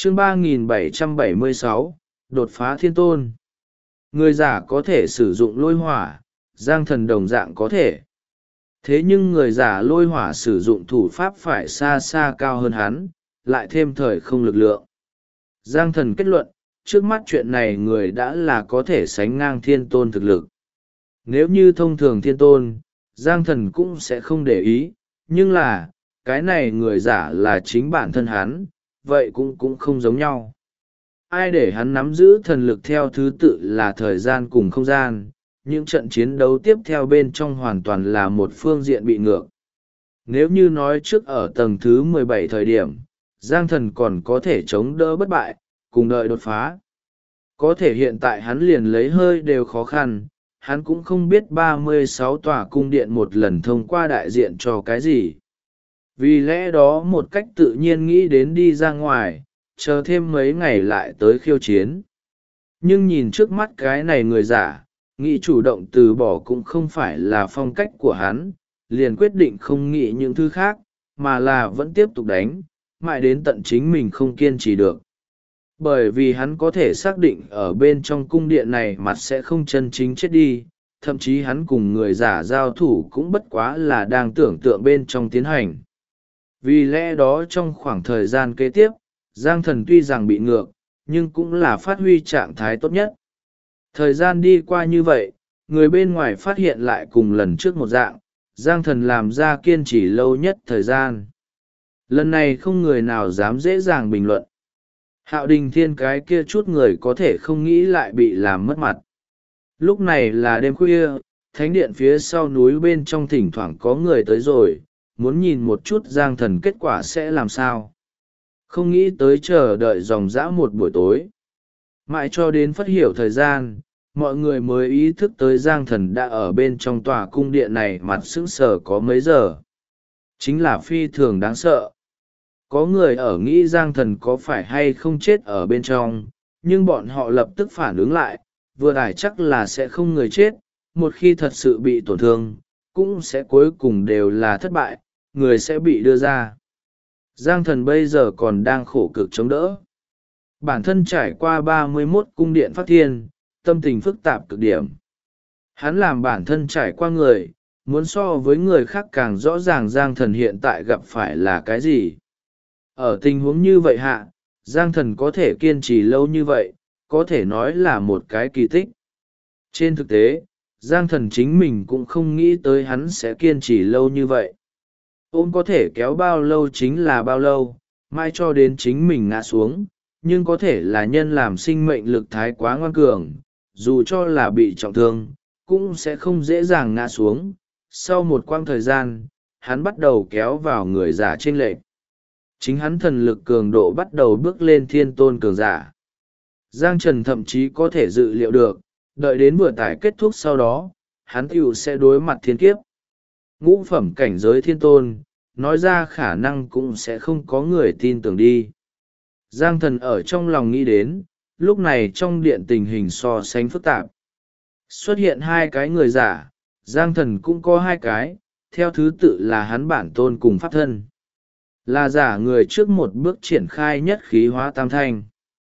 Chương 3776, đột phá thiên tôn. Người giả có thể sử dụng lôi hỏa, Giang Thần đồng dạng có thể. Thế nhưng người giả lôi hỏa sử dụng thủ pháp phải xa xa cao hơn hắn, lại thêm thời không lực lượng. Giang Thần kết luận, trước mắt chuyện này người đã là có thể sánh ngang thiên tôn thực lực. Nếu như thông thường thiên tôn, Giang Thần cũng sẽ không để ý, nhưng là, cái này người giả là chính bản thân hắn, vậy cũng không giống nhau. Ai để hắn nắm giữ thần lực theo thứ tự là thời gian cùng không gian, những trận chiến đấu tiếp theo bên trong hoàn toàn là một phương diện bị ngược. Nếu như nói trước ở tầng thứ 17 thời điểm, Giang Thần còn có thể chống đỡ bất bại, cùng đợi đột phá. Có thể hiện tại hắn liền lấy hơi đều khó khăn, hắn cũng không biết 36 tòa cung điện một lần thông qua đại diện cho cái gì. Vì lẽ đó một cách tự nhiên nghĩ đến đi ra ngoài, chờ thêm mấy ngày lại tới khiêu chiến. Nhưng nhìn trước mắt cái này người giả, nghĩ chủ động từ bỏ cũng không phải là phong cách của hắn, liền quyết định không nghĩ những thứ khác, mà là vẫn tiếp tục đánh, mãi đến tận chính mình không kiên trì được. Bởi vì hắn có thể xác định ở bên trong cung điện này mặt sẽ không chân chính chết đi, thậm chí hắn cùng người giả giao thủ cũng bất quá là đang tưởng tượng bên trong tiến hành. Vì lẽ đó trong khoảng thời gian kế tiếp, Giang Thần tuy rằng bị ngược, nhưng cũng là phát huy trạng thái tốt nhất. Thời gian đi qua như vậy, người bên ngoài phát hiện lại cùng lần trước một dạng, Giang Thần làm ra kiên trì lâu nhất thời gian. Lần này không người nào dám dễ dàng bình luận. Hạo Đình Thiên cái kia chút người có thể không nghĩ lại bị làm mất mặt. Lúc này là đêm khuya, thánh điện phía sau núi bên trong thỉnh thoảng có người tới rồi, muốn nhìn một chút Giang Thần kết quả sẽ làm sao. Không nghĩ tới chờ đợi dòng dã một buổi tối. Mãi cho đến phất hiểu thời gian, mọi người mới ý thức tới Giang Thần đã ở bên trong tòa cung điện này mặt sững sờ có mấy giờ. Chính là phi thường đáng sợ. Có người ở nghĩ Giang Thần có phải hay không chết ở bên trong, nhưng bọn họ lập tức phản ứng lại, vừa ải chắc là sẽ không người chết, một khi thật sự bị tổn thương, cũng sẽ cuối cùng đều là thất bại, người sẽ bị đưa ra. Giang Thần bây giờ còn đang khổ cực chống đỡ. Bản thân trải qua 31 cung điện phát thiên, tâm tình phức tạp cực điểm. Hắn làm bản thân trải qua người, muốn so với người khác càng rõ ràng Giang Thần hiện tại gặp phải là cái gì. Ở tình huống như vậy hạ, Giang Thần có thể kiên trì lâu như vậy, có thể nói là một cái kỳ tích. Trên thực tế, Giang Thần chính mình cũng không nghĩ tới hắn sẽ kiên trì lâu như vậy. Ôm có thể kéo bao lâu chính là bao lâu, mai cho đến chính mình ngã xuống, nhưng có thể là nhân làm sinh mệnh lực thái quá ngoan cường, dù cho là bị trọng thương, cũng sẽ không dễ dàng ngã xuống. Sau một quãng thời gian, hắn bắt đầu kéo vào người giả chênh lệch. Chính hắn thần lực cường độ bắt đầu bước lên thiên tôn cường giả. Giang Trần thậm chí có thể dự liệu được, đợi đến vừa tải kết thúc sau đó, hắn tiểu sẽ đối mặt thiên kiếp. Ngũ phẩm cảnh giới thiên tôn, nói ra khả năng cũng sẽ không có người tin tưởng đi. Giang Thần ở trong lòng nghĩ đến, lúc này trong điện tình hình so sánh phức tạp. Xuất hiện hai cái người giả, Giang Thần cũng có hai cái, theo thứ tự là hắn bản tôn cùng pháp thân. Là giả người trước một bước triển khai nhất khí hóa tam thanh.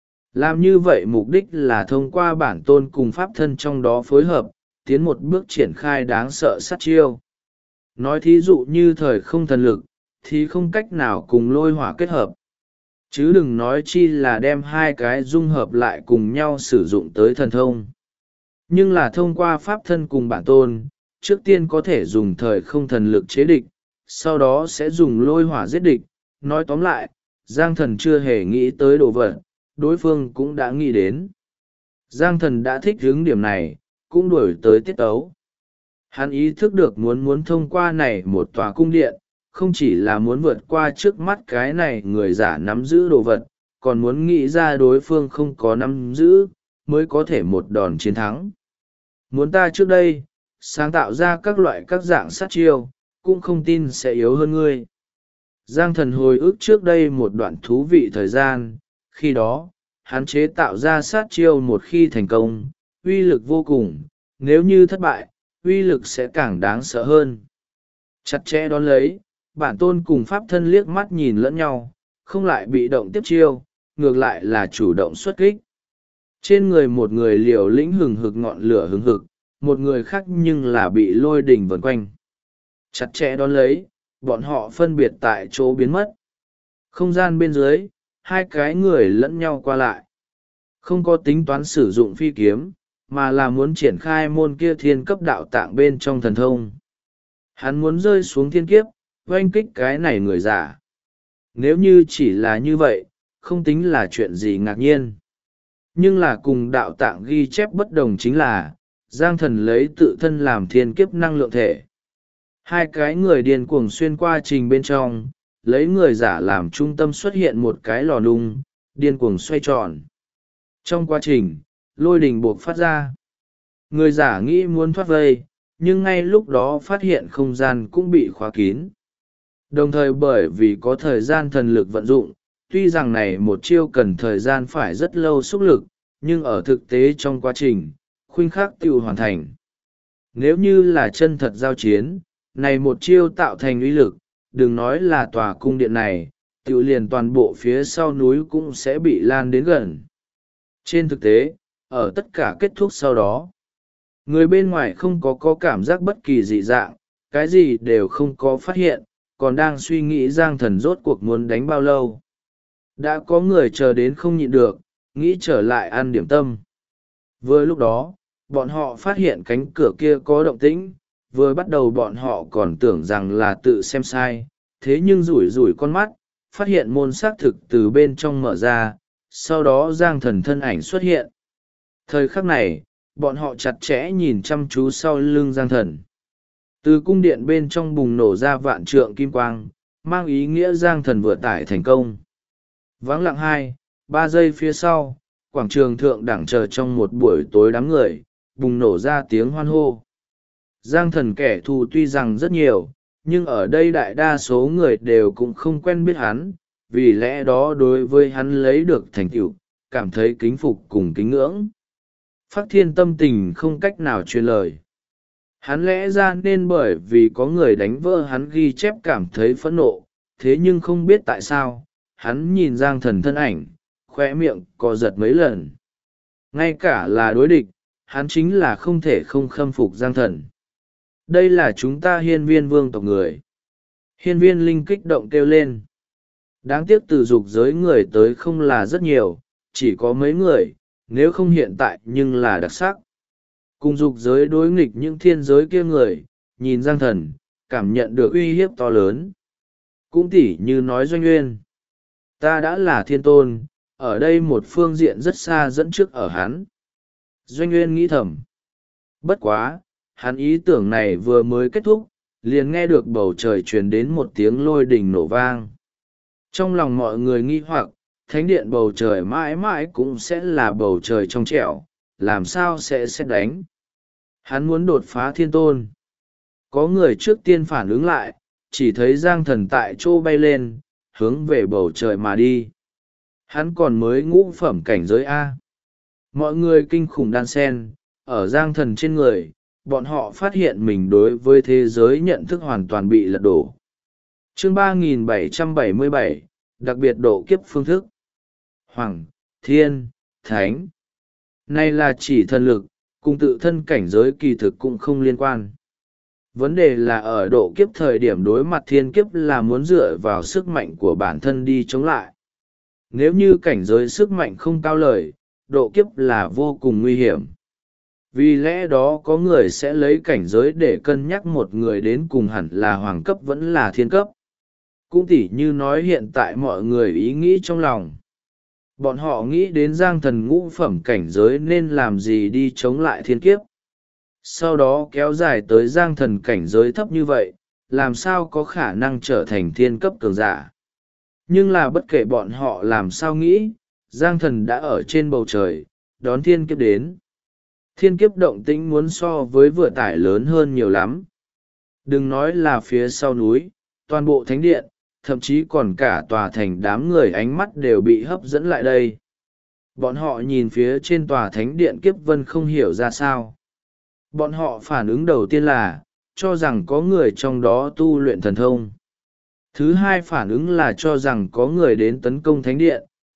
Làm như vậy mục đích là thông qua bản tôn cùng pháp thân trong đó phối hợp, tiến một bước triển khai đáng sợ sát chiêu. Nói thí dụ như thời không thần lực, thì không cách nào cùng lôi hỏa kết hợp. Chứ đừng nói chi là đem hai cái dung hợp lại cùng nhau sử dụng tới thần thông. Nhưng là thông qua pháp thân cùng bản tôn, trước tiên có thể dùng thời không thần lực chế địch, sau đó sẽ dùng lôi hỏa giết địch. Nói tóm lại, Giang Thần chưa hề nghĩ tới đồ vật, đối phương cũng đã nghĩ đến. Giang Thần đã thích hướng điểm này, cũng đuổi tới tiết tấu. Hắn ý thức được muốn thông qua này một tòa cung điện, không chỉ là muốn vượt qua trước mắt cái này người giả nắm giữ đồ vật, còn muốn nghĩ ra đối phương không có nắm giữ, mới có thể một đòn chiến thắng. Muốn ta trước đây, sáng tạo ra các loại các dạng sát chiêu, cũng không tin sẽ yếu hơn ngươi. Giang Thần hồi ức trước đây một đoạn thú vị thời gian, khi đó, hắn chế tạo ra sát chiêu một khi thành công, uy lực vô cùng, nếu như thất bại, uy lực sẽ càng đáng sợ hơn. Chặt chẽ đón lấy, bản tôn cùng pháp thân liếc mắt nhìn lẫn nhau, không lại bị động tiếp chiêu, ngược lại là chủ động xuất kích. Trên người một người liều lĩnh hừng hực ngọn lửa hừng hực, một người khác nhưng là bị lôi đình vần quanh. Chặt chẽ đón lấy, bọn họ phân biệt tại chỗ biến mất. Không gian bên dưới, hai cái người lẫn nhau qua lại. Không có tính toán sử dụng phi kiếm, mà là muốn triển khai môn kia thiên cấp đạo tạng bên trong thần thông. Hắn muốn rơi xuống thiên kiếp, oanh kích cái này người giả. Nếu như chỉ là như vậy, không tính là chuyện gì ngạc nhiên. Nhưng là cùng đạo tạng ghi chép bất đồng chính là, Giang Thần lấy tự thân làm thiên kiếp năng lượng thể. Hai cái người điên cuồng xuyên qua trình bên trong, lấy người giả làm trung tâm xuất hiện một cái lò nung, điên cuồng xoay tròn. Trong quá trình, lôi đình buộc phát ra. Người giả nghĩ muốn thoát vây, nhưng ngay lúc đó phát hiện không gian cũng bị khóa kín. Đồng thời bởi vì có thời gian thần lực vận dụng, tuy rằng này một chiêu cần thời gian phải rất lâu xúc lực, nhưng ở thực tế trong quá trình, khoảnh khắc tiêu hoàn thành. Nếu như là chân thật giao chiến, này một chiêu tạo thành uy lực, đừng nói là tòa cung điện này, tiểu liền toàn bộ phía sau núi cũng sẽ bị lan đến gần. Trên thực tế, ở tất cả kết thúc sau đó, người bên ngoài không có cảm giác bất kỳ dị dạng, cái gì đều không có phát hiện, còn đang suy nghĩ Giang Thần rốt cuộc muốn đánh bao lâu. Đã có người chờ đến không nhịn được, nghĩ trở lại ăn điểm tâm. Vừa lúc đó, bọn họ phát hiện cánh cửa kia có động tĩnh, vừa bắt đầu bọn họ còn tưởng rằng là tự xem sai, thế nhưng rủi rủi con mắt, phát hiện môn xác thực từ bên trong mở ra, sau đó Giang Thần thân ảnh xuất hiện. Thời khắc này, bọn họ chặt chẽ nhìn chăm chú sau lưng Giang Thần. Từ cung điện bên trong bùng nổ ra vạn trượng kim quang, mang ý nghĩa Giang Thần vừa tải thành công. Vắng lặng 2-3 giây phía sau, quảng trường thượng đẳng chờ trong một buổi tối đám người, bùng nổ ra tiếng hoan hô. Giang Thần kẻ thù tuy rằng rất nhiều, nhưng ở đây đại đa số người đều cũng không quen biết hắn, vì lẽ đó đối với hắn lấy được thành tựu, cảm thấy kính phục cùng kính ngưỡng. Phác Thiên tâm tình không cách nào truyền lời. Hắn lẽ ra nên bởi vì có người đánh vỡ hắn ghi chép cảm thấy phẫn nộ, thế nhưng không biết tại sao, hắn nhìn Giang Thần thân ảnh, khoe miệng co giật mấy lần. Ngay cả là đối địch, hắn chính là không thể không khâm phục Giang Thần. Đây là chúng ta hiên viên vương tộc người. Hiên viên linh kích động kêu lên. Đáng tiếc từ dục giới người tới không là rất nhiều, chỉ có mấy người, nếu không hiện tại nhưng là đặc sắc. Cùng dục giới đối nghịch những thiên giới kia người, nhìn Giang Thần, cảm nhận được uy hiếp to lớn. Cũng tỉ như nói Doanh Uyên. Ta đã là thiên tôn, ở đây một phương diện rất xa dẫn trước ở hắn. Doanh Uyên nghĩ thầm. Bất quá, hắn ý tưởng này vừa mới kết thúc, liền nghe được bầu trời truyền đến một tiếng lôi đình nổ vang. Trong lòng mọi người nghi hoặc, thánh điện bầu trời mãi mãi cũng sẽ là bầu trời trong trẻo, làm sao sẽ xét đánh. Hắn muốn đột phá thiên tôn. Có người trước tiên phản ứng lại, chỉ thấy Giang Thần tại chỗ bay lên, hướng về bầu trời mà đi. Hắn còn mới ngũ phẩm cảnh giới A. Mọi người kinh khủng đan sen, ở Giang Thần trên người, bọn họ phát hiện mình đối với thế giới nhận thức hoàn toàn bị lật đổ. Chương 3777, đặc biệt độ kiếp phương thức. Hoàng, Thiên, Thánh. Này là chỉ thần lực, cùng tự thân cảnh giới kỳ thực cũng không liên quan. Vấn đề là ở độ kiếp thời điểm đối mặt thiên kiếp là muốn dựa vào sức mạnh của bản thân đi chống lại. Nếu như cảnh giới sức mạnh không cao lời, độ kiếp là vô cùng nguy hiểm. Vì lẽ đó có người sẽ lấy cảnh giới để cân nhắc một người đến cùng hẳn là hoàng cấp vẫn là thiên cấp. Cũng tỉ như nói hiện tại mọi người ý nghĩ trong lòng. Bọn họ nghĩ đến Giang Thần ngũ phẩm cảnh giới nên làm gì đi chống lại thiên kiếp. Sau đó kéo dài tới Giang Thần cảnh giới thấp như vậy, làm sao có khả năng trở thành thiên cấp cường giả. Nhưng là bất kể bọn họ làm sao nghĩ, Giang Thần đã ở trên bầu trời, đón thiên kiếp đến. Thiên kiếp động tĩnh muốn so với vừa tải lớn hơn nhiều lắm. Đừng nói là phía sau núi, toàn bộ thánh điện, thậm chí còn cả tòa thành đám người ánh mắt đều bị hấp dẫn lại đây. Bọn họ nhìn phía trên tòa thánh điện kiếp vân không hiểu ra sao. Bọn họ phản ứng đầu tiên là, cho rằng có người trong đó tu luyện thần thông. Thứ hai phản ứng là cho rằng có người đến tấn công thánh điện,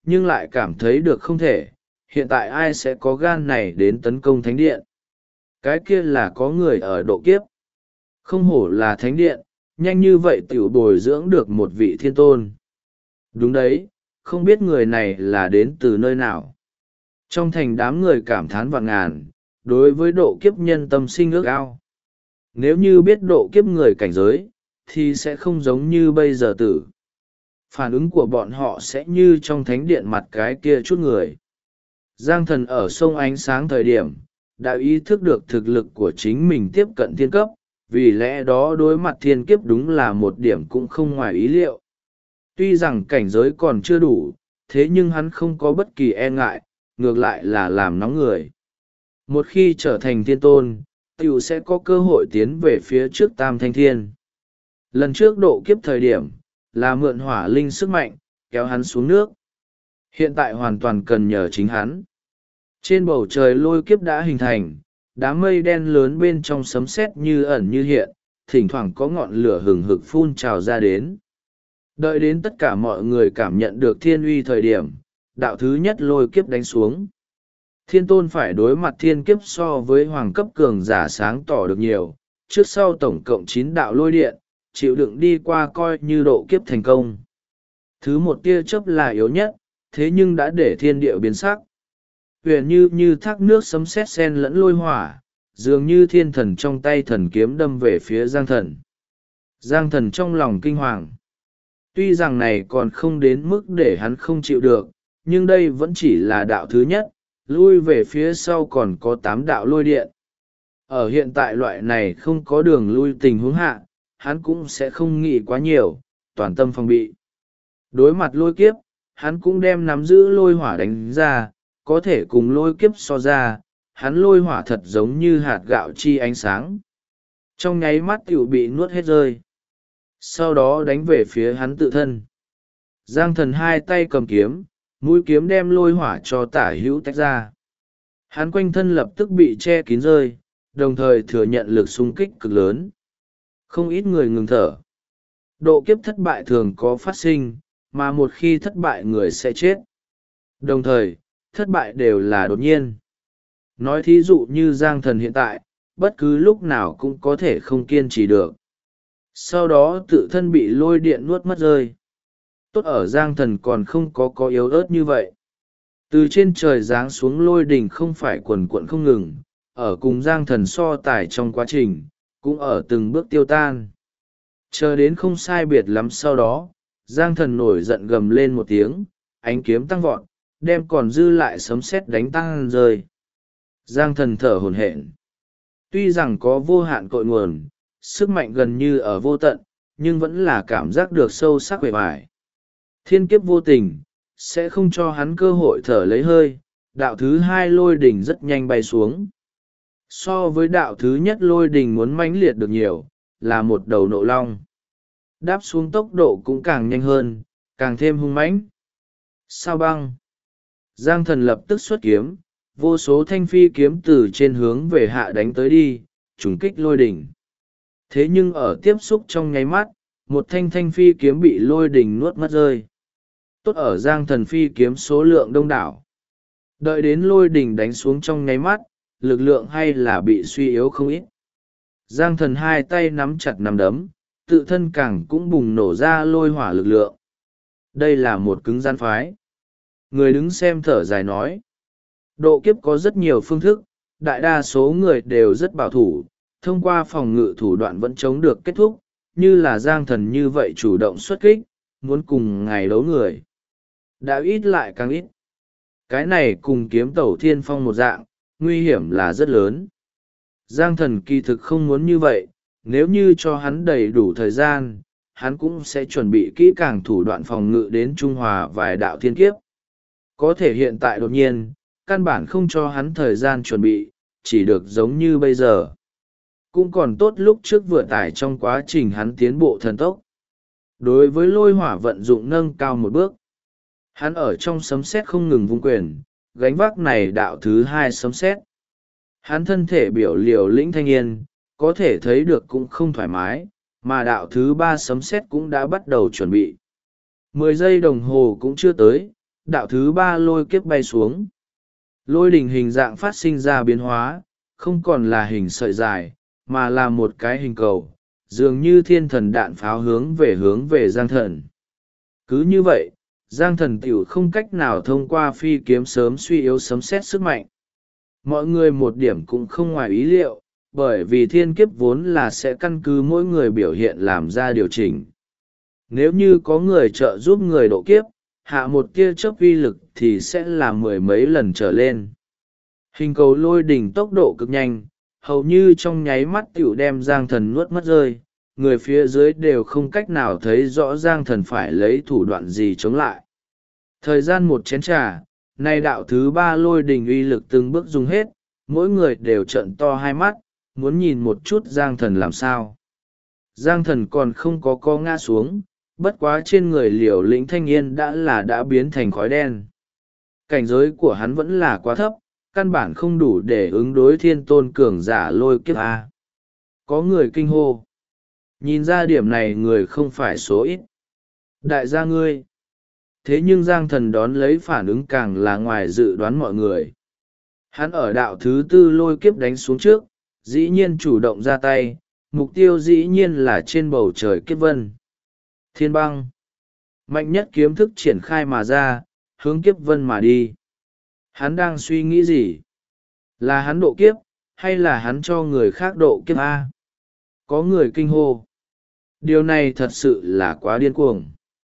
nhưng lại cảm thấy được không thể, hiện tại ai sẽ có gan này đến tấn công thánh điện. Cái kia là có người ở độ kiếp. Không hổ là thánh điện, nhanh như vậy tiểu bồi dưỡng được một vị thiên tôn. Đúng đấy, không biết người này là đến từ nơi nào. Trong thành đám người cảm thán vạn ngàn, đối với độ kiếp nhân tâm sinh ước ao. Nếu như biết độ kiếp người cảnh giới, thì sẽ không giống như bây giờ tử. Phản ứng của bọn họ sẽ như trong thánh điện mặt cái kia chút người. Giang Thần ở sông ánh sáng thời điểm, đã ý thức được thực lực của chính mình tiếp cận thiên cấp, vì lẽ đó đối mặt thiên kiếp đúng là một điểm cũng không ngoài ý liệu. Tuy rằng cảnh giới còn chưa đủ, thế nhưng hắn không có bất kỳ e ngại, ngược lại là làm nóng người. Một khi trở thành thiên tôn, tiểu sẽ có cơ hội tiến về phía trước Tam Thanh Thiên. Lần trước độ kiếp thời điểm, là mượn hỏa linh sức mạnh, kéo hắn xuống nước. Hiện tại hoàn toàn cần nhờ chính hắn. Trên bầu trời lôi kiếp đã hình thành, đám mây đen lớn bên trong sấm sét như ẩn như hiện, thỉnh thoảng có ngọn lửa hừng hực phun trào ra đến. Đợi đến tất cả mọi người cảm nhận được thiên uy thời điểm, đạo thứ nhất lôi kiếp đánh xuống. Thiên tôn phải đối mặt thiên kiếp so với hoàng cấp cường giả sáng tỏ được nhiều, trước sau tổng cộng 9 đạo lôi điện, chịu đựng đi qua coi như độ kiếp thành công. Thứ một tia chớp là yếu nhất, thế nhưng đã để thiên địa biến sắc. Huyền như thác nước sấm sét sen lẫn lôi hỏa, dường như thiên thần trong tay thần kiếm đâm về phía Giang Thần. Giang Thần trong lòng kinh hoàng. Tuy rằng này còn không đến mức để hắn không chịu được, nhưng đây vẫn chỉ là đạo thứ nhất, lui về phía sau còn có 8 đạo lôi điện. Ở hiện tại loại này không có đường lui tình huống hạ, hắn cũng sẽ không nghĩ quá nhiều, toàn tâm phòng bị. Đối mặt lôi kiếp, hắn cũng đem nắm giữ lôi hỏa đánh ra, có thể cùng lôi kiếp so ra, hắn lôi hỏa thật giống như hạt gạo chi ánh sáng. Trong nháy mắt tiểu bị nuốt hết rơi. Sau đó đánh về phía hắn tự thân. Giang Thần hai tay cầm kiếm, mũi kiếm đem lôi hỏa cho tả hữu tách ra. Hắn quanh thân lập tức bị che kín rơi, đồng thời thừa nhận lực xung kích cực lớn. Không ít người ngừng thở. Độ kiếp thất bại thường có phát sinh, mà một khi thất bại người sẽ chết. Đồng thời, thất bại đều là đột nhiên. Nói thí dụ như Giang Thần hiện tại, bất cứ lúc nào cũng có thể không kiên trì được. Sau đó tự thân bị lôi điện nuốt mất rơi. Tốt ở Giang Thần còn không có yếu ớt như vậy. Từ trên trời giáng xuống lôi đình không phải quần quận không ngừng, ở cùng Giang Thần so tài trong quá trình, cũng ở từng bước tiêu tan. Chờ đến không sai biệt lắm sau đó, Giang Thần nổi giận gầm lên một tiếng, ánh kiếm tăng vọt, đem còn dư lại sấm sét đánh tăng rơi. Giang Thần thở hổn hển. Tuy rằng có vô hạn cội nguồn, sức mạnh gần như ở vô tận, nhưng vẫn là cảm giác được sâu sắc vẻ vải. Thiên kiếp vô tình, sẽ không cho hắn cơ hội thở lấy hơi, đạo thứ hai lôi đỉnh rất nhanh bay xuống. So với đạo thứ nhất lôi đỉnh muốn mãnh liệt được nhiều, là một đầu nộ long. Đáp xuống tốc độ cũng càng nhanh hơn, càng thêm hung mãnh. Sao băng? Giang Thần lập tức xuất kiếm, vô số thanh phi kiếm từ trên hướng về hạ đánh tới đi, trùng kích lôi đỉnh. Thế nhưng ở tiếp xúc trong nháy mắt, một thanh phi kiếm bị lôi đỉnh nuốt mất rơi. Tốt ở Giang Thần phi kiếm số lượng đông đảo. Đợi đến lôi đỉnh đánh xuống trong nháy mắt, lực lượng hay là bị suy yếu không ít. Giang Thần hai tay nắm chặt nắm đấm, tự thân càng cũng bùng nổ ra lôi hỏa lực lượng. Đây là một cứng rắn phái. Người đứng xem thở dài nói. Độ kiếp có rất nhiều phương thức, đại đa số người đều rất bảo thủ, thông qua phòng ngự thủ đoạn vẫn chống được kết thúc, như là Giang Thần như vậy chủ động xuất kích, muốn cùng ngày đấu người. Đã ít lại càng ít. Cái này cùng kiếm tẩu thiên phong một dạng, nguy hiểm là rất lớn. Giang Thần kỳ thực không muốn như vậy, nếu như cho hắn đầy đủ thời gian, hắn cũng sẽ chuẩn bị kỹ càng thủ đoạn phòng ngự đến Trung Hòa vài đạo thiên kiếp. Có thể hiện tại đột nhiên, căn bản không cho hắn thời gian chuẩn bị, chỉ được giống như bây giờ. Cũng còn tốt lúc trước vừa tải trong quá trình hắn tiến bộ thần tốc. Đối với lôi hỏa vận dụng nâng cao một bước, hắn ở trong sấm sét không ngừng vung quyền, gánh vác này đạo thứ hai sấm sét. Hắn thân thể biểu liều lĩnh thanh niên, có thể thấy được cũng không thoải mái, mà đạo thứ ba sấm sét cũng đã bắt đầu chuẩn bị. 10 giây đồng hồ cũng chưa tới, đạo thứ ba lôi kiếp bay xuống. Lôi đỉnh hình dạng phát sinh ra biến hóa, không còn là hình sợi dài, mà là một cái hình cầu, dường như thiên thần đạn pháo hướng về Giang Thần. Cứ như vậy, Giang Thần tiểu không cách nào thông qua phi kiếm sớm suy yếu sấm sét sức mạnh. Mọi người một điểm cũng không ngoài ý liệu, bởi vì thiên kiếp vốn là sẽ căn cứ mỗi người biểu hiện làm ra điều chỉnh. Nếu như có người trợ giúp người độ kiếp, hạ một tia chớp uy lực thì sẽ là mười mấy lần trở lên. Hình cầu lôi đỉnh tốc độ cực nhanh, hầu như trong nháy mắt tiểu đem Giang Thần nuốt mất rơi, người phía dưới đều không cách nào thấy rõ Giang Thần phải lấy thủ đoạn gì chống lại. Thời gian một chén trà, nay đạo thứ ba lôi đỉnh uy lực từng bước dùng hết, mỗi người đều trợn to hai mắt, muốn nhìn một chút Giang Thần làm sao. Giang Thần còn không có ngã xuống, bất quá trên người Liều Lĩnh thanh niên đã biến thành khói đen. Cảnh giới của hắn vẫn là quá thấp, căn bản không đủ để ứng đối thiên tôn cường giả lôi kiếp A. Có người kinh hô. Nhìn ra điểm này người không phải số ít. Đại gia ngươi. Thế nhưng Giang Thần đón lấy phản ứng càng là ngoài dự đoán mọi người. Hắn ở đạo thứ tư lôi kiếp đánh xuống trước, dĩ nhiên chủ động ra tay, mục tiêu dĩ nhiên là trên bầu trời kiếp vân. Thiên băng. Mạnh nhất kiếm thức triển khai mà ra, hướng kiếp vân mà đi. Hắn đang suy nghĩ gì? Là hắn độ kiếp, hay là hắn cho người khác độ kiếp A? Có người kinh hô. Điều này thật sự là quá điên cuồng.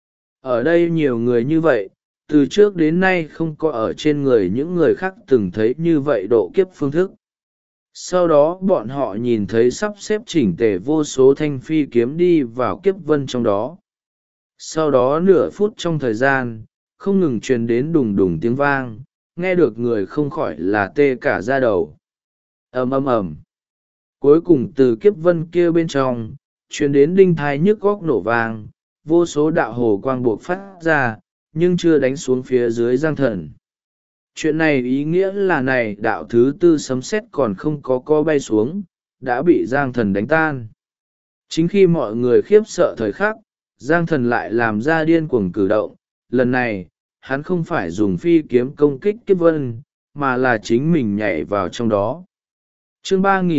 Ở đây nhiều người như vậy, từ trước đến nay không có ở trên người những người khác từng thấy như vậy độ kiếp phương thức. Sau đó bọn họ nhìn thấy sắp xếp chỉnh tề vô số thanh phi kiếm đi vào kiếp vân trong đó. Sau đó nửa phút trong thời gian, không ngừng truyền đến đùng đùng tiếng vang, nghe được người không khỏi là tê cả da đầu. Ầm ầm ầm. Cuối cùng từ kiếp vân kia bên trong, truyền đến đinh thai nhức góc nổ vang, vô số đạo hồ quang buộc phát ra, nhưng chưa đánh xuống phía dưới Giang Thần. Chuyện này ý nghĩa là này đạo thứ tư sấm sét còn không có bay xuống, đã bị Giang Thần đánh tan. Chính khi mọi người khiếp sợ thời khắc, Giang Thần lại làm ra điên cuồng cử động, lần này, hắn không phải dùng phi kiếm công kích kiếp vân, mà là chính mình nhảy vào trong đó. Chương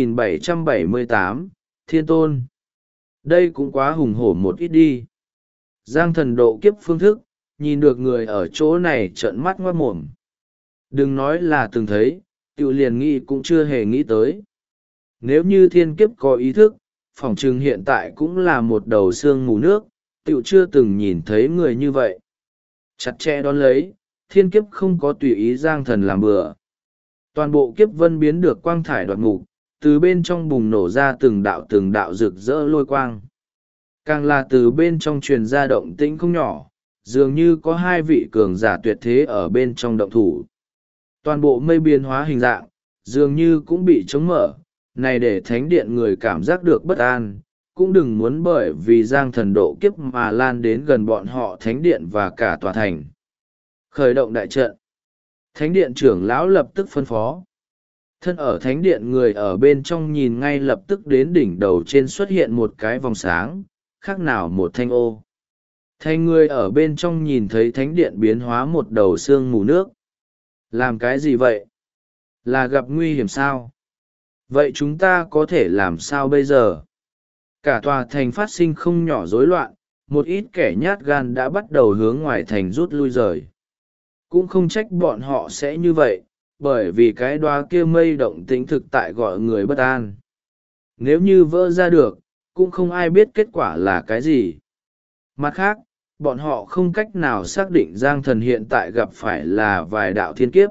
3778, Thiên Tôn. Đây cũng quá hùng hổ một ít đi. Giang Thần độ kiếp phương thức, nhìn được người ở chỗ này trợn mắt ngoát mồm. Đừng nói là từng thấy, tự liền nghĩ cũng chưa hề nghĩ tới. Nếu như thiên kiếp có ý thức, phỏng chừng hiện tại cũng là một đầu xương mù nước, tự chưa từng nhìn thấy người như vậy. Chặt chẽ đón lấy, thiên kiếp không có tùy ý Giang Thần làm bừa. Toàn bộ kiếp vân biến được quang thải đoạt mục, từ bên trong bùng nổ ra từng đạo rực rỡ lôi quang. Càng là từ bên trong truyền ra động tĩnh không nhỏ, dường như có hai vị cường giả tuyệt thế ở bên trong động thủ. Toàn bộ mây biến hóa hình dạng, dường như cũng bị chống mở, này để thánh điện người cảm giác được bất an, cũng đừng muốn bởi vì Giang Thần độ kiếp mà lan đến gần bọn họ thánh điện và cả tòa thành. Khởi động đại trận. Thánh điện trưởng lão lập tức phân phó. Thân ở thánh điện người ở bên trong nhìn ngay lập tức đến đỉnh đầu trên xuất hiện một cái vòng sáng, khác nào một thanh ô. Thanh người ở bên trong nhìn thấy thánh điện biến hóa một đầu xương mù nước. Làm cái gì vậy? Là gặp nguy hiểm sao? Vậy chúng ta có thể làm sao bây giờ? Cả tòa thành phát sinh không nhỏ rối loạn, một ít kẻ nhát gan đã bắt đầu hướng ngoài thành rút lui rời. Cũng không trách bọn họ sẽ như vậy, bởi vì cái đoá kia mây động tĩnh thực tại gọi người bất an. Nếu như vỡ ra được, cũng không ai biết kết quả là cái gì. Mặt khác, bọn họ không cách nào xác định Giang Thần hiện tại gặp phải là vài đạo thiên kiếp.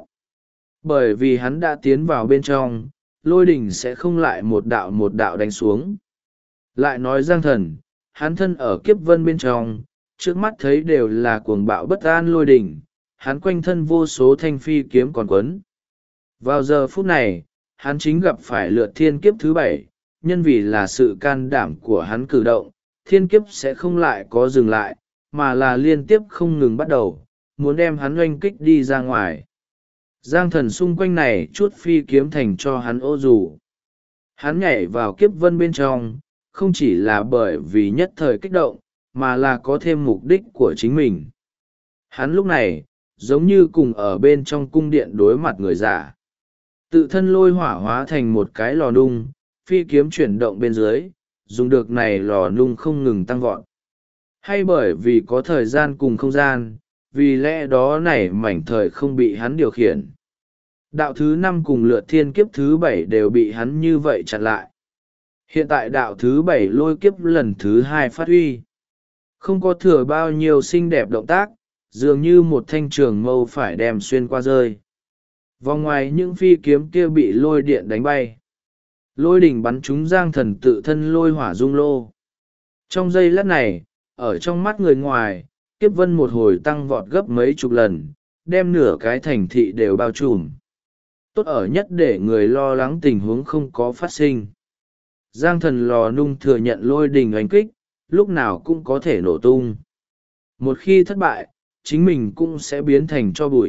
Bởi vì hắn đã tiến vào bên trong, lôi đỉnh sẽ không lại một đạo đánh xuống. Lại nói Giang Thần, hắn thân ở kiếp vân bên trong, trước mắt thấy đều là cuồng bạo bất an lôi đỉnh, hắn quanh thân vô số thanh phi kiếm còn quấn. Vào giờ phút này, hắn chính gặp phải lượt thiên kiếp thứ 7, nhân vì là sự can đảm của hắn cử động, thiên kiếp sẽ không lại có dừng lại, mà là liên tiếp không ngừng bắt đầu, muốn đem hắn oanh kích đi ra ngoài. Giang Thần xung quanh này chút phi kiếm thành cho hắn ô dù. Hắn nhảy vào kiếp vân bên trong, không chỉ là bởi vì nhất thời kích động, mà là có thêm mục đích của chính mình. Hắn lúc này, giống như cùng ở bên trong cung điện đối mặt người giả. Tự thân lôi hỏa hóa thành một cái lò nung, phi kiếm chuyển động bên dưới, dùng được này lò nung không ngừng tăng vọt. Hay bởi vì có thời gian cùng không gian, vì lẽ đó này mảnh thời không bị hắn điều khiển. Đạo thứ 5 cùng lượt thiên kiếp thứ 7 đều bị hắn như vậy chặn lại. Hiện tại đạo thứ 7 lôi kiếp lần thứ 2 phát huy. Không có thừa bao nhiêu xinh đẹp động tác, dường như một thanh trường mâu phải đem xuyên qua rơi. Vòng ngoài những phi kiếm kia bị lôi điện đánh bay. Lôi đỉnh bắn trúng Giang Thần tự thân lôi hỏa dung lô. Trong giây lát này, ở trong mắt người ngoài, kiếp vân một hồi tăng vọt gấp mấy chục lần, đem nửa cái thành thị đều bao trùm. Tốt ở nhất để người lo lắng tình huống không có phát sinh. Giang Thần lò nung thừa nhận lôi đình oanh kích, lúc nào cũng có thể nổ tung. Một khi thất bại, chính mình cũng sẽ biến thành tro bụi.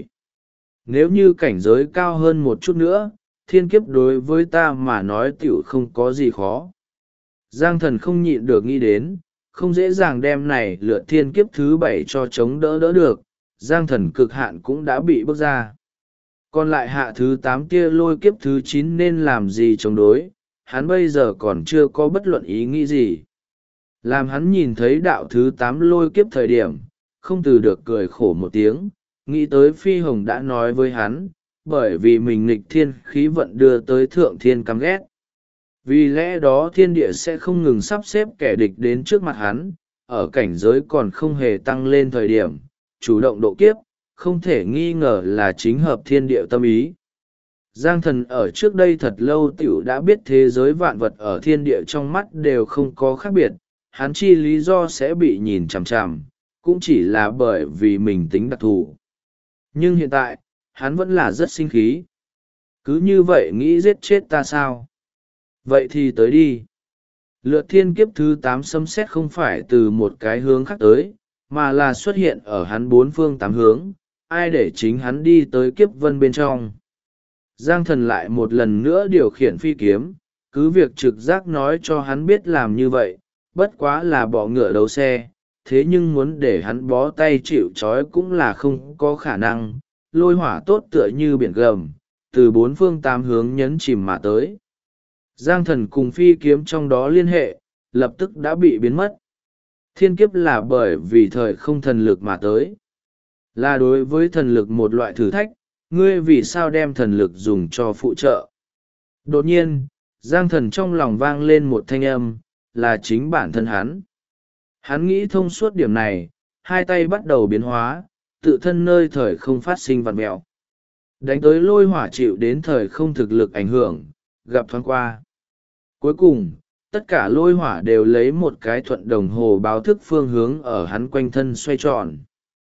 Nếu như cảnh giới cao hơn một chút nữa, thiên kiếp đối với ta mà nói tiểu không có gì khó. Giang Thần không nhịn được nghĩ đến, không dễ dàng đem này lượt thiên kiếp thứ 7 cho chống đỡ được, Giang Thần cực hạn cũng đã bị bước ra. Còn lại hạ thứ 8 kia lôi kiếp thứ 9 nên làm gì chống đối, hắn bây giờ còn chưa có bất luận ý nghĩ gì. Làm hắn nhìn thấy đạo thứ 8 lôi kiếp thời điểm, không từ được cười khổ một tiếng, nghĩ tới Phi Hồng đã nói với hắn, bởi vì mình nghịch thiên khí vận đưa tới thượng thiên căm ghét. Vì lẽ đó thiên địa sẽ không ngừng sắp xếp kẻ địch đến trước mặt hắn, ở cảnh giới còn không hề tăng lên thời điểm, chủ động độ kiếp, không thể nghi ngờ là chính hợp thiên địa tâm ý. Giang Thần ở trước đây thật lâu tiểu đã biết thế giới vạn vật ở thiên địa trong mắt đều không có khác biệt, hắn chi lý do sẽ bị nhìn chằm chằm, cũng chỉ là bởi vì mình tính đặc thù. Nhưng hiện tại, hắn vẫn là rất sinh khí. Cứ như vậy nghĩ giết chết ta sao? Vậy thì tới đi. Lượt thiên kiếp thứ 8 sấm sét không phải từ một cái hướng khác tới, mà là xuất hiện ở hắn bốn phương tám hướng, ai để chính hắn đi tới kiếp vân bên trong. Giang Thần lại một lần nữa điều khiển phi kiếm, cứ việc trực giác nói cho hắn biết làm như vậy, bất quá là bỏ ngựa đấu xe, thế nhưng muốn để hắn bó tay chịu trói cũng là không có khả năng, lôi hỏa tốt tựa như biển gầm, từ bốn phương tám hướng nhấn chìm mà tới. Giang Thần cùng phi kiếm trong đó liên hệ, lập tức đã bị biến mất. Thiên kiếp là bởi vì thời không thần lực mà tới. Là đối với thần lực một loại thử thách, ngươi vì sao đem thần lực dùng cho phụ trợ. Đột nhiên, Giang Thần trong lòng vang lên một thanh âm, là chính bản thân hắn. Hắn nghĩ thông suốt điểm này, hai tay bắt đầu biến hóa, tự thân nơi thời không phát sinh vặn mẹo. Đánh tới lôi hỏa chịu đến thời không thực lực ảnh hưởng, gặp thoáng qua. Cuối cùng, tất cả lôi hỏa đều lấy một cái thuận đồng hồ báo thức phương hướng ở hắn quanh thân xoay tròn.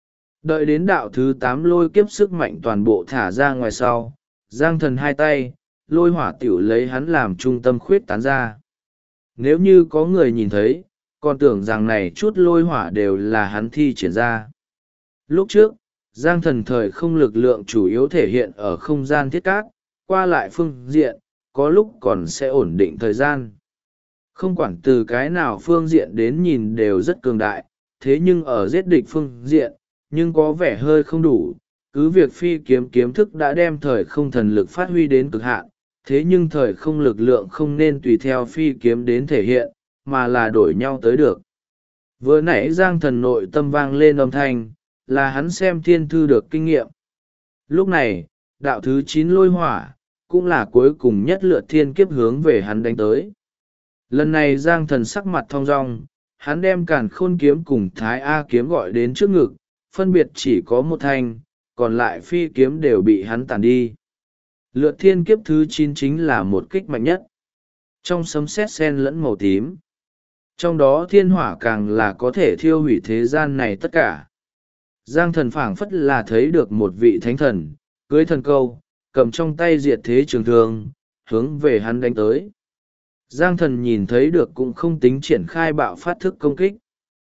Đợi đến đạo thứ 8 lôi kiếp sức mạnh toàn bộ thả ra ngoài sau, Giang Thần hai tay, lôi hỏa tiểu lấy hắn làm trung tâm khuyết tán ra. Nếu như có người nhìn thấy, còn tưởng rằng này chút lôi hỏa đều là hắn thi triển ra. Lúc trước, Giang Thần thời không lực lượng chủ yếu thể hiện ở không gian thiết cát, qua lại phương diện, có lúc còn sẽ ổn định thời gian. Không quản từ cái nào phương diện đến nhìn đều rất cường đại, thế nhưng ở giết địch phương diện, nhưng có vẻ hơi không đủ. Cứ việc phi kiếm kiếm thức đã đem thời không thần lực phát huy đến cực hạn, thế nhưng thời không lực lượng không nên tùy theo phi kiếm đến thể hiện, mà là đổi nhau tới được. Vừa nãy Giang Thần nội tâm vang lên âm thanh, là hắn xem thiên thư được kinh nghiệm. Lúc này, đạo thứ 9 lôi hỏa, cũng là cuối cùng nhất lượt thiên kiếp hướng về hắn đánh tới. Lần này Giang Thần sắc mặt thong dong, hắn đem Càn Khôn kiếm cùng Thái A kiếm gọi đến trước ngực, phân biệt chỉ có một thanh, còn lại phi kiếm đều bị hắn tàn đi. Lượt thiên kiếp thứ 9 chính là một kích mạnh nhất. Trong sấm sét sen lẫn màu tím. Trong đó thiên hỏa càng là có thể thiêu hủy thế gian này tất cả. Giang Thần phảng phất là thấy được một vị thánh thần, cưới thần câu, cầm trong tay diệt thế trường thương, hướng về hắn đánh tới. Giang Thần nhìn thấy được cũng không tính triển khai bạo phát thức công kích.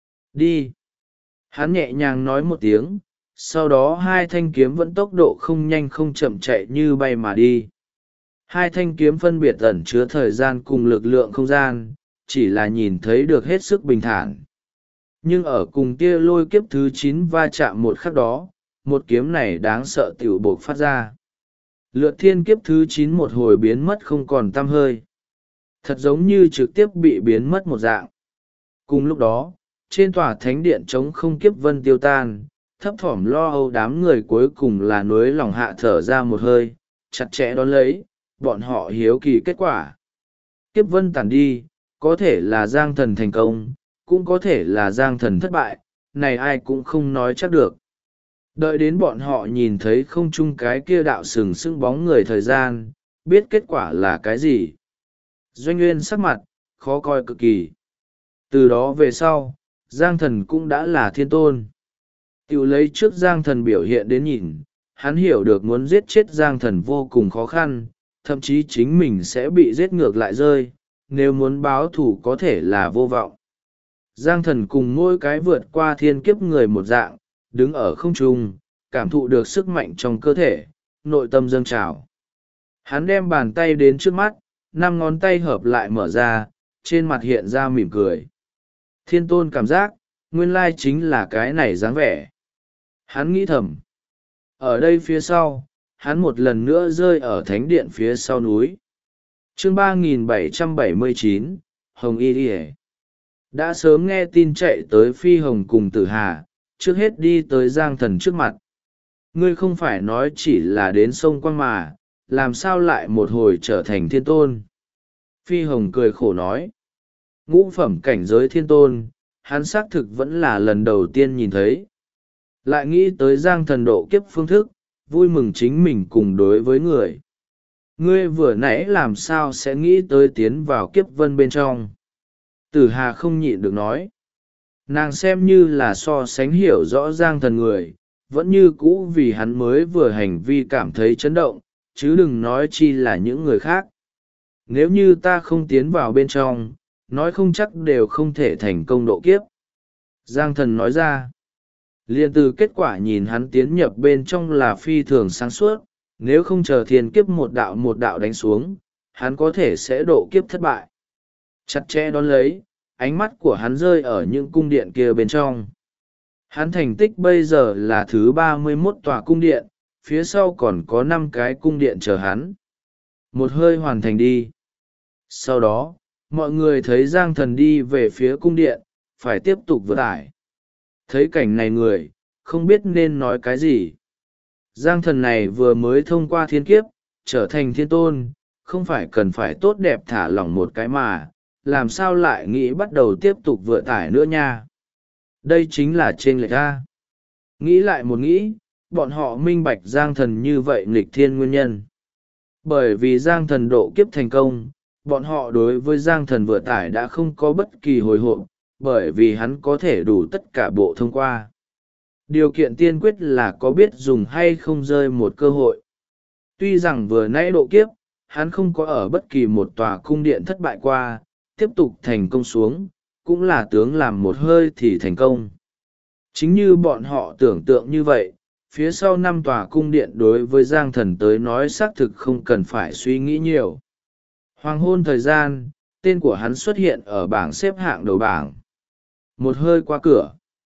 Đi! Hắn nhẹ nhàng nói một tiếng, sau đó hai thanh kiếm vẫn tốc độ không nhanh không chậm chạy như bay mà đi. Hai thanh kiếm phân biệt ẩn chứa thời gian cùng lực lượng không gian, chỉ là nhìn thấy được hết sức bình thản. Nhưng ở cùng tia lôi kiếp thứ 9 va chạm một khắc đó, một kiếm này đáng sợ t i ể u buộc phát ra. Lượt thiên kiếp thứ 9 một hồi biến mất không còn tăm hơi, thật giống như trực tiếp bị biến mất một dạng. Cùng lúc đó, trên tòa thánh điện trống không, kiếp vân tiêu tan, thấp thỏm lo âu đám người cuối cùng là nối lòng hạ thở ra một hơi, chặt chẽ đón lấy, bọn họ hiếu kỳ kết quả. Kiếp vân tản đi, có thể là Giang Thần thành công, cũng có thể là Giang Thần thất bại, này ai cũng không nói chắc được. Đợi đến bọn họ nhìn thấy không trung cái kia đạo sừng sững bóng người thời gian, biết kết quả là cái gì. Doanh Nguyên sắc mặt khó coi cực kỳ. Từ đó về sau, Giang Thần cũng đã là thiên tôn. Tiểu lấy trước Giang Thần biểu hiện đến nhìn, hắn hiểu được muốn giết chết Giang Thần vô cùng khó khăn, thậm chí chính mình sẽ bị giết ngược lại rơi, nếu muốn báo thù có thể là vô vọng. Giang Thần cùng mỗi cái vượt qua thiên kiếp người một dạng, đứng ở không trung, cảm thụ được sức mạnh trong cơ thể, nội tâm dâng trào. Hắn đem bàn tay đến trước mắt, 5 ngón tay hợp lại mở ra, trên mặt hiện ra mỉm cười. Thiên tôn cảm giác, nguyên lai chính là cái này dáng vẻ. Hắn nghĩ thầm. Ở đây phía sau, hắn một lần nữa rơi ở thánh điện phía sau núi. Chương 3779, Hồng Y Điề. Đã sớm nghe tin chạy tới Phi Hồng cùng Tử Hà, trước hết đi tới Giang Thần trước mặt. Ngươi không phải nói chỉ là đến sông Quang mà, làm sao lại một hồi trở thành thiên tôn? Phi Hồng cười khổ nói. Ngũ phẩm cảnh giới thiên tôn, hắn xác thực vẫn là lần đầu tiên nhìn thấy. Lại nghĩ tới Giang Thần độ kiếp phương thức, vui mừng chính mình cùng đối với người. Ngươi vừa nãy làm sao sẽ nghĩ tới tiến vào kiếp vân bên trong? Tử Hà không nhịn được nói. Nàng xem như là so sánh hiểu rõ Giang Thần người, vẫn như cũ vì hắn mới vừa hành vi cảm thấy chấn động, chứ đừng nói chi là những người khác. Nếu như ta không tiến vào bên trong, nói không chắc đều không thể thành công độ kiếp. Giang Thần nói ra. Liên từ kết quả nhìn hắn tiến nhập bên trong là phi thường sáng suốt, nếu không chờ thiên kiếp một đạo đánh xuống, hắn có thể sẽ độ kiếp thất bại. Chặt chẽ đón lấy, ánh mắt của hắn rơi ở những cung điện kia bên trong. Hắn thành tích bây giờ là thứ 31 tòa cung điện, phía sau còn có 5 cái cung điện chờ hắn. Một hơi hoàn thành đi. Sau đó, mọi người thấy Giang Thần đi về phía cung điện, phải tiếp tục vượt ải. Thấy cảnh này người, không biết nên nói cái gì. Giang Thần này vừa mới thông qua thiên kiếp, trở thành thiên tôn, không phải cần phải tốt đẹp thả lỏng một cái mà, làm sao lại nghĩ bắt đầu tiếp tục vượt ải nữa nha. Đây chính là chênh lệch ra. Nghĩ lại một nghĩ, bọn họ minh bạch Giang Thần như vậy nghịch thiên nguyên nhân. Bởi vì Giang Thần độ kiếp thành công, bọn họ đối với Giang Thần vượt ải đã không có bất kỳ hồi hộp, bởi vì hắn có thể đủ tất cả bộ thông qua. Điều kiện tiên quyết là có biết dùng hay không rơi một cơ hội. Tuy rằng vừa nãy độ kiếp, hắn không có ở bất kỳ một tòa cung điện thất bại qua, tiếp tục thành công xuống, cũng là tướng làm một hơi thì thành công. Chính như bọn họ tưởng tượng như vậy, phía sau 5 tòa cung điện đối với Giang Thần tới nói xác thực không cần phải suy nghĩ nhiều. Hoàng hôn thời gian, tên của hắn xuất hiện ở bảng xếp hạng đầu bảng. Một hơi qua cửa.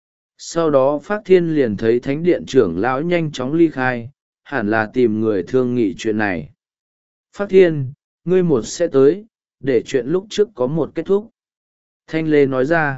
Sau đó Phác Thiên liền thấy thánh điện trưởng lão nhanh chóng ly khai, hẳn là tìm người thương nghị chuyện này. Phác Thiên, ngươi một sẽ tới, để chuyện lúc trước có một kết thúc. Thanh Lê nói ra.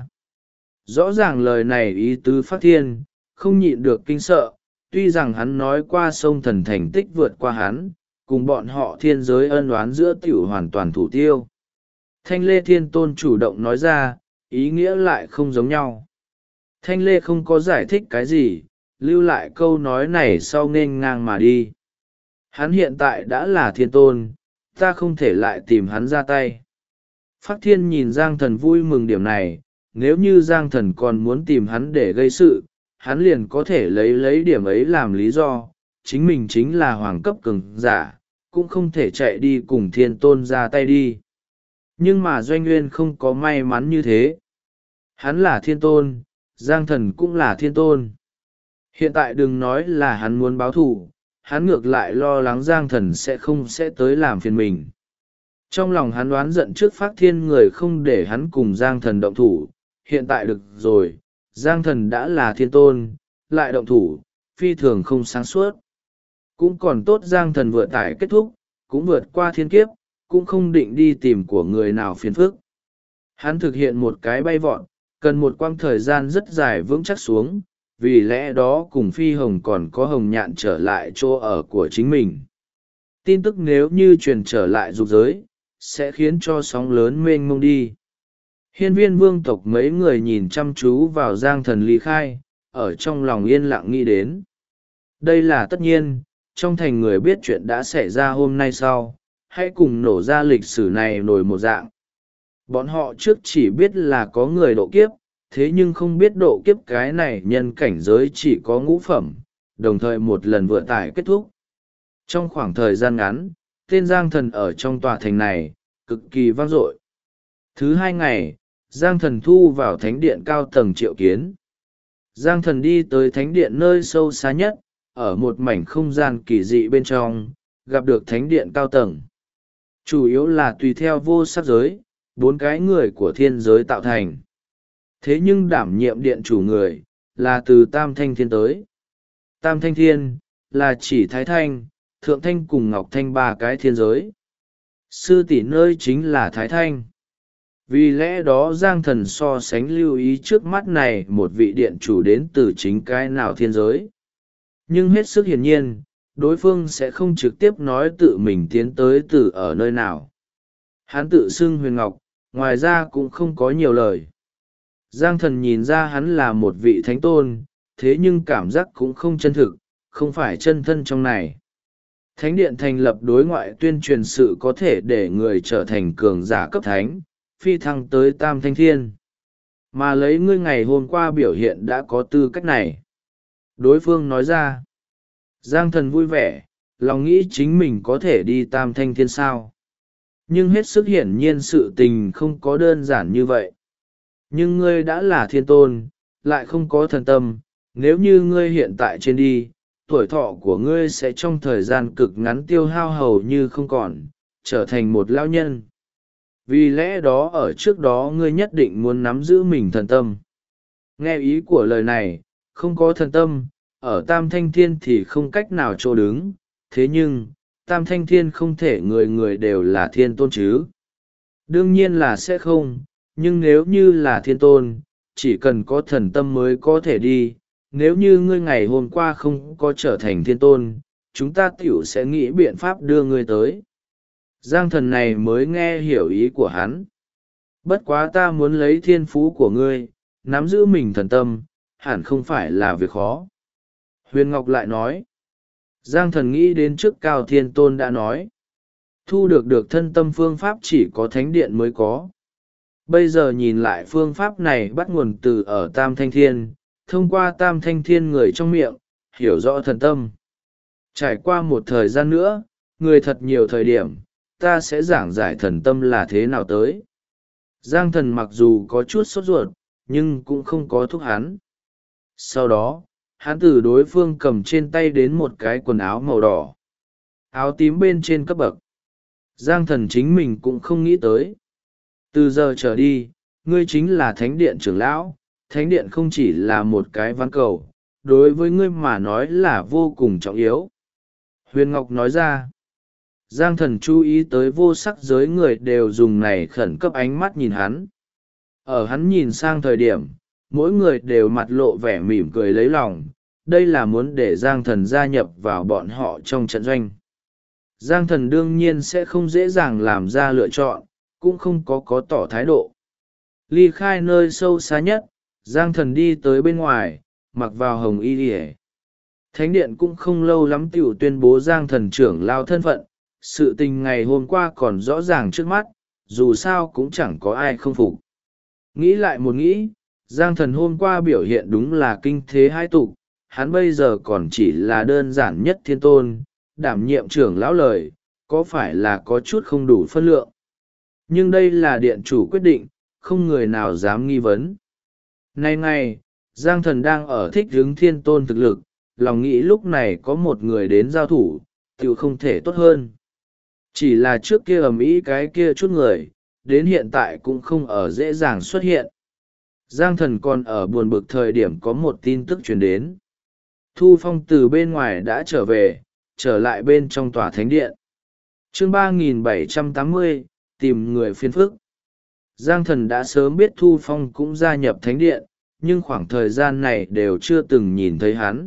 Rõ ràng lời này ý tứ Phác Thiên, không nhịn được kinh sợ, tuy rằng hắn nói qua sông thần thành tích vượt qua hắn, cùng bọn họ thiên giới ân oán giữa tiểu hoàn toàn thủ tiêu. Thanh Lê Thiên Tôn chủ động nói ra, ý nghĩa lại không giống nhau. Thanh Lê không có giải thích cái gì, lưu lại câu nói này sau nên ngang mà đi. Hắn hiện tại đã là thiên tôn, ta không thể lại tìm hắn ra tay. Phác Thiên nhìn Giang Thần vui mừng điểm này, nếu như Giang Thần còn muốn tìm hắn để gây sự, hắn liền có thể lấy điểm ấy làm lý do, chính mình chính là hoàng cấp cường giả, cũng không thể chạy đi cùng thiên tôn ra tay đi. Nhưng mà Doanh Nguyên không có may mắn như thế. Hắn là thiên tôn, Giang Thần cũng là thiên tôn. Hiện tại đừng nói là hắn muốn báo thù, hắn ngược lại lo lắng Giang Thần sẽ tới làm phiền mình. Trong lòng hắn đoán giận trước Phác Thiên người không để hắn cùng Giang Thần động thủ, hiện tại được rồi, Giang Thần đã là thiên tôn, lại động thủ, phi thường không sáng suốt. Cũng còn tốt Giang Thần vừa tải kết thúc, cũng vượt qua thiên kiếp, cũng không định đi tìm của người nào phiền phức. Hắn thực hiện một cái bay vọt, cần một quãng thời gian rất dài vững chắc xuống, vì lẽ đó cùng Phi Hồng còn có Hồng Nhạn trở lại chỗ ở của chính mình. Tin tức nếu như truyền trở lại dục giới, sẽ khiến cho sóng lớn mênh mông đi. Hiên viên vương tộc mấy người nhìn chăm chú vào Giang Thần ly khai, ở trong lòng yên lặng nghĩ đến. Đây là tất nhiên, trong thành người biết chuyện đã xảy ra hôm nay sau, hãy cùng nổ ra lịch sử này nổi một dạng. Bọn họ trước chỉ biết là có người độ kiếp, thế nhưng không biết độ kiếp cái này nhân cảnh giới chỉ có ngũ phẩm, đồng thời một lần vừa tải kết thúc. Trong khoảng thời gian ngắn, tên Giang Thần ở trong tòa thành này, cực kỳ vang dội. Thứ 2 ngày, Giang Thần thu vào thánh điện cao tầng triệu kiến. Giang Thần đi tới thánh điện nơi sâu xa nhất, ở một mảnh không gian kỳ dị bên trong, gặp được thánh điện cao tầng. Chủ yếu là tùy theo vô sắc giới, 4 cái người của thiên giới tạo thành. Thế nhưng đảm nhiệm điện chủ người, là từ Tam Thanh Thiên tới. Tam Thanh Thiên, là chỉ Thái Thanh, Thượng Thanh cùng Ngọc Thanh 3 cái thiên giới. Sư tỷ nơi chính là Thái Thanh. Vì lẽ đó Giang Thần so sánh lưu ý trước mắt này một vị điện chủ đến từ chính cái nào thiên giới. Nhưng hết sức hiển nhiên, đối phương sẽ không trực tiếp nói tự mình tiến tới từ ở nơi nào. Hắn tự xưng Huyền Ngọc, ngoài ra cũng không có nhiều lời. Giang Thần nhìn ra hắn là một vị thánh tôn, thế nhưng cảm giác cũng không chân thực, không phải chân thân trong này. Thánh điện thành lập đối ngoại tuyên truyền sự có thể để người trở thành cường giả cấp thánh, phi thăng tới Tam Thanh Thiên. Mà lấy ngươi ngày hôm qua biểu hiện đã có tư cách này. Đối phương nói ra. Giang Thần vui vẻ, lòng nghĩ chính mình có thể đi Tam Thanh Thiên sao. Nhưng hết sức hiển nhiên sự tình không có đơn giản như vậy. Nhưng ngươi đã là thiên tôn, lại không có thần tâm, nếu như ngươi hiện tại trên đi, tuổi thọ của ngươi sẽ trong thời gian cực ngắn tiêu hao hầu như không còn, trở thành một lão nhân. Vì lẽ đó ở trước đó ngươi nhất định muốn nắm giữ mình thần tâm. Nghe ý của lời này, không có thần tâm, ở Tam Thanh Thiên thì không cách nào chỗ đứng, thế nhưng, Tam Thanh Thiên không thể người người đều là thiên tôn chứ. Đương nhiên là sẽ không, nhưng nếu như là thiên tôn, chỉ cần có thần tâm mới có thể đi. Nếu như ngươi ngày hôm qua không có trở thành thiên tôn, chúng ta tiểu sẽ nghĩ biện pháp đưa ngươi tới. Giang Thần này mới nghe hiểu ý của hắn. Bất quá ta muốn lấy thiên phú của ngươi, nắm giữ mình thần tâm, hẳn không phải là việc khó. Huyền Ngọc lại nói. Giang Thần nghĩ đến trước Cao Thiên Tôn đã nói. Thu được thân tâm phương pháp chỉ có thánh điện mới có. Bây giờ nhìn lại phương pháp này bắt nguồn từ ở Tam Thanh Thiên, thông qua Tam Thanh Thiên người trong miệng, hiểu rõ thần tâm. Trải qua một thời gian nữa, người thật nhiều thời điểm, ta sẽ giảng giải thần tâm là thế nào tới. Giang Thần mặc dù có chút sốt ruột, nhưng cũng không có thúc hắn. Sau đó, hắn từ đối phương cầm trên tay đến một cái quần áo màu đỏ. Áo tím bên trên cấp bậc. Giang Thần chính mình cũng không nghĩ tới. Từ giờ trở đi, ngươi chính là thánh điện trưởng lão. Thánh điện không chỉ là một cái ván cầu, đối với ngươi mà nói là vô cùng trọng yếu. Huyền Ngọc nói ra. Giang Thần chú ý tới vô sắc giới người đều dùng này khẩn cấp ánh mắt nhìn hắn. Ở hắn nhìn sang thời điểm, mỗi người đều mặt lộ vẻ mỉm cười lấy lòng, đây là muốn để Giang Thần gia nhập vào bọn họ trong trận doanh. Giang Thần đương nhiên sẽ không dễ dàng làm ra lựa chọn, cũng không có tỏ thái độ. Ly khai nơi sâu xa nhất, Giang Thần đi tới bên ngoài, mặc vào hồng y liề. Thánh điện cũng không lâu lắm tiểu tuyên bố Giang Thần trưởng lao thân phận, sự tình ngày hôm qua còn rõ ràng trước mắt, dù sao cũng chẳng có ai không phục. Nghĩ lại một nghĩ, Giang Thần hôm qua biểu hiện đúng là kinh thế hai tục, hắn bây giờ còn chỉ là đơn giản nhất thiên tôn, đảm nhiệm trưởng lão lời, có phải là có chút không đủ phân lượng. Nhưng đây là điện chủ quyết định, không người nào dám nghi vấn. Nay ngày, Giang Thần đang ở thích hướng thiên tôn thực lực, lòng nghĩ lúc này có một người đến giao thủ, tự không thể tốt hơn. Chỉ là trước kia ầm ĩ cái kia chút người, đến hiện tại cũng không ở dễ dàng xuất hiện. Giang Thần còn ở buồn bực thời điểm có một tin tức truyền đến. Thu Phong từ bên ngoài đã trở về, trở lại bên trong tòa thánh điện. Chương 3780, tìm người phiền phức. Giang Thần đã sớm biết Thu Phong cũng gia nhập thánh điện, nhưng khoảng thời gian này đều chưa từng nhìn thấy hắn.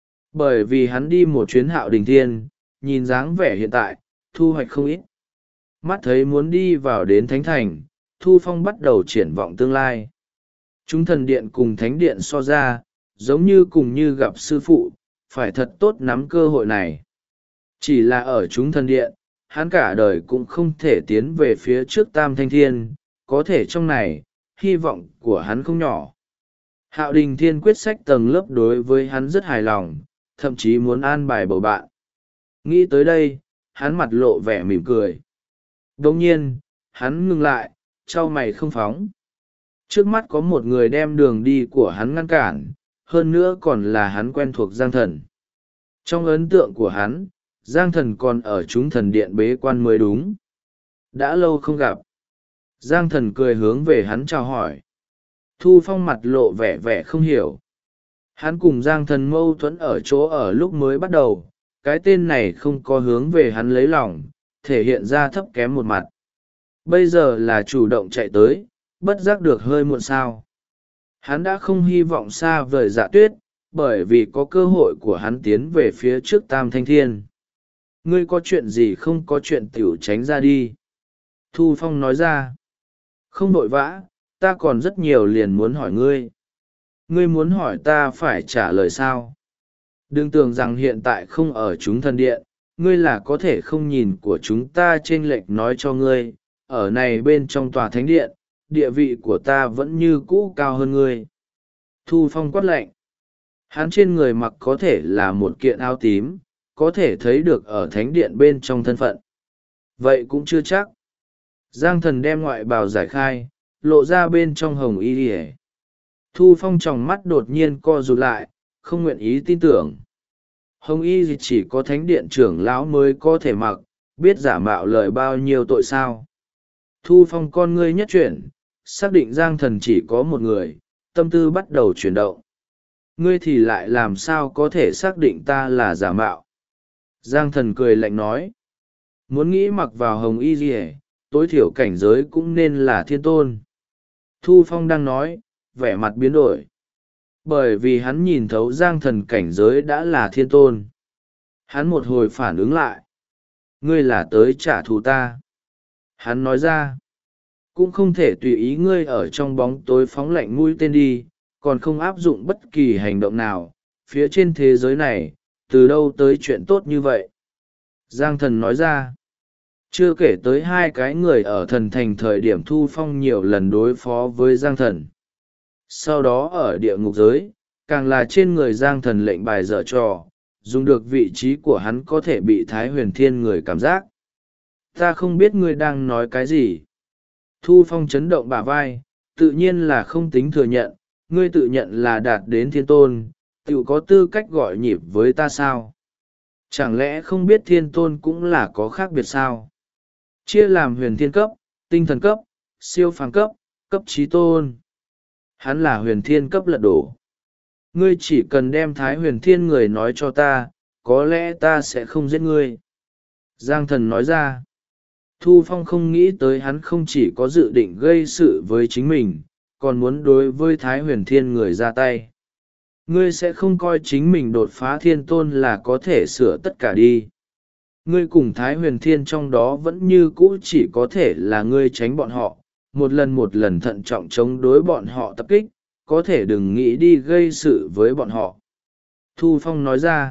Bởi vì hắn đi một chuyến Hạo Đình Thiên, nhìn dáng vẻ hiện tại, thu hoạch không ít. Mắt thấy muốn đi vào đến thánh thành, Thu Phong bắt đầu triển vọng tương lai. Chúng thần điện cùng thánh điện so ra, giống như cùng như gặp sư phụ, phải thật tốt nắm cơ hội này. Chỉ là ở chúng thần điện, hắn cả đời cũng không thể tiến về phía trước Tam Thanh Thiên, có thể trong này, hy vọng của hắn không nhỏ. Hạo Đình Thiên quyết sách tầng lớp đối với hắn rất hài lòng, thậm chí muốn an bài bầu bạn. Nghĩ tới đây, hắn mặt lộ vẻ mỉm cười. Đồng nhiên, hắn ngừng lại, trao mày không phóng. Trước mắt có một người đem đường đi của hắn ngăn cản, hơn nữa còn là hắn quen thuộc Giang Thần. Trong ấn tượng của hắn, Giang Thần còn ở chúng thần điện bế quan mới đúng. Đã lâu không gặp. Giang Thần cười hướng về hắn chào hỏi. Thu Phong mặt lộ vẻ vẻ không hiểu. Hắn cùng Giang Thần mâu thuẫn ở chỗ ở lúc mới bắt đầu, cái tên này không có hướng về hắn lấy lòng, thể hiện ra thấp kém một mặt. Bây giờ là chủ động chạy tới, bất giác được hơi muộn sao. Hắn đã không hy vọng xa vời Dạ Tuyết, bởi vì có cơ hội của hắn tiến về phía trước Tam Thanh Thiên. Ngươi có chuyện gì không có chuyện tiểu tránh ra đi. Thu Phong nói ra. Không vội vã, ta còn rất nhiều liền muốn hỏi ngươi. Ngươi muốn hỏi ta phải trả lời sao? Đừng tưởng rằng hiện tại không ở chúng thần điện, ngươi là có thể không nhìn của chúng ta chênh lệch nói cho ngươi, ở này bên trong tòa thánh điện, địa vị của ta vẫn như cũ cao hơn ngươi. Thu Phong quát lạnh. Hắn trên người mặc có thể là một kiện áo tím, có thể thấy được ở thánh điện bên trong thân phận. Vậy cũng chưa chắc. Giang Thần đem ngoại bào giải khai, lộ ra bên trong hồng y ỉa. Thu Phong tròng mắt đột nhiên co rụt lại, không nguyện ý tin tưởng. Hồng y chỉ có thánh điện trưởng lão mới có thể mặc, biết giả mạo lời bao nhiêu tội sao. Thu Phong con ngươi nhất chuyển, xác định Giang Thần chỉ có một người, tâm tư bắt đầu chuyển động. Ngươi thì lại làm sao có thể xác định ta là giả mạo? Giang Thần cười lạnh nói. Muốn nghĩ mặc vào hồng y gì tối thiểu cảnh giới cũng nên là thiên tôn. Thu Phong đang nói, vẻ mặt biến đổi. Bởi vì hắn nhìn thấu Giang Thần cảnh giới đã là thiên tôn. Hắn một hồi phản ứng lại. Ngươi là tới trả thù ta. Hắn nói ra. Cũng không thể tùy ý ngươi ở trong bóng tối phóng lạnh mũi tên đi, còn không áp dụng bất kỳ hành động nào, phía trên thế giới này, từ đâu tới chuyện tốt như vậy. Giang Thần nói ra. Chưa kể tới hai cái người ở thần thành thời điểm Thu Phong nhiều lần đối phó với Giang Thần. Sau đó ở địa ngục giới, càng là trên người Giang Thần lệnh bài dở trò, dùng được vị trí của hắn có thể bị Thái Huyền Thiên người cảm giác. Ta không biết ngươi đang nói cái gì. Thu Phong chấn động bả vai, tự nhiên là không tính thừa nhận, ngươi tự nhận là đạt đến thiên tôn, tự có tư cách gọi nhịp với ta sao? Chẳng lẽ không biết thiên tôn cũng là có khác biệt sao? Chia làm huyền thiên cấp, tinh thần cấp, siêu phàm cấp, cấp trí tôn. Hắn là huyền thiên cấp lật đổ. Ngươi chỉ cần đem Thái Huyền Thiên người nói cho ta, có lẽ ta sẽ không giết ngươi. Giang Thần nói ra. Thu Phong không nghĩ tới hắn không chỉ có dự định gây sự với chính mình, còn muốn đối với Thái Huyền Thiên người ra tay. Ngươi sẽ không coi chính mình đột phá thiên tôn là có thể sửa tất cả đi. Ngươi cùng Thái Huyền Thiên trong đó vẫn như cũ chỉ có thể là ngươi tránh bọn họ, một lần thận trọng chống đối bọn họ tập kích, có thể đừng nghĩ đi gây sự với bọn họ. Thu Phong nói ra.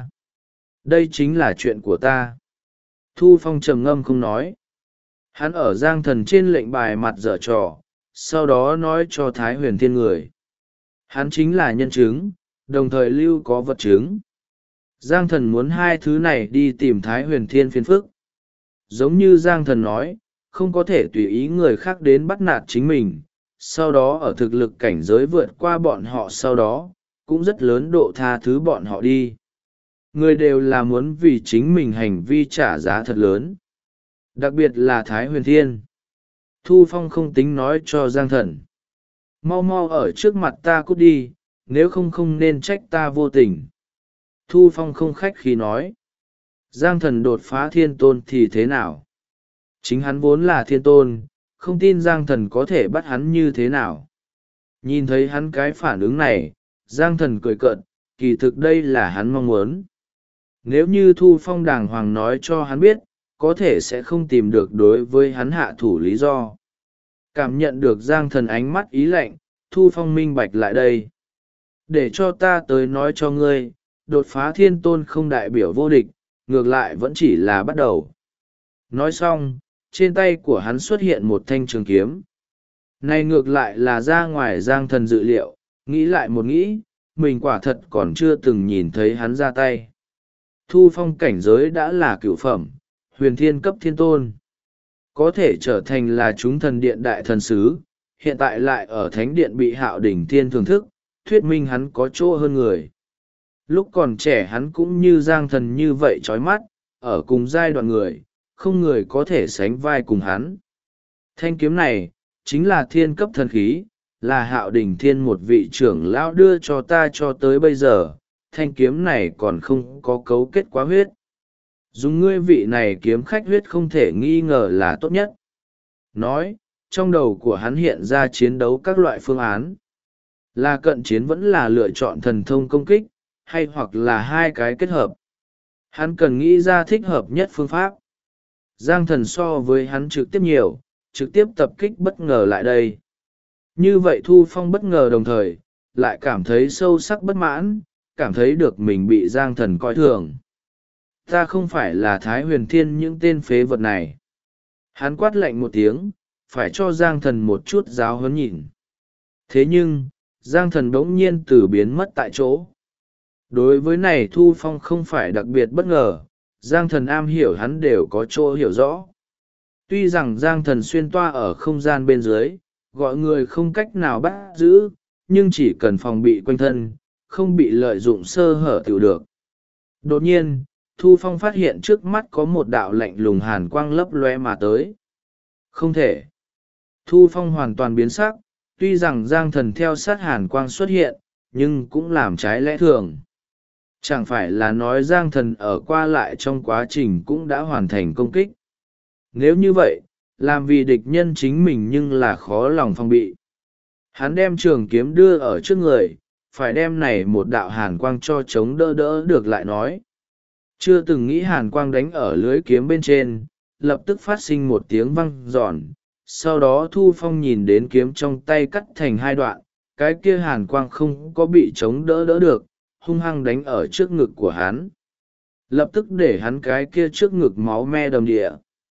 Đây chính là chuyện của ta. Thu Phong trầm ngâm không nói. Hắn ở Giang Thần trên lệnh bài mặt dở trò, sau đó nói cho Thái Huyền Thiên người. Hắn chính là nhân chứng, đồng thời lưu có vật chứng. Giang Thần muốn hai thứ này đi tìm Thái Huyền Thiên phiền phức. Giống như Giang Thần nói, không có thể tùy ý người khác đến bắt nạt chính mình, sau đó ở thực lực cảnh giới vượt qua bọn họ sau đó, cũng rất lớn độ tha thứ bọn họ đi. Người đều là muốn vì chính mình hành vi trả giá thật lớn. Đặc biệt là Thái Huyền Thiên. Thu Phong không tính nói cho Giang Thần. Mau mau ở trước mặt ta cút đi, nếu không không nên trách ta vô tình. Thu Phong không khách khí nói. Giang thần đột phá thiên tôn thì thế nào? Chính hắn vốn là thiên tôn, không tin Giang thần có thể bắt hắn như thế nào. Nhìn thấy hắn cái phản ứng này, Giang thần cười cợt, kỳ thực đây là hắn mong muốn. Nếu như Thu Phong đàng hoàng nói cho hắn biết, có thể sẽ không tìm được đối với hắn hạ thủ lý do. Cảm nhận được Giang thần ánh mắt ý lạnh, Thu Phong minh bạch lại đây. Để cho ta tới nói cho ngươi, đột phá thiên tôn không đại biểu vô địch, ngược lại vẫn chỉ là bắt đầu. Nói xong, trên tay của hắn xuất hiện một thanh trường kiếm. Này ngược lại là ra ngoài Giang thần dự liệu, nghĩ lại một nghĩ, mình quả thật còn chưa từng nhìn thấy hắn ra tay. Thu Phong cảnh giới đã là cửu phẩm, huyền thiên cấp thiên tôn. Có thể trở thành là chúng thần điện đại thần sứ, hiện tại lại ở thánh điện bị Hạo Đỉnh Thiên thưởng thức, thuyết minh hắn có chỗ hơn người. Lúc còn trẻ hắn cũng như Giang thần như vậy trói mắt, ở cùng giai đoạn người, không người có thể sánh vai cùng hắn. Thanh kiếm này, chính là thiên cấp thần khí, là Hạo Đỉnh Thiên một vị trưởng lão đưa cho ta cho tới bây giờ, thanh kiếm này còn không có cấu kết quá huyết. Dùng ngươi vị này kiếm khách huyết không thể nghi ngờ là tốt nhất. Nói, trong đầu của hắn hiện ra chiến đấu các loại phương án. Là cận chiến vẫn là lựa chọn thần thông công kích, hay hoặc là hai cái kết hợp. Hắn cần nghĩ ra thích hợp nhất phương pháp. Giang thần so với hắn trực tiếp nhiều, trực tiếp tập kích bất ngờ lại đây. Như vậy Thu Phong bất ngờ đồng thời, lại cảm thấy sâu sắc bất mãn, cảm thấy được mình bị Giang thần coi thường. Ta không phải là Thái Huyền Thiên những tên phế vật này. Hắn quát lạnh một tiếng, phải cho Giang thần một chút giáo huấn nhìn. Thế nhưng, Giang thần bỗng nhiên từ biến mất tại chỗ. Đối với này Thu Phong không phải đặc biệt bất ngờ, Giang thần am hiểu hắn đều có chỗ hiểu rõ. Tuy rằng Giang thần xuyên toa ở không gian bên dưới, gọi người không cách nào bắt giữ, nhưng chỉ cần phòng bị quanh thân, không bị lợi dụng sơ hở tiểu được. Đột nhiên, Thu Phong phát hiện trước mắt có một đạo lạnh lùng hàn quang lấp loe mà tới. Không thể. Thu Phong hoàn toàn biến sắc, tuy rằng Giang thần theo sát hàn quang xuất hiện, nhưng cũng làm trái lẽ thường. Chẳng phải là nói Giang thần ở qua lại trong quá trình cũng đã hoàn thành công kích. Nếu như vậy, làm vì địch nhân chính mình nhưng là khó lòng phòng bị. Hắn đem trường kiếm đưa ở trước người, phải đem này một đạo hàn quang cho chống đỡ đỡ được lại nói. Chưa từng nghĩ hàn quang đánh ở lưới kiếm bên trên, lập tức phát sinh một tiếng vang giòn. Sau đó Thu Phong nhìn đến kiếm trong tay cắt thành hai đoạn, cái kia hàn quang không có bị chống đỡ đỡ được, hung hăng đánh ở trước ngực của hắn. Lập tức để hắn cái kia trước ngực máu me đầm địa.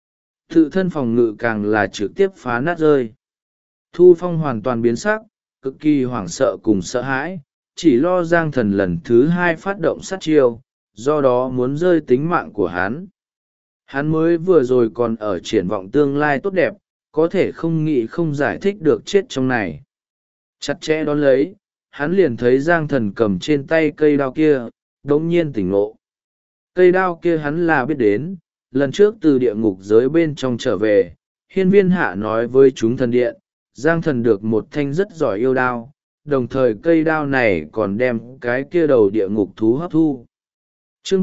Tự thân phòng ngự càng là trực tiếp phá nát rơi. Thu Phong hoàn toàn biến sắc, cực kỳ hoảng sợ cùng sợ hãi, chỉ lo Giang thần lần thứ hai phát động sát chiêu, do đó muốn rơi tính mạng của hắn. Hắn mới vừa rồi còn ở triển vọng tương lai tốt đẹp, có thể không nghĩ không giải thích được chết trong này. Chặt chẽ đón lấy, hắn liền thấy Giang thần cầm trên tay cây đao kia, đống nhiên tỉnh ngộ. Cây đao kia hắn là biết đến, lần trước từ địa ngục giới bên trong trở về, hiên viên hạ nói với chúng thần điện, Giang thần được một thanh rất giỏi yêu đao, đồng thời cây đao này còn đem cái kia đầu địa ngục thú hấp thu. Chương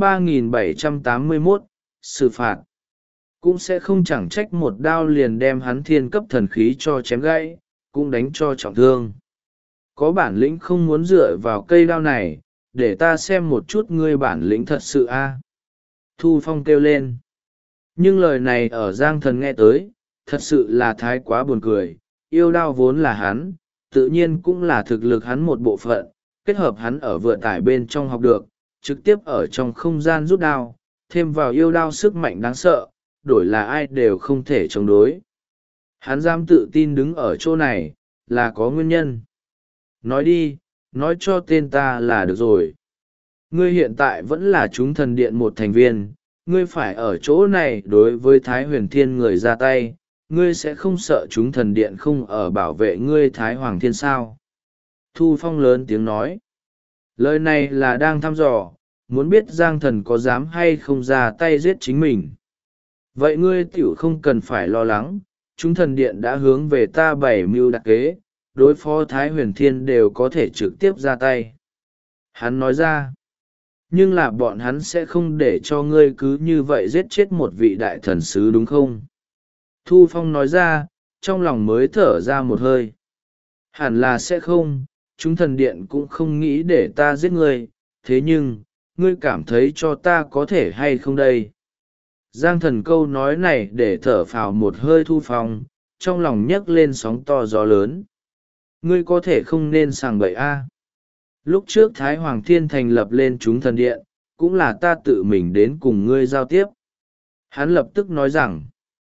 3781, xử phạt. Cũng sẽ không chẳng trách một đao liền đem hắn thiên cấp thần khí cho chém gãy, cũng đánh cho trọng thương. Có bản lĩnh không muốn dựa vào cây đao này, để ta xem một chút ngươi bản lĩnh thật sự a. Thu Phong kêu lên. Nhưng lời này ở Giang thần nghe tới, thật sự là thái quá buồn cười, yêu đao vốn là hắn, tự nhiên cũng là thực lực hắn một bộ phận, kết hợp hắn ở vựa tải bên trong học được, trực tiếp ở trong không gian rút đao, thêm vào yêu đao sức mạnh đáng sợ, đổi là ai đều không thể chống đối. Hắn dám tự tin đứng ở chỗ này, là có nguyên nhân. Nói đi, nói cho tên ta là được rồi. Ngươi hiện tại vẫn là chúng thần điện một thành viên, ngươi phải ở chỗ này đối với Thái Huyền Thiên người ra tay, ngươi sẽ không sợ chúng thần điện không ở bảo vệ ngươi Thái Hoàng Thiên sao. Thu Phong lớn tiếng nói. Lời này là đang thăm dò, muốn biết Giang thần có dám hay không ra tay giết chính mình. Vậy ngươi tiểu không cần phải lo lắng, chúng thần điện đã hướng về ta bảy mưu đặc kế, đối phó Thái Huyền Thiên đều có thể trực tiếp ra tay. Hắn nói ra, nhưng là bọn hắn sẽ không để cho ngươi cứ như vậy giết chết một vị đại thần sứ đúng không? Thu Phong nói ra, trong lòng mới thở ra một hơi. Hẳn là sẽ không, chúng thần điện cũng không nghĩ để ta giết ngươi, thế nhưng, ngươi cảm thấy cho ta có thể hay không đây? Giang Thần câu nói này để thở phào một hơi Thu Phong, trong lòng nhấc lên sóng to gió lớn. Ngươi có thể không nên sàng bậy a. Lúc trước Thái Hoàng Thiên thành lập lên chúng thần điện, cũng là ta tự mình đến cùng ngươi giao tiếp. Hắn lập tức nói rằng,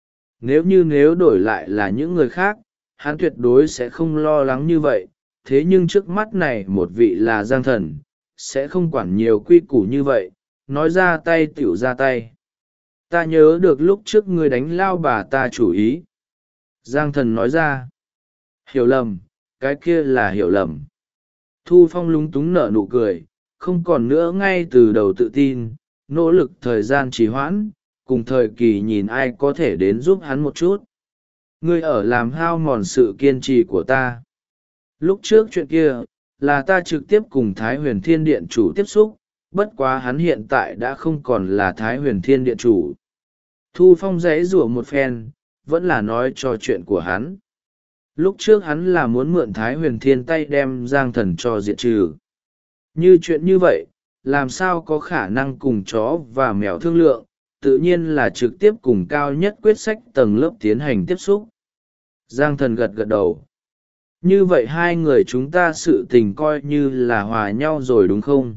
nếu đổi lại là những người khác, hắn tuyệt đối sẽ không lo lắng như vậy, thế nhưng trước mắt này một vị là Giang Thần, sẽ không quản nhiều quy củ như vậy, nói ra tay tựu ra tay. Ta nhớ được lúc trước ngươi đánh lao bà ta chủ ý. Giang Thần nói ra, hiểu lầm, cái kia là hiểu lầm. Thu Phong lúng túng nở nụ cười, không còn nữa ngay từ đầu tự tin, nỗ lực thời gian trì hoãn, cùng thời kỳ nhìn ai có thể đến giúp hắn một chút. Ngươi ở làm hao mòn sự kiên trì của ta. Lúc trước chuyện kia, là ta trực tiếp cùng Thái Huyền Thiên Điện chủ tiếp xúc, bất quá hắn hiện tại đã không còn là Thái Huyền Thiên Điện chủ. Thu Phong giãy giụa một phen, vẫn là nói cho chuyện của hắn. Lúc trước hắn là muốn mượn Thái Huyền Thiên tay đem Giang Thần cho diệt trừ. Như chuyện như vậy, làm sao có khả năng cùng chó và mèo thương lượng, tự nhiên là trực tiếp cùng cao nhất quyết sách tầng lớp tiến hành tiếp xúc. Giang Thần gật gật đầu. Như vậy hai người chúng ta sự tình coi như là hòa nhau rồi đúng không?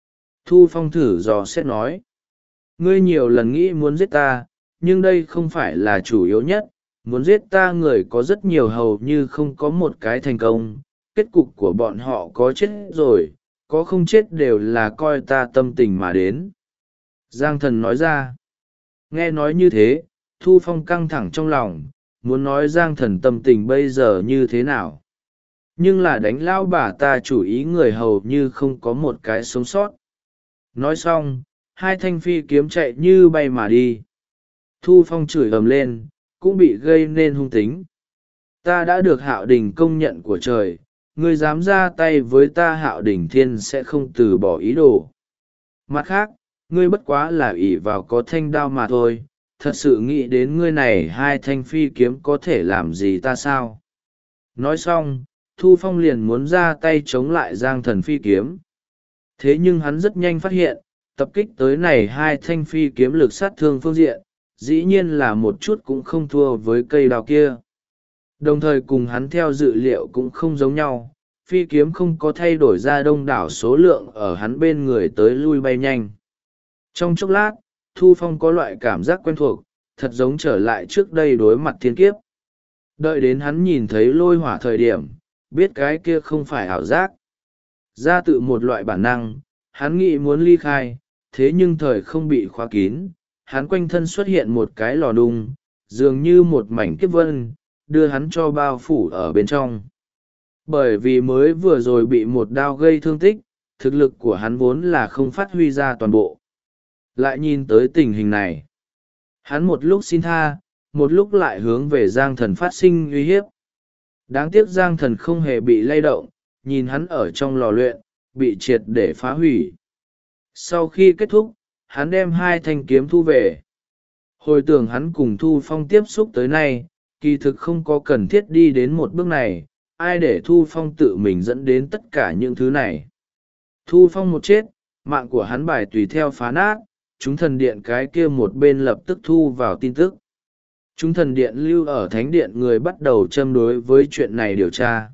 Thu Phong thử dò xét nói. Ngươi nhiều lần nghĩ muốn giết ta, nhưng đây không phải là chủ yếu nhất. Muốn giết ta người có rất nhiều hầu như không có một cái thành công. Kết cục của bọn họ có chết rồi, có không chết đều là coi ta tâm tình mà đến. Giang Thần nói ra. Nghe nói như thế, Thu Phong căng thẳng trong lòng, muốn nói Giang Thần tâm tình bây giờ như thế nào. Nhưng là đánh lao bà ta chủ ý người hầu như không có một cái sống sót. Nói xong, hai thanh phi kiếm chạy như bay mà đi. Thu Phong chửi ầm lên, cũng bị gây nên hung tính. Ta đã được Hạo Đình công nhận của trời, ngươi dám ra tay với ta Hạo Đình Thiên sẽ không từ bỏ ý đồ. Mặt khác, ngươi bất quá là ỷ vào có thanh đao mà thôi, thật sự nghĩ đến ngươi này hai thanh phi kiếm có thể làm gì ta sao? Nói xong, Thu Phong liền muốn ra tay chống lại Giang Thần phi kiếm. Thế nhưng hắn rất nhanh phát hiện, tập kích tới này hai thanh phi kiếm lực sát thương phương diện, dĩ nhiên là một chút cũng không thua với cây đao kia. Đồng thời cùng hắn theo dự liệu cũng không giống nhau, phi kiếm không có thay đổi ra đông đảo số lượng ở hắn bên người tới lui bay nhanh. Trong chốc lát, Thu Phong có loại cảm giác quen thuộc, thật giống trở lại trước đây đối mặt thiên kiếp. Đợi đến hắn nhìn thấy lôi hỏa thời điểm, biết cái kia không phải ảo giác. Ra tự một loại bản năng, hắn nghĩ muốn ly khai, thế nhưng thời không bị khóa kín, hắn quanh thân xuất hiện một cái lò đung, dường như một mảnh kiếp vân, đưa hắn cho bao phủ ở bên trong. Bởi vì mới vừa rồi bị một đao gây thương tích, thực lực của hắn vốn là không phát huy ra toàn bộ. Lại nhìn tới tình hình này, hắn một lúc xin tha, một lúc lại hướng về Giang Thần phát sinh uy hiếp. Đáng tiếc Giang Thần không hề bị lay động, nhìn hắn ở trong lò luyện, bị triệt để phá hủy. Sau khi kết thúc, hắn đem hai thanh kiếm thu về. Hồi tưởng hắn cùng Thu Phong tiếp xúc tới nay, kỳ thực không có cần thiết đi đến một bước này, ai để Thu Phong tự mình dẫn đến tất cả những thứ này. Thu Phong một chết, mạng của hắn bài tùy theo phá nát, chúng thần điện cái kia một bên lập tức thu vào tin tức. Chúng thần điện lưu ở thánh điện người bắt đầu châm đối với chuyện này điều tra.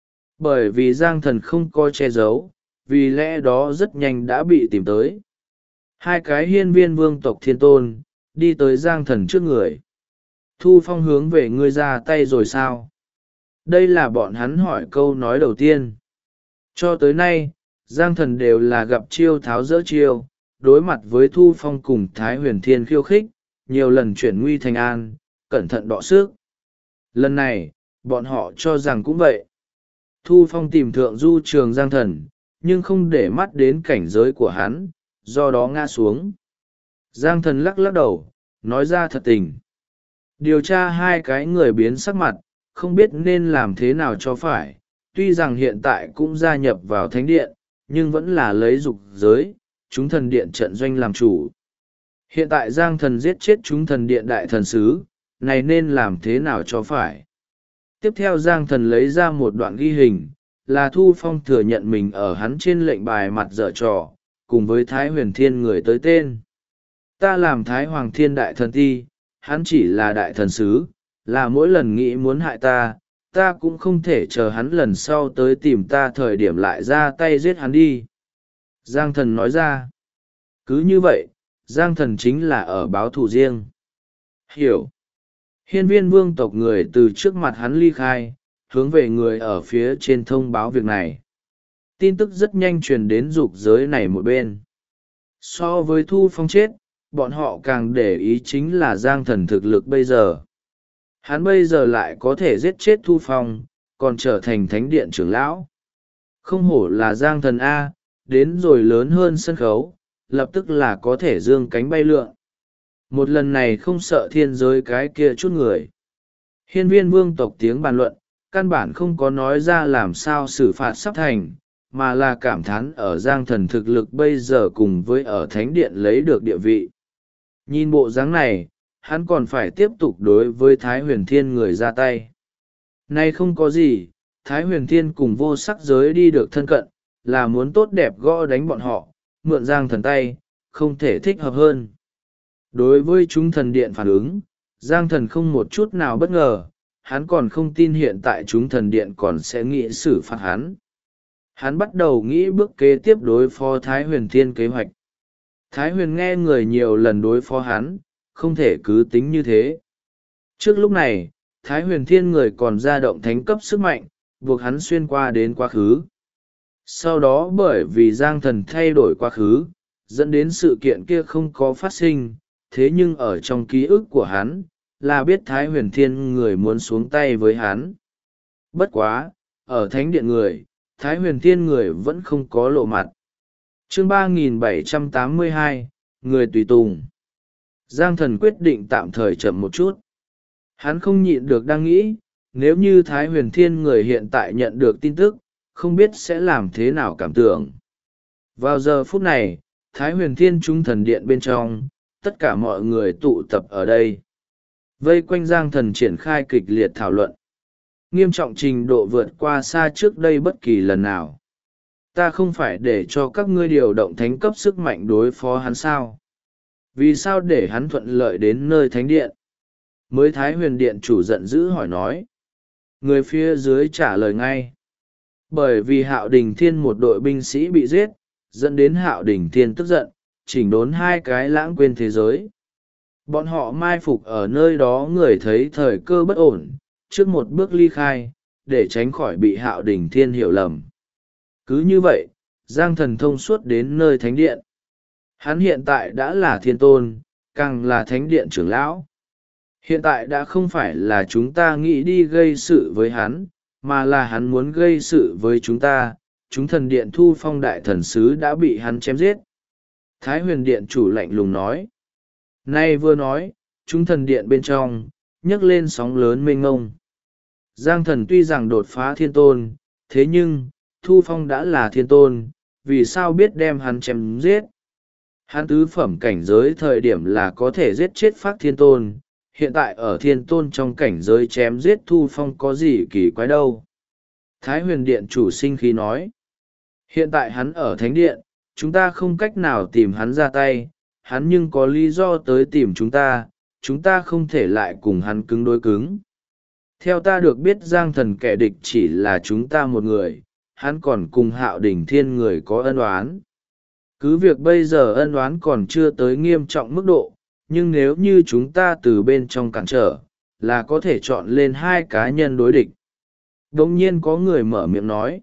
Bởi vì Giang Thần không có che giấu, vì lẽ đó rất nhanh đã bị tìm tới. Hai cái hiên viên vương tộc thiên tôn, đi tới Giang Thần trước người. Thu Phong hướng về ngươi ra tay rồi sao? Đây là bọn hắn hỏi câu nói đầu tiên. Cho tới nay, Giang Thần đều là gặp chiêu tháo dỡ chiêu, đối mặt với Thu Phong cùng Thái Huyền Thiên khiêu khích, nhiều lần chuyển nguy thành an, cẩn thận đọ sức. Lần này, bọn họ cho rằng cũng vậy. Thu Phong tìm thượng du trường Giang Thần, nhưng không để mắt đến cảnh giới của hắn, do đó ngã xuống. Giang Thần lắc lắc đầu, nói ra thật tình. Điều tra hai cái người biến sắc mặt, không biết nên làm thế nào cho phải, tuy rằng hiện tại cũng gia nhập vào thánh điện, nhưng vẫn là lấy dục giới, chúng thần điện trận doanh làm chủ. Hiện tại Giang Thần giết chết chúng thần điện đại thần sứ, này nên làm thế nào cho phải? Tiếp theo Giang Thần lấy ra một đoạn ghi hình, là Thu Phong thừa nhận mình ở hắn trên lệnh bài mặt dở trò, cùng với Thái Huyền Thiên người tới tên. Ta làm Thái Hoàng Thiên đại thần ti, hắn chỉ là đại thần sứ, là mỗi lần nghĩ muốn hại ta, ta cũng không thể chờ hắn lần sau tới tìm ta thời điểm lại ra tay giết hắn đi. Giang Thần nói ra. Cứ như vậy, Giang Thần chính là ở báo thù riêng. Hiểu. Hiên viên vương tộc người từ trước mặt hắn ly khai, hướng về người ở phía trên thông báo việc này. Tin tức rất nhanh truyền đến dục giới này một bên. So với Thu Phong chết, bọn họ càng để ý chính là Giang Thần thực lực bây giờ. Hắn bây giờ lại có thể giết chết Thu Phong, còn trở thành thánh điện trưởng lão. Không hổ là Giang Thần A, đến rồi lớn hơn sân khấu, lập tức là có thể dương cánh bay lượn. Một lần này không sợ thiên giới cái kia chút người. Hiên viên vương tộc tiếng bàn luận, căn bản không có nói ra làm sao xử phạt sắp thành, mà là cảm thán ở Giang Thần thực lực bây giờ cùng với ở thánh điện lấy được địa vị. Nhìn bộ dáng này, hắn còn phải tiếp tục đối với Thái Huyền Thiên người ra tay. Nay không có gì, Thái Huyền Thiên cùng vô sắc giới đi được thân cận, là muốn tốt đẹp gõ đánh bọn họ, mượn Giang Thần tay, không thể thích hợp hơn. Đối với chúng thần điện phản ứng, Giang Thần không một chút nào bất ngờ, hắn còn không tin hiện tại chúng thần điện còn sẽ nghĩ xử phạt hắn. Hắn bắt đầu nghĩ bước kế tiếp đối phó Thái Huyền Thiên kế hoạch. Thái Huyền nghe người nhiều lần đối phó hắn, không thể cứ tính như thế. Trước lúc này, Thái Huyền Thiên người còn ra động thánh cấp sức mạnh, buộc hắn xuyên qua đến quá khứ. Sau đó bởi vì Giang Thần thay đổi quá khứ, dẫn đến sự kiện kia không có phát sinh, thế nhưng ở trong ký ức của hắn, là biết Thái Huyền Thiên người muốn xuống tay với hắn. Bất quá, ở thánh điện người, Thái Huyền Thiên người vẫn không có lộ mặt. Chương 3782, người tùy tùng. Giang Thần quyết định tạm thời chậm một chút. Hắn không nhịn được đang nghĩ, nếu như Thái Huyền Thiên người hiện tại nhận được tin tức, không biết sẽ làm thế nào cảm tưởng. Vào giờ phút này, Thái Huyền Thiên chúng thần điện bên trong, tất cả mọi người tụ tập ở đây. Vây quanh Giang Thần triển khai kịch liệt thảo luận. Nghiêm trọng trình độ vượt qua xa trước đây bất kỳ lần nào. Ta không phải để cho các ngươi điều động thánh cấp sức mạnh đối phó hắn sao? Vì sao để hắn thuận lợi đến nơi thánh điện? Mới Thái Huyền Điện chủ giận dữ hỏi nói. Người phía dưới trả lời ngay. Bởi vì Hạo Đình Thiên một đội binh sĩ bị giết, dẫn đến Hạo Đình Thiên tức giận, chỉnh đốn hai cái lãng quên thế giới. Bọn họ mai phục ở nơi đó, người thấy thời cơ bất ổn, trước một bước ly khai, để tránh khỏi bị Hạo Đình Thiên hiểu lầm. Cứ như vậy, Giang Thần thông suốt đến nơi thánh điện. Hắn hiện tại đã là thiên tôn, càng là thánh điện trưởng lão. Hiện tại đã không phải là chúng ta nghĩ đi gây sự với hắn, mà là hắn muốn gây sự với chúng ta. Chúng thần điện Thu Phong đại thần sứ đã bị hắn chém giết. Thái Huyền Điện chủ lạnh lùng nói. Nay vừa nói, chúng thần điện bên trong, nhấc lên sóng lớn mênh ngông. Giang Thần tuy rằng đột phá thiên tôn, thế nhưng, Thu Phong đã là thiên tôn, vì sao biết đem hắn chém giết? Hắn tứ phẩm cảnh giới thời điểm là có thể giết chết Phác thiên tôn, hiện tại ở thiên tôn trong cảnh giới chém giết Thu Phong có gì kỳ quái đâu. Thái Huyền Điện chủ sinh khí nói. Hiện tại hắn ở thánh điện, chúng ta không cách nào tìm hắn ra tay, hắn nhưng có lý do tới tìm chúng ta không thể lại cùng hắn cứng đối cứng. Theo ta được biết Giang Thần kẻ địch chỉ là chúng ta một người, hắn còn cùng Hạo Đình Thiên người có ân oán. Cứ việc bây giờ ân oán còn chưa tới nghiêm trọng mức độ, nhưng nếu như chúng ta từ bên trong cản trở, là có thể chọn lên hai cá nhân đối địch. Đồng nhiên có người mở miệng nói,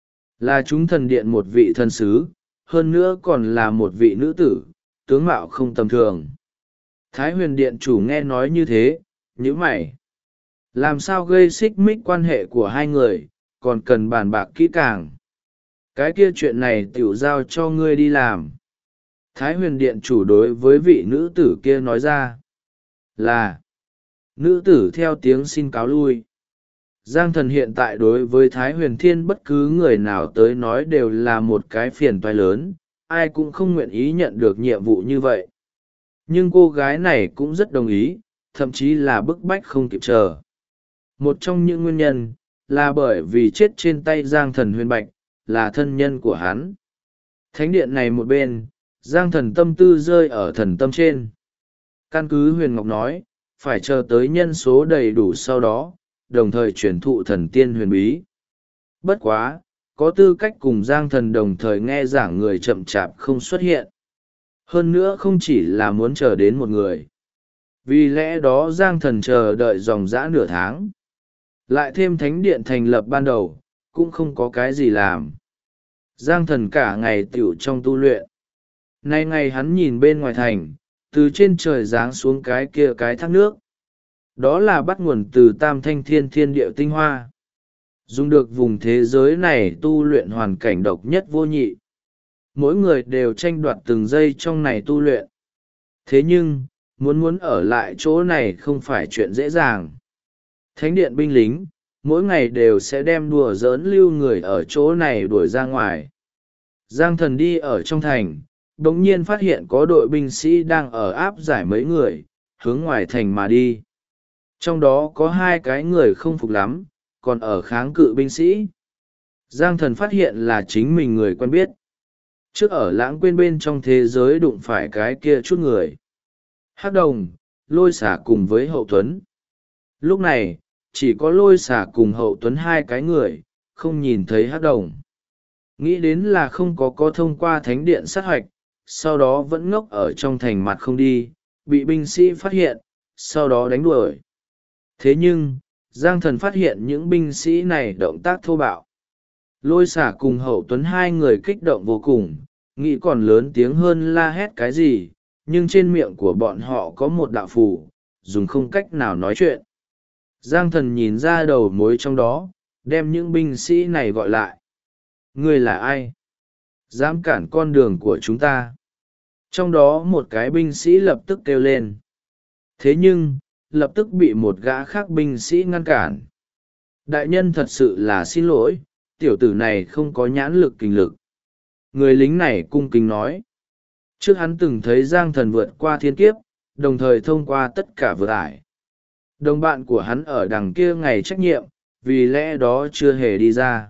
là chúng thần điện một vị thần sứ, hơn nữa còn là một vị nữ tử, tướng mạo không tầm thường. Thái Huyền Điện chủ nghe nói như thế, nhíu mày. Làm sao gây xích mích quan hệ của hai người, còn cần bàn bạc kỹ càng. Cái kia chuyện này tiểu giao cho ngươi đi làm. Thái Huyền Điện chủ đối với vị nữ tử kia nói ra. Là. Nữ tử theo tiếng xin cáo lui. Giang Thần hiện tại đối với Thái Huyền Thiên bất cứ người nào tới nói đều là một cái phiền toái lớn, ai cũng không nguyện ý nhận được nhiệm vụ như vậy. Nhưng cô gái này cũng rất đồng ý, thậm chí là bức bách không kịp chờ. Một trong những nguyên nhân là bởi vì chết trên tay Giang Thần Huyền Bạch là thân nhân của hắn. Thánh điện này một bên, Giang Thần tâm tư rơi ở thần tâm trên. Căn cứ Huyền Ngọc nói, phải chờ tới nhân số đầy đủ sau đó, đồng thời truyền thụ thần tiên huyền bí. Bất quá, có tư cách cùng Giang Thần đồng thời nghe giảng người chậm chạp không xuất hiện. Hơn nữa không chỉ là muốn chờ đến một người. Vì lẽ đó Giang Thần chờ đợi dòng dã nửa tháng. Lại thêm thánh điện thành lập ban đầu, cũng không có cái gì làm. Giang Thần cả ngày tiểu trong tu luyện. Nay ngày hắn nhìn bên ngoài thành, từ trên trời giáng xuống cái kia cái thác nước. Đó là bắt nguồn từ Tam Thanh Thiên Thiên Địa tinh hoa. Dùng được vùng thế giới này tu luyện hoàn cảnh độc nhất vô nhị. Mỗi người đều tranh đoạt từng giây trong này tu luyện. Thế nhưng, muốn ở lại chỗ này không phải chuyện dễ dàng. Thánh điện binh lính, mỗi ngày đều sẽ đem đùa giỡn lưu người ở chỗ này đuổi ra ngoài. Giang Thần đi ở trong thành, đột nhiên phát hiện có đội binh sĩ đang ở áp giải mấy người, hướng ngoài thành mà đi. Trong đó có 2 cái người không phục lắm, còn ở kháng cự binh sĩ. Giang Thần phát hiện là chính mình người quen biết. Trước ở Lãng Quên bên trong thế giới đụng phải cái kia chút người. Hắc Đồng, Lôi Xả cùng với Hậu Tuấn. Lúc này, chỉ có Lôi Xả cùng Hậu Tuấn 2 cái người, không nhìn thấy Hắc Đồng. Nghĩ đến là không có thông qua thánh điện sát hoạch, sau đó vẫn ngốc ở trong thành mặt không đi, bị binh sĩ phát hiện, sau đó đánh đuổi. Thế nhưng, Giang Thần phát hiện những binh sĩ này động tác thô bạo. Lôi Xả cùng Hậu Tuấn 2 người kích động vô cùng, nghĩ còn lớn tiếng hơn la hét cái gì, nhưng trên miệng của bọn họ có một đạo phù, dùng không cách nào nói chuyện. Giang Thần nhìn ra đầu mối trong đó, đem những binh sĩ này gọi lại. Ngươi là ai? Dám cản con đường của chúng ta. Trong đó một cái binh sĩ lập tức kêu lên. Thế nhưng, lập tức bị một gã khác binh sĩ ngăn cản. Đại nhân thật sự là xin lỗi, tiểu tử này không có nhãn lực kinh lực. Người lính này cung kính nói. Trước hắn từng thấy Giang Thần vượt qua thiên kiếp, đồng thời thông qua tất cả vượt ải. Đồng bạn của hắn ở đằng kia ngày trách nhiệm, vì lẽ đó chưa hề đi ra.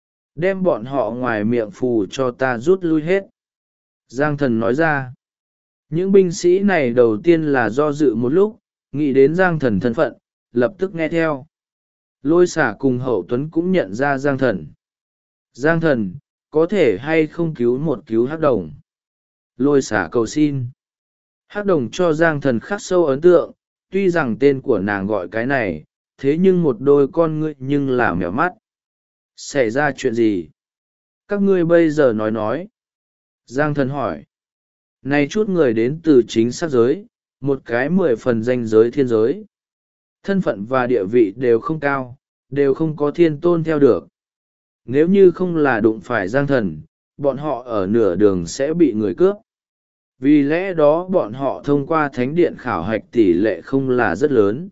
Đem bọn họ ngoài miệng phù cho ta rút lui hết. Giang Thần nói ra. Những binh sĩ này đầu tiên là do dự một lúc, nghĩ đến Giang Thần thân phận, lập tức nghe theo. Lôi Xả cùng Hậu Tuấn cũng nhận ra Giang Thần. Giang Thần, có thể hay không cứu Hắc Đồng? Lôi Xả cầu xin. Hắc Đồng cho Giang Thần khắc sâu ấn tượng, tuy rằng tên của nàng gọi cái này, thế nhưng một đôi con ngươi nhưng là mèo mắt. Xảy ra chuyện gì? Các ngươi bây giờ nói. Giang Thần hỏi. Này chút người đến từ chính xác giới, một cái 10 phần danh giới thiên giới. Thân phận và địa vị đều không cao, đều không có thiên tôn theo được. Nếu như không là đụng phải Giang Thần, bọn họ ở nửa đường sẽ bị người cướp. Vì lẽ đó bọn họ thông qua thánh điện khảo hạch tỷ lệ không là rất lớn.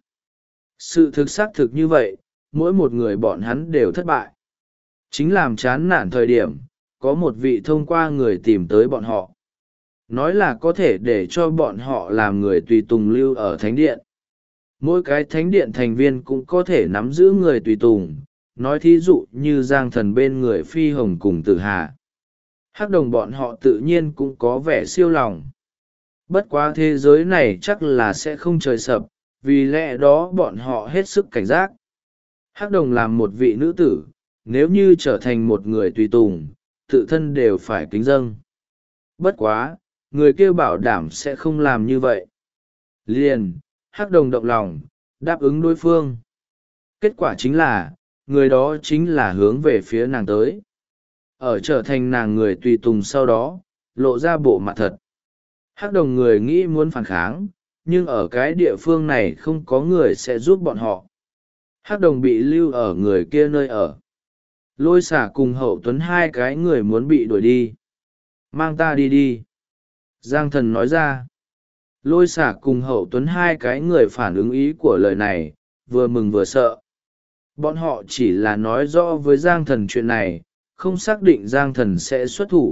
Sự thực xác thực như vậy, mỗi một người bọn hắn đều thất bại. Chính làm chán nản thời điểm, có một vị thông qua người tìm tới bọn họ. Nói là có thể để cho bọn họ làm người tùy tùng lưu ở thánh điện. Mỗi cái thánh điện thành viên cũng có thể nắm giữ người tùy tùng, nói thí dụ như Giang Thần bên người Phi Hồng cùng Tử Hà. Hắc Đồng bọn họ tự nhiên cũng có vẻ siêu lòng. Bất quá thế giới này chắc là sẽ không trời sập, vì lẽ đó bọn họ hết sức cảnh giác. Hắc Đồng làm một vị nữ tử, nếu như trở thành một người tùy tùng, tự thân đều phải kính dâng. Bất quá, người kia bảo đảm sẽ không làm như vậy. Liền, Hắc Đồng động lòng, đáp ứng đối phương. Kết quả chính là, người đó chính là hướng về phía nàng tới. Ở trở thành nàng người tùy tùng sau đó, lộ ra bộ mặt thật. Hắc Đồng người nghĩ muốn phản kháng, nhưng ở cái địa phương này không có người sẽ giúp bọn họ. Hắc Đồng bị lưu ở người kia nơi ở. Lôi Xả cùng Hậu Tuấn 2 cái người muốn bị đuổi đi. Mang ta đi. Giang Thần nói ra. Lôi Xả cùng Hậu Tuấn 2 cái người phản ứng ý của lời này, vừa mừng vừa sợ. Bọn họ chỉ là nói rõ với Giang Thần chuyện này, không xác định Giang Thần sẽ xuất thủ,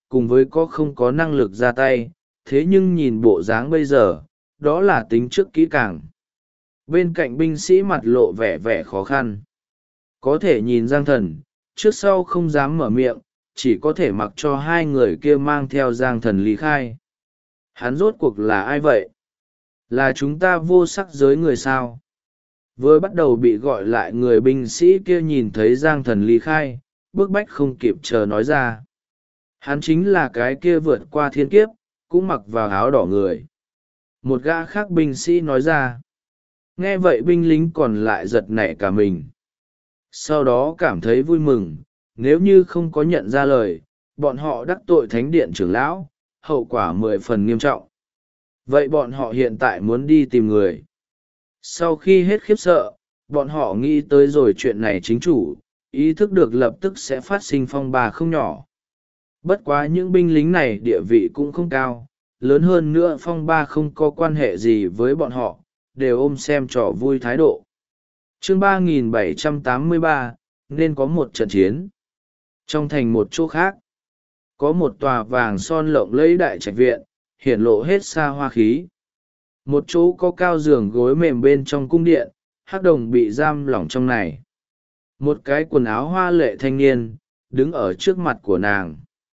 cùng với có không có năng lực ra tay, thế nhưng nhìn bộ dáng bây giờ, đó là tính trước kỹ càng. Bên cạnh binh sĩ mặt lộ vẻ vẻ khó khăn. Có thể nhìn Giang Thần, trước sau không dám mở miệng, chỉ có thể mặc cho hai người kia mang theo Giang Thần ly khai. Hắn rốt cuộc là ai vậy? Là chúng ta vô sắc giới người sao? Vừa bắt đầu bị gọi lại, người binh sĩ kia nhìn thấy Giang Thần ly khai, bước bách không kịp chờ nói ra. Hắn chính là cái kia vượt qua thiên kiếp, cũng mặc vào áo đỏ người. Một gã khác binh sĩ nói ra. Nghe vậy binh lính còn lại giật nảy cả mình. Sau đó cảm thấy vui mừng, nếu như không có nhận ra lời, bọn họ đắc tội thánh điện trưởng lão, hậu quả 10 phần nghiêm trọng. Vậy bọn họ hiện tại muốn đi tìm người. Sau khi hết khiếp sợ, bọn họ nghĩ tới rồi chuyện này chính chủ, ý thức được lập tức sẽ phát sinh phong ba không nhỏ. Bất quá những binh lính này địa vị cũng không cao, lớn hơn nữa phong ba không có quan hệ gì với bọn họ, đều ôm xem trò vui thái độ. Chương 3783, nên có một trận chiến. Trong thành một chỗ khác, có một tòa vàng son lộng lẫy đại trạch viện, hiển lộ hết xa hoa khí. Một chỗ có cao giường gối mềm bên trong cung điện, hắc đồng bị giam lỏng trong này. Một cái quần áo hoa lệ thanh niên, đứng ở trước mặt của nàng.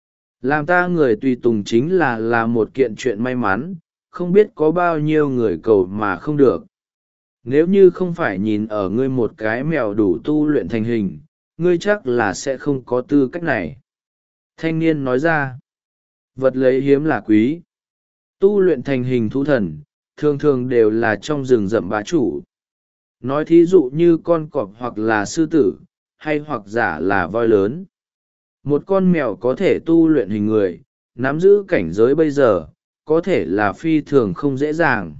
Làm ta người tùy tùng chính là một kiện chuyện may mắn, không biết có bao nhiêu người cầu mà không được. Nếu như không phải nhìn ở ngươi một cái mèo đủ tu luyện thành hình, ngươi chắc là sẽ không có tư cách này. Thanh niên nói ra, vật lấy hiếm là quý. Tu luyện thành hình thú thần, thường thường đều là trong rừng rậm bá chủ. Nói thí dụ như con cọp hoặc là sư tử, hay hoặc giả là voi lớn. Một con mèo có thể tu luyện hình người, nắm giữ cảnh giới bây giờ, có thể là phi thường không dễ dàng.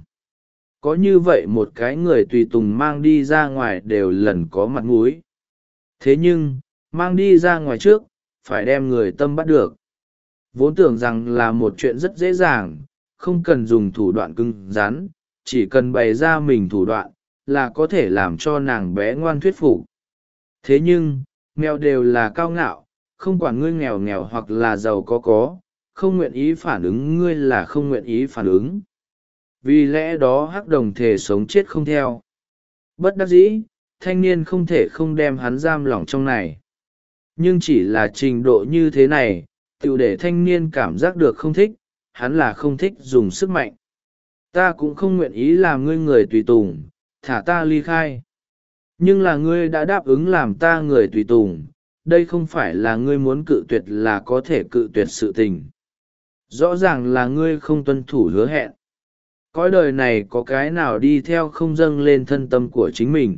Có như vậy một cái người tùy tùng mang đi ra ngoài đều lần có mặt mũi. Thế nhưng, mang đi ra ngoài trước, phải đem người tâm bắt được. Vốn tưởng rằng là một chuyện rất dễ dàng, không cần dùng thủ đoạn cứng rắn, chỉ cần bày ra mình thủ đoạn, là có thể làm cho nàng bé ngoan thuyết phục. Thế nhưng, mèo đều là cao ngạo, không quản ngươi nghèo nghèo hoặc là giàu có, không nguyện ý phản ứng ngươi là không nguyện ý phản ứng. Vì lẽ đó hắc đồng thể sống chết không theo. Bất đắc dĩ, thanh niên không thể không đem hắn giam lỏng trong này. Nhưng chỉ là trình độ như thế này, tự để thanh niên cảm giác được không thích, hắn là không thích dùng sức mạnh. Ta cũng không nguyện ý làm ngươi người tùy tùng, thả ta ly khai. Nhưng là ngươi đã đáp ứng làm ta người tùy tùng, đây không phải là ngươi muốn cự tuyệt là có thể cự tuyệt sự tình. Rõ ràng là ngươi không tuân thủ hứa hẹn. Cõi đời này có cái nào đi theo không dâng lên thân tâm của chính mình.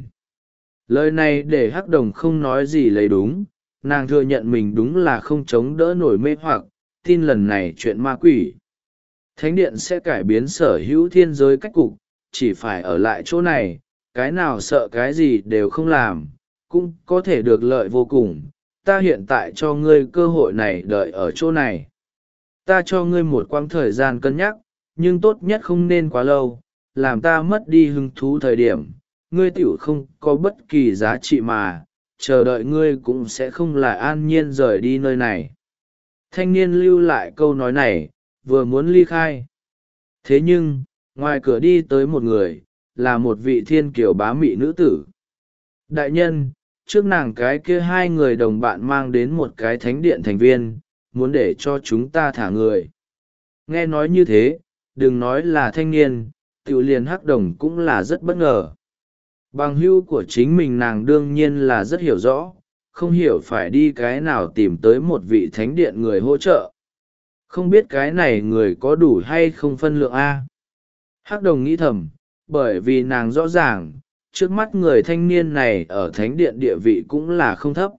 Lời này để hắc đồng không nói gì lấy đúng, nàng thừa nhận mình đúng là không chống đỡ nổi mê hoặc, tin lần này chuyện ma quỷ. Thánh điện sẽ cải biến sở hữu thiên giới cách cục, chỉ phải ở lại chỗ này, cái nào sợ cái gì đều không làm, cũng có thể được lợi vô cùng. Ta hiện tại cho ngươi cơ hội này đợi ở chỗ này. Ta cho ngươi một quãng thời gian cân nhắc, nhưng tốt nhất không nên quá lâu, làm ta mất đi hứng thú thời điểm, ngươi tiểu không có bất kỳ giá trị mà, chờ đợi ngươi cũng sẽ không lại an nhiên rời đi nơi này. Thanh niên lưu lại câu nói này, vừa muốn ly khai. Thế nhưng, ngoài cửa đi tới một người, là một vị thiên kiều bá mị nữ tử. Đại nhân, trước nàng cái kia hai người đồng bạn mang đến một cái thánh điện thành viên, muốn để cho chúng ta thả người. Nghe nói như thế, đừng nói là thanh niên, tiểu liền hắc đồng cũng là rất bất ngờ. Bằng hữu của chính mình nàng đương nhiên là rất hiểu rõ, không hiểu phải đi cái nào tìm tới một vị thánh điện người hỗ trợ. Không biết cái này người có đủ hay không phân lượng A. Hắc đồng nghĩ thầm, bởi vì nàng rõ ràng, trước mắt người thanh niên này ở thánh điện địa vị cũng là không thấp.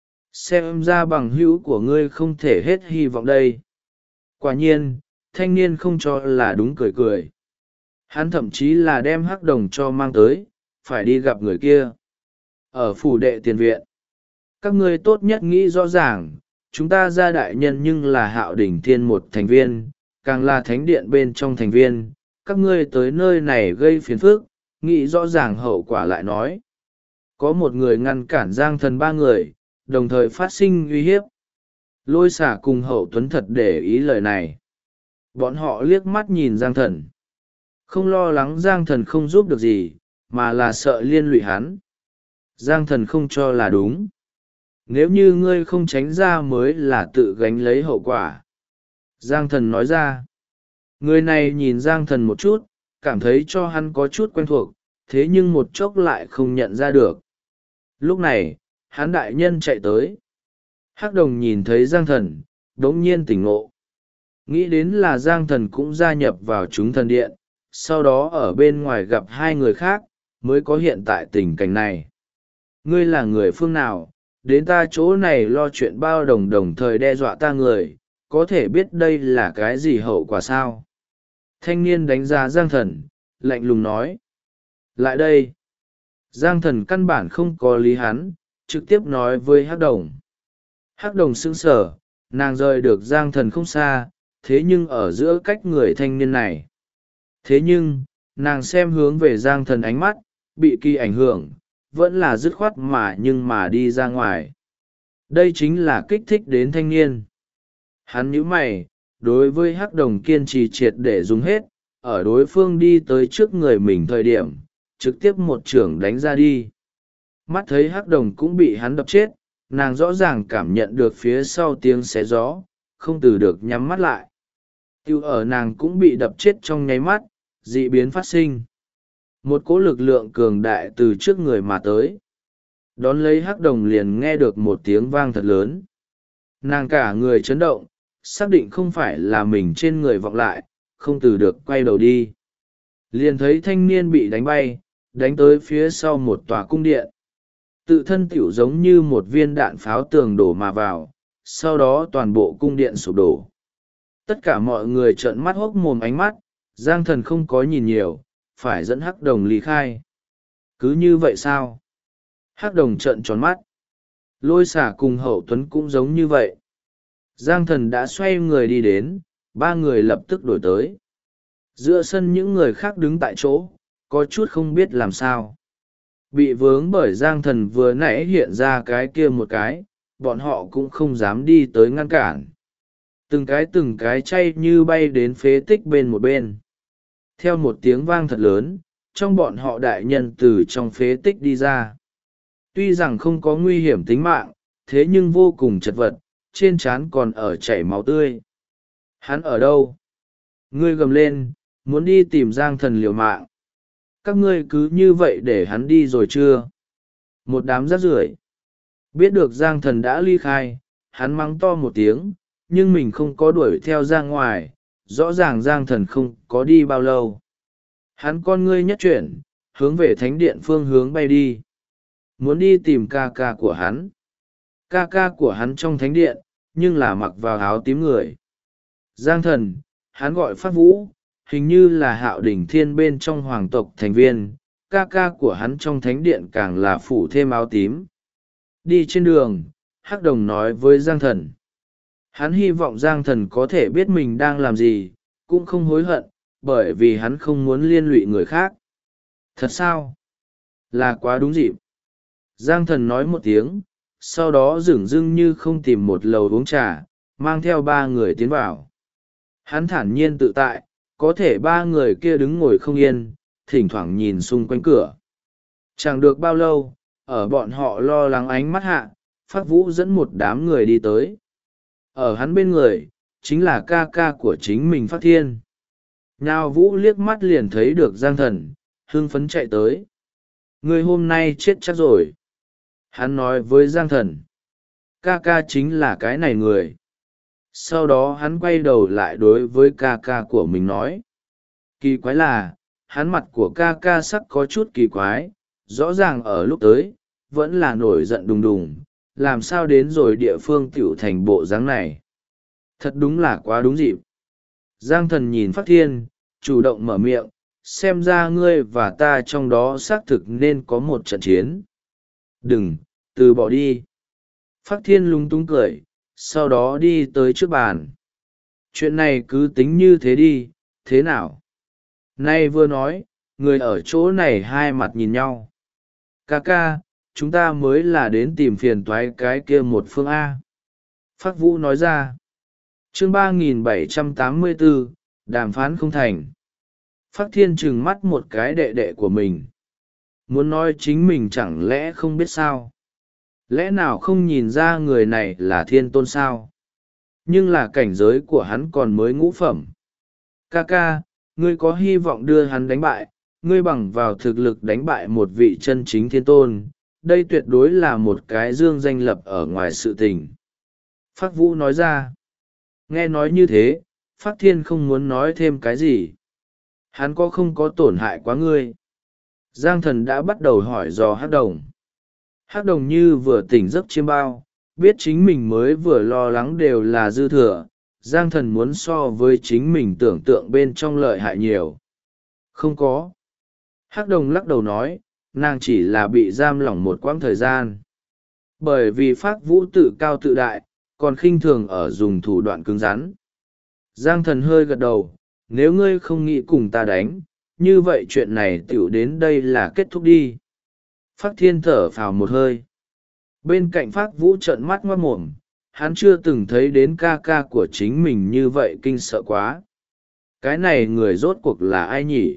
Xem ra bằng hữu của ngươi không thể hết hy vọng đây. Quả nhiên, thanh niên không cho là đúng, cười cười. Hắn thậm chí là đem hắc đồng cho mang tới, phải đi gặp người kia. Ở phủ đệ tiền viện, các ngươi tốt nhất nghĩ rõ ràng, chúng ta ra đại nhân nhưng là Hạo Đỉnh Thiên một thành viên, càng là thánh điện bên trong thành viên, các ngươi tới nơi này gây phiền phức, nghĩ rõ ràng hậu quả lại nói. Có một người ngăn cản Giang Thần ba người, đồng thời phát sinh uy hiếp. Lôi xả cùng Hậu Tuấn thật để ý lời này. Bọn họ liếc mắt nhìn Giang Thần. Không lo lắng Giang Thần không giúp được gì, mà là sợ liên lụy hắn. Giang Thần không cho là đúng. Nếu như ngươi không tránh ra mới là tự gánh lấy hậu quả. Giang Thần nói ra. Người này nhìn Giang Thần một chút, cảm thấy cho hắn có chút quen thuộc, thế nhưng một chốc lại không nhận ra được. Lúc này, hắn đại nhân chạy tới. Hắc Đồng nhìn thấy Giang Thần, đống nhiên tỉnh ngộ. Nghĩ đến là Giang Thần cũng gia nhập vào chúng thần điện, sau đó ở bên ngoài gặp hai người khác, mới có hiện tại tình cảnh này. Ngươi là người phương nào, đến ta chỗ này lo chuyện bao đồng đồng thời đe dọa ta người, có thể biết đây là cái gì hậu quả sao? Thanh niên đánh giá Giang Thần, lạnh lùng nói. Lại đây. Giang Thần căn bản không có lý hắn, trực tiếp nói với Hắc Đồng. Hắc Đồng sững sờ, nàng rời được Giang Thần không xa, thế nhưng ở giữa cách người thanh niên này. Thế nhưng, nàng xem hướng về Giang Thần ánh mắt, bị kỳ ảnh hưởng, vẫn là dứt khoát mà đi ra ngoài. Đây chính là kích thích đến thanh niên. Hắn nhíu mày, đối với Hắc Đồng kiên trì triệt để dùng hết, ở đối phương đi tới trước người mình thời điểm, trực tiếp một chưởng đánh ra đi. Mắt thấy Hắc Đồng cũng bị hắn đập chết, nàng rõ ràng cảm nhận được phía sau tiếng xé gió, không từ được nhắm mắt lại. Tiêu ở nàng cũng bị đập chết trong nháy mắt, dị biến phát sinh. Một cỗ lực lượng cường đại từ trước người mà tới. Đón lấy Hắc Đồng liền nghe được một tiếng vang thật lớn. Nàng cả người chấn động, xác định không phải là mình trên người vọng lại, không từ được quay đầu đi. Liền thấy thanh niên bị đánh bay, đánh tới phía sau một tòa cung điện. Tự thân tiểu giống như một viên đạn pháo tường đổ mà vào, sau đó toàn bộ cung điện sụp đổ. Tất cả mọi người trợn mắt hốc mồm ánh mắt, Giang Thần không có nhìn nhiều, phải dẫn Hắc Đồng ly khai. Cứ như vậy sao? Hắc Đồng trợn tròn mắt. Lôi xả cùng Hậu Tuấn cũng giống như vậy. Giang Thần đã xoay người đi đến, ba người lập tức đổi tới. Giữa sân những người khác đứng tại chỗ, có chút không biết làm sao. Bị vướng bởi Giang Thần vừa nãy hiện ra cái kia một cái, bọn họ cũng không dám đi tới ngăn cản. Từng cái chay như bay đến phế tích bên một bên. Theo một tiếng vang thật lớn, trong bọn họ đại nhân từ trong phế tích đi ra. Tuy rằng không có nguy hiểm tính mạng, thế nhưng vô cùng chật vật, trên trán còn ở chảy máu tươi. Hắn ở đâu? Ngươi gầm lên, muốn đi tìm Giang Thần liều mạng. Các ngươi cứ như vậy để hắn đi rồi chưa? Một đám rác rưởi. Biết được Giang Thần đã ly khai, hắn mắng to một tiếng, nhưng mình không có đuổi theo ra ngoài, rõ ràng Giang Thần không có đi bao lâu. Hắn con ngươi nhất chuyển, hướng về thánh điện phương hướng bay đi. Muốn đi tìm ca ca của hắn. Ca ca của hắn trong thánh điện, nhưng là mặc vào áo tím người. Giang Thần, hắn gọi Phát Vũ, hình như là Hạo Đỉnh Thiên bên trong hoàng tộc thành viên, ca ca của hắn trong thánh điện càng là phủ thêm áo tím. Đi trên đường, Hắc Đồng nói với Giang Thần. Hắn hy vọng Giang Thần có thể biết mình đang làm gì, cũng không hối hận, bởi vì hắn không muốn liên lụy người khác. Thật sao? Là quá đúng dịp. Giang Thần nói một tiếng, sau đó dửng dưng như không tìm một lầu uống trà, mang theo ba người tiến vào. Hắn thản nhiên tự tại, có thể ba người kia đứng ngồi không yên, thỉnh thoảng nhìn xung quanh cửa. Chẳng được bao lâu, ở bọn họ lo lắng ánh mắt hạ, Phát Vũ dẫn một đám người đi tới. Ở hắn bên người, chính là ca ca của chính mình Phát Thiên. Nhao Vũ liếc mắt liền thấy được Giang Thần, hưng phấn chạy tới. Người hôm nay chết chắc rồi. Hắn nói với Giang Thần. Ca ca chính là cái này người. Sau đó hắn quay đầu lại đối với ca ca của mình nói. Kỳ quái là, hắn mặt của ca ca sắc có chút kỳ quái, rõ ràng ở lúc tới, vẫn là nổi giận đùng đùng, làm sao đến rồi địa phương tiểu thành bộ dáng này. Thật đúng là quá đúng dịp. Giang Thần nhìn Phát Thiên, chủ động mở miệng, xem ra ngươi và ta trong đó xác thực nên có một trận chiến. Đừng, từ bỏ đi. Phát Thiên lung tung cười, sau đó đi tới trước bàn. Chuyện này cứ tính như thế đi, thế nào? Nay vừa nói, người ở chỗ này hai mặt nhìn nhau. Ca ca, chúng ta mới là đến tìm phiền toái cái kia một phương A. Phác Vũ nói ra. Chương 3784, đàm phán không thành. Phác Thiên trừng mắt một cái đệ đệ của mình. Muốn nói chính mình chẳng lẽ không biết sao? Lẽ nào không nhìn ra người này là thiên tôn sao? Nhưng là cảnh giới của hắn còn mới ngũ phẩm. Ca ca, ngươi có hy vọng đưa hắn đánh bại, ngươi bằng vào thực lực đánh bại một vị chân chính thiên tôn, đây tuyệt đối là một cái dương danh lập ở ngoài sự tình. Phác Vũ nói ra. Nghe nói như thế, Phác Thiên không muốn nói thêm cái gì. Hắn có không có tổn hại quá ngươi? Giang Thần đã bắt đầu hỏi dò Hắc Đồng. Hắc Đồng như vừa tỉnh giấc chiêm bao, biết chính mình mới vừa lo lắng đều là dư thừa. Giang Thần muốn so với chính mình tưởng tượng bên trong lợi hại nhiều. Không có. Hắc Đồng lắc đầu nói, nàng chỉ là bị giam lỏng một quãng thời gian. Bởi vì Phác Vũ tự cao tự đại, còn khinh thường ở dùng thủ đoạn cứng rắn. Giang Thần hơi gật đầu, nếu ngươi không nghĩ cùng ta đánh, như vậy chuyện này tựu đến đây là kết thúc đi. Phác Thiên thở phào một hơi. Bên cạnh Phác Vũ trợn mắt ngoác mồm, hắn chưa từng thấy đến ca ca của chính mình như vậy kinh sợ quá. Cái này người rốt cuộc là ai nhỉ?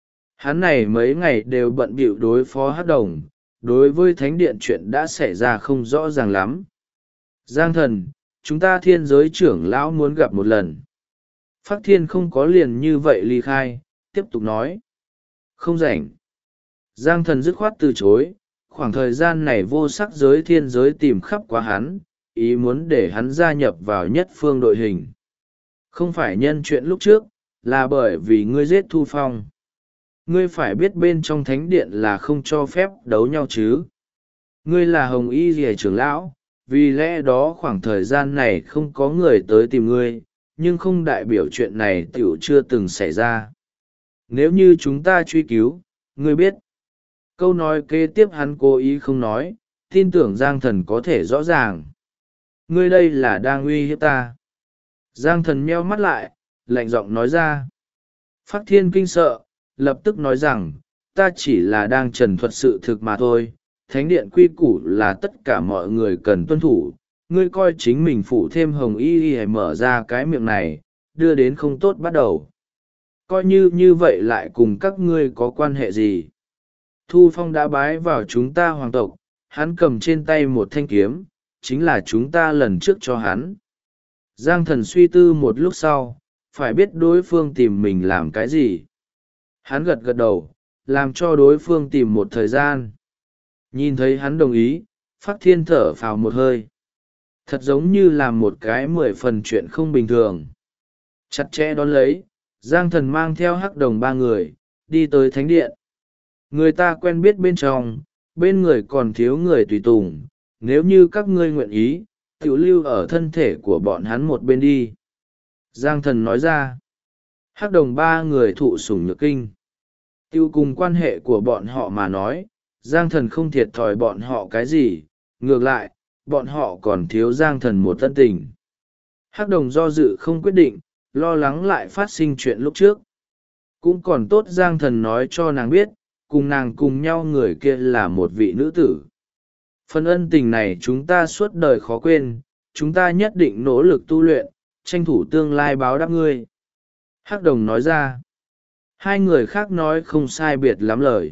Hắn này mấy ngày đều bận bịu đối phó Hắc Đồng, đối với thánh điện chuyện đã xảy ra không rõ ràng lắm. Giang Thần, chúng ta thiên giới trưởng lão muốn gặp một lần. Phác Thiên không có liền như vậy ly khai, tiếp tục nói. Không rảnh. Giang Thần dứt khoát từ chối, khoảng thời gian này vô sắc giới thiên giới tìm khắp quá hắn, ý muốn để hắn gia nhập vào nhất phương đội hình. Không phải nhân chuyện lúc trước, là bởi vì ngươi giết Thu Phong. Ngươi phải biết bên trong thánh điện là không cho phép đấu nhau chứ. Ngươi là Hồng Y Rìa trưởng lão, vì lẽ đó khoảng thời gian này không có người tới tìm ngươi, nhưng không đại biểu chuyện này tiểu chưa từng xảy ra. Nếu như chúng ta truy cứu, ngươi biết. Câu nói kế tiếp hắn cố ý không nói, tin tưởng Giang Thần có thể rõ ràng. Ngươi đây là đang uy hiếp ta. Giang Thần meo mắt lại, lạnh giọng nói ra. Phác Thiên kinh sợ, lập tức nói rằng, ta chỉ là đang trần thuật sự thực mà thôi. Thánh điện quy củ là tất cả mọi người cần tuân thủ. Ngươi coi chính mình phụ thêm Hồng Y mở ra cái miệng này, đưa đến không tốt bắt đầu. Coi như vậy lại cùng các ngươi có quan hệ gì? Thu Phong đã bái vào chúng ta hoàng tộc, hắn cầm trên tay một thanh kiếm, chính là chúng ta lần trước cho hắn. Giang Thần suy tư một lúc sau, phải biết đối phương tìm mình làm cái gì. Hắn gật gật đầu, làm cho đối phương tìm một thời gian. Nhìn thấy hắn đồng ý, Phác Thiên thở phào một hơi. Thật giống như làm một cái 10 phần chuyện không bình thường. Chặt chẽ đón lấy, Giang Thần mang theo Hắc Đồng 3 người, đi tới thánh điện. Người ta quen biết bên trong, bên người còn thiếu người tùy tùng, nếu như các ngươi nguyện ý, tiểu lưu ở thân thể của bọn hắn một bên đi. Giang Thần nói ra, Hắc Đồng 3 người thụ sủng nhược kinh. Tiêu cùng quan hệ của bọn họ mà nói, Giang Thần không thiệt thòi bọn họ cái gì, ngược lại, bọn họ còn thiếu Giang Thần một tân tình. Hắc Đồng do dự không quyết định, lo lắng lại phát sinh chuyện lúc trước. Cũng còn tốt Giang Thần nói cho nàng biết, cùng nàng cùng nhau người kia là một vị nữ tử. Phần ân tình này chúng ta suốt đời khó quên, chúng ta nhất định nỗ lực tu luyện, tranh thủ tương lai báo đáp ngươi. Hắc Đồng nói ra. Hai người khác nói không sai biệt lắm lời.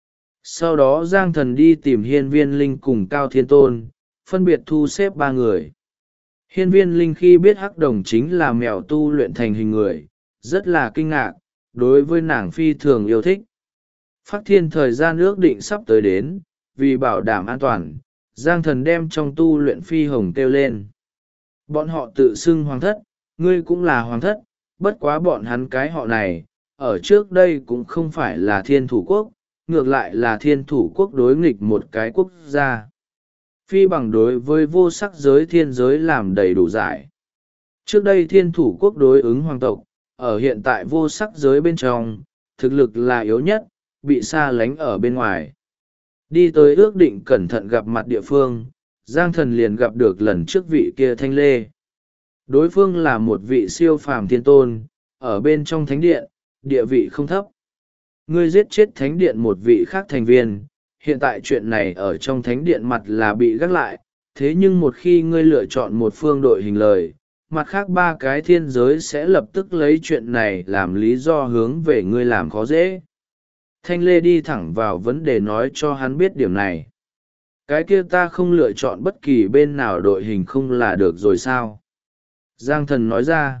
Sau đó Giang Thần đi tìm Hiên Viên Linh cùng Cao Thiên Tôn, phân biệt thu xếp 3 người. Hiên Viên Linh khi biết Hắc Đồng chính là mèo tu luyện thành hình người, rất là kinh ngạc, đối với nàng phi thường yêu thích. Phác Thiên thời gian ước định sắp tới đến, vì bảo đảm an toàn, Giang Thần đem trong tu luyện phi hồng kêu lên. Bọn họ tự xưng hoàng thất, ngươi cũng là hoàng thất, bất quá bọn hắn cái họ này, ở trước đây cũng không phải là thiên thủ quốc, ngược lại là thiên thủ quốc đối nghịch một cái quốc gia. Phi bằng đối với vô sắc giới thiên giới làm đầy đủ giải. Trước đây thiên thủ quốc đối ứng hoàng tộc, ở hiện tại vô sắc giới bên trong, thực lực là yếu nhất, bị xa lánh ở bên ngoài. Đi tới ước định cẩn thận gặp mặt địa phương, Giang Thần liền gặp được lần trước vị kia Thanh Lê. Đối phương là một vị siêu phàm thiên tôn, ở bên trong thánh điện, địa vị không thấp. Ngươi giết chết thánh điện một vị khác thành viên, hiện tại chuyện này ở trong thánh điện mặt là bị gác lại, thế nhưng một khi ngươi lựa chọn một phương đội hình lời, mặt khác ba cái thiên giới sẽ lập tức lấy chuyện này làm lý do hướng về ngươi làm khó dễ. Thanh Lê đi thẳng vào vấn đề nói cho hắn biết điểm này. Cái kia ta không lựa chọn bất kỳ bên nào đội hình không là được rồi sao? Giang Thần nói ra.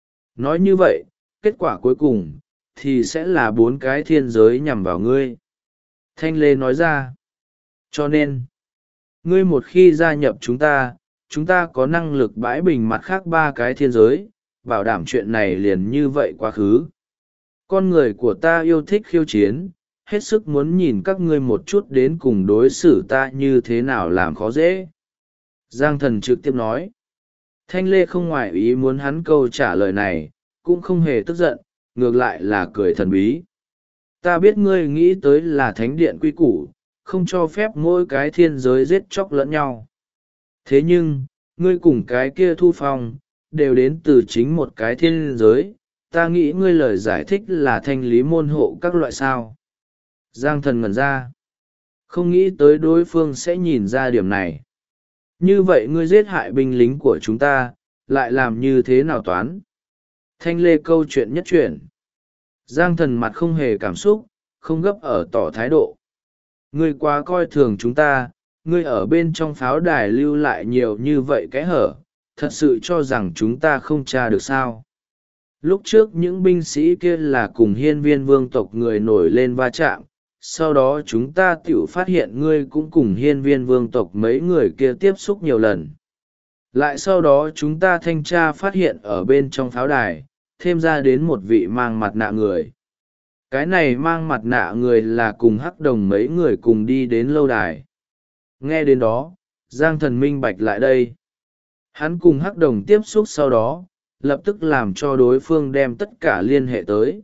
Nói như vậy, kết quả cuối cùng, thì sẽ là 4 cái thiên giới nhằm vào ngươi. Thanh Lê nói ra. Cho nên, ngươi một khi gia nhập chúng ta có năng lực bãi bình mặt khác 3 cái thiên giới, bảo đảm chuyện này liền như vậy quá khứ. Con người của ta yêu thích khiêu chiến, hết sức muốn nhìn các ngươi một chút đến cùng đối xử ta như thế nào làm khó dễ. Giang Thần trực tiếp nói. Thanh Lê không ngoại ý muốn hắn câu trả lời này, cũng không hề tức giận, ngược lại là cười thần bí. Ta biết ngươi nghĩ tới là thánh điện quy củ, không cho phép mỗi cái thiên giới giết chóc lẫn nhau. Thế nhưng, ngươi cùng cái kia Thu Phong, đều đến từ chính một cái thiên giới, ta nghĩ ngươi lời giải thích là thanh lý môn hộ các loại sao. Giang Thần ngẩn ra. Không nghĩ tới đối phương sẽ nhìn ra điểm này. Như vậy ngươi giết hại binh lính của chúng ta, lại làm như thế nào toán? Thanh Lê câu chuyện nhất chuyển. Giang Thần mặt không hề cảm xúc, không gấp ở tỏ thái độ. Ngươi quá coi thường chúng ta, ngươi ở bên trong pháo đài lưu lại nhiều như vậy kẽ hở, thật sự cho rằng chúng ta không tra được sao? Lúc trước những binh sĩ kia là cùng hiên viên vương tộc người nổi lên va chạm, sau đó chúng ta tự phát hiện ngươi cũng cùng hiên viên vương tộc mấy người kia tiếp xúc nhiều lần. Lại sau đó chúng ta thanh tra phát hiện ở bên trong pháo đài, thêm ra đến một vị mang mặt nạ người. Cái này mang mặt nạ người là cùng hắc đồng mấy người cùng đi đến lâu đài. Nghe đến đó, Giang Thần minh bạch lại đây. Hắn cùng hắc đồng tiếp xúc sau đó, lập tức làm cho đối phương đem tất cả liên hệ tới.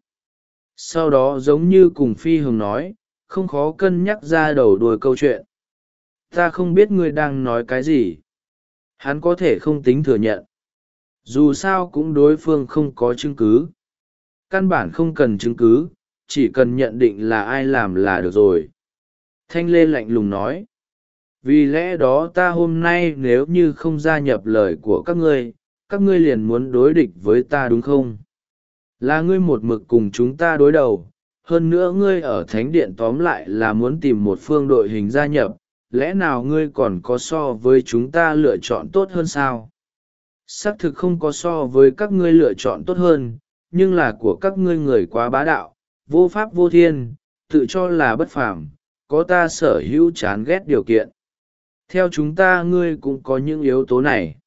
Sau đó giống như cùng Phi Hồng nói, không khó cân nhắc ra đầu đuôi câu chuyện. Ta không biết ngươi đang nói cái gì. Hắn có thể không tính thừa nhận. Dù sao cũng đối phương không có chứng cứ. Căn bản không cần chứng cứ, chỉ cần nhận định là ai làm là được rồi. Thanh Lê lạnh lùng nói. Vì lẽ đó ta hôm nay nếu như không gia nhập lời của các ngươi liền muốn đối địch với ta đúng không? Là ngươi một mực cùng chúng ta đối đầu, hơn nữa ngươi ở thánh điện tóm lại là muốn tìm một phương đội hình gia nhập, lẽ nào ngươi còn có so với chúng ta lựa chọn tốt hơn sao? Xác thực không có so với các ngươi lựa chọn tốt hơn, nhưng là của các ngươi người quá bá đạo, vô pháp vô thiên, tự cho là bất phàm, có ta sở hữu chán ghét điều kiện. Theo chúng ta ngươi cũng có những yếu tố này.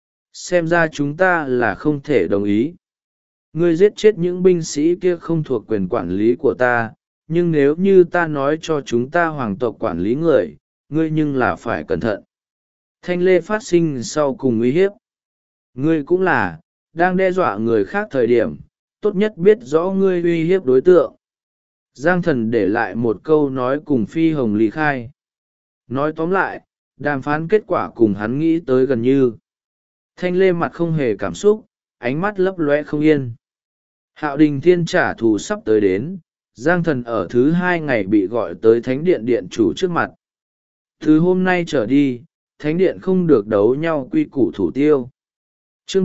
Xem ra chúng ta là không thể đồng ý. Ngươi giết chết những binh sĩ kia không thuộc quyền quản lý của ta, nhưng nếu như ta nói cho chúng ta hoàng tộc quản lý người, ngươi nhưng là phải cẩn thận. Thanh Lê phát sinh sau cùng uy hiếp. Ngươi cũng là, đang đe dọa người khác thời điểm, tốt nhất biết rõ ngươi uy hiếp đối tượng. Giang Thần để lại một câu nói cùng Phi Hồng lý khai. Nói tóm lại, đàm phán kết quả cùng hắn nghĩ tới gần như. Thanh Lê mặt không hề cảm xúc, ánh mắt lấp loe không yên. Hạo Đình Thiên trả thù sắp tới đến, Giang Thần ở thứ 2 ngày bị gọi tới Thánh Điện Điện chủ trước mặt. Từ hôm nay trở đi, Thánh Điện không được đấu nhau quy củ thủ tiêu. Chương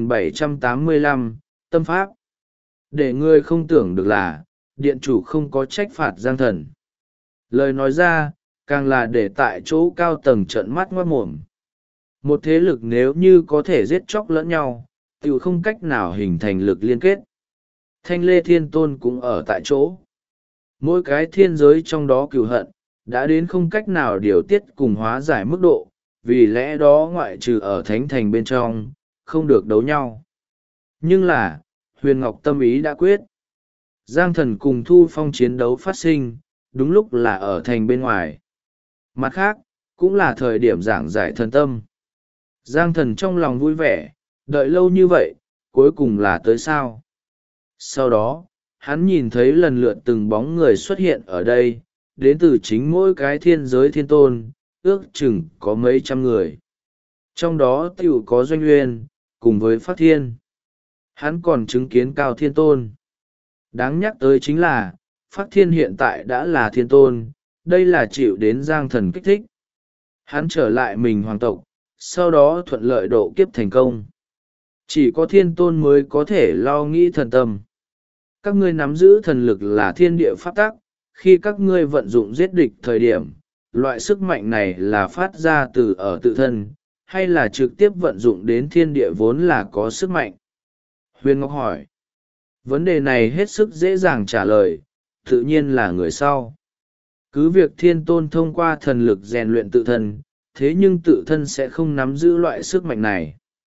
3785, Tâm Pháp. Để ngươi không tưởng được là, Điện chủ không có trách phạt Giang Thần. Lời nói ra, càng là để tại chỗ cao tầng trợn mắt ngoát mồm. Một thế lực nếu như có thể giết chóc lẫn nhau, tự không cách nào hình thành lực liên kết. Thanh Lê Thiên Tôn cũng ở tại chỗ. Mỗi cái thiên giới trong đó cừu hận, đã đến không cách nào điều tiết cùng hóa giải mức độ, vì lẽ đó ngoại trừ ở thánh thành bên trong, không được đấu nhau. Nhưng là, Huyền Ngọc tâm ý đã quyết. Giang Thần cùng Thu Phong chiến đấu phát sinh, đúng lúc là ở thành bên ngoài. Mặt khác, cũng là thời điểm giảng giải thần tâm. Giang Thần trong lòng vui vẻ, đợi lâu như vậy, cuối cùng là tới sao. Sau đó, hắn nhìn thấy lần lượt từng bóng người xuất hiện ở đây, đến từ chính mỗi cái thiên giới thiên tôn, ước chừng có mấy trăm người. Trong đó tiểu có Doanh Uyên, cùng với Phát Thiên. Hắn còn chứng kiến Cao Thiên Tôn. Đáng nhắc tới chính là, Phát Thiên hiện tại đã là thiên tôn, đây là chịu đến Giang Thần kích thích. hắn trở lại mình hoàng tộc, sau đó thuận lợi độ kiếp thành công. Chỉ có thiên tôn mới có thể lo nghĩ thần tâm. Các ngươi nắm giữ thần lực là thiên địa pháp tắc, khi các ngươi vận dụng giết địch thời điểm, loại sức mạnh này là phát ra từ ở tự thân, hay là trực tiếp vận dụng đến thiên địa vốn là có sức mạnh? Huyền Ngọc hỏi. Vấn đề này hết sức dễ dàng trả lời, tự nhiên là người sau. Cứ việc thiên tôn thông qua thần lực rèn luyện tự thân, thế nhưng tự thân sẽ không nắm giữ loại sức mạnh này.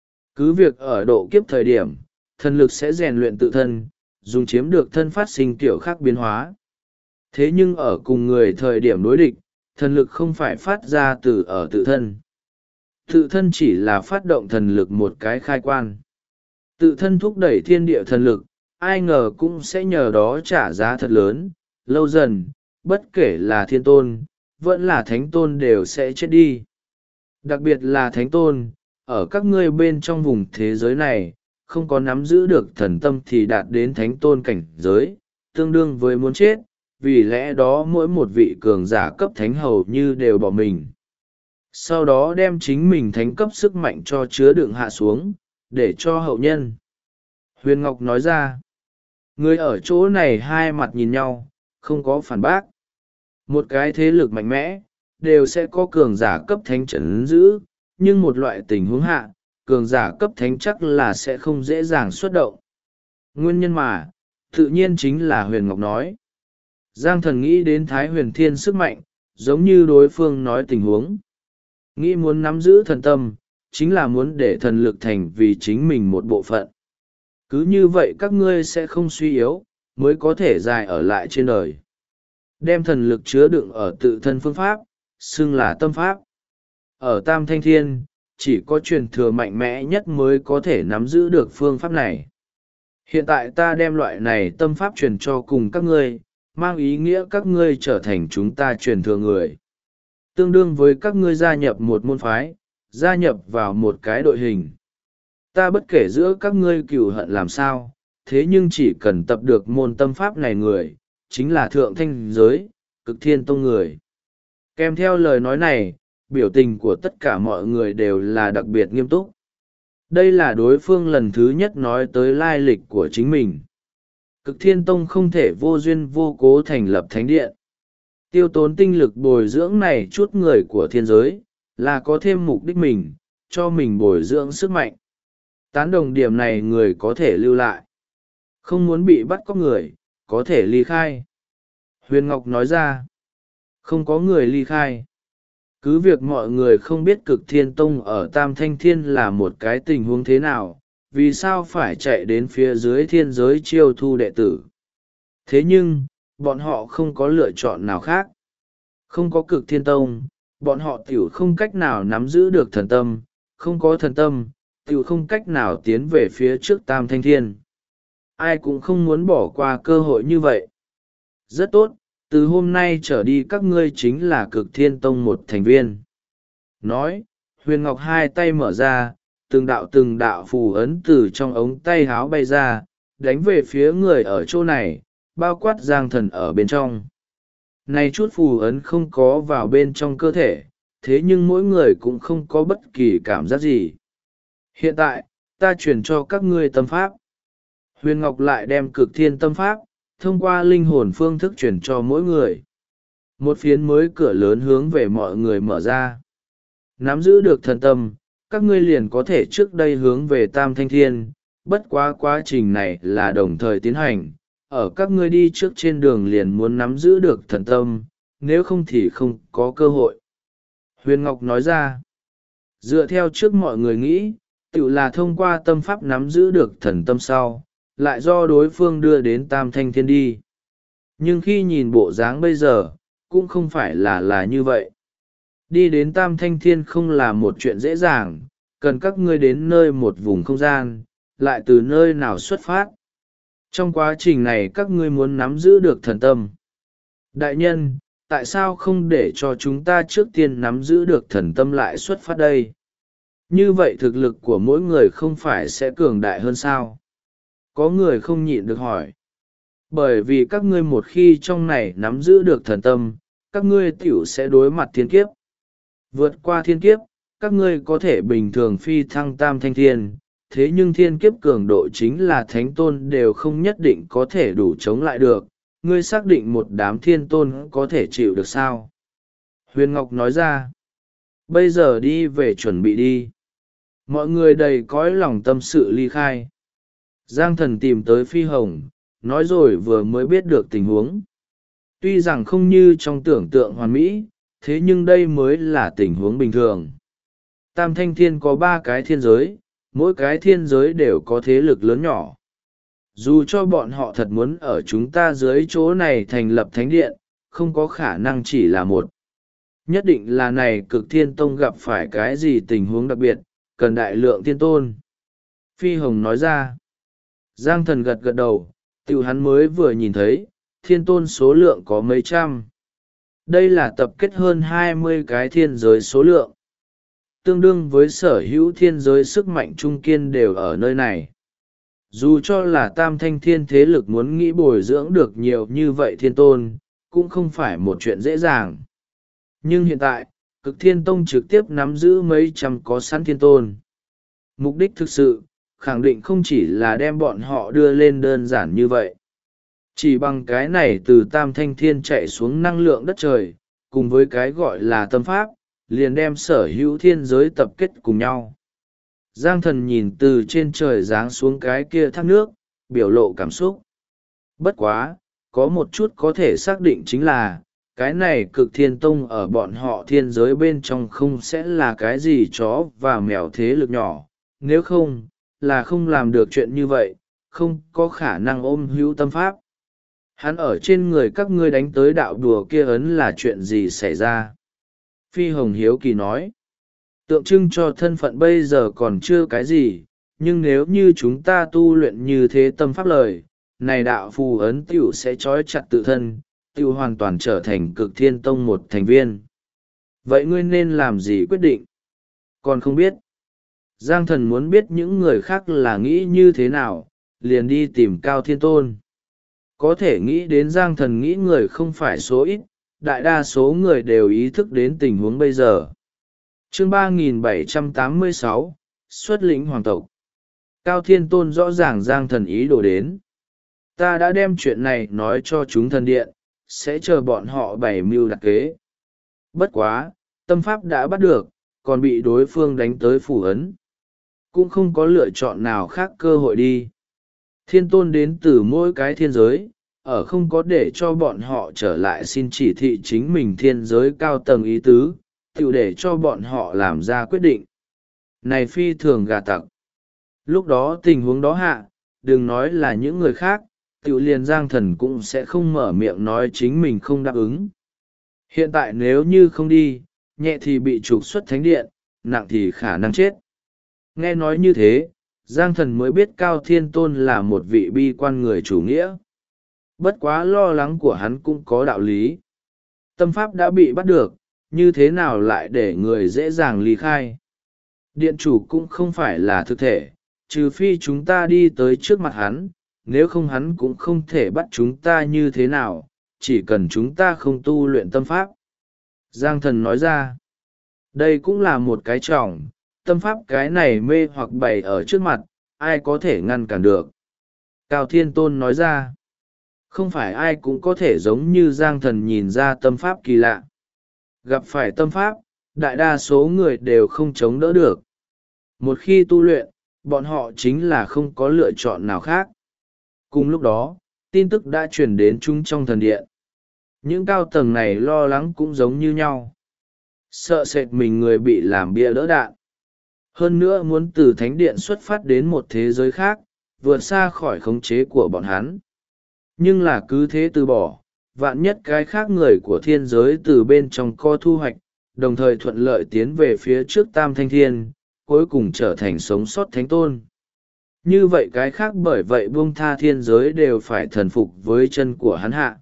Cứ việc ở độ kiếp thời điểm, thần lực sẽ rèn luyện tự thân, dùng chiếm được thân phát sinh kiểu khác biến hóa. Thế nhưng ở cùng người thời điểm đối địch, thần lực không phải phát ra từ ở tự thân. Tự thân chỉ là phát động thần lực một cái khai quan. Tự thân thúc đẩy thiên địa thần lực, ai ngờ cũng sẽ nhờ đó trả giá thật lớn, lâu dần, bất kể là thiên tôn, vẫn là thánh tôn đều sẽ chết đi. Đặc biệt là thánh tôn, ở các ngươi bên trong vùng thế giới này, không có nắm giữ được thần tâm thì đạt đến thánh tôn cảnh giới, tương đương với muốn chết, vì lẽ đó mỗi một vị cường giả cấp thánh hầu như đều bỏ mình. Sau đó đem chính mình thánh cấp sức mạnh cho chứa đựng hạ xuống, để cho hậu nhân. Huyền Ngọc nói ra, người ở chỗ này hai mặt nhìn nhau, không có phản bác. Một cái thế lực mạnh mẽ, đều sẽ có cường giả cấp thánh trấn giữ, nhưng một loại tình huống hạ, cường giả cấp thánh chắc là sẽ không dễ dàng xuất động. Nguyên nhân mà, tự nhiên chính là Huyền Ngọc nói. Giang Thần nghĩ đến Thái Huyền Thiên sức mạnh, giống như đối phương nói tình huống. Nghĩ muốn nắm giữ thần tâm, chính là muốn để thần lực thành vì chính mình một bộ phận. Cứ như vậy các ngươi sẽ không suy yếu, mới có thể dài ở lại trên đời. Đem thần lực chứa đựng ở tự thân phương pháp, xưng là tâm pháp. Ở Tam Thanh Thiên, chỉ có truyền thừa mạnh mẽ nhất mới có thể nắm giữ được phương pháp này. Hiện tại ta đem loại này tâm pháp truyền cho cùng các ngươi, mang ý nghĩa các ngươi trở thành chúng ta truyền thừa người. Tương đương với các ngươi gia nhập một môn phái, gia nhập vào một cái đội hình. Ta bất kể giữa các ngươi cừu hận làm sao, thế nhưng chỉ cần tập được môn tâm pháp này người, chính là thượng thanh giới, cực thiên tông người. Kèm theo lời nói này, biểu tình của tất cả mọi người đều là đặc biệt nghiêm túc. Đây là đối phương lần thứ nhất nói tới lai lịch của chính mình. Cực thiên tông không thể vô duyên vô cố thành lập thánh điện. Tiêu tốn tinh lực bồi dưỡng này chút người của thiên giới, là có thêm mục đích mình, cho mình bồi dưỡng sức mạnh. Tán đồng điểm này người có thể lưu lại. Không muốn bị bắt cóc người, có thể ly khai. Huyền Ngọc nói ra, không có người ly khai. Cứ việc mọi người không biết Cực Thiên Tông ở Tam Thanh Thiên là một cái tình huống thế nào, vì sao phải chạy đến phía dưới thiên giới chiêu thu đệ tử. Thế nhưng, bọn họ không có lựa chọn nào khác. Không có Cực Thiên Tông, bọn họ tiểu không cách nào nắm giữ được thần tâm, không có thần tâm, tiểu không cách nào tiến về phía trước Tam Thanh Thiên. Ai cũng không muốn bỏ qua cơ hội như vậy. Rất tốt, từ hôm nay trở đi các ngươi chính là Cực Thiên Tông một thành viên. Nói, Huyền Ngọc hai tay mở ra, từng đạo phù ấn từ trong ống tay háo bay ra, đánh về phía người ở chỗ này, bao quát Giang Thần ở bên trong. Này chút phù ấn không có vào bên trong cơ thể, thế nhưng mỗi người cũng không có bất kỳ cảm giác gì. Hiện tại, ta truyền cho các ngươi tâm pháp. Huyền Ngọc lại đem Cực Thiên tâm pháp, thông qua linh hồn phương thức truyền cho mỗi người. Một phiến mới cửa lớn hướng về mọi người mở ra. Nắm giữ được thần tâm, các ngươi liền có thể trước đây hướng về Tam Thanh Thiên, bất quá quá trình này là đồng thời tiến hành. Ở các ngươi đi trước trên đường liền muốn nắm giữ được thần tâm, nếu không thì không có cơ hội. Huyền Ngọc nói ra, dựa theo trước mọi người nghĩ, tự là thông qua tâm pháp nắm giữ được thần tâm sau, lại do đối phương đưa đến Tam Thanh Thiên đi. Nhưng khi nhìn bộ dáng bây giờ, cũng không phải là như vậy. Đi đến Tam Thanh Thiên không là một chuyện dễ dàng, cần các ngươi đến nơi một vùng không gian, lại từ nơi nào xuất phát. Trong quá trình này các ngươi muốn nắm giữ được thần tâm. Đại nhân, tại sao không để cho chúng ta trước tiên nắm giữ được thần tâm lại xuất phát đây? Như vậy thực lực của mỗi người không phải sẽ cường đại hơn sao? Có người không nhịn được hỏi. Bởi vì các ngươi một khi trong này nắm giữ được thần tâm, các ngươi tiểu sẽ đối mặt thiên kiếp. Vượt qua thiên kiếp, các ngươi có thể bình thường phi thăng tam thanh thiên, thế nhưng thiên kiếp cường độ chính là thánh tôn đều không nhất định có thể đủ chống lại được. Ngươi xác định một đám thiên tôn có thể chịu được sao? Huyền Ngọc nói ra. Bây giờ đi về chuẩn bị đi. Mọi người đầy cõi lòng tâm sự ly khai. Giang Thần tìm tới Phi Hồng, nói rồi vừa mới biết được tình huống. Tuy rằng không như trong tưởng tượng hoàn mỹ, thế nhưng đây mới là tình huống bình thường. Tam Thanh Thiên có 3 cái thiên giới, mỗi cái thiên giới đều có thế lực lớn nhỏ. Dù cho bọn họ thật muốn ở chúng ta dưới chỗ này thành lập thánh điện, không có khả năng chỉ là một. Nhất định là này Cực Thiên Tông gặp phải cái gì tình huống đặc biệt, cần đại lượng thiên tôn. Phi Hồng nói ra. Giang Thần gật gật đầu, tiểu hắn mới vừa nhìn thấy, thiên tôn số lượng có mấy trăm. Đây là tập kết hơn 20 cái thiên giới số lượng. Tương đương với sở hữu thiên giới sức mạnh trung kiên đều ở nơi này. Dù cho là tam thanh thiên thế lực muốn nghĩ bồi dưỡng được nhiều như vậy thiên tôn, cũng không phải một chuyện dễ dàng. Nhưng hiện tại, Cực Thiên Tông trực tiếp nắm giữ mấy trăm có sẵn thiên tôn. Mục đích thực sự, khẳng định không chỉ là đem bọn họ đưa lên đơn giản như vậy. Chỉ bằng cái này từ tam thanh thiên chạy xuống năng lượng đất trời, cùng với cái gọi là tâm pháp, liền đem sở hữu thiên giới tập kết cùng nhau. Giang Thần nhìn từ trên trời giáng xuống cái kia thác nước, biểu lộ cảm xúc. Bất quá, có một chút có thể xác định chính là, cái này Cực Thiên Tông ở bọn họ thiên giới bên trong không sẽ là cái gì chó và mèo thế lực nhỏ, nếu không, là không làm được chuyện như vậy, không có khả năng ôm hữu tâm pháp. Hắn ở trên người các ngươi đánh tới đạo đùa kia ấn là chuyện gì xảy ra? Phi Hồng hiếu kỳ nói. Tượng trưng cho thân phận bây giờ còn chưa cái gì, nhưng nếu như chúng ta tu luyện như thế tâm pháp lời, này đạo phù ấn tiểu sẽ trói chặt tự thân, tiểu hoàn toàn trở thành Cực Thiên Tông một thành viên. Vậy ngươi nên làm gì quyết định? Còn không biết. Giang Thần muốn biết những người khác là nghĩ như thế nào, liền đi tìm Cao Thiên Tôn. Có thể nghĩ đến Giang Thần nghĩ người không phải số ít, đại đa số người đều ý thức đến tình huống bây giờ. Chương 3786, xuất lĩnh hoàng tộc. Cao Thiên Tôn rõ ràng Giang Thần ý đồ đến. Ta đã đem chuyện này nói cho chúng thần điện, sẽ chờ bọn họ bày mưu đặc kế. Bất quá, tâm pháp đã bắt được, còn bị đối phương đánh tới phủ ấn. Cũng không có lựa chọn nào khác cơ hội đi. Thiên Tôn đến từ mỗi cái thiên giới, ở không có để cho bọn họ trở lại xin chỉ thị chính mình thiên giới cao tầng ý tứ, tự để cho bọn họ làm ra quyết định. Này phi thường gà tặc. Lúc đó tình huống đó hạ, đừng nói là những người khác, tự liền Giang Thần cũng sẽ không mở miệng nói chính mình không đáp ứng. Hiện tại nếu như không đi, nhẹ thì bị trục xuất thánh điện, nặng thì khả năng chết. Nghe nói như thế, Giang Thần mới biết Cao Thiên Tôn là một vị bi quan người chủ nghĩa. Bất quá lo lắng của hắn cũng có đạo lý. Tâm pháp đã bị bắt được, như thế nào lại để người dễ dàng ly khai? Điện chủ cũng không phải là thực thể, trừ phi chúng ta đi tới trước mặt hắn, nếu không hắn cũng không thể bắt chúng ta như thế nào, chỉ cần chúng ta không tu luyện tâm pháp. Giang Thần nói ra, đây cũng là một cái trọng, tâm pháp cái này mê hoặc bày ở trước mặt, ai có thể ngăn cản được. Cao Thiên Tôn nói ra, không phải ai cũng có thể giống như Giang Thần nhìn ra tâm pháp kỳ lạ. Gặp phải tâm pháp, đại đa số người đều không chống đỡ được. Một khi tu luyện, bọn họ chính là không có lựa chọn nào khác. Cùng lúc đó, tin tức đã truyền đến chúng trong thần điện. Những cao tầng này lo lắng cũng giống như nhau. Sợ sệt mình người bị làm bia đỡ đạn. Hơn nữa muốn từ thánh điện xuất phát đến một thế giới khác, vượt xa khỏi khống chế của bọn hắn. Nhưng là cứ thế từ bỏ, vạn nhất cái khác người của thiên giới từ bên trong co thu hoạch, đồng thời thuận lợi tiến về phía trước Tam Thanh Thiên, cuối cùng trở thành sống sót thánh tôn. Như vậy cái khác bởi vậy buông tha thiên giới đều phải thần phục với chân của hắn hạ.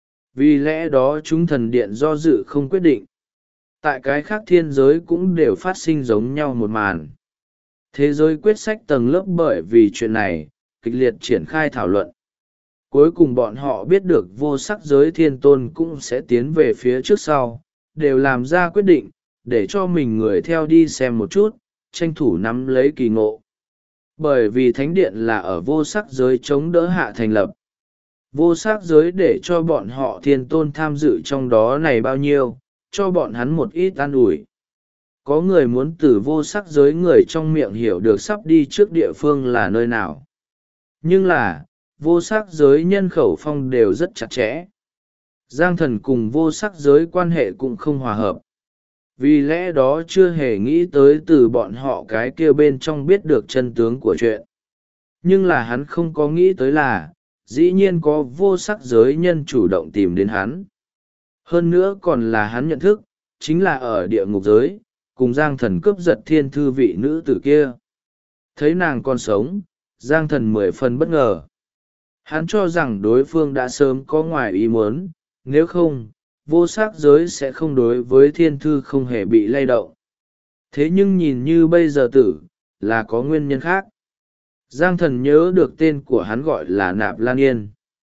Vì lẽ đó chúng thần điện do dự không quyết định. Tại cái khác thiên giới cũng đều phát sinh giống nhau một màn. Thế giới quyết sách tầng lớp bởi vì chuyện này, kịch liệt triển khai thảo luận. Cuối cùng bọn họ biết được vô sắc giới thiên tôn cũng sẽ tiến về phía trước sau, đều làm ra quyết định, để cho mình người theo đi xem một chút, tranh thủ nắm lấy kỳ ngộ. Bởi vì thánh điện là ở vô sắc giới chống đỡ hạ thành lập. Vô sắc giới để cho bọn họ thiên tôn tham dự trong đó này bao nhiêu, cho bọn hắn một ít an ủi. Có người muốn từ vô sắc giới người trong miệng hiểu được sắp đi trước địa phương là nơi nào. Nhưng là, vô sắc giới nhân khẩu phong đều rất chặt chẽ. Giang thần cùng vô sắc giới quan hệ cũng không hòa hợp. Vì lẽ đó chưa hề nghĩ tới từ bọn họ cái kia bên trong biết được chân tướng của chuyện. Nhưng là hắn không có nghĩ tới là, dĩ nhiên có vô sắc giới nhân chủ động tìm đến hắn. Hơn nữa còn là hắn nhận thức, chính là ở địa ngục giới, cùng Giang thần cướp giật thiên thư vị nữ tử kia. Thấy nàng còn sống, Giang thần 10 phần bất ngờ. Hắn cho rằng đối phương đã sớm có ngoài ý muốn, nếu không, vô sắc giới sẽ không đối với thiên thư không hề bị lay động. Thế nhưng nhìn như bây giờ tử, là có nguyên nhân khác. Giang thần nhớ được tên của hắn gọi là Nạp Lan Yên.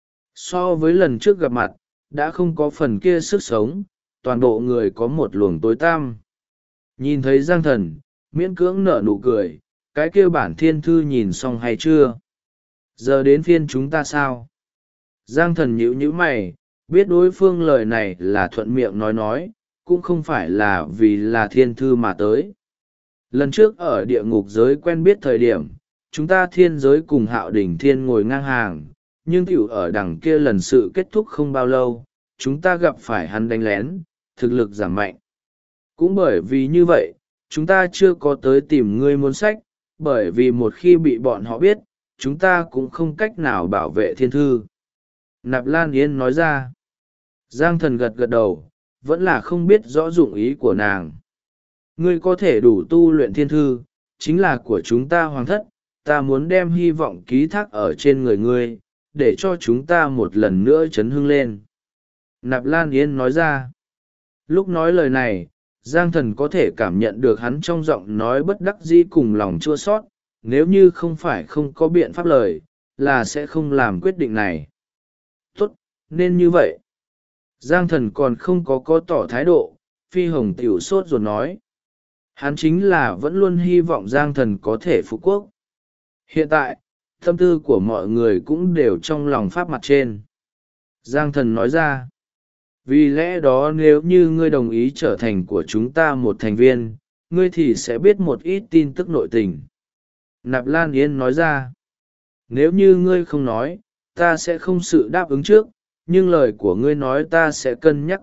So với lần trước gặp mặt, đã không có phần kia sức sống, toàn bộ người có một luồng tối tăm. Nhìn thấy Giang thần, miễn cưỡng nở nụ cười, cái kia bản thiên thư nhìn xong hay chưa? Giờ đến phiên chúng ta sao? Giang thần nhíu nhíu mày, biết đối phương lời này là thuận miệng nói, cũng không phải là vì là thiên thư mà tới. Lần trước ở địa ngục giới quen biết thời điểm, chúng ta thiên giới cùng Hạo Đỉnh Thiên ngồi ngang hàng, nhưng tiểu ở đằng kia lần sự kết thúc không bao lâu, chúng ta gặp phải hắn đánh lén, thực lực giảm mạnh. Cũng bởi vì như vậy, chúng ta chưa có tới tìm ngươi muốn sách, bởi vì một khi bị bọn họ biết, chúng ta cũng không cách nào bảo vệ thiên thư. Nạp Lan Yên nói ra. Giang thần gật gật đầu, vẫn là không biết rõ dụng ý của nàng. Ngươi có thể đủ tu luyện thiên thư, chính là của chúng ta hoàng thất, ta muốn đem hy vọng ký thác ở trên người ngươi, để cho chúng ta một lần nữa chấn hưng lên. Nạp Lan Yên nói ra. Lúc nói lời này, Giang thần có thể cảm nhận được hắn trong giọng nói bất đắc dĩ cùng lòng chua sót, nếu như không phải không có biện pháp lời, là sẽ không làm quyết định này. Tốt, nên như vậy. Giang thần còn không có tỏ thái độ, Phi Hồng tiểu sốt rồi nói. Hắn chính là vẫn luôn hy vọng Giang thần có thể phục quốc. Hiện tại, tâm tư của mọi người cũng đều trong lòng pháp mặt trên. Giang thần nói ra. Vì lẽ đó nếu như ngươi đồng ý trở thành của chúng ta một thành viên, ngươi thì sẽ biết một ít tin tức nội tình. Nạp Lan Yên nói ra. Nếu như ngươi không nói, ta sẽ không sự đáp ứng trước, nhưng lời của ngươi nói ta sẽ cân nhắc.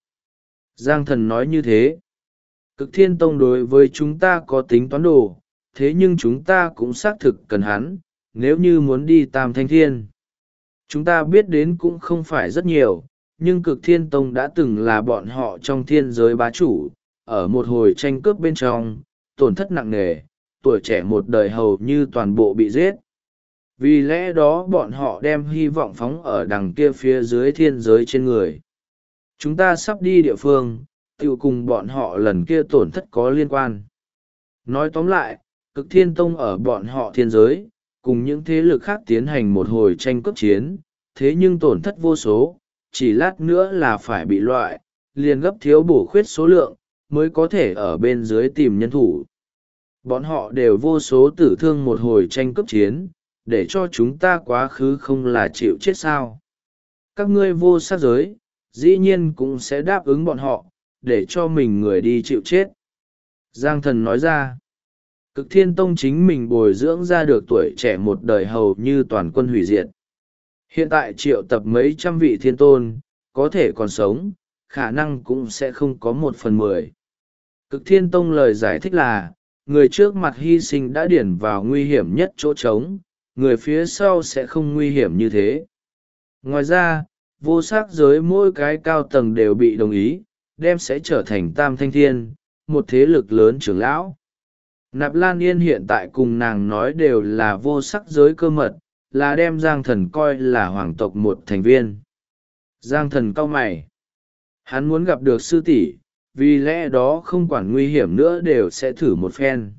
Giang thần nói như thế. Cực Thiên Tông đối với chúng ta có tính toán đồ, thế nhưng chúng ta cũng xác thực cần hắn, nếu như muốn đi Tam Thanh Thiên. Chúng ta biết đến cũng không phải rất nhiều, nhưng Cực Thiên Tông đã từng là bọn họ trong thiên giới bá chủ, ở một hồi tranh cướp bên trong, tổn thất nặng nề, tuổi trẻ một đời hầu như toàn bộ bị giết. Vì lẽ đó bọn họ đem hy vọng phóng ở đằng kia phía dưới thiên giới trên người. Chúng ta sắp đi địa phương, tự cùng bọn họ lần kia tổn thất có liên quan. Nói tóm lại, Cực Thiên Tông ở bọn họ thiên giới, cùng những thế lực khác tiến hành một hồi tranh cướp chiến, thế nhưng tổn thất vô số, chỉ lát nữa là phải bị loại, liền gấp thiếu bổ khuyết số lượng, mới có thể ở bên dưới tìm nhân thủ. Bọn họ đều vô số tử thương một hồi tranh cướp chiến, để cho chúng ta quá khứ không là chịu chết sao. Các ngươi vô sắc giới, dĩ nhiên cũng sẽ đáp ứng bọn họ, để cho mình người đi chịu chết. Giang thần nói ra. Cực Thiên Tông chính mình bồi dưỡng ra được tuổi trẻ một đời hầu như toàn quân hủy diệt. Hiện tại triệu tập mấy trăm vị thiên tôn, có thể còn sống, khả năng cũng sẽ không có 1/10. Cực Thiên Tông lời giải thích là, người trước mặt hy sinh đã điển vào nguy hiểm nhất chỗ trống, người phía sau sẽ không nguy hiểm như thế. Ngoài ra, vô sắc giới mỗi cái cao tầng đều bị đồng ý, đem sẽ trở thành Tam Thanh Thiên, một thế lực lớn trưởng lão. Nạp Lan Yên hiện tại cùng nàng nói đều là vô sắc giới cơ mật, là đem Giang thần coi là hoàng tộc một thành viên. Giang thần cau mày. Hắn muốn gặp được sư tỷ, vì lẽ đó không quản nguy hiểm nữa đều sẽ thử một phen.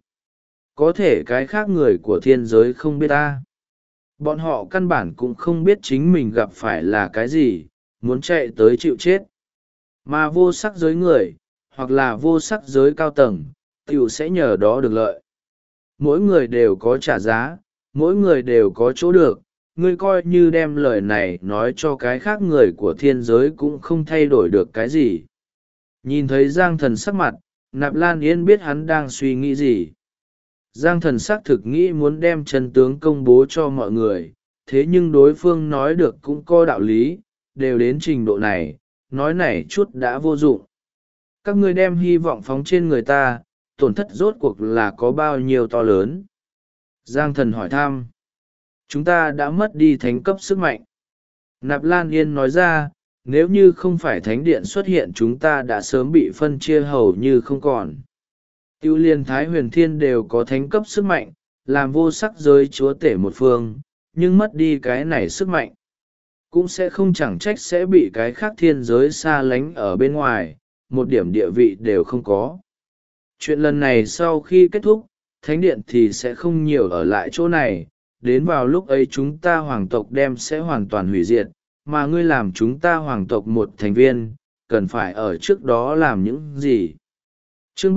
Có thể cái khác người của thiên giới không biết ta. Bọn họ căn bản cũng không biết chính mình gặp phải là cái gì, muốn chạy tới chịu chết. Mà vô sắc giới người, hoặc là vô sắc giới cao tầng, tiểu sẽ nhờ đó được lợi. Mỗi người đều có trả giá, mỗi người đều có chỗ được, ngươi coi như đem lời này nói cho cái khác người của thiên giới cũng không thay đổi được cái gì. Nhìn thấy Giang Thần sắc mặt, Nạp Lan Yên biết hắn đang suy nghĩ gì. Giang Thần xác thực nghĩ muốn đem chân tướng công bố cho mọi người, thế nhưng đối phương nói được cũng có đạo lý, đều đến trình độ này, nói này chút đã vô dụng. Các ngươi đem hy vọng phóng trên người ta, tổn thất rốt cuộc là có bao nhiêu to lớn? Giang Thần hỏi thăm. Chúng ta đã mất đi thánh cấp sức mạnh. Nạp Lan Yên nói ra, nếu như không phải thánh điện xuất hiện chúng ta đã sớm bị phân chia hầu như không còn. Tiêu liên Thái Huyền Thiên đều có thánh cấp sức mạnh, làm vô sắc giới chúa tể một phương, nhưng mất đi cái này sức mạnh. Cũng sẽ không chẳng trách sẽ bị cái khác thiên giới xa lánh ở bên ngoài, một điểm địa vị đều không có. Chuyện lần này sau khi kết thúc, thánh điện thì sẽ không nhiều ở lại chỗ này, đến vào lúc ấy chúng ta hoàng tộc đem sẽ hoàn toàn hủy diệt, mà ngươi làm chúng ta hoàng tộc một thành viên, cần phải ở trước đó làm những gì? Chương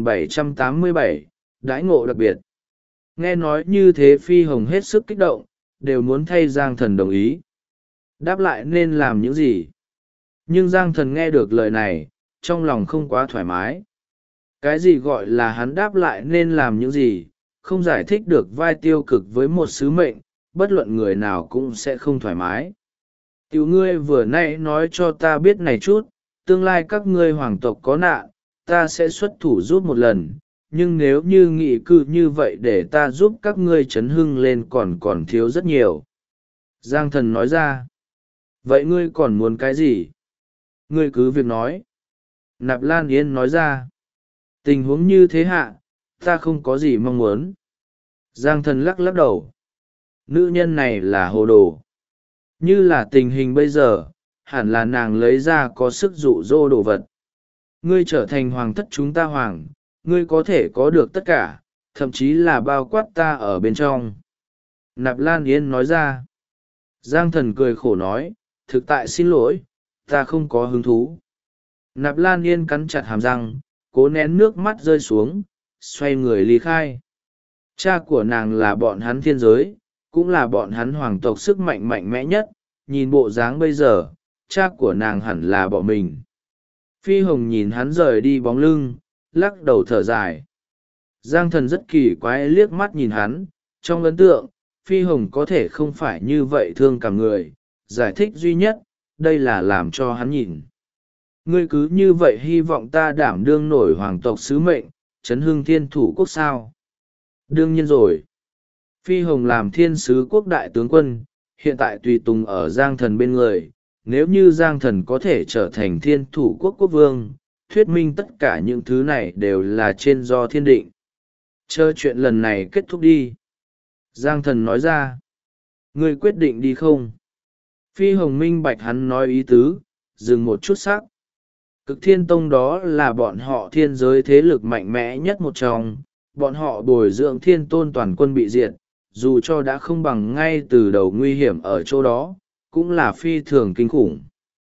3787, đãi ngộ đặc biệt. Nghe nói như thế Phi Hồng hết sức kích động, đều muốn thay Giang Thần đồng ý. Đáp lại nên làm những gì? Nhưng Giang Thần nghe được lời này, trong lòng không quá thoải mái. Cái gì gọi là hắn đáp lại nên làm những gì, không giải thích được vai tiêu cực với một sứ mệnh, bất luận người nào cũng sẽ không thoải mái. Tiểu ngươi vừa nãy nói cho ta biết này chút, tương lai các ngươi hoàng tộc có nạn, ta sẽ xuất thủ giúp một lần, nhưng nếu như nghị cư như vậy để ta giúp các ngươi chấn hưng lên còn thiếu rất nhiều. Giang Thần nói ra. Vậy ngươi còn muốn cái gì? Ngươi cứ việc nói. Nạp Lan Yên nói ra. Tình huống như thế hạ, ta không có gì mong muốn. Giang Thần lắc lắc đầu. Nữ nhân này là hồ đồ. Như là tình hình bây giờ, hẳn là nàng lấy ra có sức dụ dỗ đồ vật. Ngươi trở thành hoàng thất chúng ta hoàng, ngươi có thể có được tất cả, thậm chí là bao quát ta ở bên trong. Nạp Lan Yên nói ra. Giang Thần cười khổ nói, thực tại xin lỗi, ta không có hứng thú. Nạp Lan Yên cắn chặt hàm răng, cố nén nước mắt rơi xuống, xoay người ly khai. Cha của nàng là bọn hắn thiên giới, cũng là bọn hắn hoàng tộc sức mạnh mạnh mẽ nhất, nhìn bộ dáng bây giờ, cha của nàng hẳn là bọn mình. Phi Hồng nhìn hắn rời đi bóng lưng, lắc đầu thở dài. Giang Thần rất kỳ quái liếc mắt nhìn hắn, trong ấn tượng, Phi Hồng có thể không phải như vậy thương cả người, giải thích duy nhất, đây là làm cho hắn nhìn. Ngươi cứ như vậy hy vọng ta đảm đương nổi hoàng tộc sứ mệnh, chấn hưng thiên thủ quốc sao? Đương nhiên rồi. Phi Hồng làm thiên sứ quốc đại tướng quân, hiện tại tùy tùng ở Giang Thần bên người. Nếu như Giang Thần có thể trở thành thiên thủ quốc quốc vương, thuyết minh tất cả những thứ này đều là trên do thiên định. Chờ chuyện lần này kết thúc đi. Giang Thần nói ra. Ngươi quyết định đi không? Phi Hồng minh bạch hắn nói ý tứ, dừng một chút sắc. Cực Thiên Tông đó là bọn họ thiên giới thế lực mạnh mẽ nhất một trong, bọn họ bồi dưỡng thiên tôn toàn quân bị diệt, dù cho đã không bằng ngay từ đầu nguy hiểm ở chỗ đó, cũng là phi thường kinh khủng.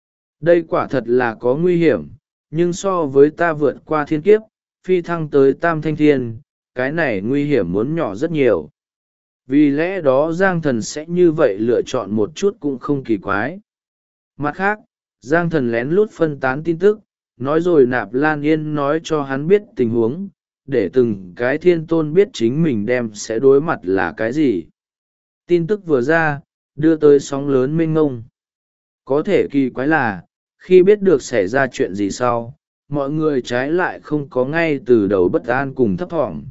Đây quả thật là có nguy hiểm, nhưng so với ta vượt qua thiên kiếp, phi thăng tới Tam Thanh Thiên, cái này nguy hiểm muốn nhỏ rất nhiều. Vì lẽ đó Giang Thần sẽ như vậy lựa chọn một chút cũng không kỳ quái. Mặt khác, Giang Thần lén lút phân tán tin tức, nói rồi Nạp Lan Yên nói cho hắn biết tình huống, để từng cái thiên tôn biết chính mình đem sẽ đối mặt là cái gì. Tin tức vừa ra, đưa tới sóng lớn mênh ngông. Có thể kỳ quái là, khi biết được xảy ra chuyện gì sau, mọi người trái lại không có ngay từ đầu bất an cùng thấp thỏm.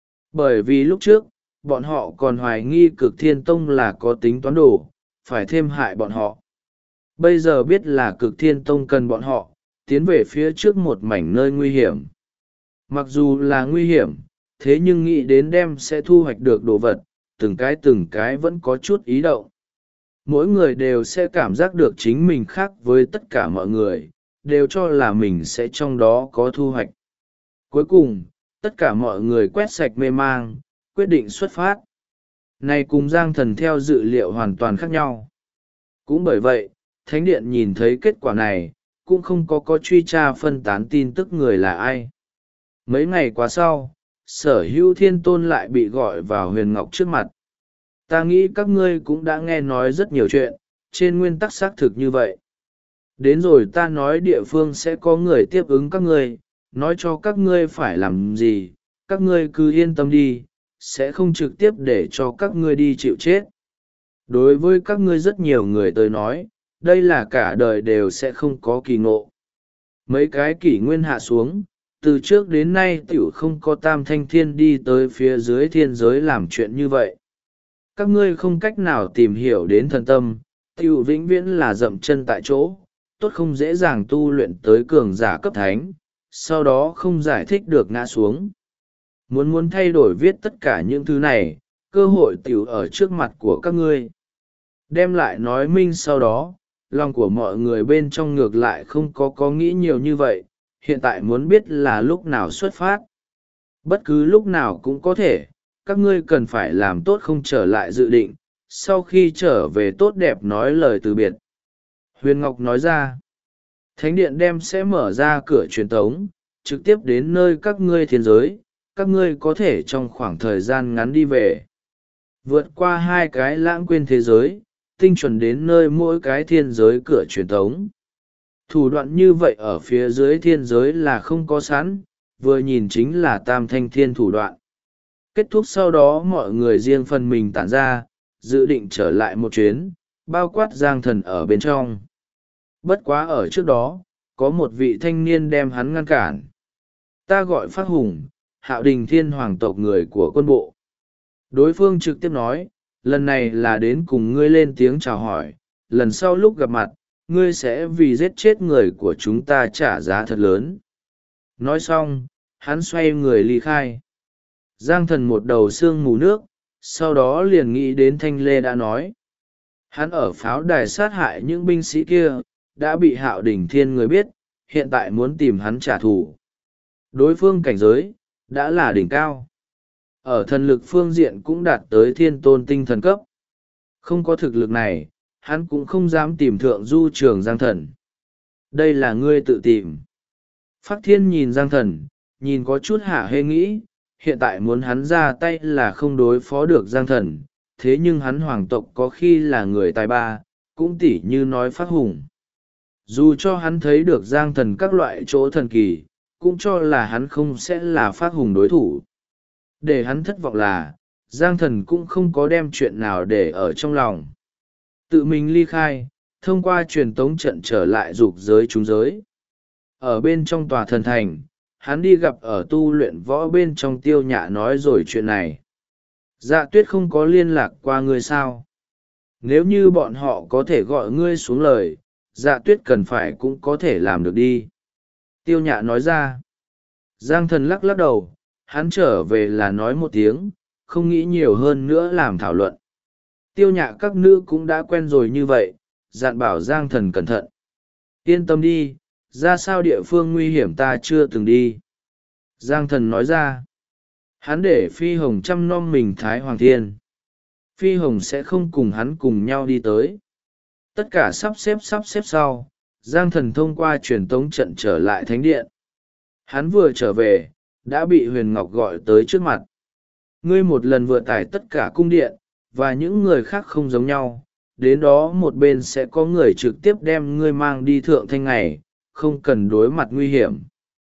Bởi vì lúc trước, bọn họ còn hoài nghi Cực Thiên Tông là có tính toán đồ, phải thêm hại bọn họ. Bây giờ biết là Cực Thiên Tông cần bọn họ, tiến về phía trước một mảnh nơi nguy hiểm. Mặc dù là nguy hiểm, thế nhưng nghĩ đến đem sẽ thu hoạch được đồ vật, từng cái vẫn có chút ý động. Mỗi người đều sẽ cảm giác được chính mình khác với tất cả mọi người, đều cho là mình sẽ trong đó có thu hoạch. Cuối cùng, tất cả mọi người quét sạch mê mang, quyết định xuất phát. Này cùng Giang Thần theo dự liệu hoàn toàn khác nhau. Cũng bởi vậy, Thánh Điện nhìn thấy kết quả này, cũng không có truy tra phân tán tin tức người là ai. Mấy ngày qua sau, Sở Hữu Thiên Tôn lại bị gọi vào Huyền Ngọc trước mặt. Ta nghĩ các ngươi cũng đã nghe nói rất nhiều chuyện, trên nguyên tắc xác thực như vậy. Đến rồi ta nói địa phương sẽ có người tiếp ứng các ngươi, nói cho các ngươi phải làm gì, các ngươi cứ yên tâm đi, sẽ không trực tiếp để cho các ngươi đi chịu chết. Đối với các ngươi rất nhiều người tới nói, đây là cả đời đều sẽ không có kỳ ngộ. Mấy cái kỷ nguyên hạ xuống, từ trước đến nay tiểu không có tam thanh thiên đi tới phía dưới thiên giới làm chuyện như vậy. Các ngươi không cách nào tìm hiểu đến thần tâm, tiểu vĩnh viễn là dậm chân tại chỗ, tốt không dễ dàng tu luyện tới cường giả cấp thánh, sau đó không giải thích được ngã xuống. Muốn thay đổi viết tất cả những thứ này, cơ hội tiểu ở trước mặt của các ngươi. Đem lại nói minh sau đó, lòng của mọi người bên trong ngược lại không có nghĩ nhiều như vậy, hiện tại muốn biết là lúc nào xuất phát. Bất cứ lúc nào cũng có thể, các ngươi cần phải làm tốt không trở lại dự định, sau khi trở về tốt đẹp nói lời từ biệt. Huyền Ngọc nói ra, Thánh điện đem sẽ mở ra cửa truyền tống, trực tiếp đến nơi các ngươi thiên giới, các ngươi có thể trong khoảng thời gian ngắn đi về. Vượt qua 2 cái lãng quên thế giới, tinh chuẩn đến nơi mỗi cái thiên giới cửa truyền tống. Thủ đoạn như vậy ở phía dưới thiên giới là không có sẵn, vừa nhìn chính là tam thanh thiên thủ đoạn. Kết thúc sau đó mọi người riêng phần mình tản ra, dự định trở lại một chuyến, bao quát Giang Thần ở bên trong. Bất quá ở trước đó, có một vị thanh niên đem hắn ngăn cản. Ta gọi Phát Hùng, Hạo Đình Thiên Hoàng tộc người của quân bộ. Đối phương trực tiếp nói, lần này là đến cùng ngươi lên tiếng chào hỏi, lần sau lúc gặp mặt, ngươi sẽ vì giết chết người của chúng ta trả giá thật lớn. Nói xong, hắn xoay người ly khai. Giang Thần một đầu sương mù nước, sau đó liền nghĩ đến Thanh Lê đã nói. Hắn ở pháo đài sát hại những binh sĩ kia, đã bị Hạo Đỉnh Thiên người biết, hiện tại muốn tìm hắn trả thù. Đối phương cảnh giới, đã là đỉnh cao. Ở thần lực phương diện cũng đạt tới thiên tôn tinh thần cấp. Không có thực lực này, hắn cũng không dám tìm thượng du trường Giang Thần. Đây là ngươi tự tìm. Phác Thiên nhìn Giang Thần, nhìn có chút hả hê nghĩ, hiện tại muốn hắn ra tay là không đối phó được Giang Thần, thế nhưng hắn hoàng tộc có khi là người tài ba, cũng tỉ như nói Phát Hùng. Dù cho hắn thấy được Giang Thần các loại chỗ thần kỳ, cũng cho là hắn không sẽ là Phát Hùng đối thủ. Để hắn thất vọng là, Giang Thần cũng không có đem chuyện nào để ở trong lòng. Tự mình ly khai, thông qua truyền tống trận trở lại dục giới chúng giới. Ở bên trong tòa thần thành, hắn đi gặp ở tu luyện võ bên trong Tiêu Nhạ nói rồi chuyện này. Dạ Tuyết không có liên lạc qua ngươi sao? Nếu như bọn họ có thể gọi ngươi xuống lời, Dạ Tuyết cần phải cũng có thể làm được đi. Tiêu Nhạ nói ra. Giang Thần lắc lắc đầu, hắn trở về là nói một tiếng, không nghĩ nhiều hơn nữa làm thảo luận. Tiêu Nhạ các nữ cũng đã quen rồi như vậy, dặn bảo Giang Thần cẩn thận. Yên tâm đi, ra sao địa phương nguy hiểm ta chưa từng đi. Giang Thần nói ra. Hắn để Phi Hồng chăm nom mình Thái Hoàng Thiên. Phi Hồng sẽ không cùng hắn cùng nhau đi tới. Tất cả sắp xếp sau, Giang Thần thông qua truyền tống trận trở lại thánh điện. Hắn vừa trở về, đã bị Huyền Ngọc gọi tới trước mặt. Ngươi một lần vừa tải tất cả cung điện, và những người khác không giống nhau, đến đó một bên sẽ có người trực tiếp đem ngươi mang đi thượng thanh ngày, không cần đối mặt nguy hiểm.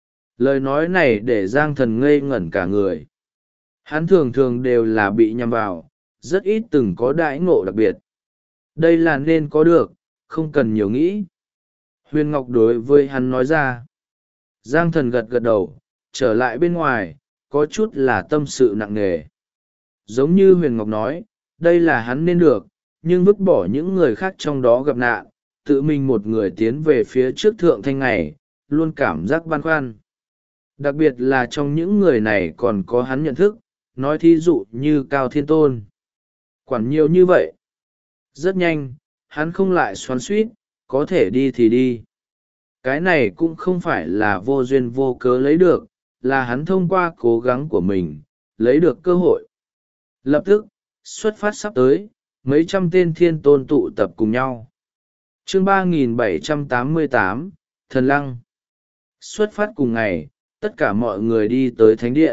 Lời nói này để Giang Thần ngây ngẩn cả người. Hắn thường thường đều là bị nhằm vào, rất ít từng có đãi ngộ đặc biệt. Đây là nên có được, không cần nhiều nghĩ. Huyền Ngọc đối với hắn nói ra. Giang Thần gật gật đầu, trở lại bên ngoài, có chút là tâm sự nặng nề. Giống như Huyền Ngọc nói, đây là hắn nên được, nhưng vứt bỏ những người khác trong đó gặp nạn, tự mình một người tiến về phía trước thượng thanh ngày, luôn cảm giác băn khoăn. Đặc biệt là trong những người này còn có hắn nhận thức, nói thí dụ như Cao Thiên Tôn. Quản nhiều như vậy. Rất nhanh, hắn không lại xoắn suýt, có thể đi thì đi. Cái này cũng không phải là vô duyên vô cớ lấy được, là hắn thông qua cố gắng của mình, lấy được cơ hội. Lập tức, xuất phát sắp tới, mấy trăm tên thiên tôn tụ tập cùng nhau. Chương 3788, Thần lăng. Xuất phát cùng ngày, tất cả mọi người đi tới thánh điện.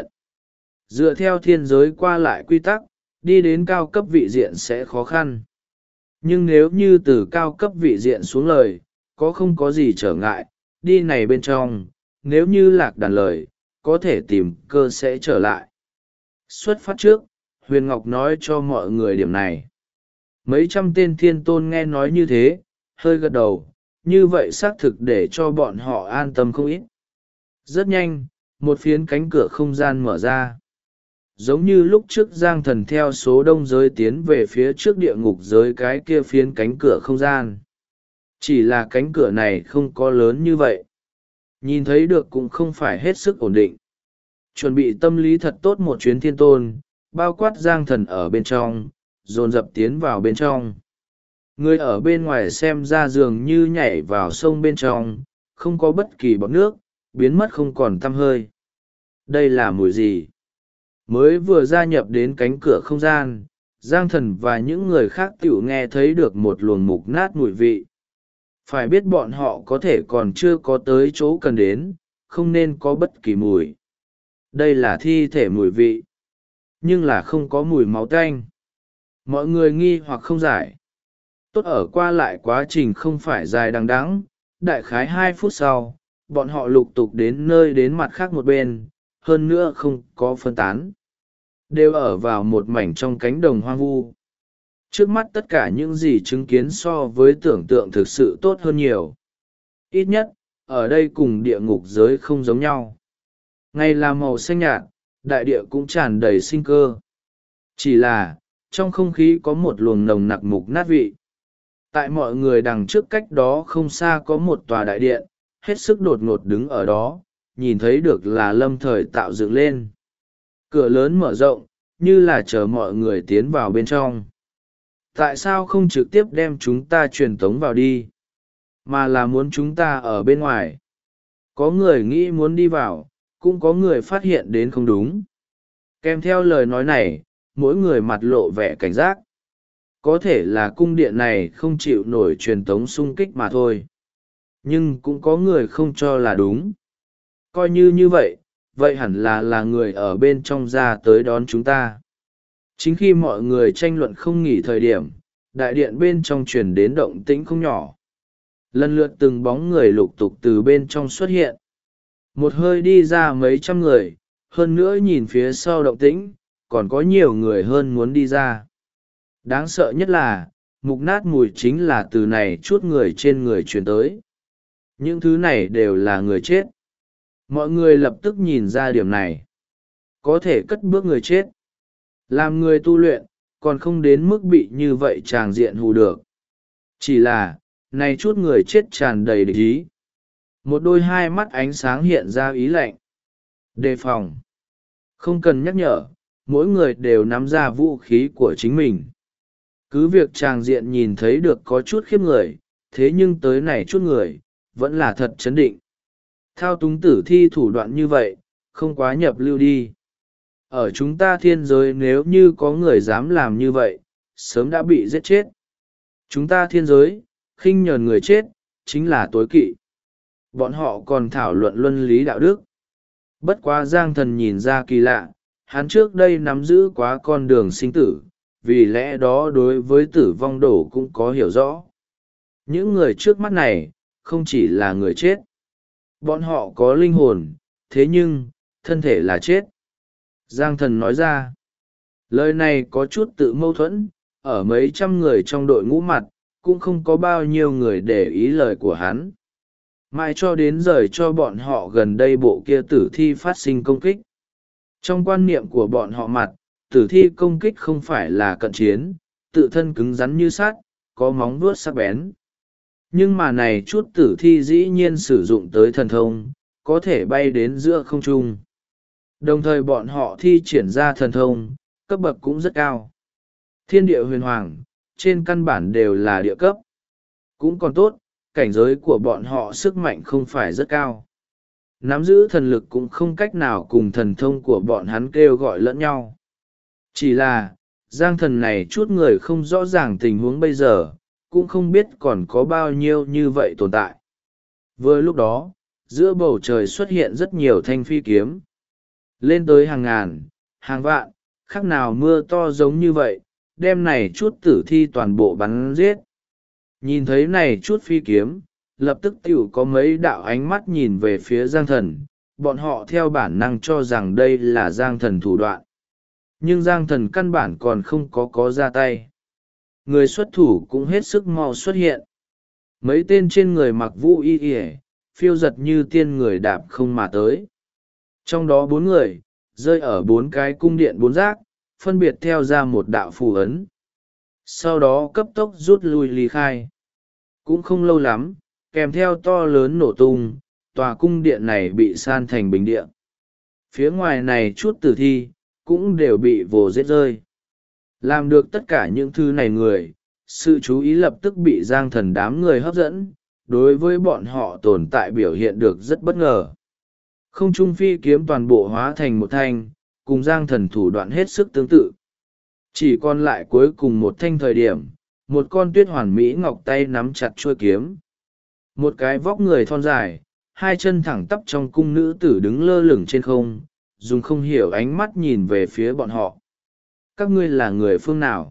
Dựa theo thiên giới qua lại quy tắc, đi đến cao cấp vị diện sẽ khó khăn. Nhưng nếu như từ cao cấp vị diện xuống lời, không có gì trở ngại, đi này bên trong, nếu như lạc đàn lời, có thể tìm cơ sẽ trở lại. Xuất phát trước, Huyền Ngọc nói cho mọi người điểm này. Mấy trăm tên thiên tôn nghe nói như thế, hơi gật đầu, như vậy xác thực để cho bọn họ an tâm không ít. Rất nhanh, một phiến cánh cửa không gian mở ra. Giống như lúc trước Giang Thần theo số đông giới tiến về phía trước địa ngục giới cái kia phiến cánh cửa không gian. Chỉ là cánh cửa này không có lớn như vậy. Nhìn thấy được cũng không phải hết sức ổn định. Chuẩn bị tâm lý thật tốt một chuyến thiên tôn, bao quát Giang Thần ở bên trong, dồn dập tiến vào bên trong. Người ở bên ngoài xem ra dường như nhảy vào sông bên trong, không có bất kỳ bọt nước, biến mất không còn tăm hơi. Đây là mùi gì? Mới vừa gia nhập đến cánh cửa không gian, Giang Thần và những người khác tiểu nghe thấy được một luồng mục nát mùi vị. Phải biết bọn họ có thể còn chưa có tới chỗ cần đến, không nên có bất kỳ mùi. Đây là thi thể mùi vị, nhưng là không có mùi máu tanh. Mọi người nghi hoặc không giải. Tốt ở qua lại quá trình không phải dài đằng đẵng, đại khái 2 phút sau, bọn họ lục tục đến nơi đến mặt khác một bên, hơn nữa không có phân tán. Đều ở vào một mảnh trong cánh đồng hoang vu. Trước mắt tất cả những gì chứng kiến so với tưởng tượng thực sự tốt hơn nhiều. Ít nhất, ở đây cùng địa ngục giới không giống nhau. Ngày là màu xanh nhạt, đại địa cũng tràn đầy sinh cơ. Chỉ là, trong không khí có một luồng nồng nặc mục nát vị. Tại mọi người đằng trước cách đó không xa có một tòa đại điện, hết sức đột ngột đứng ở đó, nhìn thấy được là lâm thời tạo dựng lên. Cửa lớn mở rộng, như là chờ mọi người tiến vào bên trong. Tại sao không trực tiếp đem chúng ta truyền tống vào đi, mà là muốn chúng ta ở bên ngoài? Có người nghĩ muốn đi vào, cũng có người phát hiện đến không đúng. Kèm theo lời nói này, mỗi người mặt lộ vẻ cảnh giác. Có thể là cung điện này không chịu nổi truyền tống xung kích mà thôi. Nhưng cũng có người không cho là đúng. Coi như vậy, vậy hẳn là người ở bên trong ra tới đón chúng ta. Chính khi mọi người tranh luận không nghỉ thời điểm, đại điện bên trong truyền đến động tĩnh không nhỏ. Lần lượt từng bóng người lục tục từ bên trong xuất hiện. Một hơi đi ra mấy trăm người, hơn nữa nhìn phía sau động tĩnh, còn có nhiều người hơn muốn đi ra. Đáng sợ nhất là, mục nát mùi chính là từ này chút người trên người truyền tới. Những thứ này đều là người chết. Mọi người lập tức nhìn ra điểm này. Có thể cất bước người chết. Làm người tu luyện, còn không đến mức bị như vậy tràng diện hù được. Chỉ là, này chút người chết tràn đầy địch ý. Một đôi hai mắt ánh sáng hiện ra ý lạnh. Đề phòng. Không cần nhắc nhở, mỗi người đều nắm ra vũ khí của chính mình. Cứ việc tràng diện nhìn thấy được có chút khiếp người, thế nhưng tới này chút người, vẫn là thật chấn định. Thao túng tử thi thủ đoạn như vậy, không quá nhập lưu đi. Ở chúng ta thiên giới nếu như có người dám làm như vậy, sớm đã bị giết chết. Chúng ta thiên giới, khinh nhờn người chết, chính là tối kỵ. Bọn họ còn thảo luận luân lý đạo đức. Bất quá Giang Thần nhìn ra kỳ lạ, hắn trước đây nắm giữ quá con đường sinh tử, vì lẽ đó đối với tử vong đổ cũng có hiểu rõ. Những người trước mắt này, không chỉ là người chết. Bọn họ có linh hồn, thế nhưng, thân thể là chết. Giang Thần nói ra. Lời này có chút tự mâu thuẫn, ở mấy trăm người trong đội ngũ mặt, cũng không có bao nhiêu người để ý lời của hắn. Mãi cho đến rời cho bọn họ gần đây bộ kia tử thi phát sinh công kích. Trong quan niệm của bọn họ mặt, tử thi công kích không phải là cận chiến, tự thân cứng rắn như sắt, có móng vuốt sắc bén. Nhưng mà này chút tử thi dĩ nhiên sử dụng tới thần thông, có thể bay đến giữa không trung. Đồng thời bọn họ thi triển ra thần thông, cấp bậc cũng rất cao. Thiên địa huyền hoàng, trên căn bản đều là địa cấp. Cũng còn tốt, cảnh giới của bọn họ sức mạnh không phải rất cao. Nắm giữ thần lực cũng không cách nào cùng thần thông của bọn hắn kêu gọi lẫn nhau. Chỉ là, Giang Thần này chút người không rõ ràng tình huống bây giờ, cũng không biết còn có bao nhiêu như vậy tồn tại. Vừa lúc đó, giữa bầu trời xuất hiện rất nhiều thanh phi kiếm. Lên tới hàng ngàn, hàng vạn, khác nào mưa to giống như vậy, đem này chút tử thi toàn bộ bắn giết. Nhìn thấy này chút phi kiếm, lập tức tiểu có mấy đạo ánh mắt nhìn về phía Giang Thần, bọn họ theo bản năng cho rằng đây là Giang Thần thủ đoạn. Nhưng Giang Thần căn bản còn không có ra tay. Người xuất thủ cũng hết sức mau xuất hiện. Mấy tên trên người mặc vũ y ỉa, phiêu giật như tiên người đạp không mà tới. Trong đó 4 người, rơi ở 4 cái cung điện 4 giác, phân biệt theo ra một đạo phù ấn. Sau đó cấp tốc rút lui ly khai. Cũng không lâu lắm, kèm theo to lớn nổ tung, tòa cung điện này bị san thành bình địa. Phía ngoài này chút tử thi, cũng đều bị vồ giết rơi. Làm được tất cả những thứ này người, sự chú ý lập tức bị Giang Thần đám người hấp dẫn, đối với bọn họ tồn tại biểu hiện được rất bất ngờ. Không trung phi kiếm toàn bộ hóa thành một thanh, cùng Giang Thần thủ đoạn hết sức tương tự. Chỉ còn lại cuối cùng một thanh thời điểm, một con tuyết hoàn mỹ ngọc tay nắm chặt chuôi kiếm. Một cái vóc người thon dài, hai chân thẳng tắp trong cung nữ tử đứng lơ lửng trên không, dùng không hiểu ánh mắt nhìn về phía bọn họ. Các ngươi là người phương nào?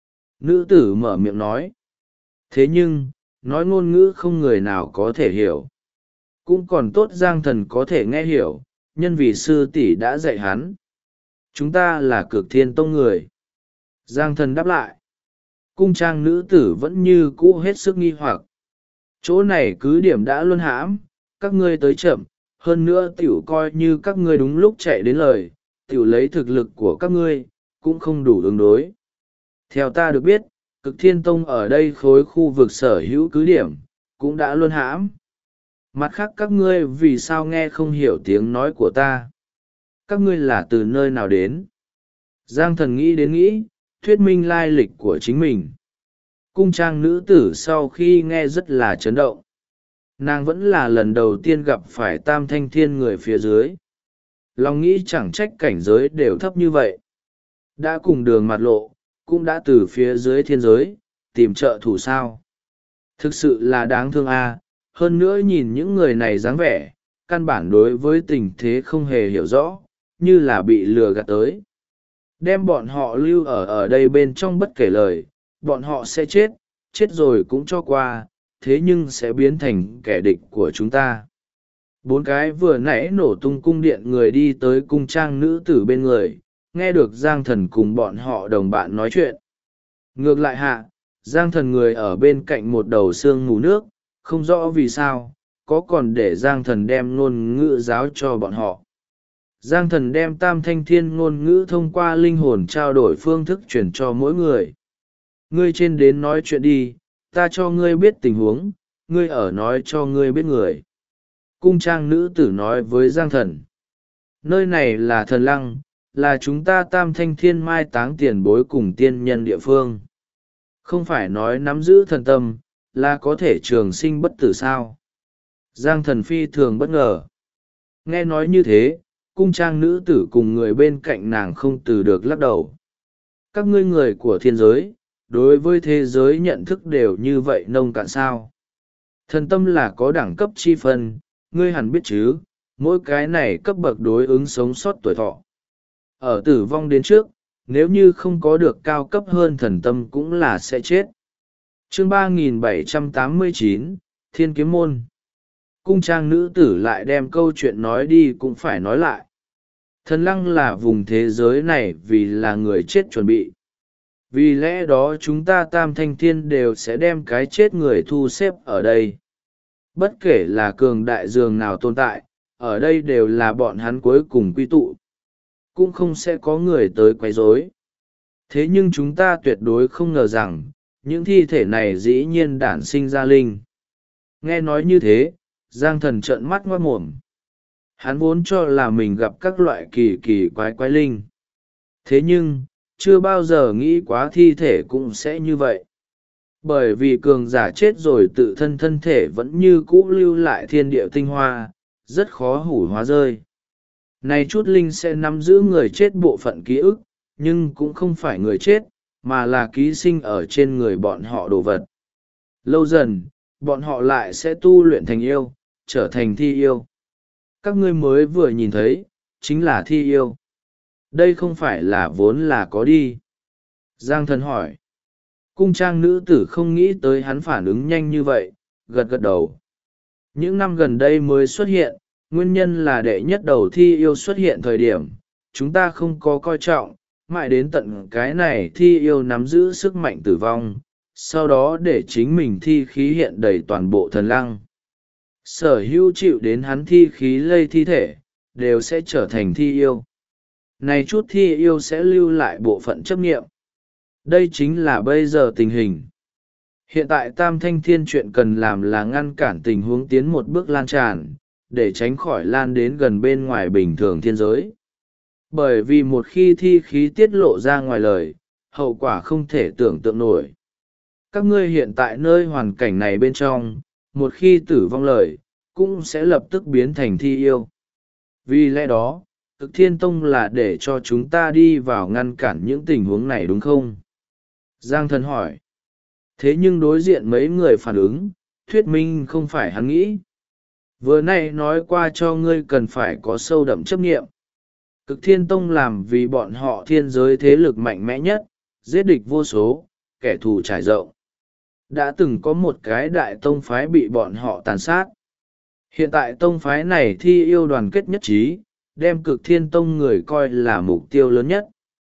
Nữ tử mở miệng nói. Thế nhưng, nói ngôn ngữ không người nào có thể hiểu. Cũng còn tốt Giang Thần có thể nghe hiểu, nhân vì sư tỷ đã dạy hắn. Chúng ta là Cực Thiên Tông người. Giang Thần đáp lại. Cung trang nữ tử vẫn như cũ hết sức nghi hoặc. Chỗ này cứ điểm đã luân hãm, các ngươi tới chậm, hơn nữa tiểu coi như các ngươi đúng lúc chạy đến lời, tiểu lấy thực lực của các ngươi, cũng không đủ ứng đối. Theo ta được biết, Cực Thiên Tông ở đây khối khu vực sở hữu cứ điểm, cũng đã luân hãm. Mặt khác các ngươi vì sao nghe không hiểu tiếng nói của ta? Các ngươi là từ nơi nào đến? Giang Thần nghĩ, thuyết minh lai lịch của chính mình. Cung trang nữ tử sau khi nghe rất là chấn động. Nàng vẫn là lần đầu tiên gặp phải Tam Thanh Thiên người phía dưới. Lòng nghĩ chẳng trách cảnh giới đều thấp như vậy. Đã cùng đường mặt lộ, cũng đã từ phía dưới thiên giới, tìm trợ thủ sao. Thực sự là đáng thương a. Hơn nữa nhìn những người này dáng vẻ, căn bản đối với tình thế không hề hiểu rõ, như là bị lừa gạt tới. Đem bọn họ lưu ở đây bên trong bất kể lời, bọn họ sẽ chết, chết rồi cũng cho qua, thế nhưng sẽ biến thành kẻ địch của chúng ta. 4 cái vừa nãy nổ tung cung điện người đi tới cung trang nữ tử bên người, nghe được Giang Thần cùng bọn họ đồng bạn nói chuyện. Ngược lại hạ, Giang Thần người ở bên cạnh một đầu xương mù nước, không rõ vì sao, có còn để Giang Thần đem ngôn ngữ giáo cho bọn họ. Giang Thần đem Tam Thanh Thiên ngôn ngữ thông qua linh hồn trao đổi phương thức chuyển cho mỗi người. Ngươi trên đến nói chuyện đi, ta cho ngươi biết tình huống, ngươi ở nói cho ngươi biết người. Cung trang nữ tử nói với Giang Thần. Nơi này là thần lăng, là chúng ta Tam Thanh Thiên mai táng tiền bối cùng tiên nhân địa phương. Không phải nói nắm giữ thần tâm, là có thể trường sinh bất tử sao. Giang Thần phi thường bất ngờ. Nghe nói như thế, cung trang nữ tử cùng người bên cạnh nàng không từ được lắc đầu. Các ngươi người của thiên giới, đối với thế giới nhận thức đều như vậy nông cạn sao. Thần tâm là có đẳng cấp chi phân, ngươi hẳn biết chứ, mỗi cái này cấp bậc đối ứng sống sót tuổi thọ. Ở tử vong đến trước, nếu như không có được cao cấp hơn thần tâm cũng là sẽ chết. Chương 3789, Thiên Kiếm Môn. Cung trang nữ tử lại đem câu chuyện nói đi cũng phải nói lại. Thần lăng là vùng thế giới này vì là người chết chuẩn bị. Vì lẽ đó chúng ta Tam Thanh Thiên đều sẽ đem cái chết người thu xếp ở đây. Bất kể là cường đại dường nào tồn tại, ở đây đều là bọn hắn cuối cùng quy tụ. Cũng không sẽ có người tới quấy rối. Thế nhưng chúng ta tuyệt đối không ngờ rằng, những thi thể này dĩ nhiên đản sinh ra linh. Nghe nói như thế, Giang Thần trợn mắt ngoác mồm. Hắn vốn cho là mình gặp các loại kỳ kỳ quái linh. Thế nhưng, chưa bao giờ nghĩ quá thi thể cũng sẽ như vậy. Bởi vì cường giả chết rồi tự thân thân thể vẫn như cũ lưu lại thiên địa tinh hoa, rất khó hủ hóa rơi. Này chút linh sẽ nắm giữ người chết bộ phận ký ức, nhưng cũng không phải người chết, mà là ký sinh ở trên người bọn họ đồ vật. Lâu dần, bọn họ lại sẽ tu luyện thành yêu, trở thành thi yêu. Các ngươi mới vừa nhìn thấy, chính là thi yêu. Đây không phải là vốn là có đi. Giang thần hỏi. Cung trang nữ tử không nghĩ tới hắn phản ứng nhanh như vậy, gật gật đầu. Những năm gần đây mới xuất hiện, nguyên nhân là đệ nhất đầu thi yêu xuất hiện thời điểm, chúng ta không có coi trọng, mãi đến tận cái này thi yêu nắm giữ sức mạnh tử vong, sau đó để chính mình thi khí hiện đầy toàn bộ thần lăng. Sở hữu chịu đến hắn thi khí lây thi thể, đều sẽ trở thành thi yêu. Này chút thi yêu sẽ lưu lại bộ phận chấp nghiệm. Đây chính là bây giờ tình hình. Hiện tại Tam Thanh Thiên chuyện cần làm là ngăn cản tình huống tiến một bước lan tràn, để tránh khỏi lan đến gần bên ngoài bình thường thiên giới. Bởi vì một khi thi khí tiết lộ ra ngoài lời, hậu quả không thể tưởng tượng nổi. Các ngươi hiện tại nơi hoàn cảnh này bên trong, một khi tử vong lời, cũng sẽ lập tức biến thành thi yêu. Vì lẽ đó, Cực Thiên Tông là để cho chúng ta đi vào ngăn cản những tình huống này đúng không? Giang thần hỏi. Thế nhưng đối diện mấy người phản ứng, thuyết minh không phải hắn nghĩ. Vừa nay nói qua cho ngươi cần phải có sâu đậm chấp nghiệm. Cực Thiên Tông làm vì bọn họ thiên giới thế lực mạnh mẽ nhất, giết địch vô số, kẻ thù trải rộng. Đã từng có một cái đại tông phái bị bọn họ tàn sát. Hiện tại tông phái này thi yêu đoàn kết nhất trí, đem Cực Thiên Tông người coi là mục tiêu lớn nhất.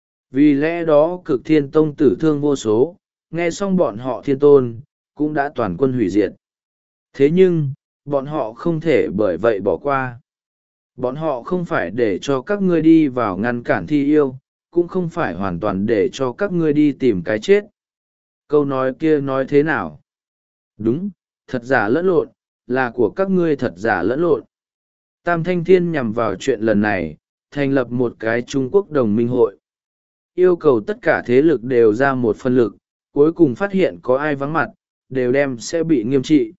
Vì lẽ đó Cực Thiên Tông tử thương vô số, nghe xong bọn họ thiên tôn, cũng đã toàn quân hủy diệt. Thế nhưng, bọn họ không thể bởi vậy bỏ qua. Bọn họ không phải để cho các ngươi đi vào ngăn cản thi yêu, cũng không phải hoàn toàn để cho các ngươi đi tìm cái chết. Câu nói kia nói thế nào? Đúng, thật giả lẫn lộn, là của các ngươi thật giả lẫn lộn. Tam Thanh Thiên nhằm vào chuyện lần này, thành lập một cái Trung Quốc đồng minh hội. Yêu cầu tất cả thế lực đều ra một phân lực, cuối cùng phát hiện có ai vắng mặt, đều đem sẽ bị nghiêm trị.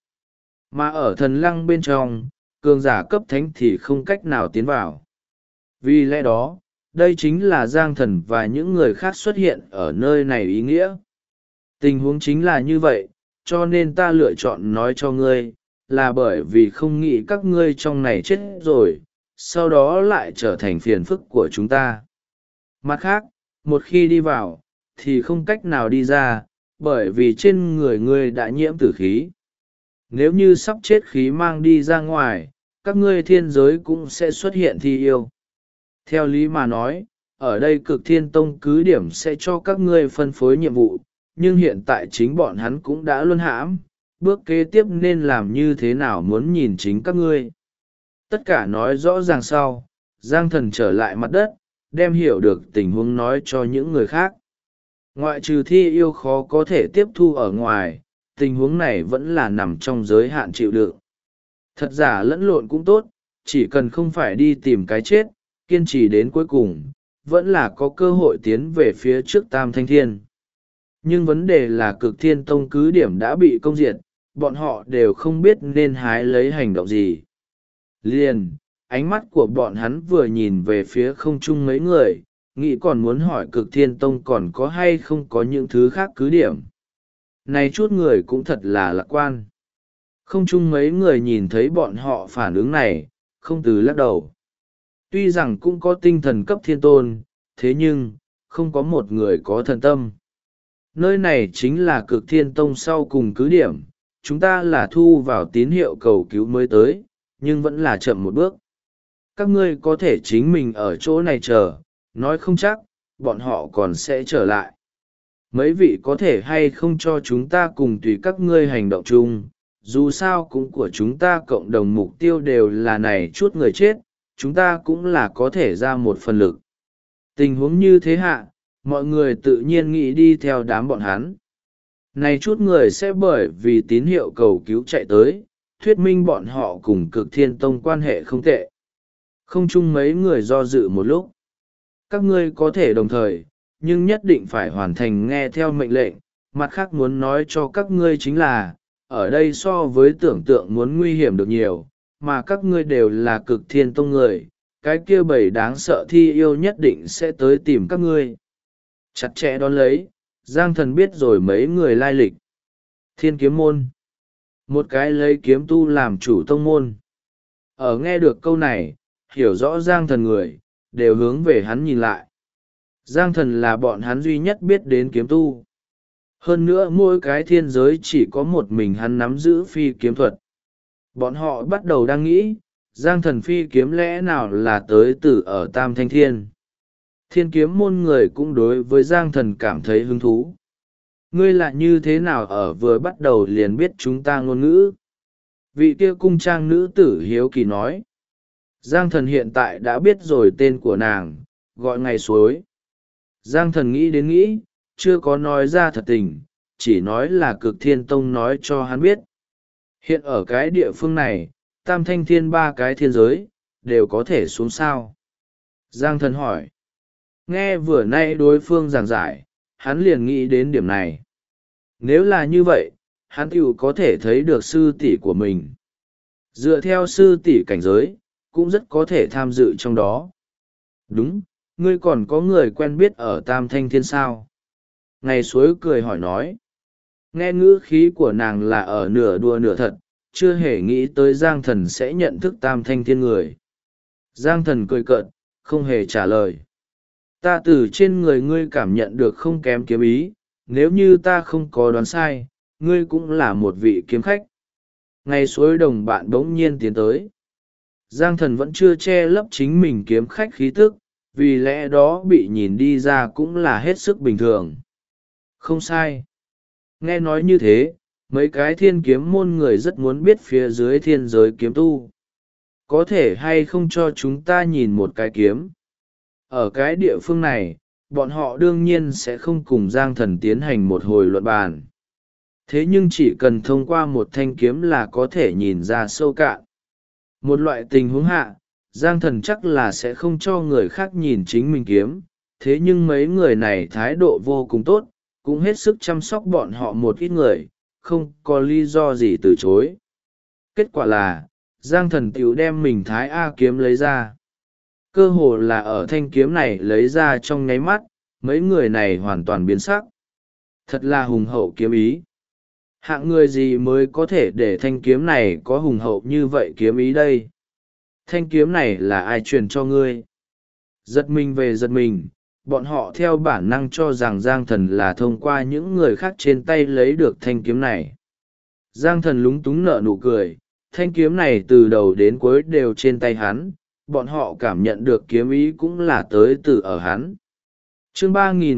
Mà ở thần lăng bên trong, cường giả cấp thánh thì không cách nào tiến vào. Vì lẽ đó, đây chính là Giang Thần và những người khác xuất hiện ở nơi này ý nghĩa. Tình huống chính là như vậy, cho nên ta lựa chọn nói cho ngươi, là bởi vì không nghĩ các ngươi trong này chết rồi, sau đó lại trở thành phiền phức của chúng ta. Mặt khác, một khi đi vào, thì không cách nào đi ra, bởi vì trên người ngươi đã nhiễm tử khí. Nếu như sắp chết khí mang đi ra ngoài, các ngươi thiên giới cũng sẽ xuất hiện thi yêu. Theo lý mà nói, ở đây Cực Thiên Tông cứ điểm sẽ cho các ngươi phân phối nhiệm vụ, nhưng hiện tại chính bọn hắn cũng đã luân hãm, bước kế tiếp nên làm như thế nào muốn nhìn chính các ngươi. Tất cả nói rõ ràng sau, Giang Thần trở lại mặt đất, đem hiểu được tình huống nói cho những người khác. Ngoại trừ thi yêu khó có thể tiếp thu ở ngoài, tình huống này vẫn là nằm trong giới hạn chịu đựng. Thật giả lẫn lộn cũng tốt, chỉ cần không phải đi tìm cái chết, kiên trì đến cuối cùng, vẫn là có cơ hội tiến về phía trước Tam Thanh Thiên. Nhưng vấn đề là Cực Thiên Tông cứ điểm đã bị công diệt, bọn họ đều không biết nên hái lấy hành động gì. Liền, ánh mắt của bọn hắn vừa nhìn về phía không trung mấy người, nghĩ còn muốn hỏi Cực Thiên Tông còn có hay không có những thứ khác cứ điểm. Này chút người cũng thật là lạc quan. Không chung mấy người nhìn thấy bọn họ phản ứng này, không từ lắc đầu. Tuy rằng cũng có tinh thần cấp thiên tôn, thế nhưng, không có một người có thần tâm. Nơi này chính là Cực Thiên Tông sau cùng cứ điểm, chúng ta là thu vào tín hiệu cầu cứu mới tới, nhưng vẫn là chậm một bước. Các ngươi có thể chính mình ở chỗ này chờ, nói không chắc, bọn họ còn sẽ trở lại. Mấy vị có thể hay không cho chúng ta cùng tùy các ngươi hành động chung, dù sao cũng của chúng ta cộng đồng mục tiêu đều là này chút người chết, chúng ta cũng là có thể ra một phần lực. Tình huống như thế hạ, mọi người tự nhiên nghĩ đi theo đám bọn hắn. Này chút người sẽ bởi vì tín hiệu cầu cứu chạy tới, thuyết minh bọn họ cùng Cực Thiên Tông quan hệ không tệ. Không chung mấy người do dự một lúc. Các ngươi có thể đồng thời, nhưng nhất định phải hoàn thành nghe theo mệnh lệnh. Mặt khác muốn nói cho các ngươi chính là, ở đây so với tưởng tượng muốn nguy hiểm được nhiều, mà các ngươi đều là Cực Thiên Tông người, cái kia bầy đáng sợ thi yêu nhất định sẽ tới tìm các ngươi. Chặt chẽ đón lấy, Giang Thần biết rồi mấy người lai lịch. Thiên Kiếm Môn. một cái lấy kiếm tu làm chủ tông môn. Ở nghe được câu này, hiểu rõ Giang Thần người, đều hướng về hắn nhìn lại. Giang Thần là bọn hắn duy nhất biết đến kiếm tu. Hơn nữa mỗi cái thiên giới chỉ có một mình hắn nắm giữ phi kiếm thuật. Bọn họ bắt đầu đang nghĩ, Giang Thần phi kiếm lẽ nào là tới từ ở Tam Thanh Thiên. Thiên kiếm môn người cũng đối với Giang Thần cảm thấy hứng thú. Ngươi là như thế nào ở vừa bắt đầu liền biết chúng ta ngôn ngữ? Vị kia cung trang nữ tử hiếu kỳ nói. Giang Thần hiện tại đã biết rồi tên của nàng, gọi ngày suối. Giang Thần nghĩ đến nghĩ, chưa có nói ra thật tình, chỉ nói là Cực Thiên Tông nói cho hắn biết. Hiện ở cái địa phương này, Tam Thanh Thiên ba cái thiên giới, đều có thể xuống sao? Giang Thần hỏi. Nghe vừa nay đối phương giảng giải, hắn liền nghĩ đến điểm này. Nếu là như vậy, hắn tiểu có thể thấy được sư tỷ của mình. Dựa theo sư tỷ cảnh giới, cũng rất có thể tham dự trong đó. Đúng, ngươi còn có người quen biết ở Tam Thanh Thiên sao? Ngày suối cười hỏi nói. Nghe ngữ khí của nàng là ở nửa đùa nửa thật, chưa hề nghĩ tới Giang Thần sẽ nhận thức Tam Thanh Thiên người. Giang Thần cười cợt, không hề trả lời. Ta từ trên người ngươi cảm nhận được không kém kiếm ý, nếu như ta không có đoán sai, ngươi cũng là một vị kiếm khách. Ngày suối đồng bạn bỗng nhiên tiến tới. Giang Thần vẫn chưa che lấp chính mình kiếm khách khí tức, vì lẽ đó bị nhìn đi ra cũng là hết sức bình thường. Không sai. Nghe nói như thế, mấy cái thiên kiếm môn người rất muốn biết phía dưới thiên giới kiếm tu. Có thể hay không cho chúng ta nhìn một cái kiếm? Ở cái địa phương này, bọn họ đương nhiên sẽ không cùng Giang Thần tiến hành một hồi luận bàn. Thế nhưng chỉ cần thông qua một thanh kiếm là có thể nhìn ra sâu cạn. Một loại tình huống hạ, Giang Thần chắc là sẽ không cho người khác nhìn chính mình kiếm, thế nhưng mấy người này thái độ vô cùng tốt, cũng hết sức chăm sóc bọn họ một ít người, không có lý do gì từ chối. Kết quả là, Giang Thần tiểu đem mình thái A kiếm lấy ra. Cơ hồ là ở thanh kiếm này lấy ra trong nháy mắt, mấy người này hoàn toàn biến sắc. Thật là hùng hậu kiếm ý. Hạng người gì mới có thể để thanh kiếm này có hùng hậu như vậy kiếm ý đây? Thanh kiếm này là ai truyền cho ngươi? Giật mình về giật mình, bọn họ theo bản năng cho rằng Giang Thần là thông qua những người khác trên tay lấy được thanh kiếm này. Giang Thần lúng túng nở nụ cười, thanh kiếm này từ đầu đến cuối đều trên tay hắn, bọn họ cảm nhận được kiếm ý cũng là tới từ ở hắn. Chương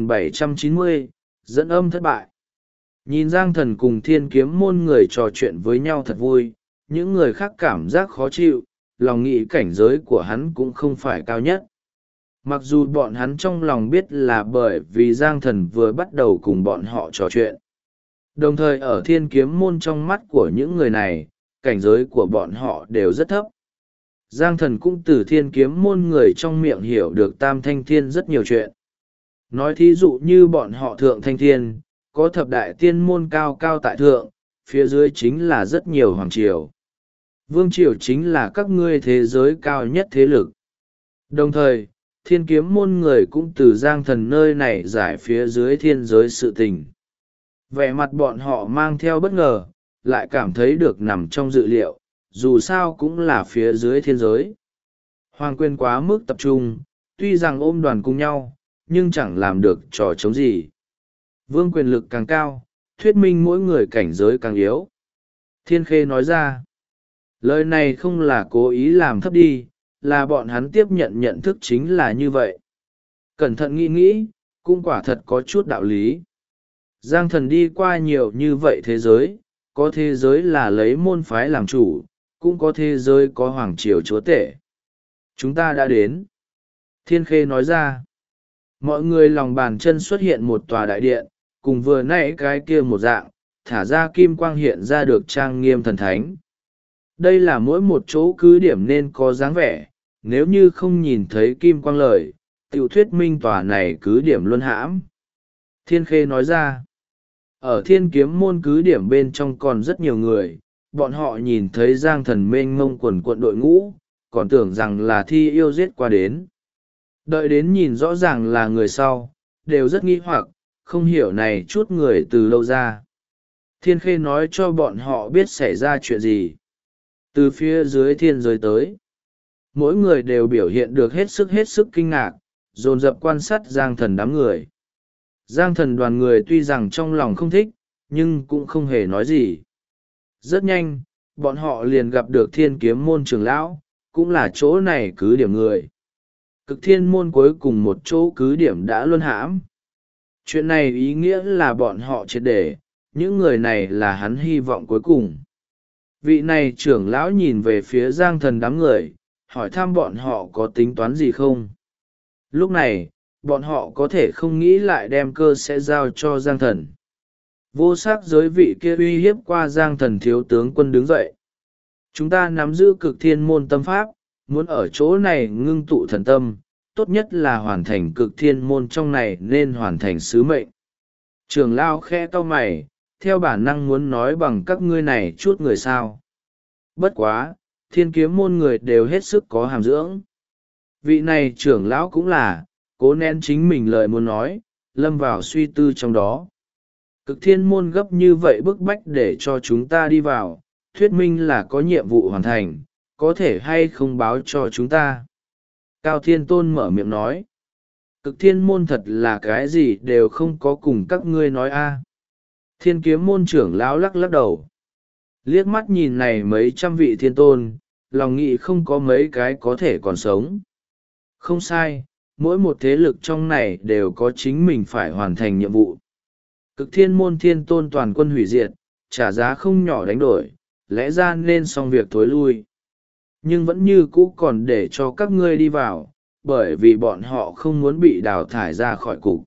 3790, dẫn âm thất bại. Nhìn Giang Thần cùng thiên kiếm môn người trò chuyện với nhau thật vui, những người khác cảm giác khó chịu, lòng nghĩ cảnh giới của hắn cũng không phải cao nhất. Mặc dù bọn hắn trong lòng biết là bởi vì Giang Thần vừa bắt đầu cùng bọn họ trò chuyện. Đồng thời ở thiên kiếm môn trong mắt của những người này, cảnh giới của bọn họ đều rất thấp. Giang Thần cũng từ thiên kiếm môn người trong miệng hiểu được Tam Thanh Thiên rất nhiều chuyện. Nói thí dụ như bọn họ Thượng Thanh Thiên, có thập đại tiên môn cao cao tại thượng, phía dưới chính là rất nhiều hoàng triều. Vương triều chính là các ngươi thế giới cao nhất thế lực. Đồng thời, thiên kiếm môn người cũng từ Giang Thần nơi này giải phía dưới thiên giới sự tình. Vẻ mặt bọn họ mang theo bất ngờ, lại cảm thấy được nằm trong dự liệu, dù sao cũng là phía dưới thiên giới. Hoàng quyền quá mức tập trung, tuy rằng ôm đoàn cùng nhau, nhưng chẳng làm được trò chống gì. Vương quyền lực càng cao, thuyết minh mỗi người cảnh giới càng yếu. Thiên Khê nói ra, lời này không là cố ý làm thấp đi, là bọn hắn tiếp nhận nhận thức chính là như vậy. Cẩn thận nghĩ nghĩ, cũng quả thật có chút đạo lý. Giang Thần đi qua nhiều như vậy thế giới, có thế giới là lấy môn phái làm chủ, cũng có thế giới có hoàng triều chúa tể. Chúng ta đã đến. Thiên Khê nói ra, mọi người lòng bàn chân xuất hiện một tòa đại điện, cùng vừa nãy cái kia một dạng, thả ra kim quang hiện ra được trang nghiêm thần thánh. Đây là mỗi một chỗ cứ điểm nên có dáng vẻ, nếu như không nhìn thấy kim quang lời, tiểu thuyết minh tòa này cứ điểm luân hãm. Thiên Khê nói ra, ở thiên kiếm môn cứ điểm bên trong còn rất nhiều người, bọn họ nhìn thấy Giang Thần mênh mông quần quận đội ngũ, còn tưởng rằng là thi yêu giết qua đến. Đợi đến nhìn rõ ràng là người sau, đều rất nghi hoặc, không hiểu này chút người từ lâu ra. Thiên khê nói cho bọn họ biết xảy ra chuyện gì. Từ phía dưới thiên giới tới, mỗi người đều biểu hiện được hết sức kinh ngạc, dồn dập quan sát Giang Thần đám người. Giang Thần đoàn người tuy rằng trong lòng không thích, nhưng cũng không hề nói gì. Rất nhanh, bọn họ liền gặp được Thiên Kiếm môn trưởng lão, cũng là chỗ này cứ điểm người. Cực Thiên môn cuối cùng một chỗ cứ điểm đã luân hãm. Chuyện này ý nghĩa là bọn họ triệt để, những người này là hắn hy vọng cuối cùng. Vị này trưởng lão nhìn về phía Giang Thần đám người, hỏi thăm bọn họ có tính toán gì không. Lúc này, bọn họ có thể không nghĩ lại đem cơ sẽ giao cho Giang Thần. Vô sắc giới vị kia uy hiếp qua Giang Thần thiếu tướng quân đứng dậy. Chúng ta nắm giữ Cực Thiên môn tâm pháp, muốn ở chỗ này ngưng tụ thần tâm, tốt nhất là hoàn thành Cực Thiên môn trong này nên hoàn thành sứ mệnh. Trưởng lão khẽ cau mày, theo bản năng muốn nói bằng các ngươi này chút người sao. Bất quá, Thiên Kiếm môn người đều hết sức có hàm dưỡng. Vị này trưởng lão cũng là, cố nén chính mình lời muốn nói, lâm vào suy tư trong đó. Cực Thiên môn gấp như vậy bức bách để cho chúng ta đi vào, thuyết minh là có nhiệm vụ hoàn thành, có thể hay không báo cho chúng ta. Cao Thiên Tôn mở miệng nói. Cực Thiên môn thật là cái gì đều không có cùng các ngươi nói a. Thiên Kiếm môn trưởng lão lắc lắc đầu. Liếc mắt nhìn này mấy trăm vị thiên tôn, lòng nghĩ không có mấy cái có thể còn sống. Không sai, mỗi một thế lực trong này đều có chính mình phải hoàn thành nhiệm vụ. Cực Thiên môn thiên tôn toàn quân hủy diệt, trả giá không nhỏ đánh đổi, lẽ ra nên xong việc thối lui. Nhưng vẫn như cũ còn để cho các ngươi đi vào, bởi vì bọn họ không muốn bị đào thải ra khỏi cục.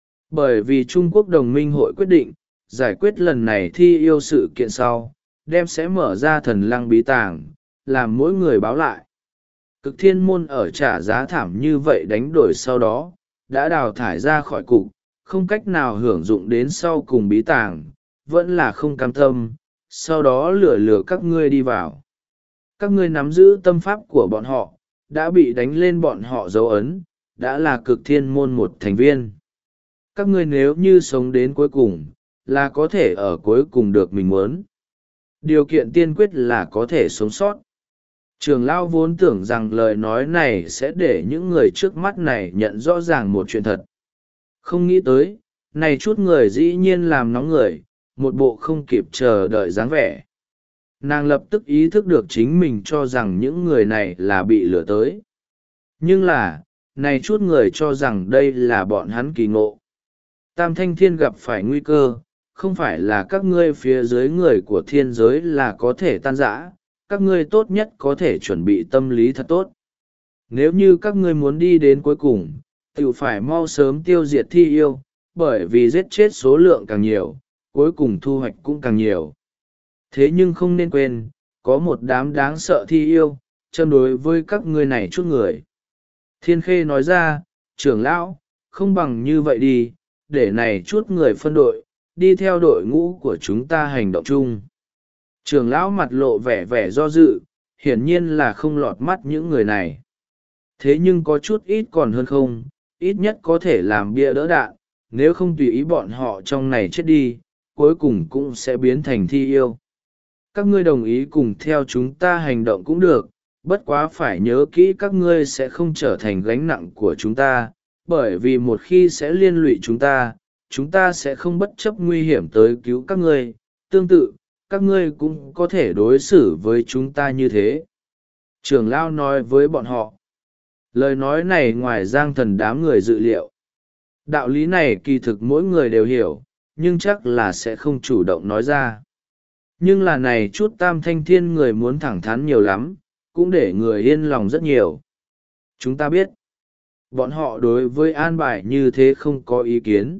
Bởi vì Trung Quốc đồng minh hội quyết định, giải quyết lần này thi yêu sự kiện sau, đem sẽ mở ra thần lăng bí tàng, làm mỗi người báo lại. Cực Thiên môn ở trả giá thảm như vậy đánh đổi sau đó, đã đào thải ra khỏi cục, không cách nào hưởng dụng đến sau cùng bí tàng, vẫn là không cam tâm, sau đó lừa các ngươi đi vào. Các ngươi nắm giữ tâm pháp của bọn họ, đã bị đánh lên bọn họ dấu ấn, đã là Cực Thiên môn một thành viên. Các ngươi nếu như sống đến cuối cùng, là có thể ở cuối cùng được mình muốn. Điều kiện tiên quyết là có thể sống sót. Trường lão vốn tưởng rằng lời nói này sẽ để những người trước mắt này nhận rõ ràng một chuyện thật. Không nghĩ tới, này chút người dĩ nhiên làm nóng người, một bộ không kịp chờ đợi dáng vẻ. Nàng lập tức ý thức được chính mình cho rằng những người này là bị lừa tới. Nhưng là, này chút người cho rằng đây là bọn hắn kỳ ngộ. Tam Thanh Thiên gặp phải nguy cơ, không phải là các ngươi phía dưới người của thiên giới là có thể tan rã, các ngươi tốt nhất có thể chuẩn bị tâm lý thật tốt. Nếu như các ngươi muốn đi đến cuối cùng, tự phải mau sớm tiêu diệt thi yêu, bởi vì giết chết số lượng càng nhiều, cuối cùng thu hoạch cũng càng nhiều. Thế nhưng không nên quên, có một đám đáng sợ thi yêu, châm đối với các ngươi này chút người. Thiên Khê nói ra, trưởng lão, không bằng như vậy đi, để này chút người phân đội, đi theo đội ngũ của chúng ta hành động chung. Trưởng lão mặt lộ vẻ do dự, hiển nhiên là không lọt mắt những người này. Thế nhưng có chút ít còn hơn không, ít nhất có thể làm bia đỡ đạn, nếu không tùy ý bọn họ trong này chết đi, cuối cùng cũng sẽ biến thành thi yêu. Các ngươi đồng ý cùng theo chúng ta hành động cũng được, bất quá phải nhớ kỹ các ngươi sẽ không trở thành gánh nặng của chúng ta, bởi vì một khi sẽ liên lụy chúng ta sẽ không bất chấp nguy hiểm tới cứu các ngươi, tương tự, các ngươi cũng có thể đối xử với chúng ta như thế. Trưởng lão nói với bọn họ. Lời nói này ngoài Giang Thần đám người dự liệu. Đạo lý này kỳ thực mỗi người đều hiểu, nhưng chắc là sẽ không chủ động nói ra. Nhưng là này chút Tam Thanh Thiên người muốn thẳng thắn nhiều lắm, cũng để người yên lòng rất nhiều. Chúng ta biết, bọn họ đối với an bài như thế không có ý kiến.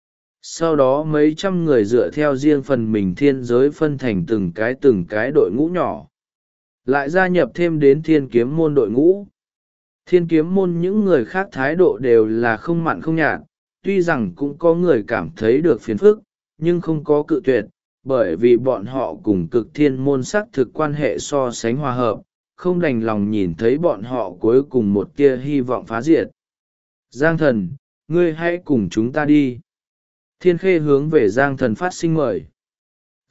Sau đó mấy trăm người dựa theo riêng phần mình thiên giới phân thành từng cái đội ngũ nhỏ. Lại gia nhập thêm đến Thiên Kiếm môn đội ngũ. Thiên Kiếm môn những người khác thái độ đều là không mặn không nhạt, tuy rằng cũng có người cảm thấy được phiền phức, nhưng không có cự tuyệt, bởi vì bọn họ cùng Cực Thiên môn xác thực quan hệ so sánh hòa hợp, không đành lòng nhìn thấy bọn họ cuối cùng một tia hy vọng phá diệt. Giang Thần, ngươi hãy cùng chúng ta đi. Thiên Khê hướng về Giang Thần phát sinh mời.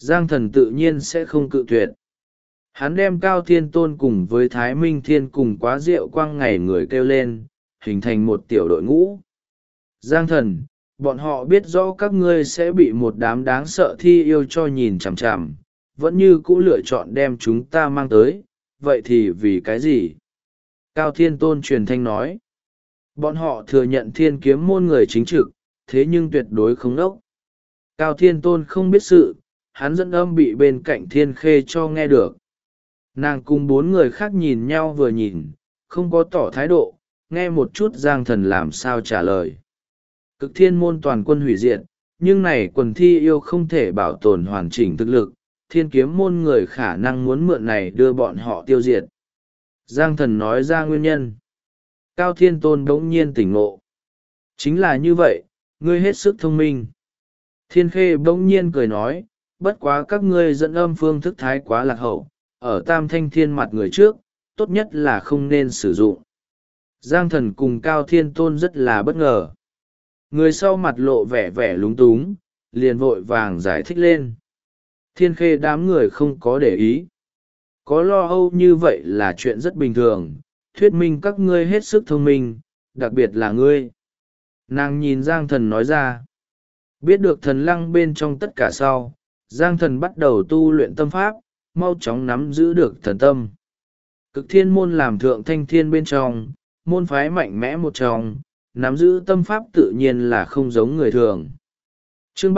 Giang Thần tự nhiên sẽ không cự tuyệt. Hắn đem Cao Thiên Tôn cùng với Thái Minh Thiên cùng Quá Diệu Quang ngày người kêu lên, hình thành một tiểu đội ngũ. Giang Thần, bọn họ biết rõ các ngươi sẽ bị một đám đáng sợ thi yêu cho nhìn chằm chằm, vẫn như cũ lựa chọn đem chúng ta mang tới, vậy thì vì cái gì? Cao Thiên Tôn truyền thanh nói. Bọn họ thừa nhận Thiên Kiếm môn người chính trực, thế nhưng tuyệt đối không đốc. Cao Thiên Tôn không biết sự, hắn dẫn âm bị bên cạnh Thiên Khê cho nghe được. Nàng cùng bốn người khác nhìn nhau vừa nhìn, không có tỏ thái độ, nghe một chút Giang Thần làm sao trả lời. Cực Thiên môn toàn quân hủy diệt, nhưng này quần thi yêu không thể bảo tồn hoàn chỉnh thực lực, Thiên Kiếm môn người khả năng muốn mượn này đưa bọn họ tiêu diệt. Giang Thần nói ra nguyên nhân. Cao Thiên Tôn bỗng nhiên tỉnh ngộ. Chính là như vậy, ngươi hết sức thông minh. Thiên Khê bỗng nhiên cười nói, bất quá các ngươi dẫn âm phương thức thái quá lạc hậu, ở Tam Thanh Thiên mặt người trước, tốt nhất là không nên sử dụng. Giang Thần cùng Cao Thiên Tôn rất là bất ngờ. Người sau mặt lộ vẻ vẻ lúng túng, liền vội vàng giải thích lên. Thiên Khê đám người không có để ý. Có lo âu như vậy là chuyện rất bình thường, thuyết minh các ngươi hết sức thông minh, đặc biệt là ngươi. Nàng nhìn Giang Thần nói ra. Biết được thần lăng bên trong tất cả sau, Giang Thần bắt đầu tu luyện tâm pháp, mau chóng nắm giữ được thần tâm. Cực Thiên môn làm thượng thanh thiên bên trong, môn phái mạnh mẽ một trong, nắm giữ tâm pháp tự nhiên là không giống người thường. Chương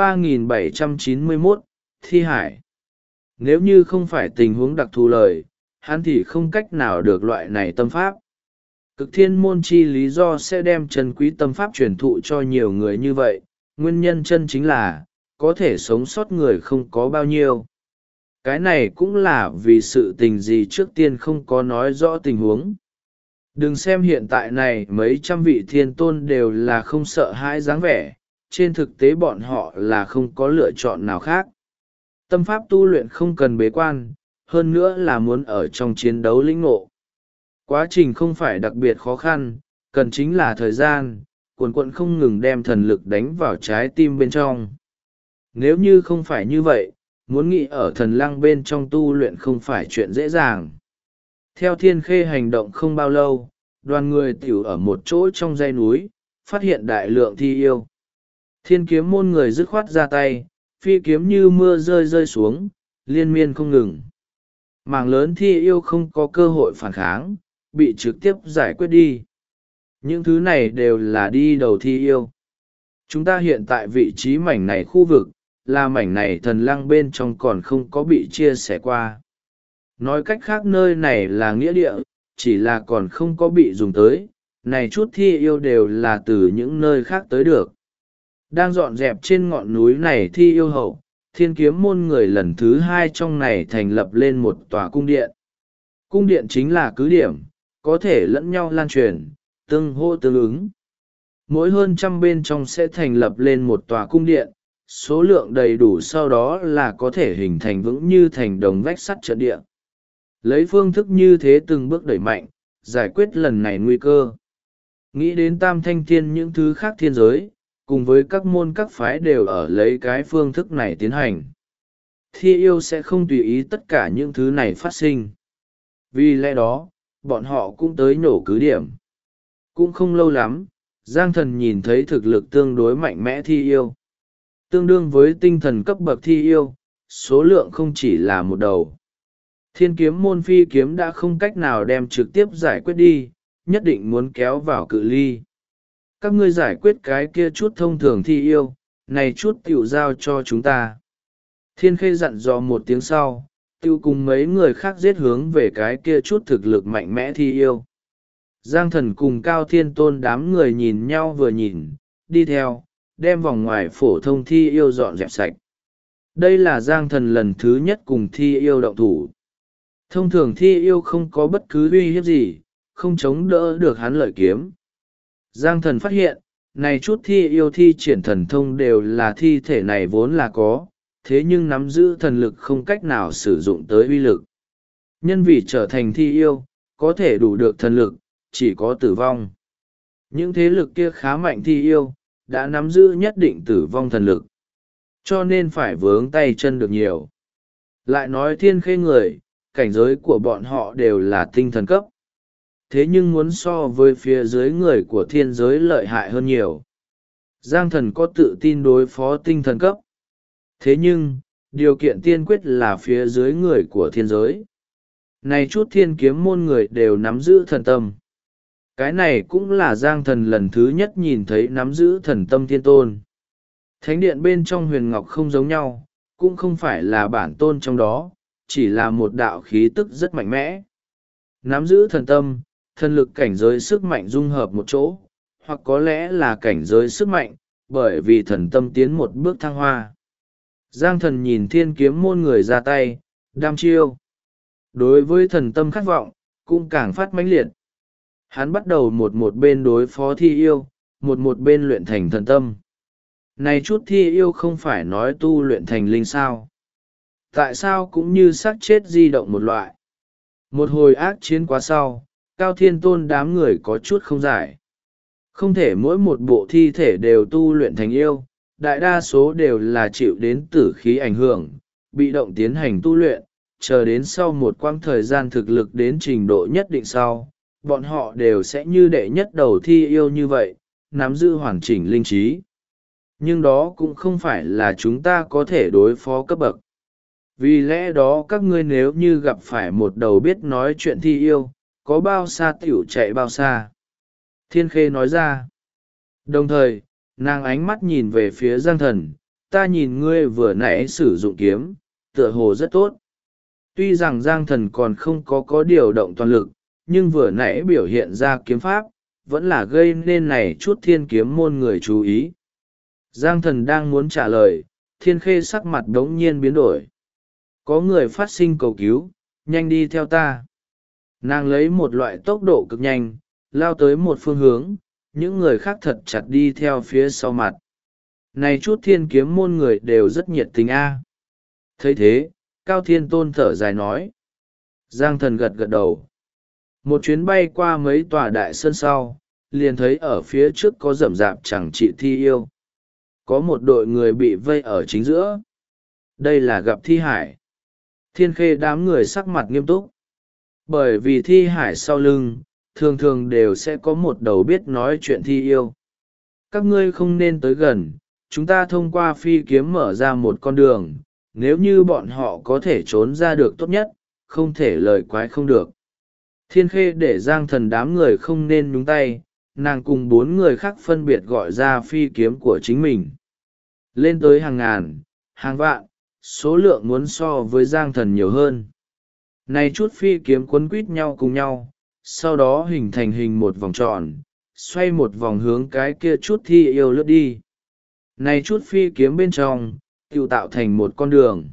3791, Thi Hải. Nếu như không phải tình huống đặc thù lời, hắn thì không cách nào được loại này tâm pháp. Cực Thiên môn chi lý do sẽ đem chân quý tâm pháp truyền thụ cho nhiều người như vậy, nguyên nhân chân chính là, có thể sống sót người không có bao nhiêu. Cái này cũng là vì sự tình gì trước tiên không có nói rõ tình huống. Đừng xem hiện tại này mấy trăm vị thiên tôn đều là không sợ hãi dáng vẻ, trên thực tế bọn họ là không có lựa chọn nào khác. Tâm pháp tu luyện không cần bế quan, hơn nữa là muốn ở trong chiến đấu lĩnh ngộ. Quá trình không phải đặc biệt khó khăn, cần chính là thời gian, cuồn cuộn không ngừng đem thần lực đánh vào trái tim bên trong. Nếu như không phải như vậy, muốn nghĩ ở thần lăng bên trong tu luyện không phải chuyện dễ dàng. Theo Thiên Khê hành động không bao lâu, đoàn người tiểu ở một chỗ trong dãy núi, phát hiện đại lượng thi yêu. Thiên Kiếm môn người dứt khoát ra tay, phi kiếm như mưa rơi rơi xuống, liên miên không ngừng. Mảng lớn thi yêu không có cơ hội phản kháng, bị trực tiếp giải quyết đi. Những thứ này đều là đi đầu thi yêu. Chúng ta hiện tại vị trí mảnh này khu vực, là mảnh này thần lăng bên trong còn không có bị chia sẻ qua. Nói cách khác nơi này là nghĩa địa, chỉ là còn không có bị dùng tới, này chút thi yêu đều là từ những nơi khác tới được. Đang dọn dẹp trên ngọn núi này thi yêu hậu, Thiên Kiếm môn người lần thứ hai trong này thành lập lên một tòa cung điện. Cung điện chính là cứ điểm, có thể lẫn nhau lan truyền, tương hô tương ứng. Mỗi hơn trăm bên trong sẽ thành lập lên một tòa cung điện, số lượng đầy đủ sau đó là có thể hình thành vững như thành đồng vách sắt trận địa. Lấy phương thức như thế từng bước đẩy mạnh, giải quyết lần này nguy cơ. Nghĩ đến Tam Thanh Thiên những thứ khác thiên giới, cùng với các môn các phái đều ở lấy cái phương thức này tiến hành. Thi yêu sẽ không tùy ý tất cả những thứ này phát sinh. Vì lẽ đó, bọn họ cũng tới nổ cứ điểm. Cũng không lâu lắm, Giang Thần nhìn thấy thực lực tương đối mạnh mẽ thi yêu. Tương đương với tinh thần cấp bậc thi yêu, số lượng không chỉ là một đầu. Thiên Kiếm môn phi kiếm đã không cách nào đem trực tiếp giải quyết đi, nhất định muốn kéo vào cự ly. Các ngươi giải quyết cái kia chút thông thường thi yêu, này chút tiểu giao cho chúng ta. Thiên Khê dặn dò một tiếng sau, tiêu cùng mấy người khác giết hướng về cái kia chút thực lực mạnh mẽ thi yêu. Giang Thần cùng Cao Thiên Tôn đám người nhìn nhau vừa nhìn, đi theo, đem vòng ngoài phổ thông thi yêu dọn dẹp sạch. Đây là Giang Thần lần thứ nhất cùng thi yêu động thủ. Thông thường thi yêu không có bất cứ uy hiếp gì, không chống đỡ được hắn lợi kiếm. Giang Thần phát hiện, này chút thi yêu thi triển thần thông đều là thi thể này vốn là có, thế nhưng nắm giữ thần lực không cách nào sử dụng tới uy lực. Nhân vì trở thành thi yêu, có thể đủ được thần lực, chỉ có tử vong. Những thế lực kia khá mạnh thi yêu, đã nắm giữ nhất định tử vong thần lực. Cho nên phải vướng tay chân được nhiều. Lại nói thiên khê người, cảnh giới của bọn họ đều là tinh thần cấp. Thế nhưng muốn so với phía dưới người của thiên giới lợi hại hơn nhiều. Giang thần có tự tin đối phó tinh thần cấp. Thế nhưng, điều kiện tiên quyết là phía dưới người của thiên giới. Này chút thiên kiếm môn người đều nắm giữ thần tâm. Cái này cũng là Giang thần lần thứ nhất nhìn thấy nắm giữ thần tâm thiên tôn. Thánh điện bên trong huyền ngọc không giống nhau, cũng không phải là bản tôn trong đó, chỉ là một đạo khí tức rất mạnh mẽ. Nắm giữ thần tâm, thần lực cảnh giới sức mạnh dung hợp một chỗ, hoặc có lẽ là cảnh giới sức mạnh, bởi vì thần tâm tiến một bước thăng hoa. Giang thần nhìn thiên kiếm môn người ra tay, đam chiêu. Đối với thần tâm khát vọng, cũng càng phát mãnh liệt. Hắn bắt đầu một bên đối phó thi yêu, một bên luyện thành thần tâm. Này chút thi yêu không phải nói tu luyện thành linh sao. Tại sao cũng như xác chết di động một loại. Một hồi ác chiến quá sau, Cao Thiên Tôn đám người có chút không giải. Không thể mỗi một bộ thi thể đều tu luyện thành yêu, đại đa số đều là chịu đến tử khí ảnh hưởng, bị động tiến hành tu luyện, chờ đến sau một quãng thời gian thực lực đến trình độ nhất định sau, bọn họ đều sẽ như đệ nhất đầu thi yêu như vậy, nắm giữ hoàn chỉnh linh trí. Nhưng đó cũng không phải là chúng ta có thể đối phó cấp bậc. Vì lẽ đó các ngươi nếu như gặp phải một đầu biết nói chuyện thi yêu, có bao xa tiểu chạy bao xa. Thiên Khê nói ra. Đồng thời, nàng ánh mắt nhìn về phía Giang thần, ta nhìn ngươi vừa nãy sử dụng kiếm, tựa hồ rất tốt. Tuy rằng Giang thần còn không có điều động toàn lực, nhưng vừa nãy biểu hiện ra kiếm pháp, vẫn là gây nên này chút thiên kiếm môn người chú ý. Giang thần đang muốn trả lời, Thiên Khê sắc mặt đống nhiên biến đổi. Có người phát sinh cầu cứu, nhanh đi theo ta. Nàng lấy một loại tốc độ cực nhanh, lao tới một phương hướng, những người khác thật chặt đi theo phía sau mặt. Này chút thiên kiếm môn người đều rất nhiệt tình a. Thấy thế, Cao Thiên Tôn thở dài nói. Giang thần gật gật đầu. Một chuyến bay qua mấy tòa đại sơn sau, liền thấy ở phía trước có rậm rạp chẳng trị thi yêu. Có một đội người bị vây ở chính giữa. Đây là gặp thi hải. Thiên Khê đám người sắc mặt nghiêm túc. Bởi vì thi hải sau lưng, thường thường đều sẽ có một đầu biết nói chuyện thi yêu. Các ngươi không nên tới gần, chúng ta thông qua phi kiếm mở ra một con đường, nếu như bọn họ có thể trốn ra được tốt nhất, không thể lời quái không được. Thiên Khê để Giang thần đám người không nên nhúng tay, nàng cùng 4 người khác phân biệt gọi ra phi kiếm của chính mình. Lên tới hàng ngàn, hàng vạn, số lượng muốn so với Giang thần nhiều hơn. Này chút phi kiếm quấn quít nhau cùng nhau, sau đó hình thành hình một vòng tròn, xoay một vòng hướng cái kia chút thi yêu lướt đi. Này chút phi kiếm bên trong, tự tạo thành một con đường.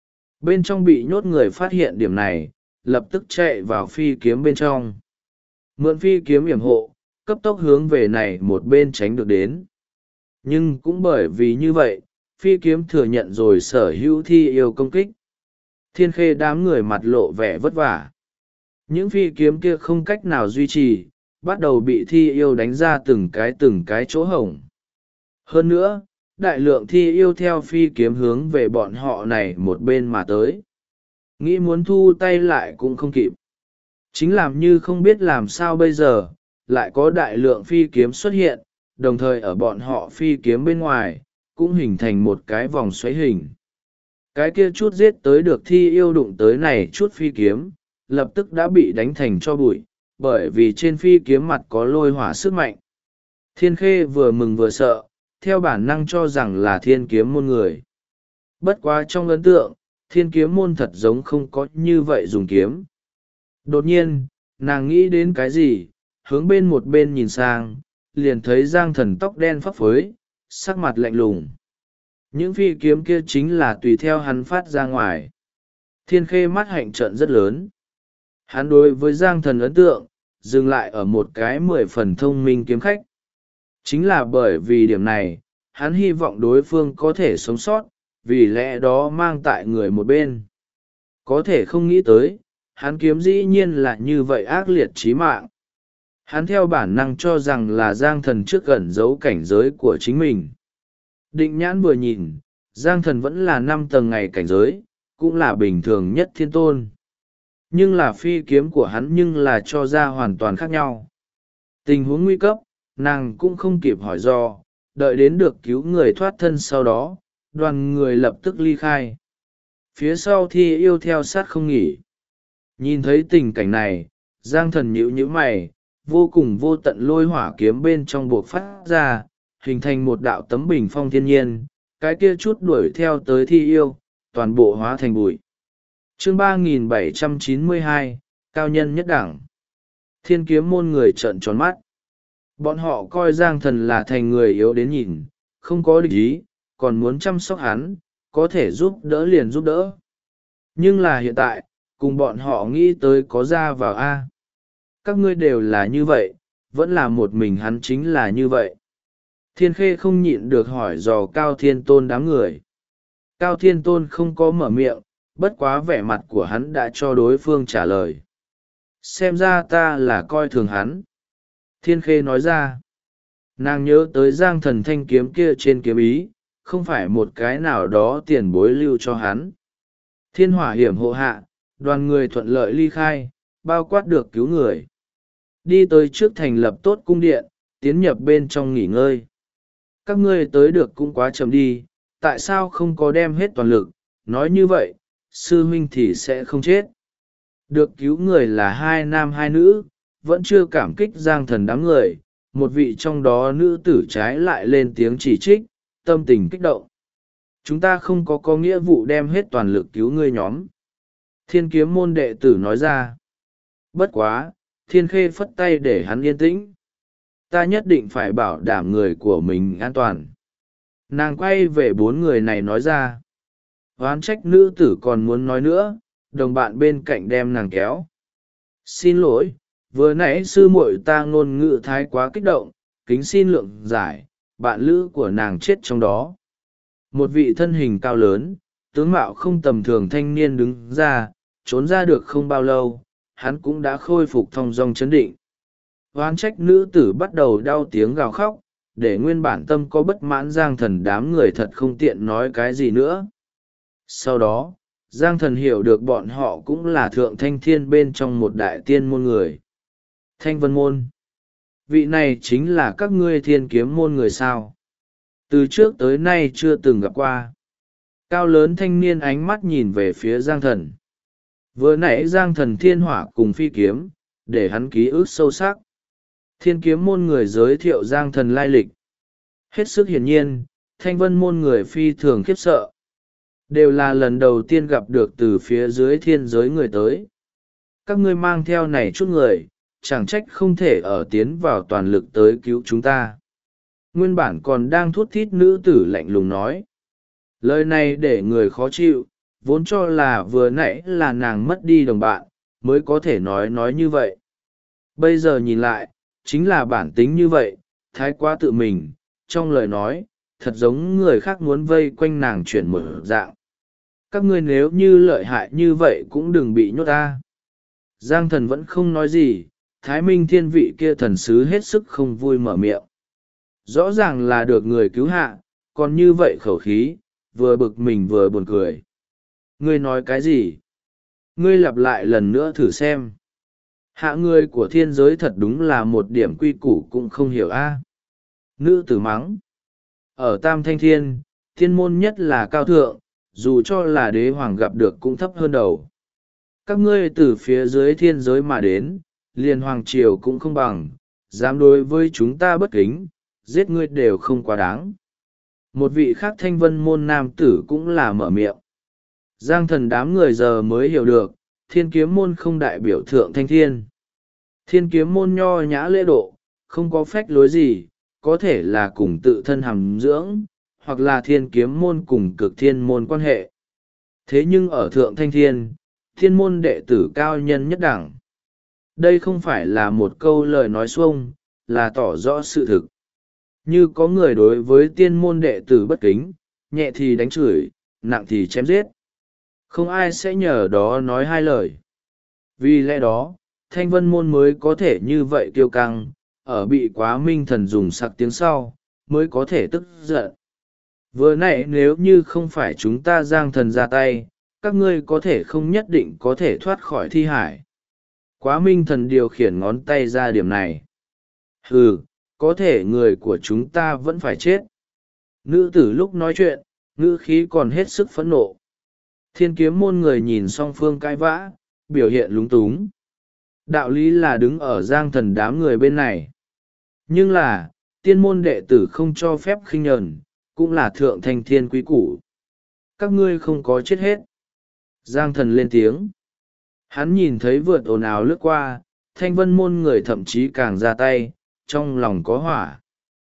Bên trong bị nhốt người phát hiện điểm này, lập tức chạy vào phi kiếm bên trong. Mượn phi kiếm yểm hộ, cấp tốc hướng về này một bên tránh được đến. Nhưng cũng bởi vì như vậy, phi kiếm thừa nhận rồi sở hữu thi yêu công kích. Thiên Khê đám người mặt lộ vẻ vất vả. Những phi kiếm kia không cách nào duy trì, bắt đầu bị thi yêu đánh ra từng cái chỗ hổng. Hơn nữa, đại lượng thi yêu theo phi kiếm hướng về bọn họ này một bên mà tới. Nghĩ muốn thu tay lại cũng không kịp. Chính làm như không biết làm sao bây giờ, lại có đại lượng phi kiếm xuất hiện, đồng thời ở bọn họ phi kiếm bên ngoài, cũng hình thành một cái vòng xoáy hình. Cái kia chút giết tới được thi yêu đụng tới này chút phi kiếm, lập tức đã bị đánh thành cho bụi, bởi vì trên phi kiếm mặt có lôi hỏa sức mạnh. Thiên Khê vừa mừng vừa sợ, theo bản năng cho rằng là thiên kiếm môn người. Bất quá trong ấn tượng, thiên kiếm môn thật giống không có như vậy dùng kiếm. Đột nhiên, nàng nghĩ đến cái gì, hướng bên một bên nhìn sang, liền thấy Giang thần tóc đen phấp phới, sắc mặt lạnh lùng. Những phi kiếm kia chính là tùy theo hắn phát ra ngoài. Thiên Khê mắt hạnh trợn rất lớn. Hắn đối với Giang thần ấn tượng, dừng lại ở một cái 10 phần thông minh kiếm khách. Chính là bởi vì điểm này, hắn hy vọng đối phương có thể sống sót, vì lẽ đó mang tại người một bên. Có thể không nghĩ tới, hắn kiếm dĩ nhiên là như vậy ác liệt chí mạng. Hắn theo bản năng cho rằng là Giang thần trước gần giấu cảnh giới của chính mình. Định nhãn vừa nhìn, Giang thần vẫn là 5 tầng ngày cảnh giới, cũng là bình thường nhất thiên tôn. Nhưng là phi kiếm của hắn nhưng là cho ra hoàn toàn khác nhau. Tình huống nguy cấp, nàng cũng không kịp hỏi do, đợi đến được cứu người thoát thân sau đó, đoàn người lập tức ly khai. Phía sau Thi Yêu theo sát không nghỉ. Nhìn thấy tình cảnh này, Giang Thần nhíu nhíu mày, vô cùng vô tận lôi hỏa kiếm bên trong buộc phát ra, hình thành một đạo tấm bình phong thiên nhiên, cái kia chút đuổi theo tới Thi Yêu, toàn bộ hóa thành bụi. Chương 3792, Cao nhân nhất đẳng. Thiên kiếm môn người trợn tròn mắt. Bọn họ coi Giang Thần là thành người yếu đến nhìn, không có địch ý, còn muốn chăm sóc hắn, có thể giúp đỡ liền giúp đỡ. Nhưng là hiện tại, cùng bọn họ nghĩ tới có ra vào A. Các ngươi đều là như vậy, vẫn là một mình hắn chính là như vậy. Thiên Khê không nhịn được hỏi dò Cao Thiên Tôn đám người. Cao Thiên Tôn không có mở miệng, bất quá vẻ mặt của hắn đã cho đối phương trả lời. Xem ra ta là coi thường hắn. Thiên Khê nói ra. Nàng nhớ tới Giang Thần thanh kiếm kia trên kiếm ý, không phải một cái nào đó tiền bối lưu cho hắn. Thiên hỏa hiểm hộ hạ, đoàn người thuận lợi ly khai, bao quát được cứu người. Đi tới trước thành lập tốt cung điện, tiến nhập bên trong nghỉ ngơi. Các ngươi tới được cũng quá chậm đi, tại sao không có đem hết toàn lực, nói như vậy, sư huynh thì sẽ không chết. Được cứu người là hai nam hai nữ, vẫn chưa cảm kích Giang Thần đám người, một vị trong đó nữ tử trái lại lên tiếng chỉ trích, tâm tình kích động. Chúng ta không có nghĩa vụ đem hết toàn lực cứu ngươi nhóm. Thiên kiếm môn đệ tử nói ra. Bất quá, Thiên Khê phất tay để hắn yên tĩnh. Ta nhất định phải bảo đảm người của mình an toàn. Nàng quay về bốn người này nói ra. Oán trách nữ tử còn muốn nói nữa, đồng bạn bên cạnh đem nàng kéo. Xin lỗi, vừa nãy sư muội ta ngôn ngữ thái quá kích động, kính xin lượng giải, bạn lữ của nàng chết trong đó. Một vị thân hình cao lớn, tướng mạo không tầm thường thanh niên đứng ra, trốn ra được không bao lâu, hắn cũng đã khôi phục thong dong chấn định. Oán trách nữ tử bắt đầu đau tiếng gào khóc, để nguyên bản tâm có bất mãn Giang Thần đám người thật không tiện nói cái gì nữa. Sau đó, Giang Thần hiểu được bọn họ cũng là thượng thanh thiên bên trong một đại tiên môn người. Thanh vân môn. Vị này chính là các ngươi thiên kiếm môn người sao. Từ trước tới nay chưa từng gặp qua. Cao lớn thanh niên ánh mắt nhìn về phía Giang Thần. Vừa nãy Giang Thần thiên hỏa cùng phi kiếm, để hắn ký ức sâu sắc. Thiên kiếm môn người giới thiệu Giang Thần lai lịch. Hết sức hiển nhiên, thanh vân môn người phi thường khiếp sợ. Đều là lần đầu tiên gặp được từ phía dưới thiên giới người tới. Các ngươi mang theo này chút người, chẳng trách không thể ở tiến vào toàn lực tới cứu chúng ta. Nguyên bản còn đang thút thít nữ tử lạnh lùng nói. Lời này để người khó chịu, vốn cho là vừa nãy là nàng mất đi đồng bạn, mới có thể nói như vậy. Bây giờ nhìn lại, chính là bản tính như vậy, thái quá tự mình, trong lời nói, thật giống người khác muốn vây quanh nàng chuyển một dạng. Các ngươi nếu như lợi hại như vậy cũng đừng bị nhốt ta. Giang Thần vẫn không nói gì, Thái Minh thiên vị kia thần sứ hết sức không vui mở miệng. Rõ ràng là được người cứu hạ, còn như vậy khẩu khí, vừa bực mình vừa buồn cười. Ngươi nói cái gì? Ngươi lặp lại lần nữa thử xem. Hạ người của thiên giới thật đúng là một điểm quy củ cũng không hiểu a. Nữ tử mắng. Ở Tam Thanh Thiên, thiên môn nhất là cao thượng, dù cho là đế hoàng gặp được cũng thấp hơn đầu. Các ngươi từ phía dưới thiên giới mà đến, liền hoàng triều cũng không bằng, dám đối với chúng ta bất kính, giết ngươi đều không quá đáng. Một vị khác thanh vân môn nam tử cũng là mở miệng. Giang Thần đám người giờ mới hiểu được, thiên kiếm môn không đại biểu thượng thanh thiên. Thiên kiếm môn nho nhã lễ độ, không có phách lối gì, có thể là cùng tự thân hàm dưỡng, hoặc là thiên kiếm môn cùng cực thiên môn quan hệ. Thế nhưng ở thượng thanh thiên, thiên môn đệ tử cao nhân nhất đẳng. Đây không phải là một câu lời nói xuông, là tỏ rõ sự thực. Như có người đối với tiên môn đệ tử bất kính, nhẹ thì đánh chửi, nặng thì chém giết. Không ai sẽ nhờ đó nói hai lời. Vì lẽ đó, thanh vân môn mới có thể như vậy kiêu căng, ở bị quá minh thần dùng sặc tiếng sau, mới có thể tức giận. Vừa nãy nếu như không phải chúng ta Giang Thần ra tay, các ngươi có thể không nhất định có thể thoát khỏi thi hải. Quá Minh Thần điều khiển ngón tay ra điểm này. Ừ, có thể người của chúng ta vẫn phải chết. Nữ tử lúc nói chuyện, ngữ khí còn hết sức phẫn nộ. Thiên Kiếm môn người nhìn song phương cãi vã, biểu hiện lúng túng. Đạo lý là đứng ở Giang Thần đám người bên này. Nhưng là, tiên môn đệ tử không cho phép khinh nhẫn, cũng là thượng thanh thiên quý củ. Các ngươi không có chết hết. Giang Thần lên tiếng. Hắn nhìn thấy vượt ồn ào lướt qua, thanh vân môn người thậm chí càng ra tay, trong lòng có hỏa.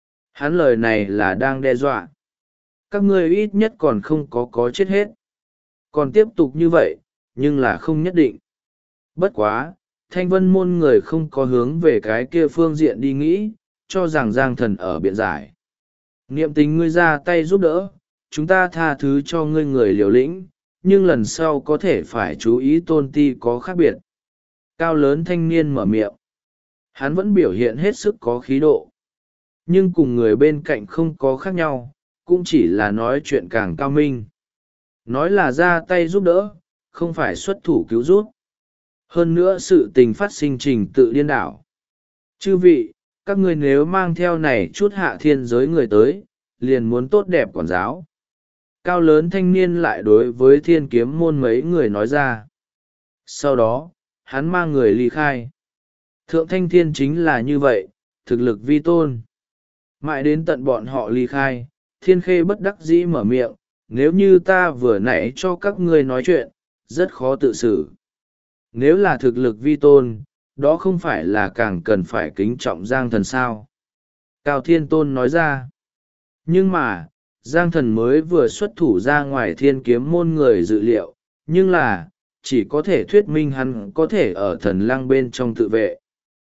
Hắn lời này là đang đe dọa. Các ngươi ít nhất còn không có chết hết. Còn tiếp tục như vậy, nhưng là không nhất định. Bất quá, thanh vân môn người không có hướng về cái kia phương diện đi nghĩ, cho rằng Giang Thần ở biện giải. Niệm tình ngươi ra tay giúp đỡ, chúng ta tha thứ cho ngươi người liều lĩnh, nhưng lần sau có thể phải chú ý tôn ti có khác biệt. Cao lớn thanh niên mở miệng. Hắn vẫn biểu hiện hết sức có khí độ. Nhưng cùng người bên cạnh không có khác nhau, cũng chỉ là nói chuyện càng cao minh. Nói là ra tay giúp đỡ, không phải xuất thủ cứu giúp. Hơn nữa sự tình phát sinh trình tự điên đảo. Chư vị, các ngươi nếu mang theo này chút hạ thiên giới người tới, liền muốn tốt đẹp quản giáo. Cao lớn thanh niên lại đối với Thiên Kiếm môn mấy người nói ra. Sau đó, hắn mang người ly khai. Thượng thanh thiên chính là như vậy, thực lực vi tôn. Mãi đến tận bọn họ ly khai, Thiên Khê bất đắc dĩ mở miệng, nếu như ta vừa nãy cho các ngươi nói chuyện, rất khó tự xử. Nếu là thực lực vi tôn, đó không phải là càng cần phải kính trọng Giang Thần sao. Cao Thiên Tôn nói ra. Nhưng mà, Giang Thần mới vừa xuất thủ ra ngoài Thiên Kiếm môn người dự liệu, nhưng là, chỉ có thể thuyết minh hắn có thể ở thần lăng bên trong tự vệ.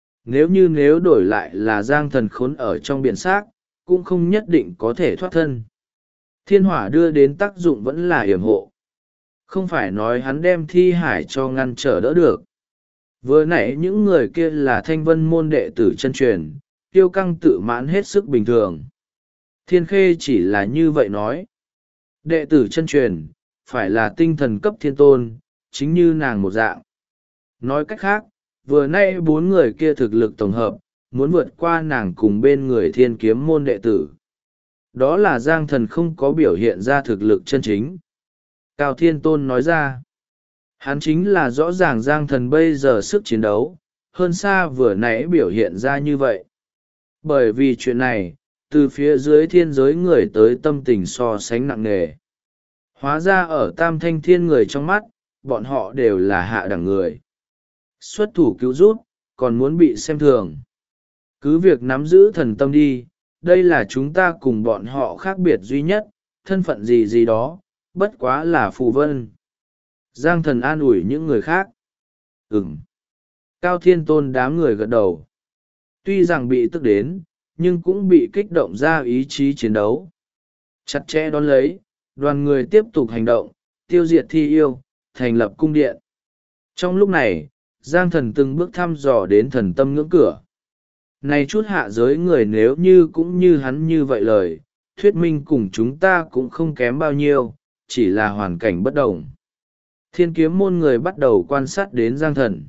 Nếu đổi lại là Giang Thần khốn ở trong biển xác, cũng không nhất định có thể thoát thân. Thiên hỏa đưa đến tác dụng vẫn là yểm hộ. Không phải nói hắn đem thi hải cho ngăn trở đỡ được. Vừa nãy những người kia là thanh vân môn đệ tử chân truyền, tiêu căng tự mãn hết sức bình thường. Thiên Khê chỉ là như vậy nói. Đệ tử chân truyền, phải là tinh thần cấp thiên tôn, chính như nàng một dạng. Nói cách khác, vừa nay 4 người kia thực lực tổng hợp, muốn vượt qua nàng cùng bên người Thiên Kiếm môn đệ tử. Đó là Giang Thần không có biểu hiện ra thực lực chân chính. Cao Thiên Tôn nói ra. Hắn chính là rõ ràng Giang Thần bây giờ sức chiến đấu, hơn xa vừa nãy biểu hiện ra như vậy. Bởi vì chuyện này, từ phía dưới thiên giới người tới tâm tình so sánh nặng nề. Hóa ra ở tam thanh thiên người trong mắt, bọn họ đều là hạ đẳng người. Xuất thủ cứu rút, còn muốn bị xem thường. Cứ việc nắm giữ thần tâm đi, đây là chúng ta cùng bọn họ khác biệt duy nhất, thân phận gì gì đó, bất quá là phù vân. Giang Thần an ủi những người khác. Ừm. Cao Thiên Tôn đám người gật đầu. Tuy rằng bị tức đến, nhưng cũng bị kích động ra ý chí chiến đấu. Chặt chẽ đón lấy, đoàn người tiếp tục hành động, tiêu diệt thi yêu, thành lập cung điện. Trong lúc này, Giang Thần từng bước thăm dò đến thần tâm ngưỡng cửa. Này chút hạ giới người nếu như cũng như hắn như vậy lời, thuyết minh cùng chúng ta cũng không kém bao nhiêu, chỉ là hoàn cảnh bất đồng. Thiên Kiếm môn người bắt đầu quan sát đến Giang Thần.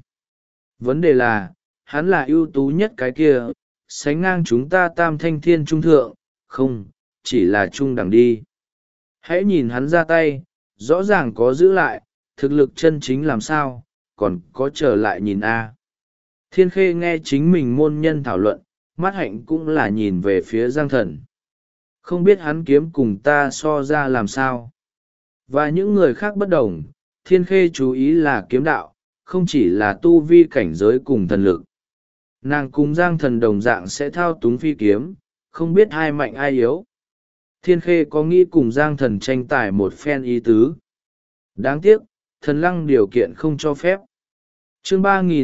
Vấn đề là, hắn là ưu tú nhất cái kia, sánh ngang chúng ta tam thanh thiên trung thượng, không, chỉ là trung đẳng đi. Hãy nhìn hắn ra tay, rõ ràng có giữ lại, thực lực chân chính làm sao, còn có trở lại nhìn A. Thiên Khê nghe chính mình môn nhân thảo luận, mắt hạnh cũng là nhìn về phía Giang Thần. Không biết hắn kiếm cùng ta so ra làm sao. Và những người khác bất đồng, Thiên Khê chú ý là kiếm đạo, không chỉ là tu vi cảnh giới cùng thần lực. Nàng cùng Giang Thần đồng dạng sẽ thao túng phi kiếm, không biết ai mạnh ai yếu. Thiên Khê có nghĩ cùng Giang Thần tranh tài một phen ý tứ. Đáng tiếc, thần lăng điều kiện không cho phép. Chương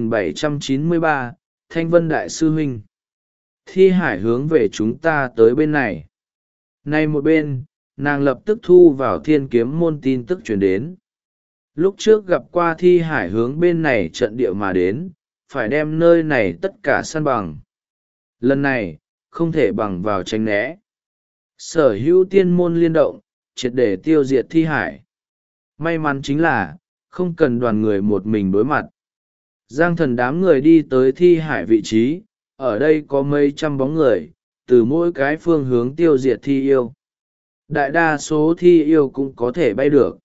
3793, Thanh Vân Đại Sư Huynh. Thi hải hướng về chúng ta tới bên này. Nay một bên, nàng lập tức thu vào Thiên Kiếm môn tin tức truyền đến. Lúc trước gặp qua thi hải hướng bên này trận địa mà đến, phải đem nơi này tất cả săn bằng. Lần này, không thể bằng vào tránh né. Sở hữu tiên môn liên động, triệt để tiêu diệt thi hải. May mắn chính là không cần đoàn người một mình đối mặt. Giang thần đám người đi tới thi hải vị trí, ở đây có mấy trăm bóng người, từ mỗi cái phương hướng tiêu diệt thi yêu. Đại đa số thi yêu cũng có thể bay được.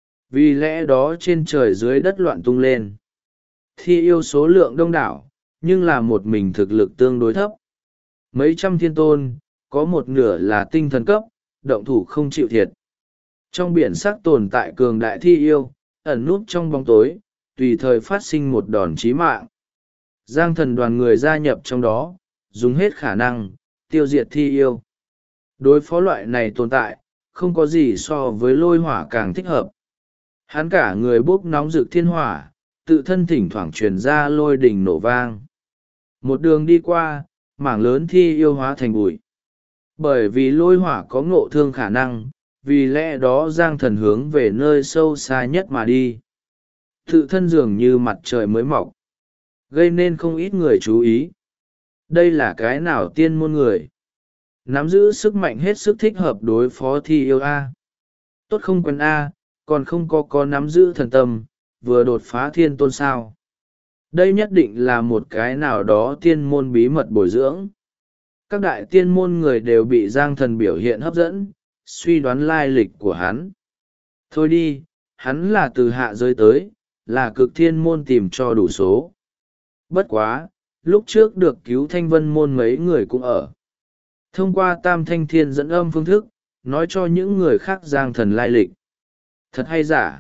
Vì lẽ đó trên trời dưới đất loạn tung lên. Thi yêu số lượng đông đảo, nhưng là một mình thực lực tương đối thấp. Mấy trăm thiên tôn, có một nửa là tinh thần cấp, động thủ không chịu thiệt. Trong biển sắc tồn tại cường đại thi yêu, ẩn núp trong bóng tối, tùy thời phát sinh một đòn chí mạng. Giang thần đoàn người gia nhập trong đó, dùng hết khả năng, tiêu diệt thi yêu. Đối phó loại này tồn tại, không có gì so với lôi hỏa càng thích hợp. Hắn cả người bốc nóng rực thiên hỏa, tự thân thỉnh thoảng truyền ra lôi đình nổ vang. Một đường đi qua, mảng lớn thi yêu hóa thành bụi. Bởi vì lôi hỏa có ngộ thương khả năng, vì lẽ đó Giang thần hướng về nơi sâu xa nhất mà đi. Tự thân dường như mặt trời mới mọc, gây nên không ít người chú ý. Đây là cái nào tiên môn người? Nắm giữ sức mạnh hết sức thích hợp đối phó thi yêu A. Tốt không quen A, còn không có nắm giữ thần tâm, vừa đột phá thiên tôn sao. Đây nhất định là một cái nào đó tiên môn bí mật bồi dưỡng. Các đại tiên môn người đều bị Giang thần biểu hiện hấp dẫn, suy đoán lai lịch của hắn. Thôi đi, hắn là từ hạ giới tới, là cực thiên môn tìm cho đủ số. Bất quá, lúc trước được cứu thanh vân môn mấy người cũng ở. Thông qua tam thanh thiên dẫn âm phương thức, nói cho những người khác Giang thần lai lịch. Thật hay giả?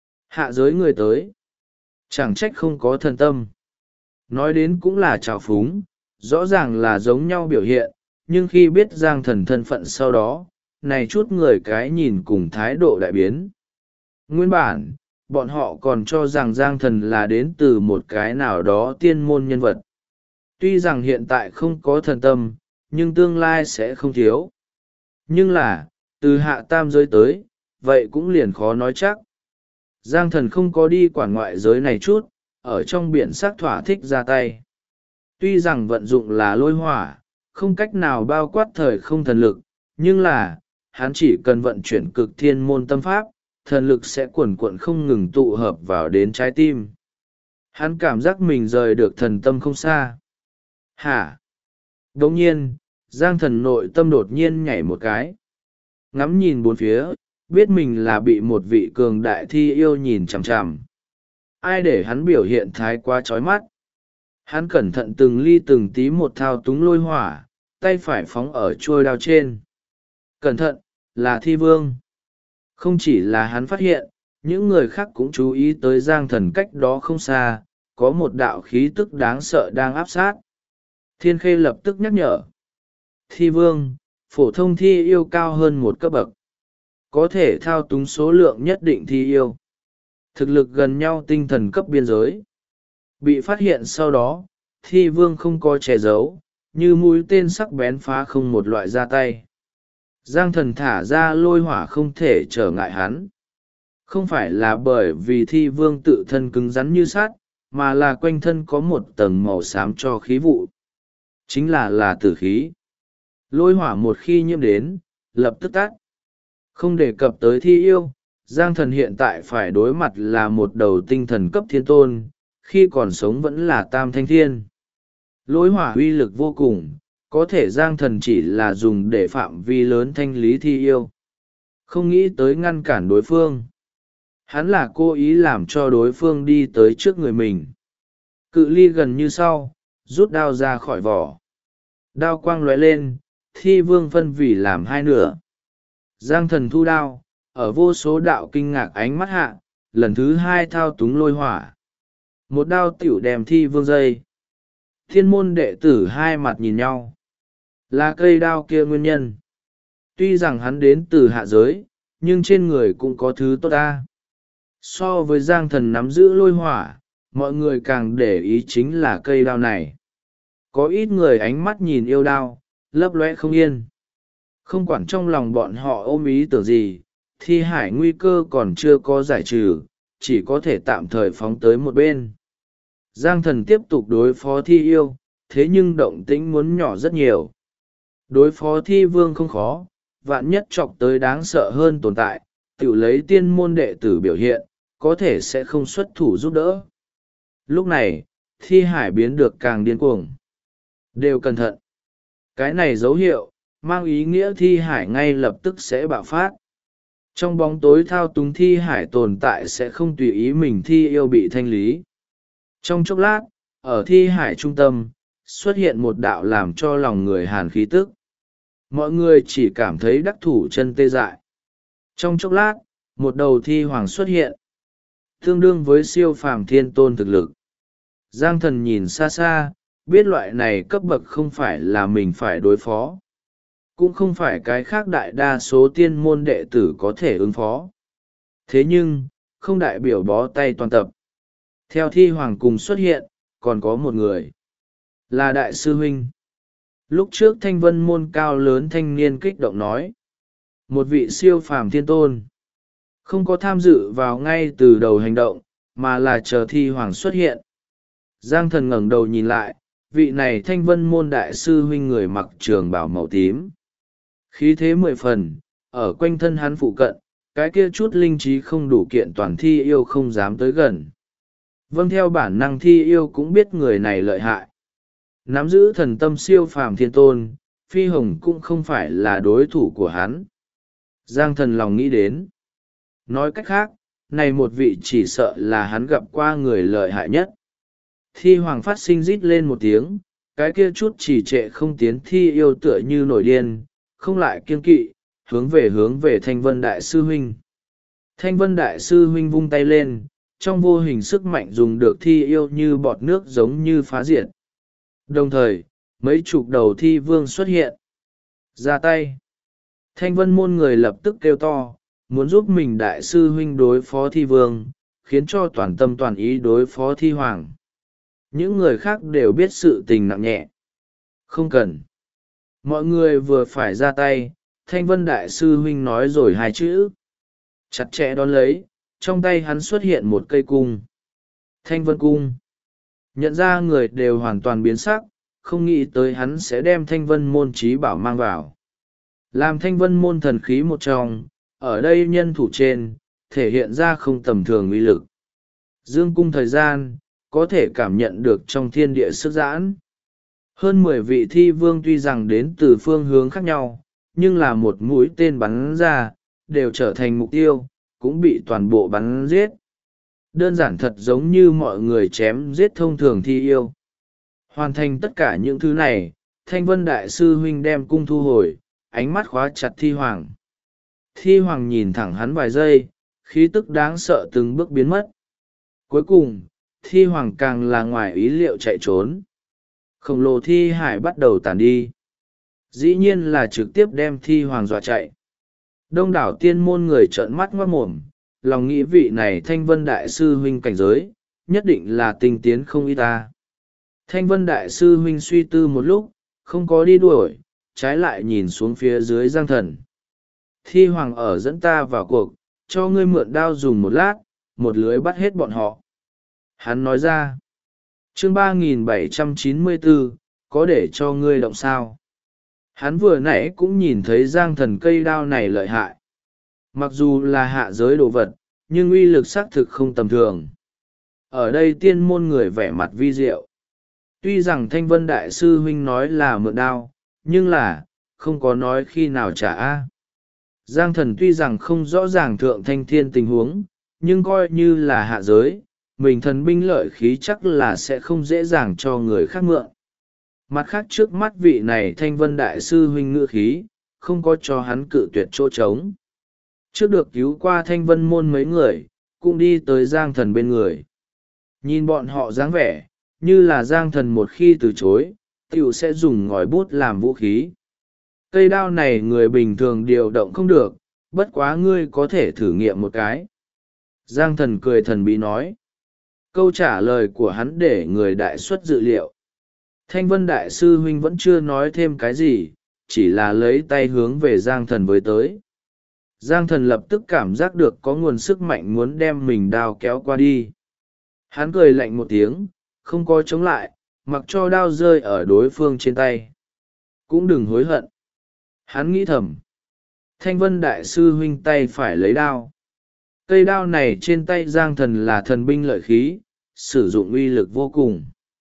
Hạ giới người tới. Chẳng trách không có thần tâm. Nói đến cũng là trào phúng, rõ ràng là giống nhau biểu hiện, nhưng khi biết Giang thần thân phận sau đó, này chút người cái nhìn cùng thái độ đại biến. Nguyên bản, bọn họ còn cho rằng Giang thần là đến từ một cái nào đó tiên môn nhân vật. Tuy rằng hiện tại không có thần tâm, nhưng tương lai sẽ không thiếu. Nhưng là, từ hạ tam giới tới, vậy cũng liền khó nói chắc. Giang thần không có đi quản ngoại giới này chút, ở trong biển sắc thỏa thích ra tay. Tuy rằng vận dụng là lôi hỏa, không cách nào bao quát thời không thần lực, nhưng là, hắn chỉ cần vận chuyển cực thiên môn tâm pháp, thần lực sẽ cuồn cuộn không ngừng tụ hợp vào đến trái tim. Hắn cảm giác mình rời được thần tâm không xa. Hả? Đồng nhiên, Giang thần nội tâm đột nhiên nhảy một cái. Ngắm nhìn bốn phía, biết mình là bị một vị cường đại thi yêu nhìn chằm chằm. Ai để hắn biểu hiện thái quá trói mắt. Hắn cẩn thận từng ly từng tí một thao túng lôi hỏa, tay phải phóng ở chuôi đao trên. Cẩn thận, là thi vương. Không chỉ là hắn phát hiện, những người khác cũng chú ý tới Giang thần cách đó không xa, có một đạo khí tức đáng sợ đang áp sát. Thiên Khê lập tức nhắc nhở. Thi vương, phổ thông thi yêu cao hơn một cấp bậc. Có thể thao túng số lượng nhất định thi yêu. Thực lực gần nhau tinh thần cấp biên giới. Bị phát hiện sau đó, thi vương không có che giấu, như mũi tên sắc bén phá không một loại ra tay. Giang thần thả ra lôi hỏa không thể trở ngại hắn. Không phải là bởi vì thi vương tự thân cứng rắn như sắt, mà là quanh thân có một tầng màu xám cho khí vụ. Chính là tử khí. Lôi hỏa một khi nhiễm đến, lập tức tắt. Không đề cập tới thi yêu, Giang thần hiện tại phải đối mặt là một đầu tinh thần cấp thiên tôn, khi còn sống vẫn là tam thanh thiên. Lôi hỏa uy lực vô cùng, có thể Giang thần chỉ là dùng để phạm vi lớn thanh lý thi yêu. Không nghĩ tới ngăn cản đối phương. Hắn là cố ý làm cho đối phương đi tới trước người mình. Cự ly gần như sau, rút đao ra khỏi vỏ. Đao quang lóe lên, thi vương phân vì làm hai nửa. Giang thần thu đao, ở vô số đạo kinh ngạc ánh mắt hạ, lần thứ hai thao túng lôi hỏa. Một đao tiểu đem thi vương dây. Thiên môn đệ tử hai mặt nhìn nhau. Là cây đao kia nguyên nhân. Tuy rằng hắn đến từ hạ giới, nhưng trên người cũng có thứ tốt ta. So với Giang thần nắm giữ lôi hỏa, mọi người càng để ý chính là cây đao này. Có ít người ánh mắt nhìn yêu đao, lấp lóe không yên. Không quản trong lòng bọn họ ôm ý tưởng gì, thi hải nguy cơ còn chưa có giải trừ, chỉ có thể tạm thời phóng tới một bên. Giang thần tiếp tục đối phó thi yêu, thế nhưng động tĩnh muốn nhỏ rất nhiều. Đối phó thi vương không khó, vạn nhất chọc tới đáng sợ hơn tồn tại, tự lấy tiên môn đệ tử biểu hiện, có thể sẽ không xuất thủ giúp đỡ. Lúc này, Thi Hải biến được càng điên cuồng. Đều cẩn thận. Cái này dấu hiệu, mang ý nghĩa Thi Hải ngay lập tức sẽ bạo phát. Trong bóng tối thao túng Thi Hải tồn tại sẽ không tùy ý mình Thi yêu bị thanh lý. Trong chốc lát, ở Thi Hải trung tâm, xuất hiện một đạo làm cho lòng người hàn khí tức. Mọi người chỉ cảm thấy đắc thủ chân tê dại. Trong chốc lát, một đầu Thi Hoàng xuất hiện, tương đương với siêu phàm thiên tôn thực lực. Giang Thần nhìn xa xa, biết loại này cấp bậc không phải là mình phải đối phó. Cũng không phải cái khác đại đa số tiên môn đệ tử có thể ứng phó. Thế nhưng, không đại biểu bó tay toàn tập. Theo Thi Hoàng cùng xuất hiện, còn có một người. Là Đại sư Huynh. Lúc trước Thanh Vân môn cao lớn thanh niên kích động nói. Một vị siêu phàm thiên tôn. Không có tham dự vào ngay từ đầu hành động, mà là chờ Thi Hoàng xuất hiện. Giang Thần ngẩng đầu nhìn lại, vị này Thanh Vân môn đại sư huynh người mặc trường bào màu tím. Khí thế 10 phần, ở quanh thân hắn phụ cận, cái kia chút linh trí không đủ kiện toàn Thi yêu không dám tới gần. Vâng, theo bản năng Thi yêu cũng biết người này lợi hại. Nắm giữ thần tâm siêu phàm thiên tôn, Phi Hồng cũng không phải là đối thủ của hắn. Giang Thần lòng nghĩ đến. Nói cách khác, này một vị chỉ sợ là hắn gặp qua người lợi hại nhất. Thi Hoàng phát sinh rít lên một tiếng, cái kia chút chỉ trệ không tiến Thi yêu tựa như nổi điên, không lại kiêng kỵ, hướng về Thanh Vân Đại sư Huynh. Thanh Vân Đại sư Huynh vung tay lên, trong vô hình sức mạnh dùng được Thi yêu như bọt nước giống như phá diệt. Đồng thời, mấy chục đầu Thi vương xuất hiện. Ra tay. Thanh Vân môn người lập tức kêu to, muốn giúp mình Đại sư Huynh đối phó Thi vương, khiến cho toàn tâm toàn ý đối phó Thi Hoàng. Những người khác đều biết sự tình nặng nhẹ. Không cần. Mọi người vừa phải ra tay, Thanh Vân Đại sư Huynh nói rồi hai chữ. Chặt chẽ đón lấy, trong tay hắn xuất hiện một cây cung. Thanh Vân cung. Nhận ra người đều hoàn toàn biến sắc, không nghĩ tới hắn sẽ đem Thanh Vân môn trí bảo mang vào. Làm Thanh Vân môn thần khí một trong, ở đây nhân thủ trên, thể hiện ra không tầm thường uy lực. Dương cung thời gian, có thể cảm nhận được trong thiên địa sức giãn. Hơn 10 vị Thi vương tuy rằng đến từ phương hướng khác nhau, nhưng là một mũi tên bắn ra, đều trở thành mục tiêu, cũng bị toàn bộ bắn giết. Đơn giản thật giống như mọi người chém giết thông thường Thi yêu. Hoàn thành tất cả những thứ này, Thanh Vân Đại sư Huynh đem cung thu hồi, ánh mắt khóa chặt Thi Hoàng. Thi Hoàng nhìn thẳng hắn vài giây, khí tức đáng sợ từng bước biến mất. Cuối cùng, Thi Hoàng càng là ngoài ý liệu chạy trốn. Khổng lồ Thi Hải bắt đầu tản đi. Dĩ nhiên là trực tiếp đem Thi Hoàng dọa chạy. Đông đảo tiên môn người trợn mắt ngoát mồm, lòng nghĩ vị này Thanh Vân Đại sư Huynh cảnh giới, nhất định là tinh tiến không ít ta. Thanh Vân Đại sư Huynh suy tư một lúc, không có đi đuổi, trái lại nhìn xuống phía dưới Giang Thần. Thi Hoàng ở dẫn ta vào cuộc, cho ngươi mượn đao dùng một lát, một lưới bắt hết bọn họ. Hắn nói ra, chương 3794, có để cho ngươi động sao? Hắn vừa nãy cũng nhìn thấy Giang Thần cây đao này lợi hại. Mặc dù là hạ giới đồ vật, nhưng uy lực xác thực không tầm thường. Ở đây tiên môn người vẻ mặt vi diệu. Tuy rằng Thanh Vân Đại sư Huynh nói là mượn đao, nhưng là, không có nói khi nào trả. Giang Thần tuy rằng không rõ ràng thượng thanh thiên tình huống, nhưng coi như là hạ giới, mình thần binh lợi khí chắc là sẽ không dễ dàng cho người khác mượn. Mặt khác trước mắt vị này Thanh Vân Đại sư Huynh ngữ khí, không có cho hắn cự tuyệt chỗ trống. Trước được cứu qua Thanh Vân môn mấy người, cũng đi tới Giang Thần bên người. Nhìn bọn họ dáng vẻ, như là Giang Thần một khi từ chối, tiểu sẽ dùng ngòi bút làm vũ khí. Cây đao này người bình thường điều động không được, bất quá ngươi có thể thử nghiệm một cái. Giang Thần cười thần bí nói. Câu trả lời của hắn để người đại xuất dự liệu. Thanh Vân Đại sư Huynh vẫn chưa nói thêm cái gì, chỉ là lấy tay hướng về Giang Thần với tới. Giang Thần lập tức cảm giác được có nguồn sức mạnh muốn đem mình đao kéo qua đi. Hắn cười lạnh một tiếng, không có chống lại, mặc cho đao rơi ở đối phương trên tay. Cũng đừng hối hận. Hắn nghĩ thầm. Thanh Vân đại sư huynh tay phải lấy đao. Cây đao này trên tay Giang Thần là thần binh lợi khí, sử dụng uy lực vô cùng.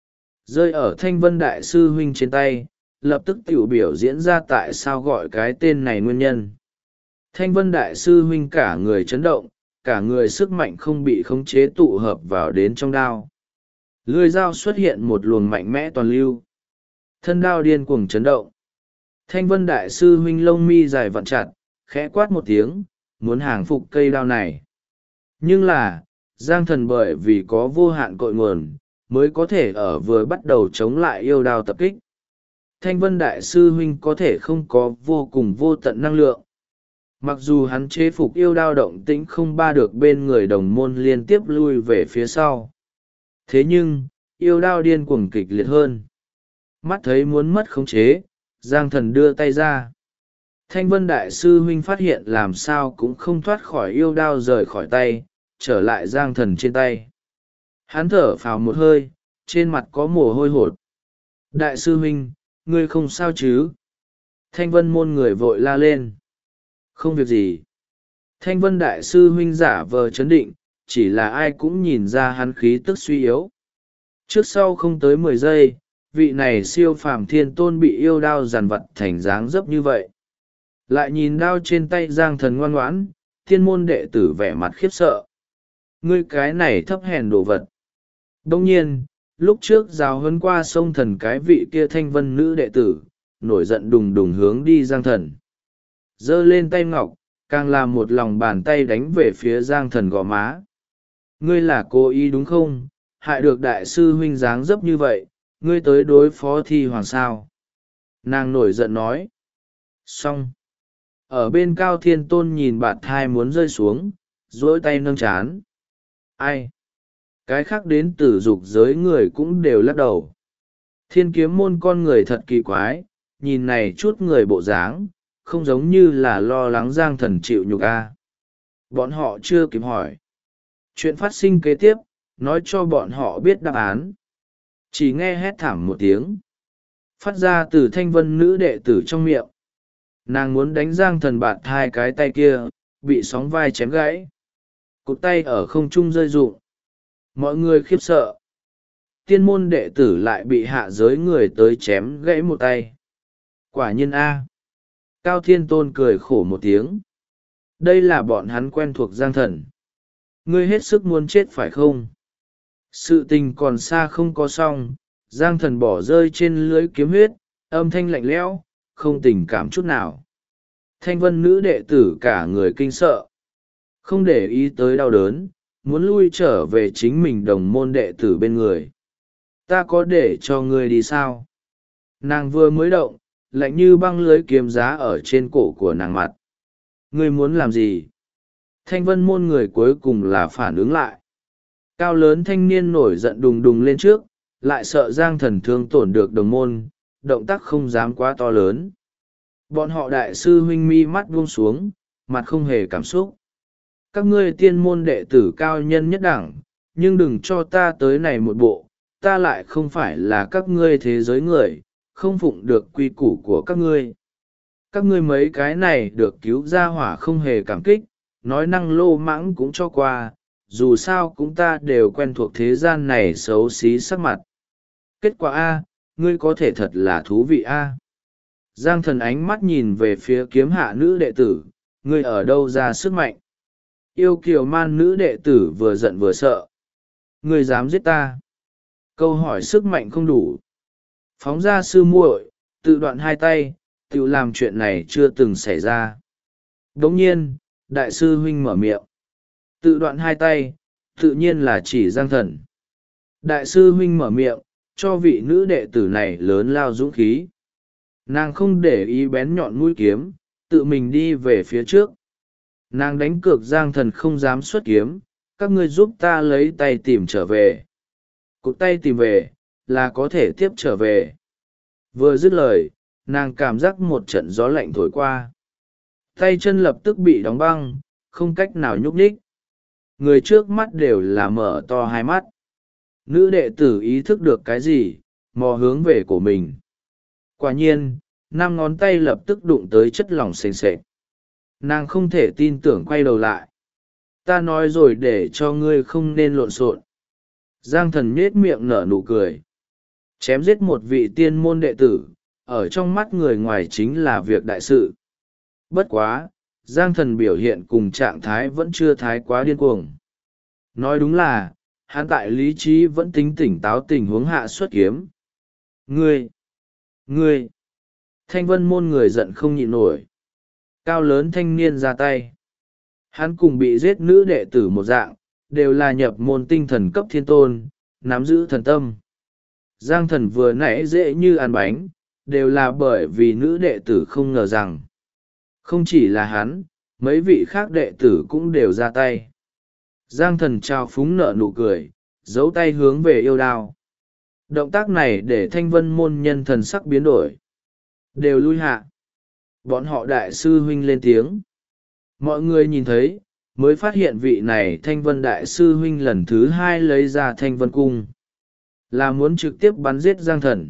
Rơi ở Thanh Vân đại sư huynh trên tay, lập tức tiểu biểu diễn ra tại sao gọi cái tên này nguyên nhân. Thanh Vân đại sư huynh cả người chấn động, cả người sức mạnh không bị khống chế tụ hợp vào đến trong đao. Lưỡi dao xuất hiện một luồng mạnh mẽ toàn lưu. Thân đao điên cuồng chấn động. Thanh Vân đại sư huynh lông mi dài vặn chặt, khẽ quát một tiếng, muốn hàng phục cây đao này. Nhưng là, Giang Thần bởi vì có vô hạn cội nguồn, mới có thể ở vừa bắt đầu chống lại yêu đao tập kích. Thanh Vân đại sư huynh có thể không có vô cùng vô tận năng lượng. Mặc dù hắn chế phục yêu đao động tĩnh không ba được bên người đồng môn liên tiếp lui về phía sau. Thế nhưng, yêu đao điên cuồng kịch liệt hơn. Mắt thấy muốn mất khống chế, Giang Thần đưa tay ra. Thanh Vân đại sư huynh phát hiện làm sao cũng không thoát khỏi yêu đao rời khỏi tay, trở lại Giang Thần trên tay. Hắn thở phào một hơi, trên mặt có mồ hôi hột. Đại sư huynh, ngươi không sao chứ? Thanh Vân môn người vội la lên. Không việc gì. Thanh Vân đại sư huynh giả vờ chấn định, chỉ là ai cũng nhìn ra hắn khí tức suy yếu. Trước sau không tới 10 giây, vị này siêu phàm thiên tôn bị yêu đao giàn vặt thành dáng dấp như vậy. Lại nhìn đao trên tay Giang Thần ngoan ngoãn, thiên môn đệ tử vẻ mặt khiếp sợ. Ngươi cái này thấp hèn đồ vật. Đông nhiên, lúc trước giáo huấn qua sông thần cái vị kia Thanh Vân nữ đệ tử, nổi giận đùng đùng hướng đi Giang Thần. Giơ lên tay ngọc, càng làm một lòng bàn tay đánh về phía Giang Thần gò má. Ngươi là cố ý đúng không? Hại được đại sư huynh dáng dấp như vậy, ngươi tới đối phó thi hoàng sao? Nàng nổi giận nói. Xong. Ở bên Cao Thiên Tôn nhìn bạt thai muốn rơi xuống, duỗi tay nâng chán. Ai? Cái khác đến từ dục giới người cũng đều lắc đầu. Thiên kiếm môn con người thật kỳ quái, nhìn này chút người bộ dáng, không giống như là lo lắng Giang Thần chịu nhục a. Bọn họ chưa kịp hỏi. Chuyện phát sinh kế tiếp, nói cho bọn họ biết đáp án. Chỉ nghe hét thảm một tiếng. Phát ra từ Thanh Vân nữ đệ tử trong miệng. Nàng muốn đánh Giang Thần bạt hai cái tay kia, bị sóng vai chém gãy. Cụt tay ở không trung rơi rụng. Mọi người khiếp sợ. Tiên môn đệ tử lại bị hạ giới người tới chém gãy một tay. Quả nhiên A. Cao Thiên Tôn cười khổ một tiếng. Đây là bọn hắn quen thuộc Giang Thần. Ngươi hết sức muốn chết phải không? Sự tình còn xa không có xong, Giang Thần bỏ rơi trên lưới kiếm huyết, âm thanh lạnh lẽo, không tình cảm chút nào. Thanh Vân nữ đệ tử cả người kinh sợ. Không để ý tới đau đớn, muốn lui trở về chính mình đồng môn đệ tử bên người. Ta có để cho ngươi đi sao? Nàng vừa mới động, lạnh như băng lưới kiếm giá ở trên cổ của nàng mặt. Ngươi muốn làm gì? Thanh Vân môn người cuối cùng là phản ứng lại. Cao lớn thanh niên nổi giận đùng đùng lên trước, lại sợ Giang Thần thương tổn được đồng môn, động tác không dám quá to lớn. Bọn họ đại sư huynh mi mắt buông xuống, mặt không hề cảm xúc. Các ngươi tiên môn đệ tử cao nhân nhất đẳng, nhưng đừng cho ta tới này một bộ, ta lại không phải là các ngươi thế giới người, không phụng được quy củ của các ngươi. Các ngươi mấy cái này được cứu ra hỏa không hề cảm kích, nói năng lô mãng cũng cho qua, dù sao cũng ta đều quen thuộc thế gian này xấu xí sắc mặt. Kết quả A, ngươi có thể thật là thú vị A. Giang Thần ánh mắt nhìn về phía kiếm hạ nữ đệ tử, ngươi ở đâu ra sức mạnh? Yêu kiều man nữ đệ tử vừa giận vừa sợ. Ngươi dám giết ta? Câu hỏi sức mạnh không đủ. Phóng ra sư muội, tự đoạn hai tay, tự làm chuyện này chưa từng xảy ra. Đồng nhiên, đại sư huynh mở miệng. Tự đoạn hai tay, tự nhiên là chỉ Giang Thần. Đại sư huynh mở miệng, cho vị nữ đệ tử này lớn lao dũng khí. Nàng không để ý bén nhọn mũi kiếm, tự mình đi về phía trước. Nàng đánh cược Giang Thần không dám xuất kiếm, các ngươi giúp ta lấy tay tìm trở về. Cụt tay tìm về, là có thể tiếp trở về. Vừa dứt lời, nàng cảm giác một trận gió lạnh thổi qua. Tay chân lập tức bị đóng băng, không cách nào nhúc nhích. Người trước mắt đều là mở to hai mắt. Nữ đệ tử ý thức được cái gì, mò hướng về của mình. Quả nhiên, 5 ngón tay lập tức đụng tới chất lỏng sền sệt. nàng không thể tin tưởng quay đầu lại. Ta nói rồi để cho ngươi không nên lộn xộn. Giang thần nhết miệng nở nụ cười. Chém giết một vị tiên môn đệ tử, ở trong mắt người ngoài chính là việc đại sự. Bất quá, Giang thần biểu hiện cùng trạng thái vẫn chưa thái quá điên cuồng. Nói đúng là, hắn tại lý trí vẫn tính tỉnh táo tình huống hạ xuất kiếm. Ngươi! Thanh vân môn người giận không nhịn nổi. Cao lớn thanh niên ra tay. Hắn cùng bị giết nữ đệ tử một dạng, đều là nhập môn tinh thần cấp thiên tôn, nắm giữ thần tâm. Giang thần vừa nãy dễ như ăn bánh, đều là bởi vì nữ đệ tử không ngờ rằng. Không chỉ là hắn, mấy vị khác đệ tử cũng đều ra tay. Giang thần trao phúng nở nụ cười, giấu tay hướng về yêu đao. Động tác này để thanh vân môn nhân thần sắc biến đổi. Đều lui hạ. Bọn họ đại sư huynh lên tiếng. Mọi người nhìn thấy, mới phát hiện vị này thanh vân đại sư huynh lần thứ hai lấy ra thanh vân cung. Là muốn trực tiếp bắn giết Giang thần.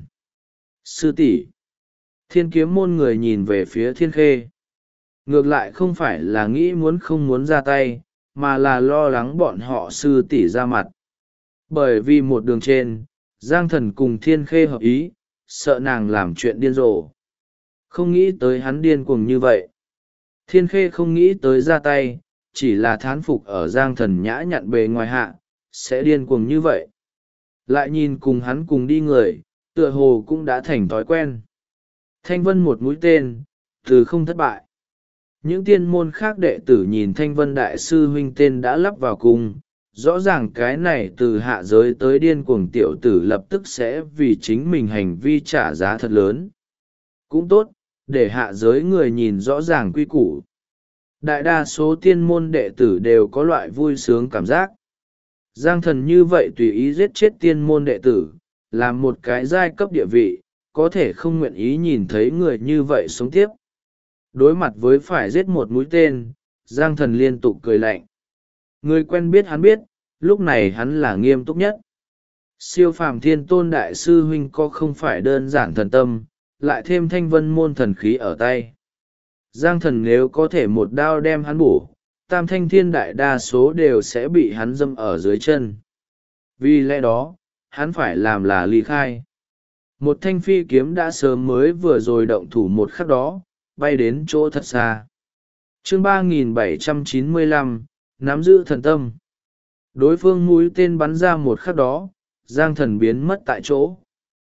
Sư tỷ. Thiên kiếm môn người nhìn về phía thiên khê. Ngược lại không phải là nghĩ muốn không muốn ra tay, mà là lo lắng bọn họ sư tỷ ra mặt. Bởi vì một đường trên, Giang thần cùng thiên khê hợp ý, sợ nàng làm chuyện điên rồ. Không nghĩ tới hắn điên cuồng như vậy. Thiên khê không nghĩ tới ra tay, chỉ là thán phục ở Giang thần nhã nhặn bề ngoài hạ, sẽ điên cuồng như vậy. Lại nhìn cùng hắn cùng đi người, tựa hồ cũng đã thành thói quen. Thanh vân một mũi tên, từ không thất bại. Những tiên môn khác đệ tử nhìn thanh vân đại sư huynh tên đã lắp vào cung, rõ ràng cái này từ hạ giới tới điên cuồng tiểu tử lập tức sẽ vì chính mình hành vi trả giá thật lớn. Cũng tốt, để hạ giới người nhìn rõ ràng quy củ. Đại đa số tiên môn đệ tử đều có loại vui sướng cảm giác. Giang thần như vậy tùy ý giết chết tiên môn đệ tử, làm một cái giai cấp địa vị, có thể không nguyện ý nhìn thấy người như vậy sống tiếp. Đối mặt với phải giết một mũi tên, Giang thần liên tục cười lạnh. Người quen biết hắn biết, lúc này hắn là nghiêm túc nhất. Siêu phàm thiên tôn đại sư huynh có không phải đơn giản thần tâm, lại thêm thanh vân môn thần khí ở tay. Giang thần nếu có thể một đao đem hắn bổ, tam thanh thiên đại đa số đều sẽ bị hắn dâm ở dưới chân. Vì lẽ đó, hắn phải làm là ly khai. Một thanh phi kiếm đã sớm mới vừa rồi động thủ một khắc đó, bay đến chỗ thật xa. Chương 3795, nắm giữ thần tâm. Đối phương mũi tên bắn ra một khắc đó, Giang thần biến mất tại chỗ.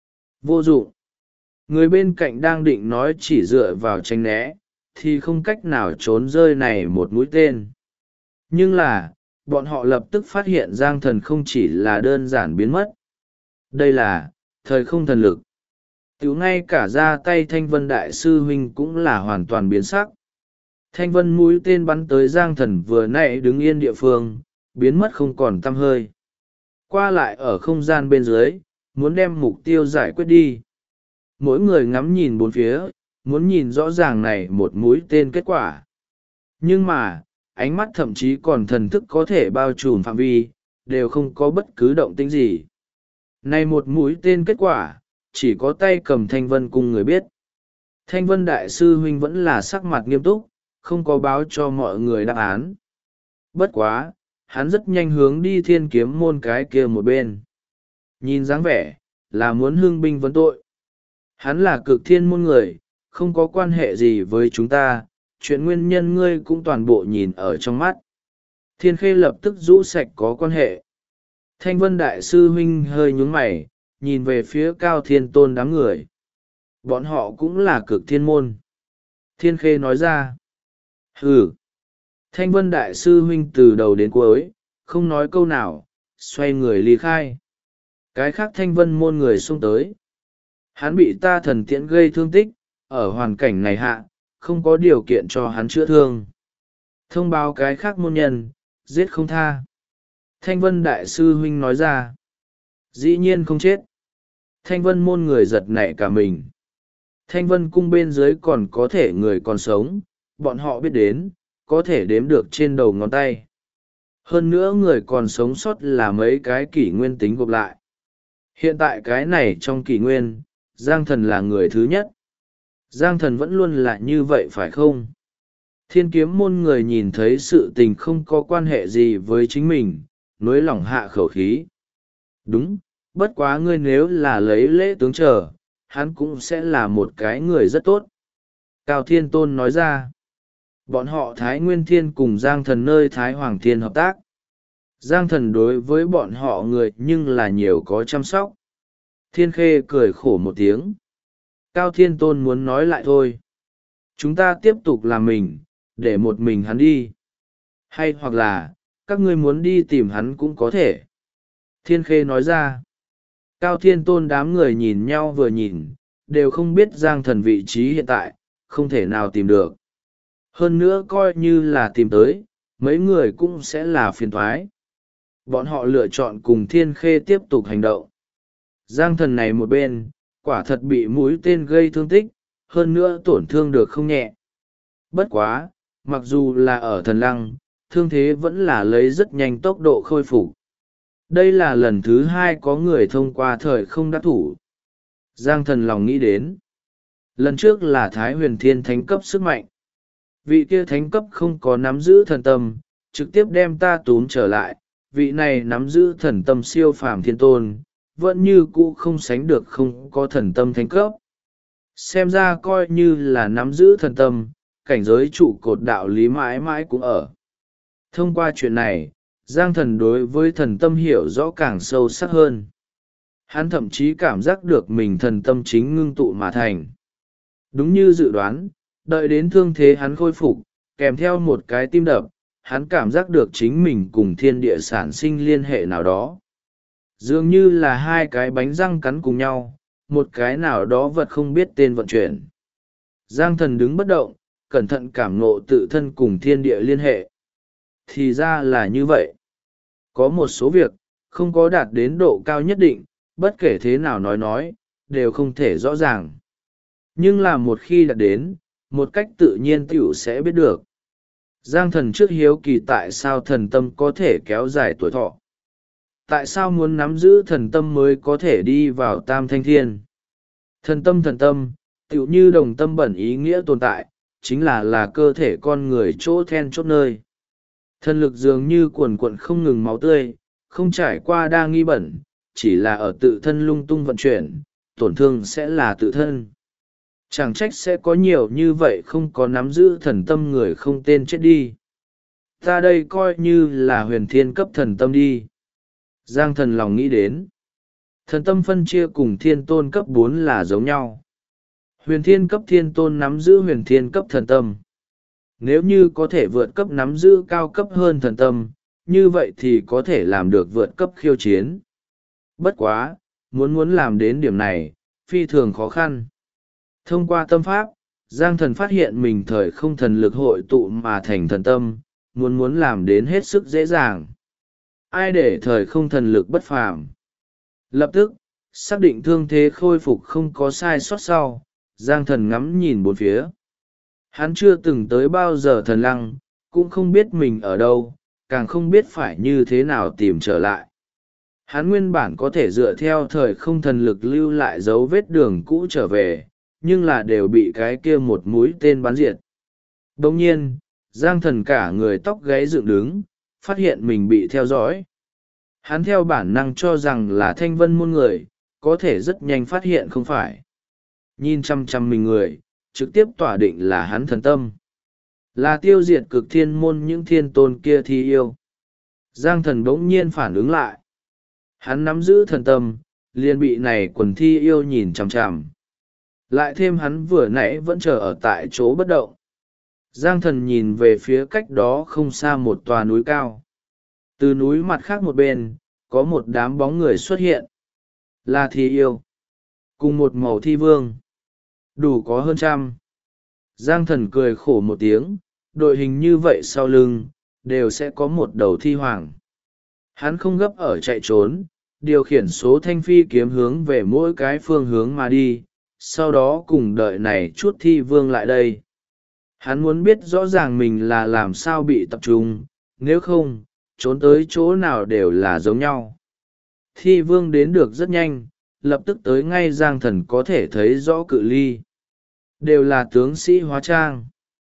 Vô dụng. Người bên cạnh đang định nói chỉ dựa vào tránh né, thì không cách nào trốn rơi này một mũi tên. Nhưng là, bọn họ lập tức phát hiện Giang thần không chỉ là đơn giản biến mất. Đây là thời không thần lực. Tiểu ngay cả ra tay thanh vân đại sư huynh cũng là hoàn toàn biến sắc. Thanh vân mũi tên bắn tới Giang thần vừa nãy đứng yên địa phương, biến mất không còn tăm hơi. Qua lại ở không gian bên dưới, muốn đem mục tiêu giải quyết đi. Mỗi người ngắm nhìn bốn phía, muốn nhìn rõ ràng này một mũi tên kết quả. Nhưng mà, ánh mắt thậm chí còn thần thức có thể bao trùm phạm vi, đều không có bất cứ động tĩnh gì. Này một mũi tên kết quả, chỉ có tay cầm thanh vân cung người biết. Thanh vân đại sư huynh vẫn là sắc mặt nghiêm túc, không có báo cho mọi người đáp án. Bất quá, hắn rất nhanh hướng đi thiên kiếm môn cái kia một bên. Nhìn dáng vẻ, là muốn hương binh vấn tội. Hắn là cực thiên môn người, không có quan hệ gì với chúng ta, chuyện nguyên nhân ngươi cũng toàn bộ nhìn ở trong mắt. Thiên khê lập tức rũ sạch có quan hệ. Thanh vân đại sư huynh hơi nhướng mày, nhìn về phía cao thiên tôn đám người. Bọn họ cũng là cực thiên môn. Thiên khê nói ra. Hừ. Thanh vân đại sư huynh từ đầu đến cuối, không nói câu nào, xoay người ly khai. Cái khác thanh vân môn người xông tới. Hắn bị ta thần tiễn gây thương tích, ở hoàn cảnh này hạ, không có điều kiện cho hắn chữa thương. Thông báo cái khác môn nhân, giết không tha. Thanh vân đại sư huynh nói ra. Dĩ nhiên không chết. Thanh vân môn người giật nảy cả mình. Thanh vân cung bên dưới còn có thể người còn sống, bọn họ biết đến, có thể đếm được trên đầu ngón tay. Hơn nữa người còn sống sót là mấy cái kỷ nguyên tính gộp lại. Hiện tại cái này trong kỷ nguyên, Giang thần là người thứ nhất. Giang thần vẫn luôn là như vậy phải không? Thiên kiếm môn người nhìn thấy sự tình không có quan hệ gì với chính mình, nối lỏng hạ khẩu khí. Đúng, bất quá ngươi nếu là lấy lễ tướng chờ, hắn cũng sẽ là một cái người rất tốt. Cao Thiên Tôn nói ra, bọn họ Thái Nguyên Thiên cùng Giang Thần nơi Thái Hoàng Thiên hợp tác. Giang Thần đối với bọn họ người nhưng là nhiều có chăm sóc. Thiên Khê cười khổ một tiếng. Cao Thiên Tôn muốn nói lại thôi. Chúng ta tiếp tục làm mình, để một mình hắn đi. Hay hoặc là, các ngươi muốn đi tìm hắn cũng có thể. Thiên Khê nói ra. Cao Thiên Tôn đám người nhìn nhau vừa nhìn, đều không biết Giang Thần vị trí hiện tại, không thể nào tìm được. Hơn nữa coi như là tìm tới, mấy người cũng sẽ là phiền thoái. Bọn họ lựa chọn cùng Thiên Khê tiếp tục hành động. Giang Thần này một bên, quả thật bị mũi tên gây thương tích, hơn nữa tổn thương được không nhẹ. Bất quá, mặc dù là ở thần lăng, thương thế vẫn là lấy rất nhanh tốc độ khôi phục. Đây là lần thứ hai có người thông qua thời không đắc thủ. Giang Thần lòng nghĩ đến. Lần trước là Thái Huyền Thiên thánh cấp sức mạnh. Vị kia thánh cấp không có nắm giữ thần tâm, trực tiếp đem ta túm trở lại. Vị này nắm giữ thần tâm siêu phàm thiên tôn, vẫn như cũ không sánh được không có thần tâm thánh cấp. Xem ra coi như là nắm giữ thần tâm, cảnh giới trụ cột đạo lý mãi mãi cũng ở. Thông qua chuyện này, Giang Thần đối với thần tâm hiểu rõ càng sâu sắc hơn. Hắn thậm chí cảm giác được mình thần tâm chính ngưng tụ mà thành. Đúng như dự đoán, đợi đến thương thế hắn khôi phục, kèm theo một cái tim đập, hắn cảm giác được chính mình cùng thiên địa sản sinh liên hệ nào đó. Dường như là hai cái bánh răng cắn cùng nhau, một cái nào đó vật không biết tên vận chuyển. Giang Thần đứng bất động, cẩn thận cảm ngộ tự thân cùng thiên địa liên hệ. Thì ra là như vậy. Có một số việc, không có đạt đến độ cao nhất định, bất kể thế nào nói, đều không thể rõ ràng. Nhưng là một khi đạt đến, một cách tự nhiên tiểu sẽ biết được. Giang Thần trước hiếu kỳ tại sao thần tâm có thể kéo dài tuổi thọ. Tại sao muốn nắm giữ thần tâm mới có thể đi vào tam thanh thiên? Thần tâm, tựu như đồng tâm bẩn ý nghĩa tồn tại, chính là cơ thể con người chỗ then chốt nơi. Thần lực dường như cuồn cuộn không ngừng máu tươi, không trải qua đa nghi bẩn, chỉ là ở tự thân lung tung vận chuyển, tổn thương sẽ là tự thân. Chẳng trách sẽ có nhiều như vậy không có nắm giữ thần tâm người không tên chết đi. Ta đây coi như là huyền thiên cấp thần tâm đi. Giang Thần lòng nghĩ đến. Thần tâm phân chia cùng thiên tôn cấp 4 là giống nhau. Huyền thiên cấp thiên tôn nắm giữ huyền thiên cấp thần tâm. Nếu như có thể vượt cấp nắm giữ cao cấp hơn thần tâm, như vậy thì có thể làm được vượt cấp khiêu chiến. Bất quá, muốn làm đến điểm này, phi thường khó khăn. Thông qua tâm pháp, Giang Thần phát hiện mình thời không thần lực hội tụ mà thành thần tâm, muốn làm đến hết sức dễ dàng. Ai để thời không thần lực bất phàm. Lập tức, xác định thương thế khôi phục không có sai sót sau, Giang Thần ngắm nhìn bốn phía. Hắn chưa từng tới bao giờ thần lăng, cũng không biết mình ở đâu, càng không biết phải như thế nào tìm trở lại. Hắn nguyên bản có thể dựa theo thời không thần lực lưu lại dấu vết đường cũ trở về, nhưng là đều bị cái kia một mũi tên bắn diệt. Đồng nhiên, Giang Thần cả người tóc gáy dựng đứng, phát hiện mình bị theo dõi. Hắn theo bản năng cho rằng là Thanh Vân môn người, có thể rất nhanh phát hiện không phải. Nhìn chăm chăm mình người, trực tiếp tỏa định là hắn thần tâm. Là tiêu diệt cực thiên môn những thiên tôn kia thi yêu. Giang Thần bỗng nhiên phản ứng lại. Hắn nắm giữ thần tâm, liền bị này quần thi yêu nhìn chằm chằm. Lại thêm hắn vừa nãy vẫn chờ ở tại chỗ bất động. Giang Thần nhìn về phía cách đó không xa một tòa núi cao. Từ núi mặt khác một bên, có một đám bóng người xuất hiện. Là thi yêu. Cùng một màu thi vương. Đủ có hơn 100. Giang Thần cười khổ một tiếng, đội hình như vậy sau lưng, đều sẽ có một đầu thi hoàng. Hắn không gấp ở chạy trốn, điều khiển số thanh phi kiếm hướng về mỗi cái phương hướng mà đi, sau đó cùng đợi này chút thi vương lại đây. Hắn muốn biết rõ ràng mình là làm sao bị tập trung, nếu không, trốn tới chỗ nào đều là giống nhau. Thi vương đến được rất nhanh, lập tức tới ngay Giang Thần có thể thấy rõ cự ly. Đều là tướng sĩ hóa trang.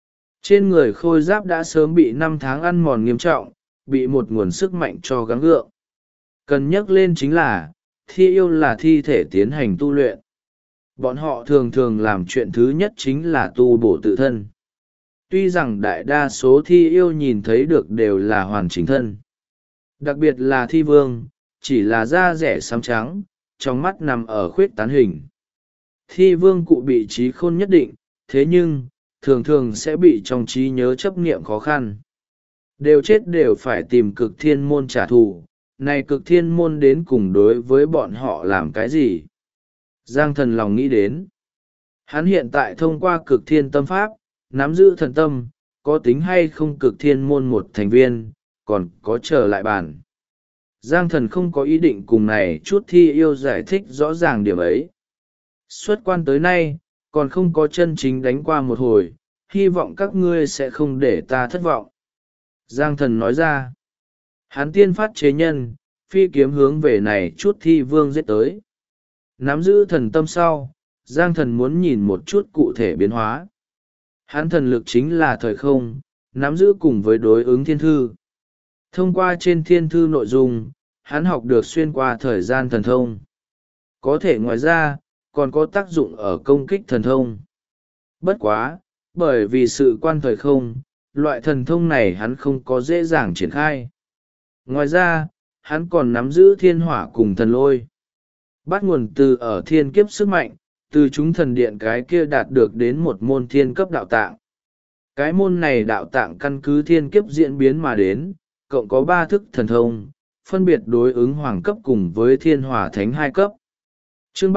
Trên người khôi giáp đã sớm bị 5 tháng ăn mòn nghiêm trọng, bị một nguồn sức mạnh cho gắng gượng. Cần nhắc lên chính là, thi yêu là thi thể tiến hành tu luyện. Bọn họ thường thường làm chuyện thứ nhất chính là tu bổ tự thân. Tuy rằng đại đa số thi yêu nhìn thấy được đều là hoàn chỉnh thân. Đặc biệt là thi vương, chỉ là da rẻ xám trắng, trong mắt nằm ở khuyết tán hình. Thi vương cụ bị trí khôn nhất định, thế nhưng, thường thường sẽ bị trong trí nhớ chấp niệm khó khăn. Đều chết đều phải tìm cực thiên môn trả thù, này cực thiên môn đến cùng đối với bọn họ làm cái gì? Giang thần lòng nghĩ đến. Hắn hiện tại thông qua cực thiên tâm pháp, nắm giữ thần tâm, có tính hay không cực thiên môn một thành viên, còn có trở lại bàn. Giang thần không có ý định cùng này chút thi yêu giải thích rõ ràng điểm ấy. Xuất quan tới nay, còn không có chân chính đánh qua một hồi, hy vọng các ngươi sẽ không để ta thất vọng. Giang thần nói ra. Hắn tiên phát chế nhân, phi kiếm hướng về này chút thi vương giết tới. Nắm giữ thần tâm sau, Giang thần muốn nhìn một chút cụ thể biến hóa. Hắn thần lực chính là thời không, nắm giữ cùng với đối ứng thiên thư. Thông qua trên thiên thư nội dung, hắn học được xuyên qua thời gian thần thông. Có thể ngoài ra, còn có tác dụng ở công kích thần thông. Bất quá, bởi vì sự quan thời không, loại thần thông này hắn không có dễ dàng triển khai. Ngoài ra, hắn còn nắm giữ thiên hỏa cùng thần lôi. Bắt nguồn từ ở thiên kiếp sức mạnh, từ chúng thần điện cái kia đạt được đến một môn thiên cấp đạo tạng. Cái môn này đạo tạng căn cứ thiên kiếp diễn biến mà đến, cộng có 3 thức thần thông, phân biệt đối ứng hoàng cấp cùng với thiên hỏa thánh 2 cấp. Chương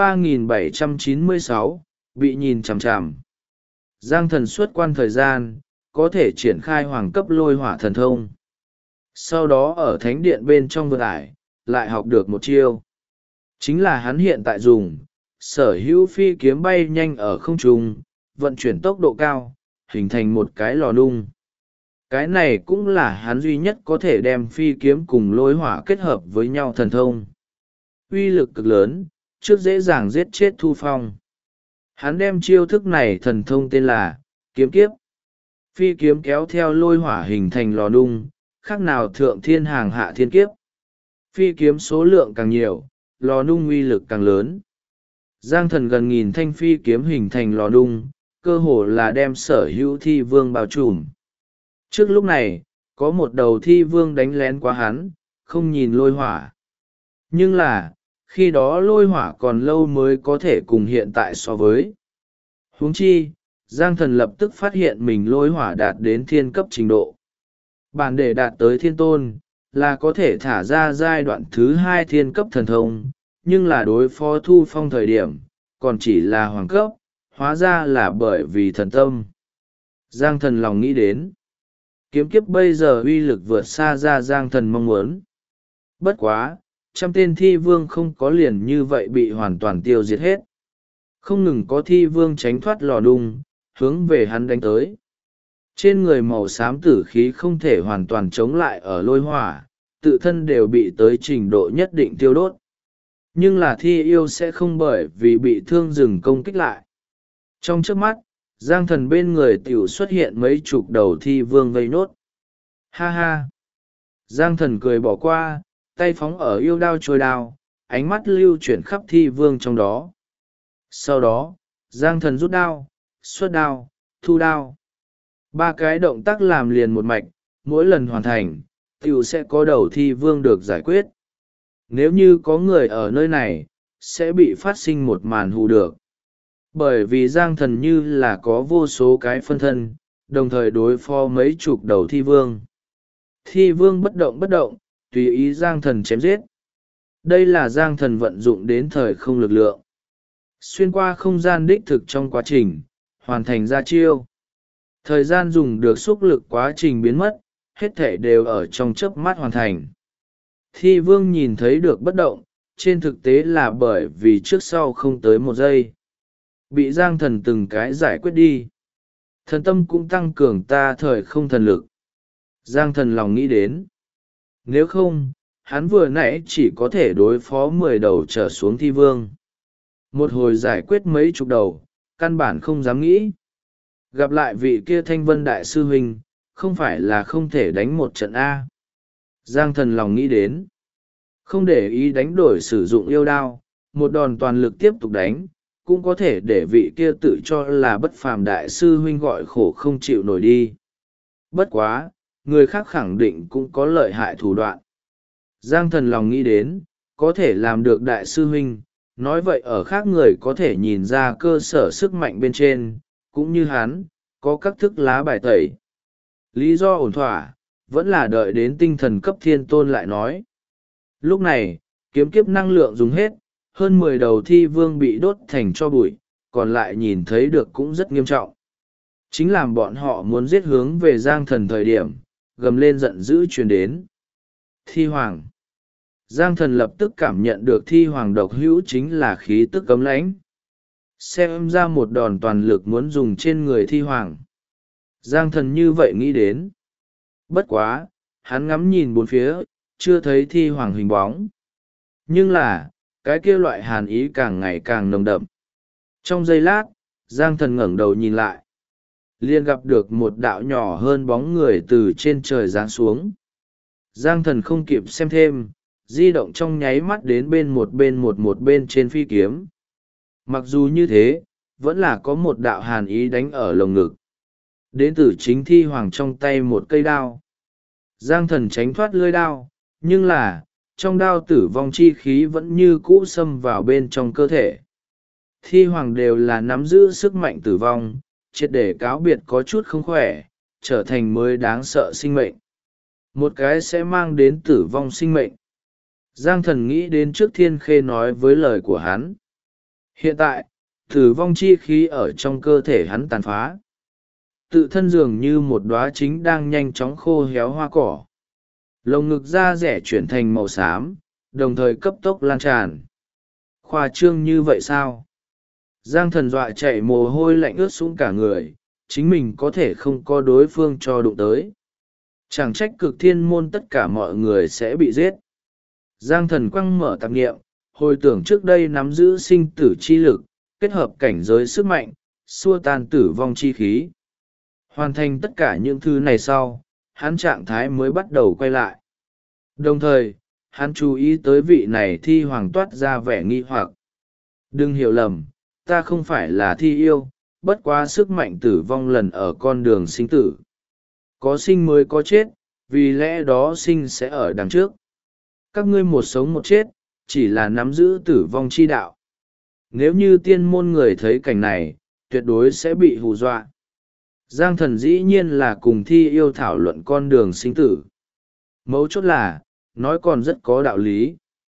3796, bị nhìn chằm chằm. Giang thần xuất quan thời gian, có thể triển khai hoàng cấp lôi hỏa thần thông. Sau đó ở thánh điện bên trong vượt ải, lại học được một chiêu. Chính là hắn hiện tại dùng, sở hữu phi kiếm bay nhanh ở không trung, vận chuyển tốc độ cao, hình thành một cái lò nung. Cái này cũng là hắn duy nhất có thể đem phi kiếm cùng lôi hỏa kết hợp với nhau thần thông. Uy lực cực lớn, trước dễ dàng giết chết Thu Phong. Hắn đem chiêu thức này thần thông tên là kiếm kiếp. Phi kiếm kéo theo lôi hỏa hình thành lò nung, khác nào thượng thiên hàng hạ thiên kiếp. Phi kiếm số lượng càng nhiều, lò nung uy lực càng lớn. Giang thần gần nghìn thanh phi kiếm hình thành lò nung, cơ hồ là đem sở hữu thi vương bao trùm. Trước lúc này, có một đầu thi vương đánh lén qua hắn, không nhìn lôi hỏa. Nhưng là, khi đó lôi hỏa còn lâu mới có thể cùng hiện tại so với. Huống chi, Giang thần lập tức phát hiện mình lôi hỏa đạt đến thiên cấp trình độ. Bản để đạt tới thiên tôn, là có thể thả ra giai đoạn thứ 2 thiên cấp thần thông, nhưng là đối phó Thu Phong thời điểm, còn chỉ là hoàng cấp, hóa ra là bởi vì thần tâm. Giang thần lòng nghĩ đến. Kiếm kiếp bây giờ uy lực vượt xa ra Giang thần mong muốn. Bất quá, 100 tên thi vương không có liền như vậy bị hoàn toàn tiêu diệt hết. Không ngừng có thi vương tránh thoát lò đung, hướng về hắn đánh tới. Trên người màu xám tử khí không thể hoàn toàn chống lại ở lôi hỏa, tự thân đều bị tới trình độ nhất định tiêu đốt. Nhưng là thi yêu sẽ không bởi vì bị thương dừng công kích lại. Trong trước mắt, Giang thần bên người tiểu xuất hiện mấy chục đầu thi vương vây nốt. Ha ha! Giang thần cười bỏ qua, tay phóng ở yêu đao trôi đao, ánh mắt lưu chuyển khắp thi vương trong đó. Sau đó, Giang thần rút đao, xuất đao, thu đao. 3 cái động tác làm liền một mạch, mỗi lần hoàn thành, tiểu sẽ có đầu thi vương được giải quyết. Nếu như có người ở nơi này, sẽ bị phát sinh một màn hù được. Bởi vì Giang thần như là có vô số cái phân thân, đồng thời đối phó mấy chục đầu thi vương. Thi vương bất động, tùy ý Giang thần chém giết. Đây là Giang thần vận dụng đến thời không lực lượng. Xuyên qua không gian đích thực trong quá trình, hoàn thành ra chiêu. Thời gian dùng được xúc lực quá trình biến mất, hết thể đều ở trong chớp mắt hoàn thành. Thi vương nhìn thấy được bất động, trên thực tế là bởi vì trước sau không tới 1 giây. Bị Giang thần từng cái giải quyết đi. Thần tâm cũng tăng cường ta thời không thần lực. Giang thần lòng nghĩ đến. Nếu không, hắn vừa nãy chỉ có thể đối phó 10 đầu trở xuống thi vương. Một hồi giải quyết mấy chục đầu, căn bản không dám nghĩ. Gặp lại vị kia Thanh Vân Đại Sư Huynh, không phải là không thể đánh một trận A. Giang Thần lòng nghĩ đến. Không để ý đánh đổi sử dụng yêu đao, một đòn toàn lực tiếp tục đánh, cũng có thể để vị kia tự cho là bất phàm Đại Sư Huynh gọi khổ không chịu nổi đi. Bất quá, người khác khẳng định cũng có lợi hại thủ đoạn. Giang Thần lòng nghĩ đến, có thể làm được Đại Sư Huynh, nói vậy ở khác người có thể nhìn ra cơ sở sức mạnh bên trên, cũng như hắn, có các thức lá bài tẩy. Lý do ổn thỏa, vẫn là đợi đến tinh thần cấp thiên tôn lại nói. Lúc này, kiếm kiếp năng lượng dùng hết, hơn 10 đầu thi vương bị đốt thành tro bụi, còn lại nhìn thấy được cũng rất nghiêm trọng. Chính làm bọn họ muốn giết hướng về Giang Thần thời điểm, gầm lên giận dữ truyền đến. Thi hoàng. Giang Thần lập tức cảm nhận được thi hoàng độc hữu chính là khí tức cấm lãnh. Xem ra một đòn toàn lực muốn dùng trên người thi hoàng. Giang Thần như vậy nghĩ đến. Bất quá, hắn ngắm nhìn bốn phía, chưa thấy thi hoàng hình bóng. Nhưng là, cái kia loại hàn ý càng ngày càng nồng đậm. Trong giây lát, Giang Thần ngẩng đầu nhìn lại. Liền gặp được một đạo nhỏ hơn bóng người từ trên trời giáng xuống. Giang Thần không kịp xem thêm, di động trong nháy mắt đến bên một bên trên phi kiếm. Mặc dù như thế, vẫn là có một đạo hàn ý đánh ở lồng ngực. Đến từ chính thi hoàng trong tay một cây đao. Giang Thần tránh thoát lưỡi đao, nhưng là, trong đao tử vong chi khí vẫn như cũ xâm vào bên trong cơ thể. Thi hoàng đều là nắm giữ sức mạnh tử vong, triệt để cáo biệt có chút không khỏe, trở thành mới đáng sợ sinh mệnh. Một cái sẽ mang đến tử vong sinh mệnh. Giang Thần nghĩ đến trước Thiên Khê nói với lời của hắn. Hiện tại, tử vong chi khí ở trong cơ thể hắn tàn phá. Tự thân dường như một đóa chính đang nhanh chóng khô héo hoa cỏ. Lồng ngực da rẻ chuyển thành màu xám, đồng thời cấp tốc lan tràn. Khoa trương như vậy sao? Giang Thần dọa chạy mồ hôi lạnh ướt sũng cả người, chính mình có thể không có đối phương cho đụng tới. Chẳng trách cực thiên môn tất cả mọi người sẽ bị giết. Giang Thần quăng mở tạp nghiệm, hồi tưởng trước đây nắm giữ sinh tử chi lực, kết hợp cảnh giới sức mạnh, xua tan tử vong chi khí. Hoàn thành tất cả những thứ này sau, hắn trạng thái mới bắt đầu quay lại. Đồng thời, hắn chú ý tới vị này thi hoàng toát ra vẻ nghi hoặc. Đừng hiểu lầm, ta không phải là thi yêu, bất quá sức mạnh tử vong lần ở con đường sinh tử. Có sinh mới có chết, vì lẽ đó sinh sẽ ở đằng trước. Các ngươi một sống một chết, chỉ là nắm giữ tử vong chi đạo. Nếu như tiên môn người thấy cảnh này, tuyệt đối sẽ bị hù dọa. Giang Thần dĩ nhiên là cùng thi yêu thảo luận con đường sinh tử. Mấu chốt là, nói còn rất có đạo lý.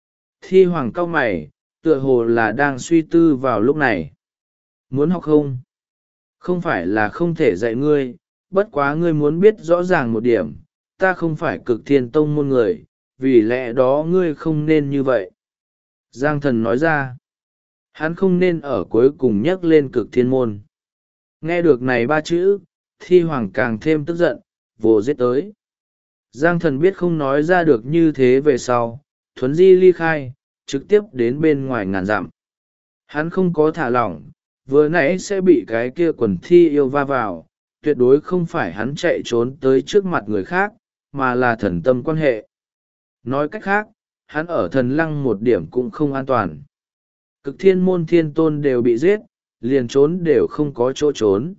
Thi hoàng cao mày, tựa hồ là đang suy tư vào lúc này. Muốn học không? Không phải là không thể dạy ngươi, bất quá ngươi muốn biết rõ ràng một điểm, ta không phải cực thiên tông môn người, vì lẽ đó ngươi không nên như vậy. Giang Thần nói ra, hắn không nên ở cuối cùng nhắc lên cực thiên môn. Nghe được này ba chữ, thi hoàng càng thêm tức giận, vồ giết tới. Giang Thần biết không nói ra được như thế về sau, thuấn di ly khai, trực tiếp đến bên ngoài ngàn dặm. Hắn không có thả lỏng, vừa nãy sẽ bị cái kia quần thi yêu va vào, tuyệt đối không phải hắn chạy trốn tới trước mặt người khác, mà là thần tâm quan hệ. Nói cách khác, hắn ở thần lăng một điểm cũng không an toàn. Cực thiên môn thiên tôn đều bị giết, liền trốn đều không có chỗ trốn.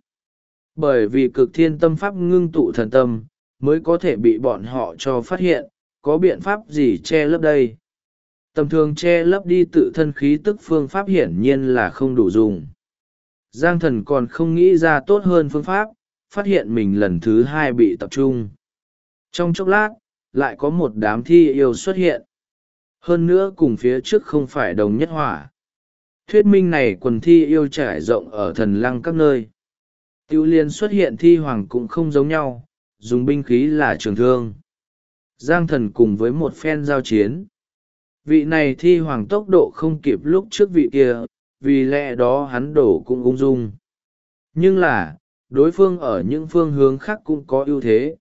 Bởi vì cực thiên tâm pháp ngưng tụ thần tâm, mới có thể bị bọn họ cho phát hiện, có biện pháp gì che lấp đây. Tầm thường che lấp đi tự thân khí tức phương pháp hiển nhiên là không đủ dùng. Giang Thần còn không nghĩ ra tốt hơn phương pháp, phát hiện mình lần thứ hai bị tập trung. Trong chốc lát, lại có một đám thi yêu xuất hiện. Hơn nữa cùng phía trước không phải đồng nhất hỏa. Thuyết minh này quần thi yêu trải rộng ở thần lăng các nơi. Tiêu liên xuất hiện thi hoàng cũng không giống nhau, dùng binh khí là trường thương. Giang Thần cùng với một phen giao chiến. Vị này thi hoàng tốc độ không kịp lúc trước vị kia, vì lẽ đó hắn đổ cũng ung dung. Nhưng là, đối phương ở những phương hướng khác cũng có ưu thế.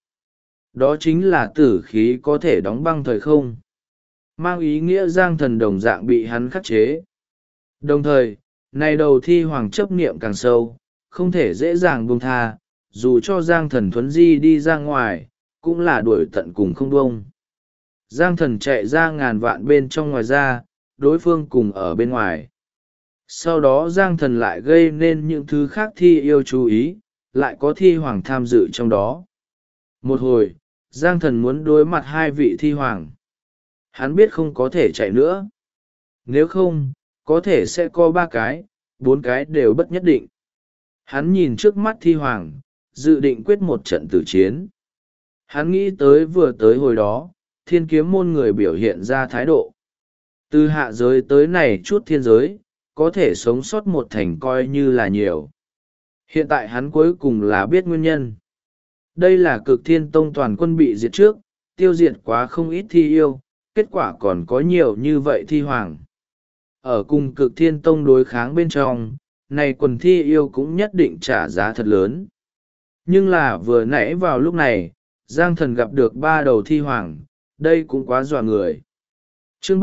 Đó chính là tử khí có thể đóng băng thời không. Mang ý nghĩa Giang Thần đồng dạng bị hắn khắc chế. Đồng thời, này đầu thi hoàng chấp niệm càng sâu, không thể dễ dàng buông tha, dù cho Giang Thần thuấn di đi ra ngoài, cũng là đuổi tận cùng không buông. Giang Thần chạy ra ngàn vạn bên trong ngoài ra, đối phương cùng ở bên ngoài. Sau đó Giang Thần lại gây nên những thứ khác Thi Yêu chú ý, lại có Thi Hoàng tham dự trong đó. Một hồi, Giang Thần muốn đối mặt hai vị Thi Hoàng. Hắn biết không có thể chạy nữa. Nếu không, có thể sẽ có 3 cái, 4 cái đều bất nhất định. Hắn nhìn trước mắt Thi Hoàng, dự định quyết một trận tử chiến. Hắn nghĩ tới vừa tới hồi đó, Thiên Kiếm môn người biểu hiện ra thái độ. Từ hạ giới tới này chút thiên giới, có thể sống sót một thành coi như là nhiều. Hiện tại hắn cuối cùng là biết nguyên nhân. Đây là Cực Thiên Tông toàn quân bị diệt trước, tiêu diệt quá không ít Thi Yêu, kết quả còn có nhiều như vậy Thi Hoàng. Ở cùng Cực Thiên Tông đối kháng bên trong, này quần Thi Yêu cũng nhất định trả giá thật lớn. Nhưng là vừa nãy vào lúc này, Giang Thần gặp được 3 đầu Thi Hoàng, đây cũng quá dọa người. Chương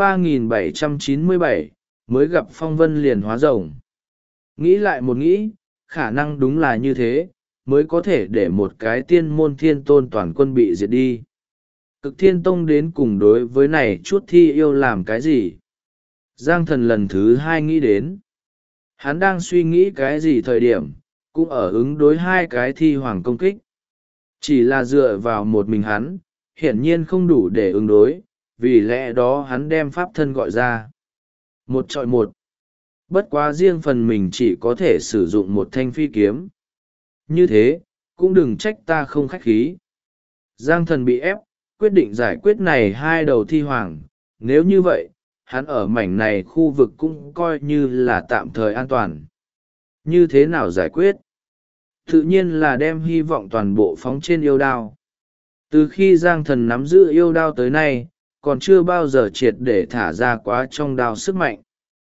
3797, mới gặp phong vân liền hóa rồng. Nghĩ lại một nghĩ, khả năng đúng là như thế, mới có thể để một cái tiên môn thiên tôn toàn quân bị diệt đi. Cực Thiên Tông đến cùng đối với này chút Thi Yêu làm cái gì? Giang Thần lần thứ 2 nghĩ đến. Hắn đang suy nghĩ cái gì thời điểm, cũng ở ứng đối 2 cái Thi Hoàng công kích. Chỉ là dựa vào một mình hắn, hiển nhiên không đủ để ứng đối, vì lẽ đó hắn đem pháp thân gọi ra. 1 chọi 1. Bất quá riêng phần mình chỉ có thể sử dụng một thanh phi kiếm. Như thế, cũng đừng trách ta không khách khí. Giang Thần bị ép, quyết định giải quyết này 2 đầu Thi Hoàng. Nếu như vậy, hắn ở mảnh này khu vực cũng coi như là tạm thời an toàn. Như thế nào giải quyết? Tự nhiên là đem hy vọng toàn bộ phóng trên yêu đao. Từ khi Giang Thần nắm giữ yêu đao tới nay, còn chưa bao giờ triệt để thả ra quá trong đao sức mạnh.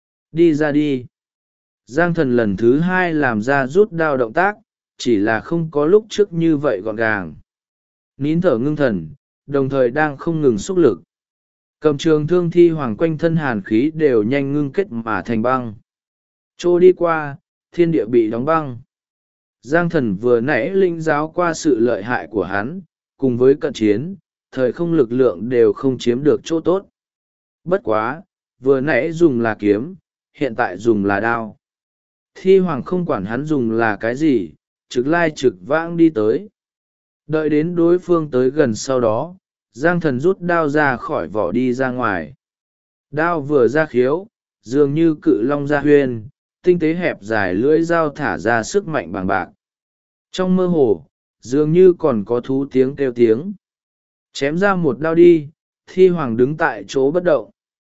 Đi ra đi. Giang Thần lần thứ 2 làm ra rút đao động tác, chỉ là không có lúc trước như vậy gọn gàng. Nín thở ngưng thần, đồng thời đang không ngừng xúc lực. Cầm trường thương Thi Hoàng quanh thân hàn khí đều nhanh ngưng kết mà thành băng. Trô đi qua, thiên địa bị đóng băng. Giang Thần vừa nãy linh giáo qua sự lợi hại của hắn, cùng với cận chiến, thời không lực lượng đều không chiếm được chỗ tốt. Bất quá, vừa nãy dùng là kiếm, hiện tại dùng là đao. Thi Hoàng không quản hắn dùng là cái gì, trực lai trực vãng đi tới. Đợi đến đối phương tới gần sau đó, Giang Thần rút đao ra khỏi vỏ đi ra ngoài. Đao vừa ra khiếu, dường như cự long ra huyên, tinh tế hẹp dài lưỡi dao thả ra sức mạnh bằng bạc. Trong mơ hồ, dường như còn có thú tiếng kêu tiếng. Chém ra một đao đi, Thi Hoàng đứng tại chỗ bất động.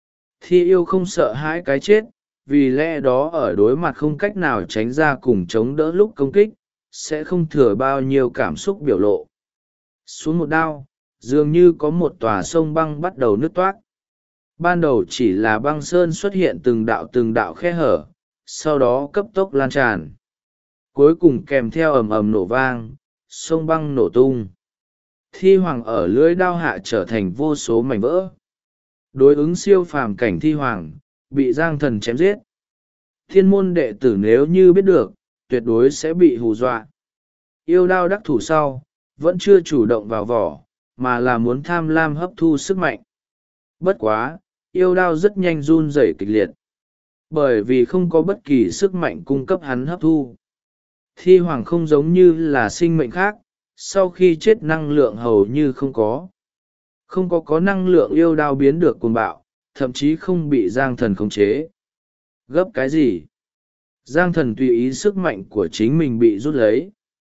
Thi Yêu không sợ hãi cái chết, vì lẽ đó ở đối mặt không cách nào tránh ra cùng chống đỡ lúc công kích, sẽ không thừa bao nhiêu cảm xúc biểu lộ. Xuống một đao, dường như có một tòa sông băng bắt đầu nứt toác. Ban đầu chỉ là băng sơn xuất hiện từng đạo khe hở, sau đó cấp tốc lan tràn. Cuối cùng kèm theo ầm ầm nổ vang, sông băng nổ tung. Thi Hoàng ở lưỡi đao hạ trở thành vô số mảnh vỡ. Đối ứng siêu phàm cảnh Thi Hoàng, bị Giang Thần chém giết. Thiên môn đệ tử nếu như biết được, tuyệt đối sẽ bị hù dọa. Yêu đao đắc thủ sau, vẫn chưa chủ động vào vỏ, mà là muốn tham lam hấp thu sức mạnh. Bất quá, yêu đao rất nhanh run rẩy kịch liệt. Bởi vì không có bất kỳ sức mạnh cung cấp hắn hấp thu. Thi Hoàng không giống như là sinh mệnh khác, sau khi chết năng lượng hầu như không có. Không có năng lượng yêu đao biến được cuồng bạo, thậm chí không bị Giang Thần khống chế. Gấp cái gì? Giang Thần tùy ý sức mạnh của chính mình bị rút lấy.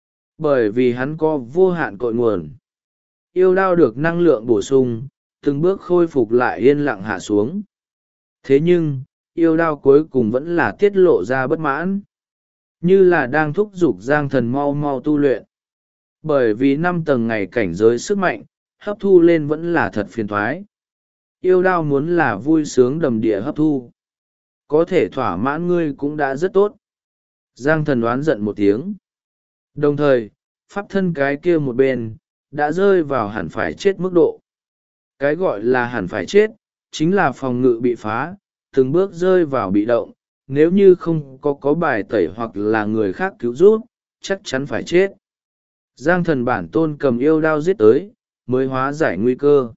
Bởi vì hắn có vô hạn cội nguồn. Yêu đao được năng lượng bổ sung, từng bước khôi phục lại yên lặng hạ xuống. Thế nhưng, yêu đao cuối cùng vẫn là tiết lộ ra bất mãn. Như là đang thúc giục Giang Thần mau mau tu luyện. Bởi vì 5 tầng ngày cảnh giới sức mạnh, hấp thu lên vẫn là thật phiền thoái. Yêu đao muốn là vui sướng đầm địa hấp thu. Có thể thỏa mãn ngươi cũng đã rất tốt. Giang Thần oán giận một tiếng. Đồng thời, pháp thân cái kia một bên, đã rơi vào hẳn phải chết mức độ. Cái gọi là hẳn phải chết, chính là phòng ngự bị phá, từng bước rơi vào bị động, nếu như không có bài tẩy hoặc là người khác cứu giúp, chắc chắn phải chết. Giang thần bản tôn cầm yêu đao giết tới, mới hóa giải nguy cơ.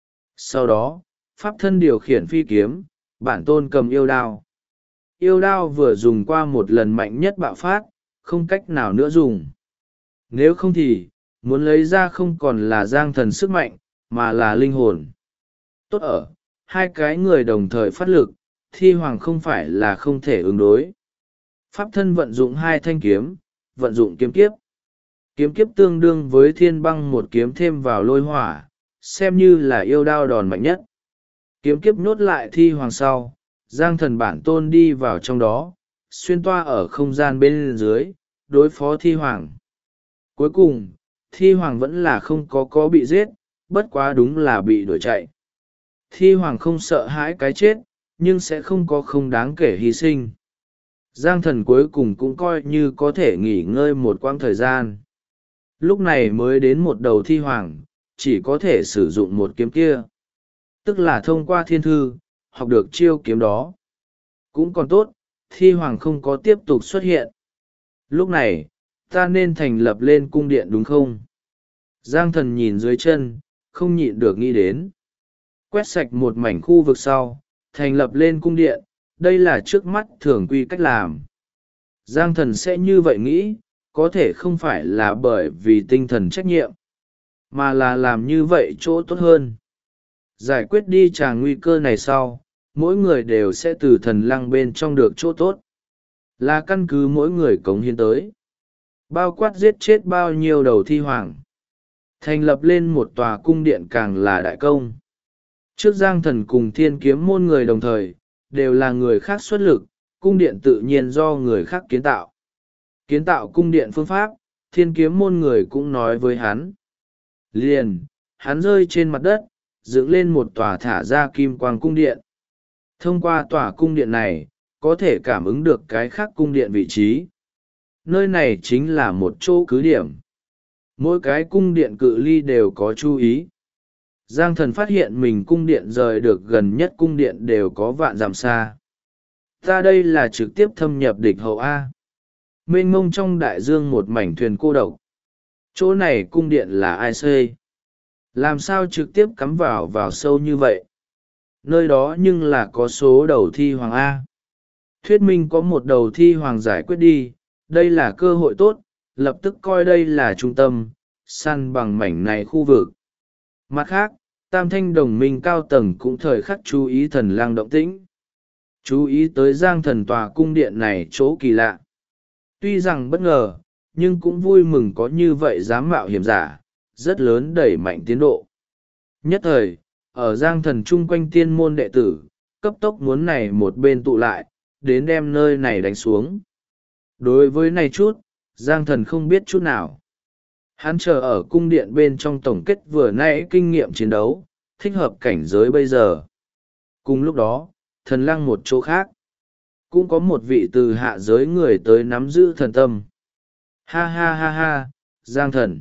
Sau đó, pháp thân điều khiển phi kiếm, bản tôn cầm yêu đao. Yêu đao vừa dùng qua một lần mạnh nhất bạo phát, không cách nào nữa dùng. Nếu không thì, muốn lấy ra không còn là giang thần sức mạnh, mà là linh hồn. Tốt ở, hai cái người đồng thời phát lực, thi hoàng không phải là không thể ứng đối. Pháp thân vận dụng hai thanh kiếm, vận dụng kiếm kiếp. Kiếm kiếp tương đương với thiên băng một kiếm thêm vào lôi hỏa, xem như là yêu đao đòn mạnh nhất. Kiếm kiếp nhốt lại thi hoàng sau, giang thần bản tôn đi vào trong đó, xuyên toa ở không gian bên dưới, đối phó thi hoàng. Cuối cùng, thi hoàng vẫn là không có bị giết, bất quá đúng là bị đuổi chạy. Thi hoàng không sợ hãi cái chết, nhưng sẽ không đáng kể hy sinh. Giang thần cuối cùng cũng coi như có thể nghỉ ngơi một quãng thời gian. Lúc này mới đến một đầu thi hoàng, chỉ có thể sử dụng một kiếm kia. Tức là thông qua thiên thư, học được chiêu kiếm đó. Cũng còn tốt, thi hoàng không có tiếp tục xuất hiện. Lúc này, ta nên thành lập lên cung điện đúng không? Giang thần nhìn dưới chân, không nhịn được nghĩ đến. Quét sạch một mảnh khu vực sau, thành lập lên cung điện, đây là trước mắt thường quy cách làm. Giang thần sẽ như vậy nghĩ, có thể không phải là bởi vì tinh thần trách nhiệm, mà là làm như vậy chỗ tốt hơn. Giải quyết đi tràng nguy cơ này sau, mỗi người đều sẽ từ thần lăng bên trong được chỗ tốt. Là căn cứ mỗi người cống hiến tới. Bao quát giết chết bao nhiêu đầu thi hoàng. Thành lập lên một tòa cung điện càng là đại công. Trước giang thần cùng thiên kiếm môn người đồng thời, đều là người khác xuất lực, cung điện tự nhiên do người khác kiến tạo. Kiến tạo cung điện phương pháp, thiên kiếm môn người cũng nói với hắn. Liền, hắn rơi trên mặt đất, dựng lên một tòa thả ra kim quang cung điện. Thông qua tòa cung điện này, có thể cảm ứng được cái khác cung điện vị trí. Nơi này chính là một chỗ cứ điểm. Mỗi cái cung điện cự ly đều có chú ý. Giang thần phát hiện mình cung điện rời được gần nhất cung điện đều có vạn dặm xa. Ta đây là trực tiếp thâm nhập địch hậu A. Mênh mông trong đại dương một mảnh thuyền cô độc. Chỗ này cung điện là ai xây? Làm sao trực tiếp cắm vào sâu như vậy? Nơi đó nhưng là có số đầu thi hoàng A. Thuyết minh có một đầu thi hoàng giải quyết đi, đây là cơ hội tốt, lập tức coi đây là trung tâm, săn bằng mảnh này khu vực. Mặt khác, tam thanh đồng minh cao tầng cũng thời khắc chú ý thần lang động tĩnh. Chú ý tới giang thần tòa cung điện này chỗ kỳ lạ. Tuy rằng bất ngờ, nhưng cũng vui mừng có như vậy dám mạo hiểm giả, rất lớn đẩy mạnh tiến độ. Nhất thời, ở giang thần chung quanh tiên môn đệ tử, cấp tốc muốn này một bên tụ lại, đến đem nơi này đánh xuống. Đối với này chút, giang thần không biết chút nào. Hắn chờ ở cung điện bên trong tổng kết vừa nãy kinh nghiệm chiến đấu, thích hợp cảnh giới bây giờ. Cùng lúc đó, thần lăng một chỗ khác. Cũng có một vị từ hạ giới người tới nắm giữ thần tâm. Ha ha ha ha, giang thần.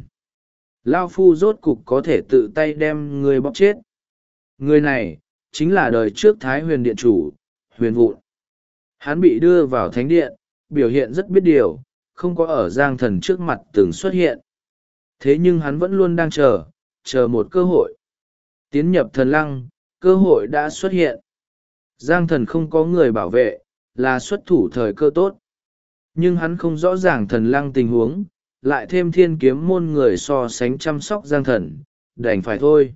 Lao phu rốt cục có thể tự tay đem người bóp chết. Người này, chính là đời trước Thái Huyền Điện chủ, Huyền Vụn. Hắn bị đưa vào thánh điện, biểu hiện rất biết điều, không có ở giang thần trước mặt từng xuất hiện. Thế nhưng hắn vẫn luôn đang chờ một cơ hội. Tiến nhập thần lăng, cơ hội đã xuất hiện. Giang thần không có người bảo vệ, là xuất thủ thời cơ tốt. Nhưng hắn không rõ ràng thần lăng tình huống, lại thêm thiên kiếm môn người so sánh chăm sóc giang thần, đành phải thôi.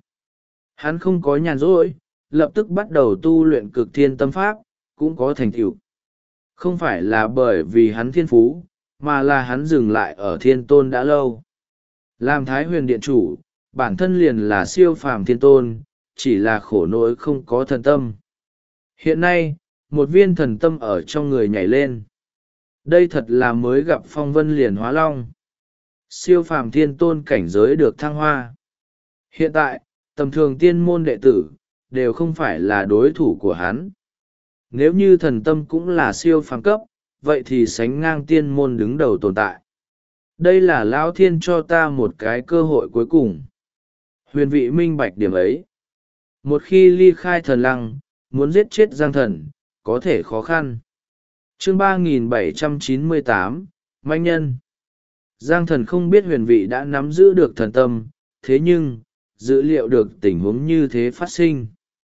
Hắn không có nhàn rỗi, lập tức bắt đầu tu luyện cực thiên tâm pháp, cũng có thành tựu. Không phải là bởi vì hắn thiên phú, mà là hắn dừng lại ở thiên tôn đã lâu. Làm Thái Huyền Điện chủ, bản thân liền là siêu phàm thiên tôn, chỉ là khổ nỗi không có thần tâm. Hiện nay, một viên thần tâm ở trong người nhảy lên. Đây thật là mới gặp phong vân liền hóa long. Siêu phàm thiên tôn cảnh giới được thăng hoa. Hiện tại, tầm thường tiên môn đệ tử, đều không phải là đối thủ của hắn. Nếu như thần tâm cũng là siêu phàm cấp, vậy thì sánh ngang tiên môn đứng đầu tồn tại. Đây là Lão Thiên cho ta một cái cơ hội cuối cùng. Huyền vị minh bạch điểm ấy. Một khi ly khai thần lăng, muốn giết chết giang thần, có thể khó khăn. Chương 3798, Manh Nhân. Giang Thần không biết huyền vị đã nắm giữ được thần tâm, thế nhưng, dữ liệu được tình huống như thế phát sinh.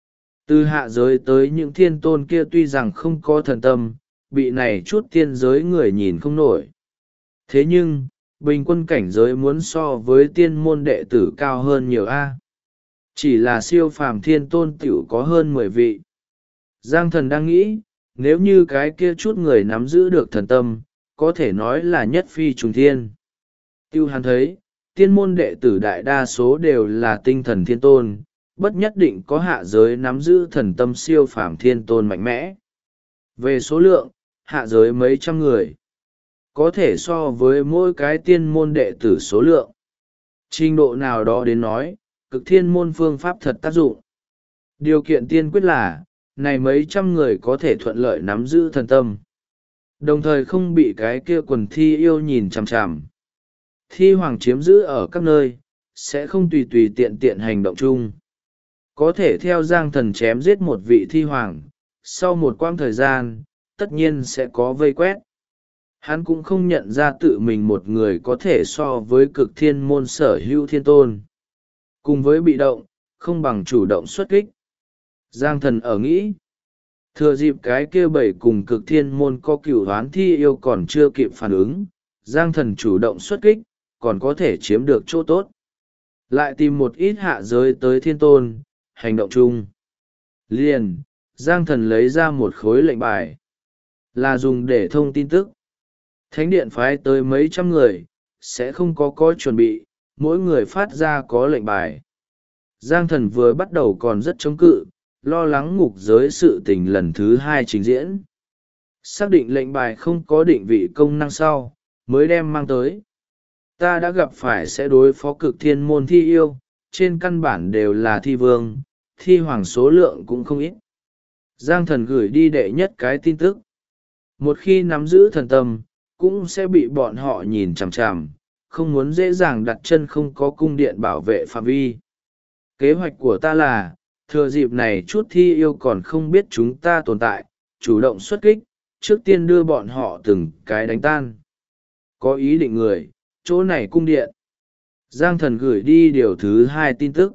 Từ hạ giới tới những thiên tôn kia tuy rằng không có thần tâm, bị này chút tiên giới người nhìn không nổi. Thế nhưng, bình quân cảnh giới muốn so với tiên môn đệ tử cao hơn nhiều a. Chỉ là siêu phàm thiên tôn tiểu có hơn 10 vị. Giang Thần đang nghĩ, nếu như cái kia chút người nắm giữ được thần tâm, có thể nói là nhất phi trùng thiên. Tiêu hắn thấy, tiên môn đệ tử đại đa số đều là tinh thần thiên tôn, bất nhất định có hạ giới nắm giữ thần tâm siêu phàm thiên tôn mạnh mẽ. Về số lượng, hạ giới mấy trăm người, có thể so với mỗi cái tiên môn đệ tử số lượng. Trình độ nào đó đến nói, cực thiên môn phương pháp thật tác dụng. Điều kiện tiên quyết là, này mấy trăm người có thể thuận lợi nắm giữ thần tâm. Đồng thời không bị cái kia quần thi yêu nhìn chằm chằm. Thi hoàng chiếm giữ ở các nơi, sẽ không tùy tùy tiện tiện hành động chung. Có thể theo Giang Thần chém giết một vị thi hoàng, sau một quãng thời gian, tất nhiên sẽ có vây quét. Hắn cũng không nhận ra tự mình một người có thể so với cực thiên môn sở hữu thiên tôn. Cùng với bị động, không bằng chủ động xuất kích. Giang Thần ở nghĩ, thừa dịp cái kia bảy cùng cực thiên môn có cửu hoán thi yêu còn chưa kịp phản ứng, Giang Thần chủ động xuất kích, còn có thể chiếm được chỗ tốt. Lại tìm một ít hạ giới tới thiên tôn, hành động chung. Liền, Giang Thần lấy ra một khối lệnh bài, là dùng để thông tin tức. Thánh điện phái tới mấy trăm người, sẽ không có chuẩn bị, mỗi người phát ra có lệnh bài. Giang Thần vừa bắt đầu còn rất chống cự, lo lắng ngục giới sự tình lần thứ 2 trình diễn. Xác định lệnh bài không có định vị công năng sau, mới đem mang tới. Ta đã gặp phải sẽ đối phó cực thiên môn thi yêu, trên căn bản đều là thi vương, thi hoàng số lượng cũng không ít. Giang Thần gửi đi đệ nhất cái tin tức. Một khi nắm giữ thần tâm, cũng sẽ bị bọn họ nhìn chằm chằm, không muốn dễ dàng đặt chân không có cung điện bảo vệ phạm vi. Kế hoạch của ta là, thừa dịp này chút thi yêu còn không biết chúng ta tồn tại, chủ động xuất kích, trước tiên đưa bọn họ từng cái đánh tan. Có ý định người, chỗ này cung điện. Giang Thần gửi đi điều thứ 2 tin tức.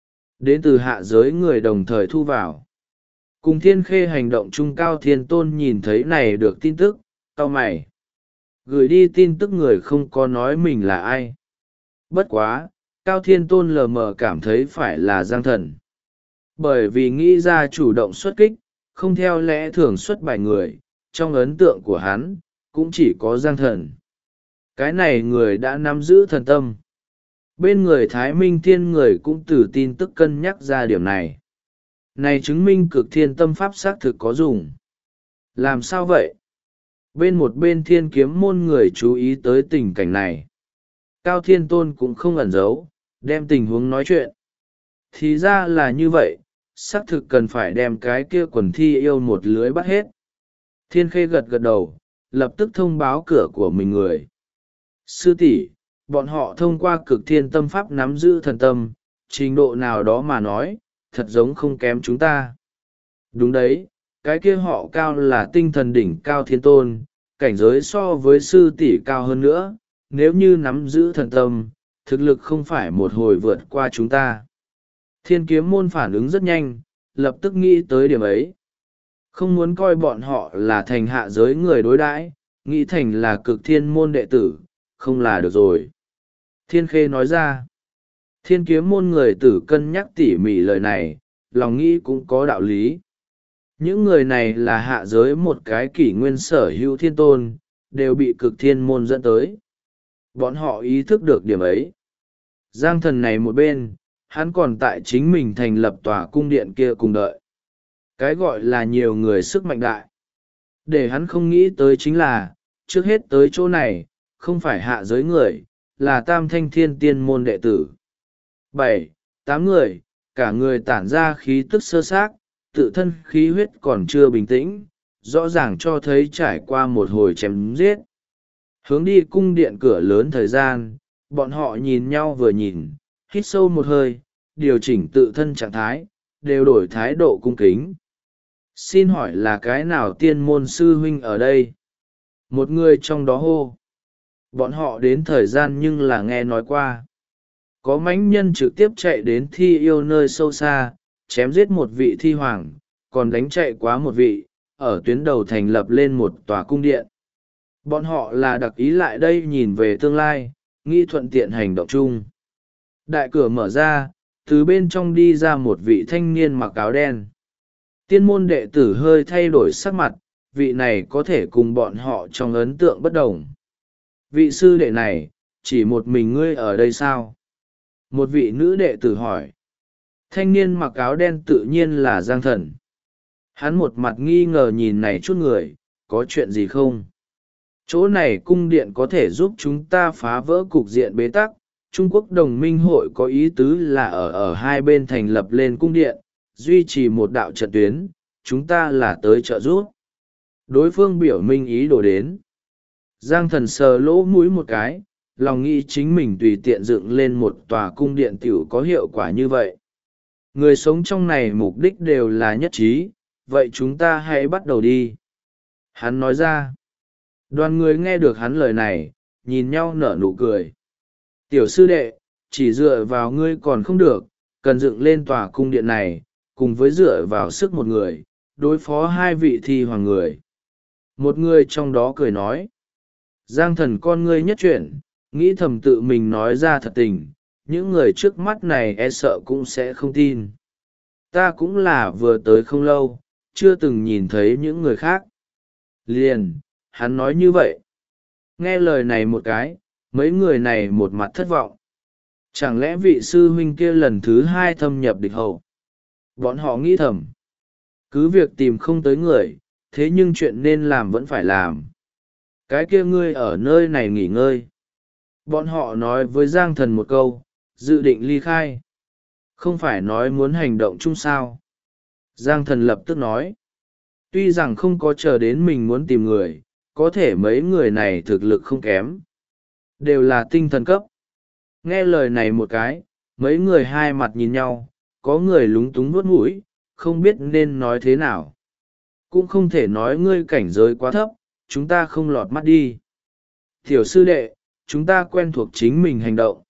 Đến từ hạ giới người đồng thời thu vào. Cùng Thiên Khê hành động chung Cao Thiên Tôn nhìn thấy này được tin tức, cau mày. Gửi đi tin tức người không có nói mình là ai. Bất quá, Cao Thiên Tôn lờ mờ cảm thấy phải là Giang Thần. Bởi vì nghĩ ra chủ động xuất kích, không theo lẽ thường xuất bài người, trong ấn tượng của hắn, cũng chỉ có Giang Thần. Cái này người đã nắm giữ thần tâm. Bên người Thái Minh Thiên người cũng từ tin tức cân nhắc ra điểm này. Này chứng minh cực thiên tâm pháp xác thực có dùng. Làm sao vậy? Một bên Thiên Kiếm môn người chú ý tới tình cảnh này. Cao Thiên Tôn cũng không ẩn giấu, đem tình huống nói chuyện. Thì ra là như vậy, xác thực cần phải đem cái kia quần thi yêu một lưới bắt hết. Thiên Khê gật gật đầu, lập tức thông báo cửa của mình người. Sư tỷ, bọn họ thông qua cực thiên tâm pháp nắm giữ thần tâm, trình độ nào đó mà nói, thật giống không kém chúng ta. Đúng đấy, cái kia họ cao là tinh thần đỉnh cao thiên tôn, cảnh giới so với sư tỷ cao hơn nữa, nếu như nắm giữ thần tâm, thực lực không phải một hồi vượt qua chúng ta. Thiên Kiếm môn phản ứng rất nhanh, lập tức nghĩ tới điểm ấy. Không muốn coi bọn họ là thành hạ giới người đối đãi, nghĩ thành là cực thiên môn đệ tử, không là được rồi. Thiên Khê nói ra. Thiên Kiếm môn người tử cân nhắc tỉ mỉ lời này, lòng nghĩ cũng có đạo lý. Những người này là hạ giới một cái kỷ nguyên sở hữu thiên tôn, đều bị cực thiên môn dẫn tới. Bọn họ ý thức được điểm ấy. Giang Thần này một bên, hắn còn tại chính mình thành lập tòa cung điện kia cùng đợi. Cái gọi là nhiều người sức mạnh đại. Để hắn không nghĩ tới chính là, trước hết tới chỗ này, không phải hạ giới người, là tam thanh thiên tiên môn đệ tử. 7-8 người, cả người tản ra khí tức sơ xác, tự thân khí huyết còn chưa bình tĩnh, rõ ràng cho thấy trải qua một hồi chém giết. Hướng đi cung điện cửa lớn thời gian, bọn họ nhìn nhau vừa nhìn, hít sâu một hơi, điều chỉnh tự thân trạng thái, đều đổi thái độ cung kính. Xin hỏi là cái nào tiên môn sư huynh ở đây? Một người trong đó hô. Bọn họ đến thời gian nhưng là nghe nói qua. Có mãnh nhân trực tiếp chạy đến thi yêu nơi sâu xa, chém giết một vị thi hoàng, còn đánh chạy quá một vị, ở tuyến đầu thành lập lên một tòa cung điện. Bọn họ là đặc ý lại đây nhìn về tương lai, nghĩ thuận tiện hành động chung. Đại cửa mở ra, từ bên trong đi ra một vị thanh niên mặc áo đen. Tiên môn đệ tử hơi thay đổi sắc mặt, vị này có thể cùng bọn họ trong ấn tượng bất đồng. Vị sư đệ này, chỉ một mình ngươi ở đây sao? Một vị nữ đệ tử hỏi. Thanh niên mặc áo đen tự nhiên là Giang Thần. Hắn một mặt nghi ngờ nhìn này chút người, có chuyện gì không? Chỗ này cung điện có thể giúp chúng ta phá vỡ cục diện bế tắc. Trung Quốc đồng minh hội có ý tứ là ở hai bên thành lập lên cung điện, duy trì một đạo trận tuyến, chúng ta là tới trợ giúp. Đối phương biểu minh ý đồ đến. Giang Thần sờ lỗ mũi một cái, lòng nghĩ chính mình tùy tiện dựng lên một tòa cung điện tiểu có hiệu quả như vậy. Người sống trong này mục đích đều là nhất trí, vậy chúng ta hãy bắt đầu đi. Hắn nói ra. Đoàn người nghe được hắn lời này, nhìn nhau nở nụ cười. Tiểu sư đệ, chỉ dựa vào ngươi còn không được, cần dựng lên tòa cung điện này, cùng với dựa vào sức một người, đối phó hai vị thi hoàng người. Một người trong đó cười nói. Giang Thần con ngươi nhất chuyển, nghĩ thầm tự mình nói ra thật tình, những người trước mắt này e sợ cũng sẽ không tin. Ta cũng là vừa tới không lâu, chưa từng nhìn thấy những người khác. Liền, hắn nói như vậy. Nghe lời này một cái, mấy người này một mặt thất vọng. Chẳng lẽ vị sư huynh kia lần thứ hai thâm nhập địch hậu? Bọn họ nghĩ thầm. Cứ việc tìm không tới người, thế nhưng chuyện nên làm vẫn phải làm. Cái kia ngươi ở nơi này nghỉ ngơi. Bọn họ nói với Giang Thần một câu, dự định ly khai. Không phải nói muốn hành động chung sao. Giang Thần lập tức nói. Tuy rằng không có chờ đến mình muốn tìm người, có thể mấy người này thực lực không kém. Đều là tinh thần cấp. Nghe lời này một cái, mấy người hai mặt nhìn nhau, có người lúng túng vuốt mũi, không biết nên nói thế nào. Cũng không thể nói ngươi cảnh giới quá thấp, chúng ta không lọt mắt đi. Tiểu sư đệ, chúng ta quen thuộc chính mình hành động.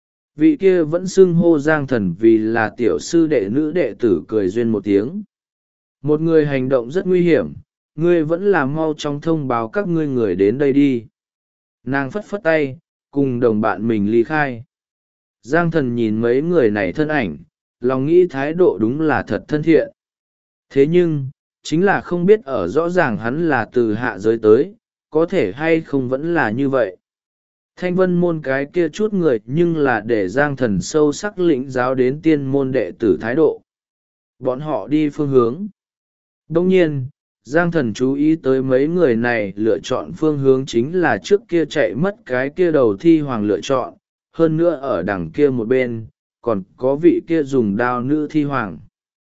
Vị kia vẫn xưng hô Giang Thần vì là tiểu sư đệ nữ đệ tử cười duyên một tiếng. Một người hành động rất nguy hiểm, ngươi vẫn là mau chóng thông báo các ngươi người đến đây đi. Nàng phất phất tay, cùng đồng bạn mình ly khai. Giang Thần nhìn mấy người này thân ảnh, lòng nghĩ thái độ đúng là thật thân thiện. Thế nhưng, chính là không biết ở rõ ràng hắn là từ hạ giới tới, có thể hay không vẫn là như vậy. Thanh vân môn cái kia chút người nhưng là để Giang Thần sâu sắc lĩnh giáo đến tiên môn đệ tử thái độ. Bọn họ đi phương hướng. Đông nhiên, Giang Thần chú ý tới mấy người này lựa chọn phương hướng chính là trước kia chạy mất cái kia đầu thi hoàng lựa chọn, hơn nữa ở đằng kia một bên, còn có vị kia dùng đao nữ thi hoàng.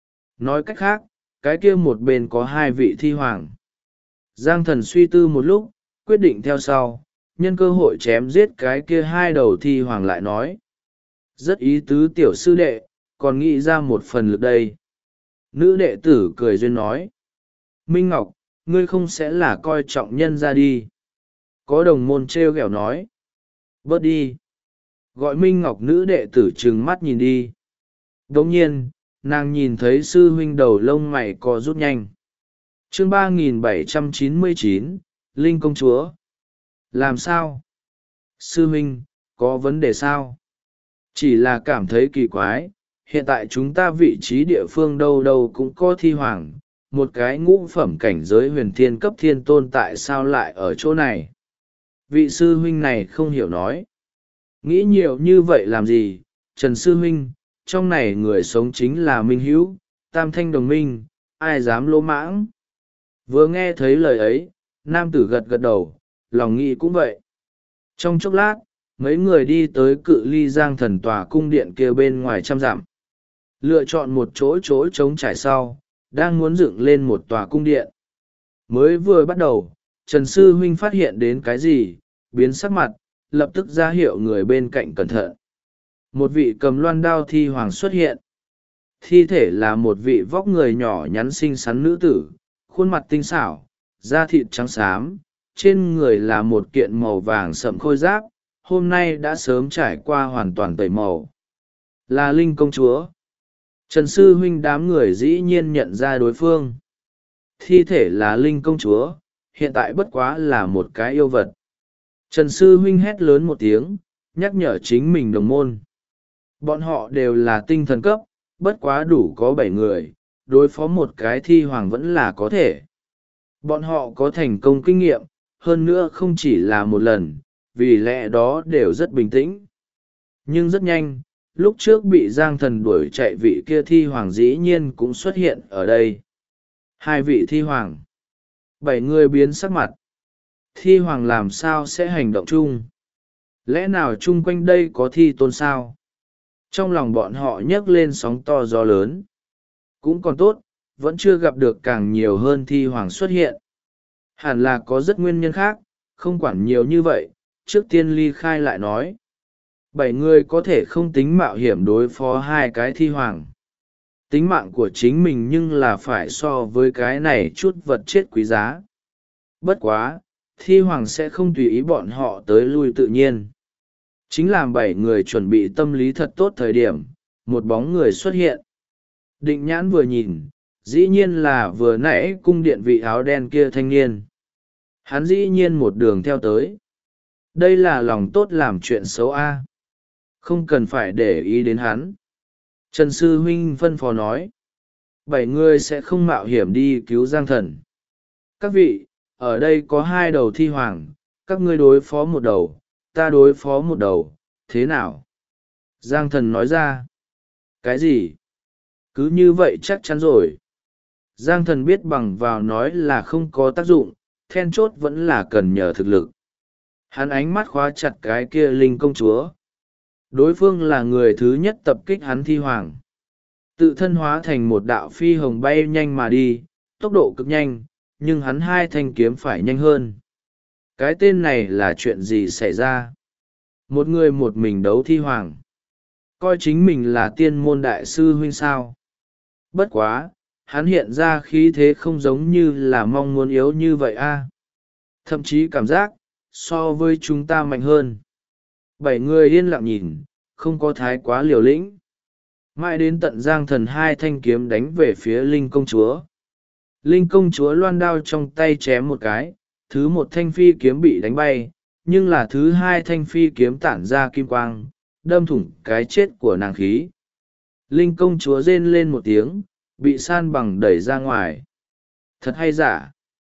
Nói cách khác, cái kia một bên có hai vị thi hoàng. Giang Thần suy tư một lúc, quyết định theo sau, nhân cơ hội chém giết cái kia hai đầu thi hoàng lại nói. Rất ý tứ tiểu sư đệ, còn nghĩ ra một phần lực đây. Nữ đệ tử cười duyên nói. Minh Ngọc, ngươi không sẽ là coi trọng nhân ra đi. Có đồng môn treo ghẹo nói. Bớt đi. Gọi Minh Ngọc nữ đệ tử trừng mắt nhìn đi. Đồng nhiên, nàng nhìn thấy sư huynh đầu lông mày co rút nhanh. Chương 3799, Linh công chúa. Làm sao? Sư huynh, có vấn đề sao? Chỉ là cảm thấy kỳ quái, hiện tại chúng ta vị trí địa phương đâu đâu cũng có thi hoàng, một cái ngũ phẩm cảnh giới huyền thiên cấp thiên tôn tại sao lại ở chỗ này? Vị sư huynh này không hiểu nói. Nghĩ nhiều như vậy làm gì, Trần sư huynh, trong này người sống chính là Minh Hữu, tam thanh đồng minh, ai dám lỗ mãng? Vừa nghe thấy lời ấy, nam tử gật gật đầu, lòng nghĩ cũng vậy. Trong chốc lát, mấy người đi tới cự ly Giang Thần tòa cung điện kia bên ngoài trăm dặm. Lựa chọn một chỗ trống trải sau, đang muốn dựng lên một tòa cung điện. Mới vừa bắt đầu, Trần Sư Huynh phát hiện đến cái gì, biến sắc mặt, lập tức ra hiệu người bên cạnh cẩn thận. Một vị cầm loan đao thi hoàng xuất hiện. Thi thể là một vị vóc người nhỏ nhắn xinh xắn nữ tử, khuôn mặt tinh xảo, da thịt trắng xám, trên người là một kiện màu vàng sậm khôi giáp, hôm nay đã sớm trải qua hoàn toàn tẩy màu. Là Linh công chúa. Trần sư huynh đám người dĩ nhiên nhận ra đối phương. Thi thể là Linh công chúa, hiện tại bất quá là một cái yêu vật. Trần sư huynh hét lớn một tiếng, nhắc nhở chính mình đồng môn. Bọn họ đều là tinh thần cấp, bất quá đủ có 7 người, đối phó một cái thi hoàng vẫn là có thể. Bọn họ có thành công kinh nghiệm, hơn nữa không chỉ là một lần, vì lẽ đó đều rất bình tĩnh. Nhưng rất nhanh, lúc trước bị Giang Thần đuổi chạy vị kia thi hoàng dĩ nhiên cũng xuất hiện ở đây. 2 vị thi hoàng. 7 người biến sắc mặt. Thi hoàng làm sao sẽ hành động chung? Lẽ nào chung quanh đây có thi tôn sao? Trong lòng bọn họ nhấc lên sóng to gió lớn. Cũng còn tốt, vẫn chưa gặp được càng nhiều hơn thi hoàng xuất hiện. Hẳn là có rất nguyên nhân khác, không quản nhiều như vậy, trước tiên ly khai lại nói. 7 người có thể không tính mạo hiểm đối phó 2 cái thi hoàng. Tính mạng của chính mình nhưng là phải so với cái này chút vật chết quý giá. Bất quá, thi hoàng sẽ không tùy ý bọn họ tới lui tự nhiên. Chính làm 7 người chuẩn bị tâm lý thật tốt thời điểm, một bóng người xuất hiện. Định nhãn vừa nhìn, dĩ nhiên là vừa nãy cung điện vị áo đen kia thanh niên. Hắn dĩ nhiên một đường theo tới. Đây là lòng tốt làm chuyện xấu a. Không cần phải để ý đến hắn. Trần sư huynh phân phó nói. 7 người sẽ không mạo hiểm đi cứu Giang Thần. Các vị, ở đây có 2 đầu thi hoàng, các ngươi đối phó một đầu, ta đối phó một đầu, thế nào? Giang Thần nói ra. Cái gì? Cứ như vậy chắc chắn rồi. Giang Thần biết bằng vào nói là không có tác dụng, then chốt vẫn là cần nhờ thực lực. Hắn ánh mắt khóa chặt cái kia Linh công chúa. Đối phương là người thứ nhất tập kích hắn thi hoàng. Tự thân hóa thành một đạo phi hồng bay nhanh mà đi, tốc độ cực nhanh, nhưng hắn 2 thanh kiếm phải nhanh hơn. Cái tên này là chuyện gì xảy ra? Một người một mình đấu thi hoàng. Coi chính mình là tiên môn đại sư huynh sao? Bất quá, hắn hiện ra khí thế không giống như là mong muốn yếu như vậy a. Thậm chí cảm giác, so với chúng ta mạnh hơn. 7 người yên lặng nhìn, không có thái quá liều lĩnh. Mãi đến tận Giang Thần 2 thanh kiếm đánh về phía Linh công chúa. Linh công chúa loan đao trong tay chém một cái, thứ 1 thanh phi kiếm bị đánh bay, nhưng là thứ 2 thanh phi kiếm tản ra kim quang, đâm thủng cái chết của nàng khí. Linh công chúa rên lên một tiếng, bị san bằng đẩy ra ngoài. Thật hay giả?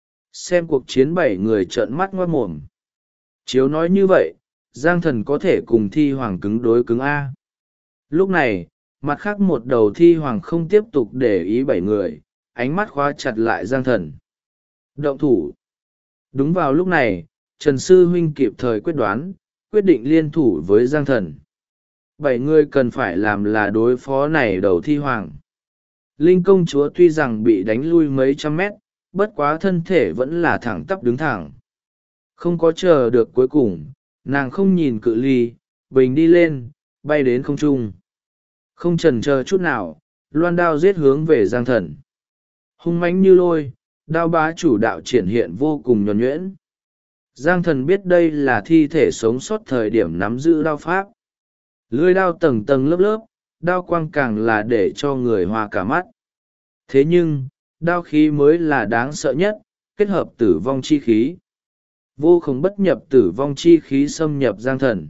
Xem cuộc chiến 7 người trợn mắt ngoác mồm. Chiếu nói như vậy, Giang Thần có thể cùng thi hoàng cứng đối cứng A. Lúc này, mặt khác một đầu thi hoàng không tiếp tục để ý 7 người, ánh mắt khóa chặt lại Giang Thần. Động thủ. Đúng vào lúc này, Trần Sư Huynh kịp thời quyết đoán, quyết định liên thủ với Giang Thần. 7 người cần phải làm là đối phó này đầu thi hoàng. Linh công chúa tuy rằng bị đánh lui mấy trăm mét, bất quá thân thể vẫn là thẳng tắp đứng thẳng. Không có chờ được cuối cùng, nàng không nhìn cự ly, bình đi lên, bay đến không trung. Không chần chờ chút nào, loan đao giết hướng về Giang Thần. Hung mãnh như lôi, đao bá chủ đạo triển hiện vô cùng nhuần nhuyễn. Giang Thần biết đây là thi thể sống sót thời điểm nắm giữ đao pháp. Lưỡi đao tầng tầng lớp lớp, đao quang càng là để cho người hoa cả mắt. Thế nhưng, đao khí mới là đáng sợ nhất, kết hợp tử vong chi khí. Vô không bất nhập tử vong chi khí xâm nhập Giang Thần.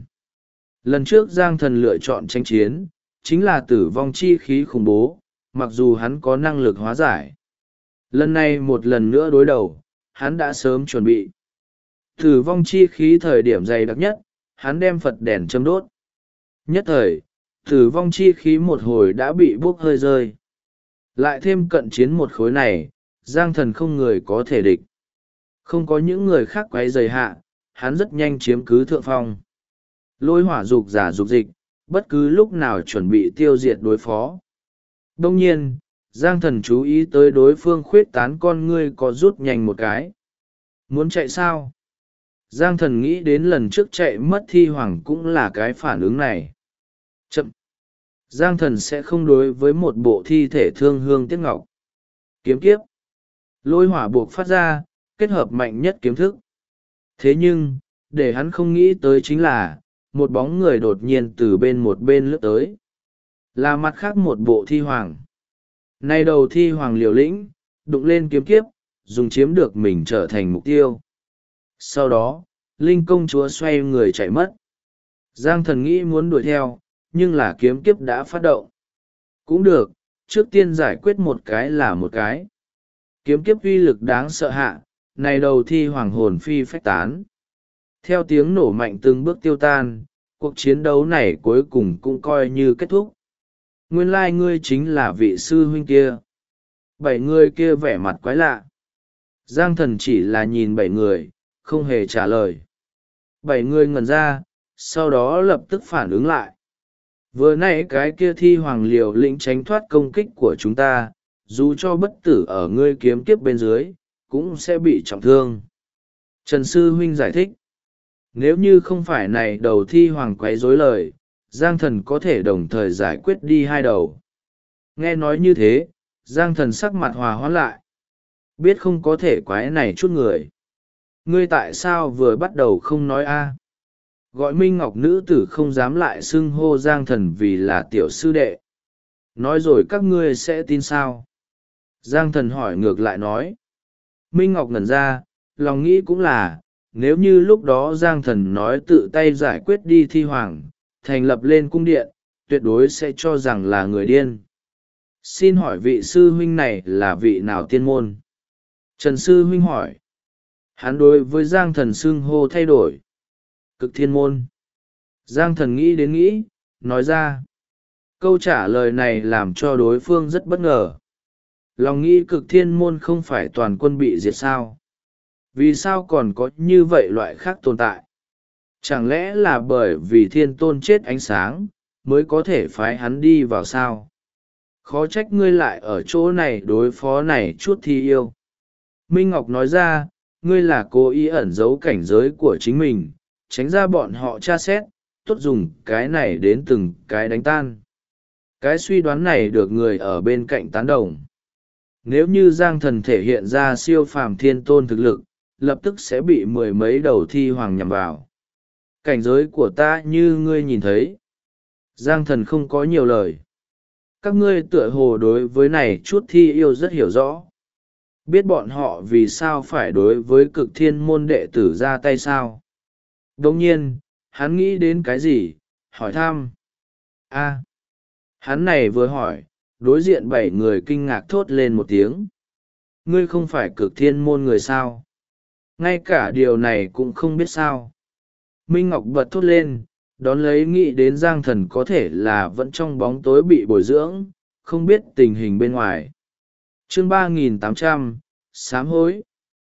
Lần trước Giang Thần lựa chọn tranh chiến, chính là tử vong chi khí khủng bố, mặc dù hắn có năng lực hóa giải. Lần này một lần nữa đối đầu, hắn đã sớm chuẩn bị. Tử vong chi khí thời điểm dày đặc nhất, hắn đem Phật đèn châm đốt. Nhất thời, tử vong chi khí một hồi đã bị bốc hơi rơi. Lại thêm cận chiến một khối này, Giang Thần không người có thể địch. Không có những người khác quấy rầy hạ, hắn rất nhanh chiếm cứ thượng phong. Lôi hỏa dục giả dục dịch, bất cứ lúc nào chuẩn bị tiêu diệt đối phó. Đông nhiên, Giang Thần chú ý tới đối phương khuyết tán con ngươi có rút nhanh một cái. Muốn chạy sao? Giang Thần nghĩ đến lần trước chạy mất thi hoàng cũng là cái phản ứng này. Chậm! Giang Thần sẽ không đối với một bộ thi thể thương hương tiếc ngọc. Kiếm kiếp! Lôi hỏa buộc phát ra, kết hợp mạnh nhất kiếm thức. Thế nhưng, để hắn không nghĩ tới chính là, một bóng người đột nhiên từ bên một bên lướt tới. Là mặt khác một bộ thi hoàng. Nay đầu thi hoàng liều lĩnh, đụng lên kiếm kiếp, dùng chiếm được mình trở thành mục tiêu. Sau đó, Linh công chúa xoay người chạy mất. Giang thần nghĩ muốn đuổi theo, nhưng là kiếm kiếp đã phát động. Cũng được, trước tiên giải quyết một cái là một cái. Kiếm kiếp uy lực đáng sợ hạ, này đầu thi hoàng hồn phi phách tán. Theo tiếng nổ mạnh từng bước tiêu tan, cuộc chiến đấu này cuối cùng cũng coi như kết thúc. Nguyên lai ngươi chính là vị sư huynh kia. 7 người kia vẻ mặt quái lạ. Giang thần chỉ là nhìn 7 người, không hề trả lời. 7 người ngẩn ra, sau đó lập tức phản ứng lại. Vừa nãy cái kia thi hoàng liều lĩnh tránh thoát công kích của chúng ta, dù cho bất tử ở ngươi kiếm kiếp bên dưới, cũng sẽ bị trọng thương. Trần Sư Huynh giải thích. Nếu như không phải này đầu thi hoàng quấy rối lời, Giang thần có thể đồng thời giải quyết đi 2 đầu. Nghe nói như thế, Giang thần sắc mặt hòa hoãn lại. Biết không có thể quái này chút người. Ngươi tại sao vừa bắt đầu không nói a? Gọi Minh Ngọc nữ tử không dám lại xưng hô Giang thần vì là tiểu sư đệ. Nói rồi các ngươi sẽ tin sao? Giang thần hỏi ngược lại nói. Minh Ngọc ngẩn ra, lòng nghĩ cũng là, nếu như lúc đó Giang thần nói tự tay giải quyết đi thi hoàng, thành lập lên cung điện, tuyệt đối sẽ cho rằng là người điên. Xin hỏi vị sư huynh này là vị nào tiên môn? Trần sư huynh hỏi. Hắn đối với Giang thần xưng hô thay đổi. Cực thiên môn. Giang thần nghĩ đến nghĩ, nói ra. Câu trả lời này làm cho đối phương rất bất ngờ. Lòng nghĩ cực thiên môn không phải toàn quân bị diệt sao? Vì sao còn có như vậy loại khác tồn tại? Chẳng lẽ là bởi vì thiên tôn chết ánh sáng, mới có thể phái hắn đi vào sao? Khó trách ngươi lại ở chỗ này đối phó này chút thi yêu. Minh Ngọc nói ra, ngươi là cố ý ẩn giấu cảnh giới của chính mình, tránh ra bọn họ tra xét, tốt dùng cái này đến từng cái đánh tan. Cái suy đoán này được người ở bên cạnh tán đồng. Nếu như Giang thần thể hiện ra siêu phàm thiên tôn thực lực, lập tức sẽ bị 10 mấy đầu thi hoàng nhằm vào. Cảnh giới của ta như ngươi nhìn thấy. Giang thần không có nhiều lời. Các ngươi tựa hồ đối với này chút thi yêu rất hiểu rõ. Biết bọn họ vì sao phải đối với cực thiên môn đệ tử ra tay sao. Đồng nhiên, hắn nghĩ đến cái gì, hỏi thăm. Hắn này vừa hỏi, đối diện 7 người kinh ngạc thốt lên một tiếng. Ngươi không phải cực thiên môn người sao? Ngay cả điều này cũng không biết sao. Minh Ngọc bật thốt lên, đón lấy nghĩ đến Giang thần có thể là vẫn trong bóng tối bị bồi dưỡng, không biết tình hình bên ngoài. Chương 3800, sám hối.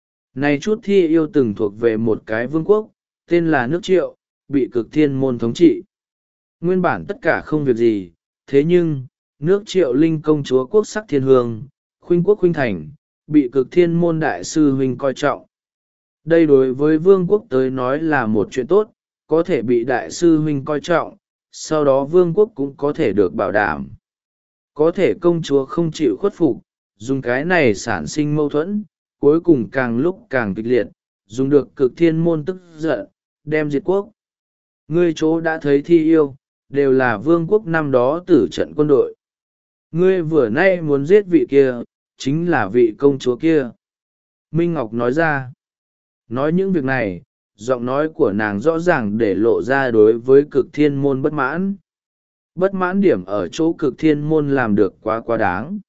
Này chút thi yêu từng thuộc về một cái vương quốc, tên là nước Triệu, bị cực thiên môn thống trị. Nguyên bản tất cả không việc gì, thế nhưng, nước Triệu Linh công chúa quốc sắc thiên hương, khuynh quốc khuynh thành, bị cực thiên môn đại sư huynh coi trọng. Đây đối với vương quốc tới nói là một chuyện tốt, có thể bị đại sư huynh coi trọng, sau đó vương quốc cũng có thể được bảo đảm. Có thể công chúa không chịu khuất phục, dùng cái này sản sinh mâu thuẫn, cuối cùng càng lúc càng kịch liệt, dùng được cực thiên môn tức giận, đem diệt quốc. Ngươi chỗ đã thấy thi yêu, đều là vương quốc năm đó tử trận quân đội. Ngươi vừa nay muốn giết vị kia, chính là vị công chúa kia. Minh Ngọc nói ra. Nói những việc này, giọng nói của nàng rõ ràng để lộ ra đối với cực thiên môn bất mãn. Bất mãn điểm ở chỗ cực thiên môn làm được quá đáng.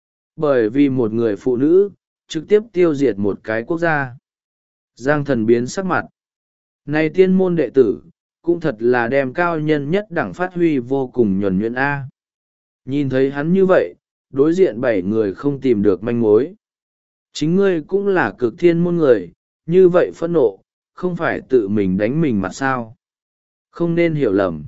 Bởi vì một người phụ nữ, trực tiếp tiêu diệt một cái quốc gia. Giang thần biến sắc mặt. Này tiên môn đệ tử, cũng thật là đem cao nhân nhất đẳng phát huy vô cùng nhuần nhuyễn A. Nhìn thấy hắn như vậy, đối diện 7 người không tìm được manh mối. Chính ngươi cũng là cực thiên môn người, như vậy phẫn nộ, không phải tự mình đánh mình mà sao? Không nên hiểu lầm.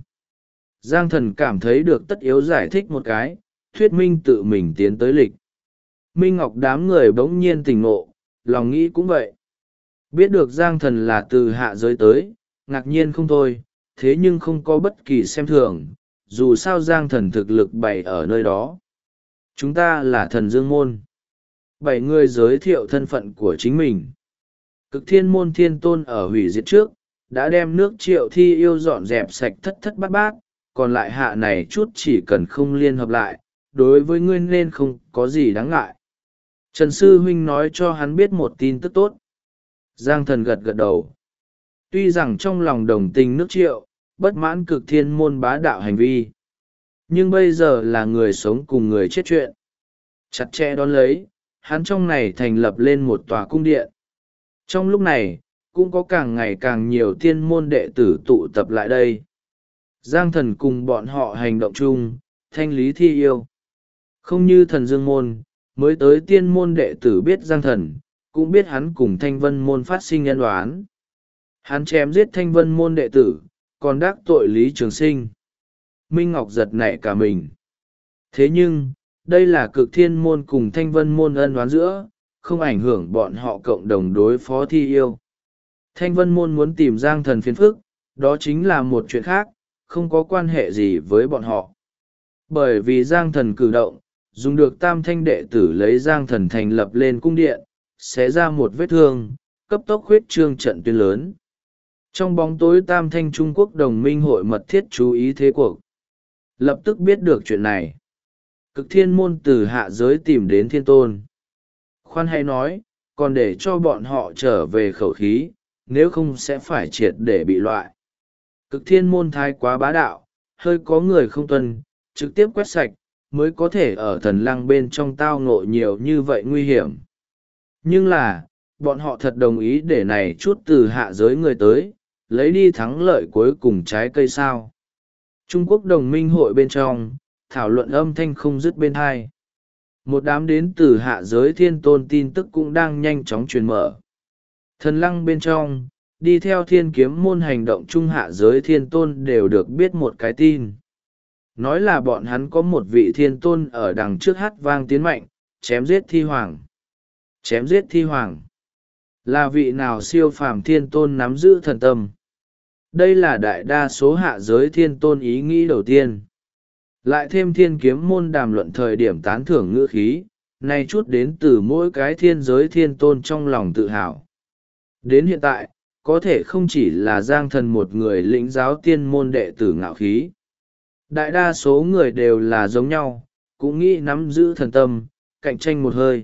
Giang thần cảm thấy được tất yếu giải thích một cái, thuyết minh tự mình tiến tới lịch. Minh Ngọc đám người bỗng nhiên tỉnh ngộ, lòng nghĩ cũng vậy. Biết được Giang thần là từ hạ giới tới, ngạc nhiên không thôi, thế nhưng không có bất kỳ xem thường, dù sao Giang thần thực lực bày ở nơi đó. Chúng ta là thần dương môn. 7 người giới thiệu thân phận của chính mình. Cực thiên môn thiên tôn ở hủy diệt trước, đã đem nước Triệu Thi Yêu dọn dẹp sạch thất thất bát bát, còn lại hạ này chút chỉ cần không liên hợp lại, đối với ngươi nên không có gì đáng ngại. Trần Sư Huynh nói cho hắn biết một tin tức tốt. Giang Thần gật gật đầu. Tuy rằng trong lòng đồng tình nước Triệu, bất mãn cực thiên môn bá đạo hành vi, nhưng bây giờ là người sống cùng người chết chuyện. Chặt chẽ đón lấy, hắn trong này thành lập lên một tòa cung điện. Trong lúc này, cũng có càng ngày càng nhiều tiên môn đệ tử tụ tập lại đây. Giang Thần cùng bọn họ hành động chung, thanh lý Thi Yêu. Không như Thần Dương môn, mới tới tiên môn đệ tử biết Giang Thần, cũng biết hắn cùng Thanh Vân môn phát sinh nhân đoán. Hắn chém giết Thanh Vân môn đệ tử, còn đắc tội Lý Trường Sinh. Minh Ngọc giật nảy cả mình. Thế nhưng, đây là Cực thiên môn cùng Thanh Vân môn ân đoán giữa, không ảnh hưởng bọn họ cộng đồng đối phó Thi Yêu. Thanh Vân môn muốn tìm Giang Thần phiền phức, đó chính là một chuyện khác, không có quan hệ gì với bọn họ. Bởi vì Giang Thần cử động, dùng được tam thanh đệ tử lấy Giang Thần thành lập lên cung điện, xé ra một vết thương, cấp tốc huyết trương trận tuyến lớn. Trong bóng tối tam thanh Trung Quốc đồng minh hội mật thiết chú ý thế cuộc. Lập tức biết được chuyện này. Cực thiên môn từ hạ giới tìm đến thiên tôn. Khoan hay nói, còn để cho bọn họ trở về khẩu khí, nếu không sẽ phải triệt để bị loại. Cực thiên môn thái quá bá đạo, hơi có người không tuân, trực tiếp quét sạch, mới có thể ở thần lăng bên trong tao ngộ nhiều như vậy nguy hiểm. Nhưng là, bọn họ thật đồng ý để này chút từ hạ giới người tới, lấy đi thắng lợi cuối cùng trái cây sao. Trung Quốc đồng minh hội bên trong, thảo luận âm thanh không dứt bên hai. Một đám đến từ hạ giới thiên tôn tin tức cũng đang nhanh chóng truyền mở. Thần lăng bên trong, đi theo thiên kiếm môn hành động trung hạ giới thiên tôn đều được biết một cái tin. Nói là bọn hắn có một vị thiên tôn ở đằng trước hát vang tiến mạnh, chém giết Thi Hoàng. Chém giết Thi Hoàng. Là vị nào siêu phàm thiên tôn nắm giữ thần tâm. Đây là đại đa số hạ giới thiên tôn ý nghĩ đầu tiên. Lại thêm thiên kiếm môn đàm luận thời điểm tán thưởng ngữ khí, này chút đến từ mỗi cái thiên giới thiên tôn trong lòng tự hào. Đến hiện tại, có thể không chỉ là Giang Thần một người lĩnh giáo tiên môn đệ tử ngạo khí. Đại đa số người đều là giống nhau, cũng nghĩ nắm giữ thần tâm, cạnh tranh một hơi.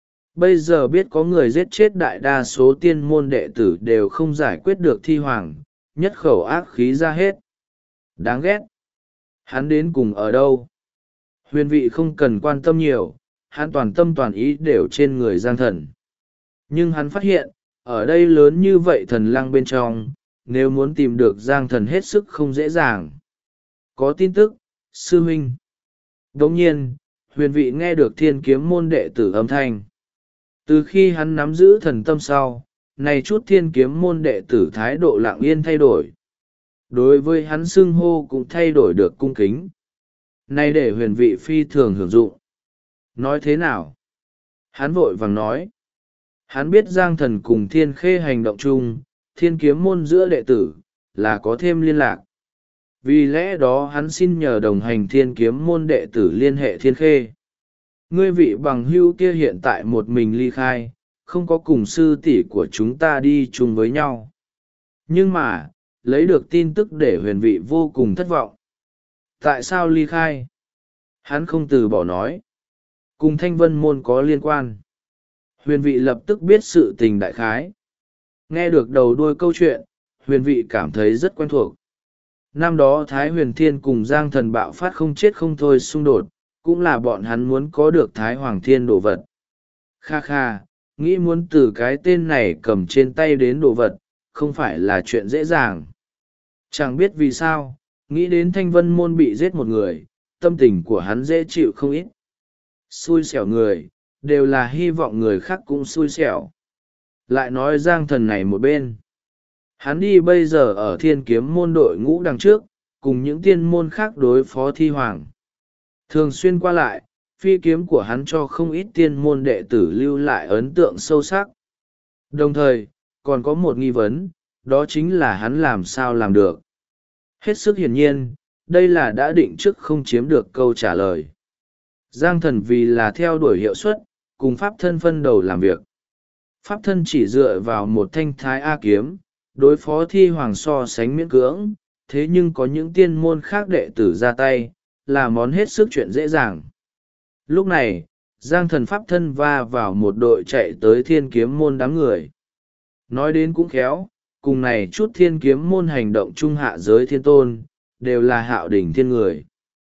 Bây giờ biết có người giết chết đại đa số tiên môn đệ tử đều không giải quyết được Thi Hoàng, nhất khẩu ác khí ra hết. Đáng ghét. Hắn đến cùng ở đâu? Huyền vị không cần quan tâm nhiều, hắn toàn tâm toàn ý đều trên người Giang Thần. Nhưng hắn phát hiện, ở đây lớn như vậy thần lăng bên trong, nếu muốn tìm được Giang Thần hết sức không dễ dàng. Có tin tức, sư huynh. Đồng nhiên, huyền vị nghe được thiên kiếm môn đệ tử âm thanh. Từ khi hắn nắm giữ thần tâm sau, này chút thiên kiếm môn đệ tử thái độ lặng yên thay đổi. Đối với hắn xưng hô cũng thay đổi được cung kính. Này để huyền vị phi thường hưởng dụng. Nói thế nào? Hắn vội vàng nói. Hắn biết Giang Thần cùng thiên khê hành động chung, thiên kiếm môn giữa đệ tử, là có thêm liên lạc. Vì lẽ đó hắn xin nhờ đồng hành thiên kiếm môn đệ tử liên hệ thiên khê. Ngươi vị bằng hữu kia hiện tại một mình ly khai, không có cùng sư tỷ của chúng ta đi chung với nhau. Nhưng mà, lấy được tin tức để huyền vị vô cùng thất vọng. Tại sao ly khai? Hắn không từ bỏ nói. Cùng Thanh Vân môn có liên quan. Huyền vị lập tức biết sự tình đại khái. Nghe được đầu đuôi câu chuyện, huyền vị cảm thấy rất quen thuộc. Năm đó Thái Huyền Thiên cùng Giang Thần bạo phát không chết không thôi xung đột, cũng là bọn hắn muốn có được Thái Hoàng Thiên đồ vật. Kha kha, nghĩ muốn từ cái tên này cầm trên tay đến đồ vật, không phải là chuyện dễ dàng. Chẳng biết vì sao, nghĩ đến Thanh Vân môn bị giết một người, tâm tình của hắn dễ chịu không ít. Xui xẻo người, đều là hy vọng người khác cũng xui xẻo. Lại nói Giang Thần này một bên. Hắn đi bây giờ ở thiên kiếm môn đội ngũ đằng trước, cùng những tiên môn khác đối phó Thi Hoàng. Thường xuyên qua lại, phi kiếm của hắn cho không ít tiên môn đệ tử lưu lại ấn tượng sâu sắc. Đồng thời, còn có một nghi vấn, đó chính là hắn làm sao làm được. Hết sức hiển nhiên, đây là đã định trước không chiếm được câu trả lời. Giang Thần vì là theo đuổi hiệu suất, cùng pháp thân phân đầu làm việc. Pháp thân chỉ dựa vào một thanh thái A kiếm, đối phó thi hoàng so sánh miễn cưỡng, thế nhưng có những tiên môn khác đệ tử ra tay, là món hết sức chuyện dễ dàng. Lúc này, Giang Thần pháp thân va vào một đội chạy tới thiên kiếm môn đám người. Nói đến cũng khéo, cùng này chút thiên kiếm môn hành động trung hạ giới thiên tôn, đều là hạo đỉnh thiên người.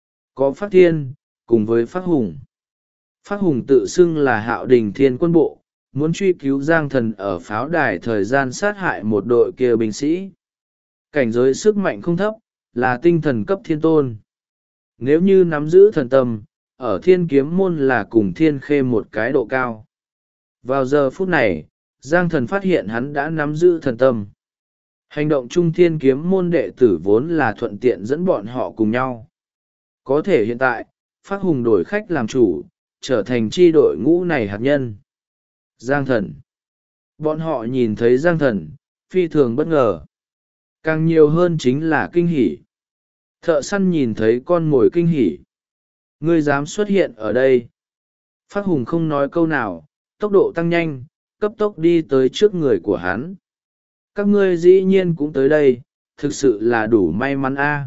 Có Phát Thiên, cùng với Phát Hùng. Phát Hùng tự xưng là hạo đỉnh thiên quân bộ, muốn truy cứu Giang Thần ở pháo đài thời gian sát hại một đội kia binh sĩ. Cảnh giới sức mạnh không thấp, là tinh thần cấp thiên tôn. Nếu như nắm giữ thần tâm, ở thiên kiếm môn là cùng thiên khê một cái độ cao. Vào giờ phút này, Giang Thần phát hiện hắn đã nắm giữ thần tâm. Hành động trung thiên kiếm môn đệ tử vốn là thuận tiện dẫn bọn họ cùng nhau. Có thể hiện tại, Phát Hùng đổi khách làm chủ, trở thành chi đội ngũ này hạt nhân. Giang Thần. Bọn họ nhìn thấy Giang Thần, phi thường bất ngờ. Càng nhiều hơn chính là kinh hỉ. Thợ săn nhìn thấy con mồi kinh hỉ. Ngươi dám xuất hiện ở đây. Phát Hùng không nói câu nào, tốc độ tăng nhanh, cấp tốc đi tới trước người của hắn. Các ngươi dĩ nhiên cũng tới đây, thực sự là đủ may mắn a.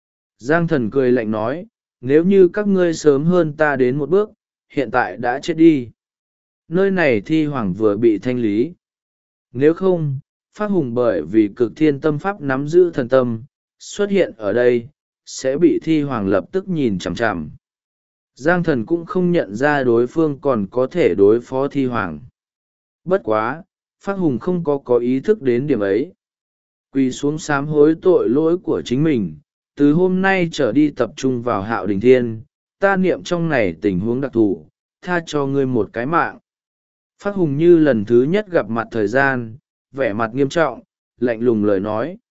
Giang Thần cười lạnh nói, nếu như các ngươi sớm hơn ta đến một bước, hiện tại đã chết đi. Nơi này thi hoàng vừa bị thanh lý. Nếu không, Phát Hùng bởi vì cực thiên tâm pháp nắm giữ thần tâm, xuất hiện ở đây, sẽ bị thi hoàng lập tức nhìn chằm chằm. Giang Thần cũng không nhận ra đối phương còn có thể đối phó thi hoàng. Bất quá, Phát Hùng không có ý thức đến điểm ấy. Quỳ xuống sám hối tội lỗi của chính mình, từ hôm nay trở đi tập trung vào hạo đình thiên, ta niệm trong này tình huống đặc thù, tha cho ngươi một cái mạng. Phát Hùng như lần thứ nhất gặp mặt thời gian, vẻ mặt nghiêm trọng, lạnh lùng lời nói.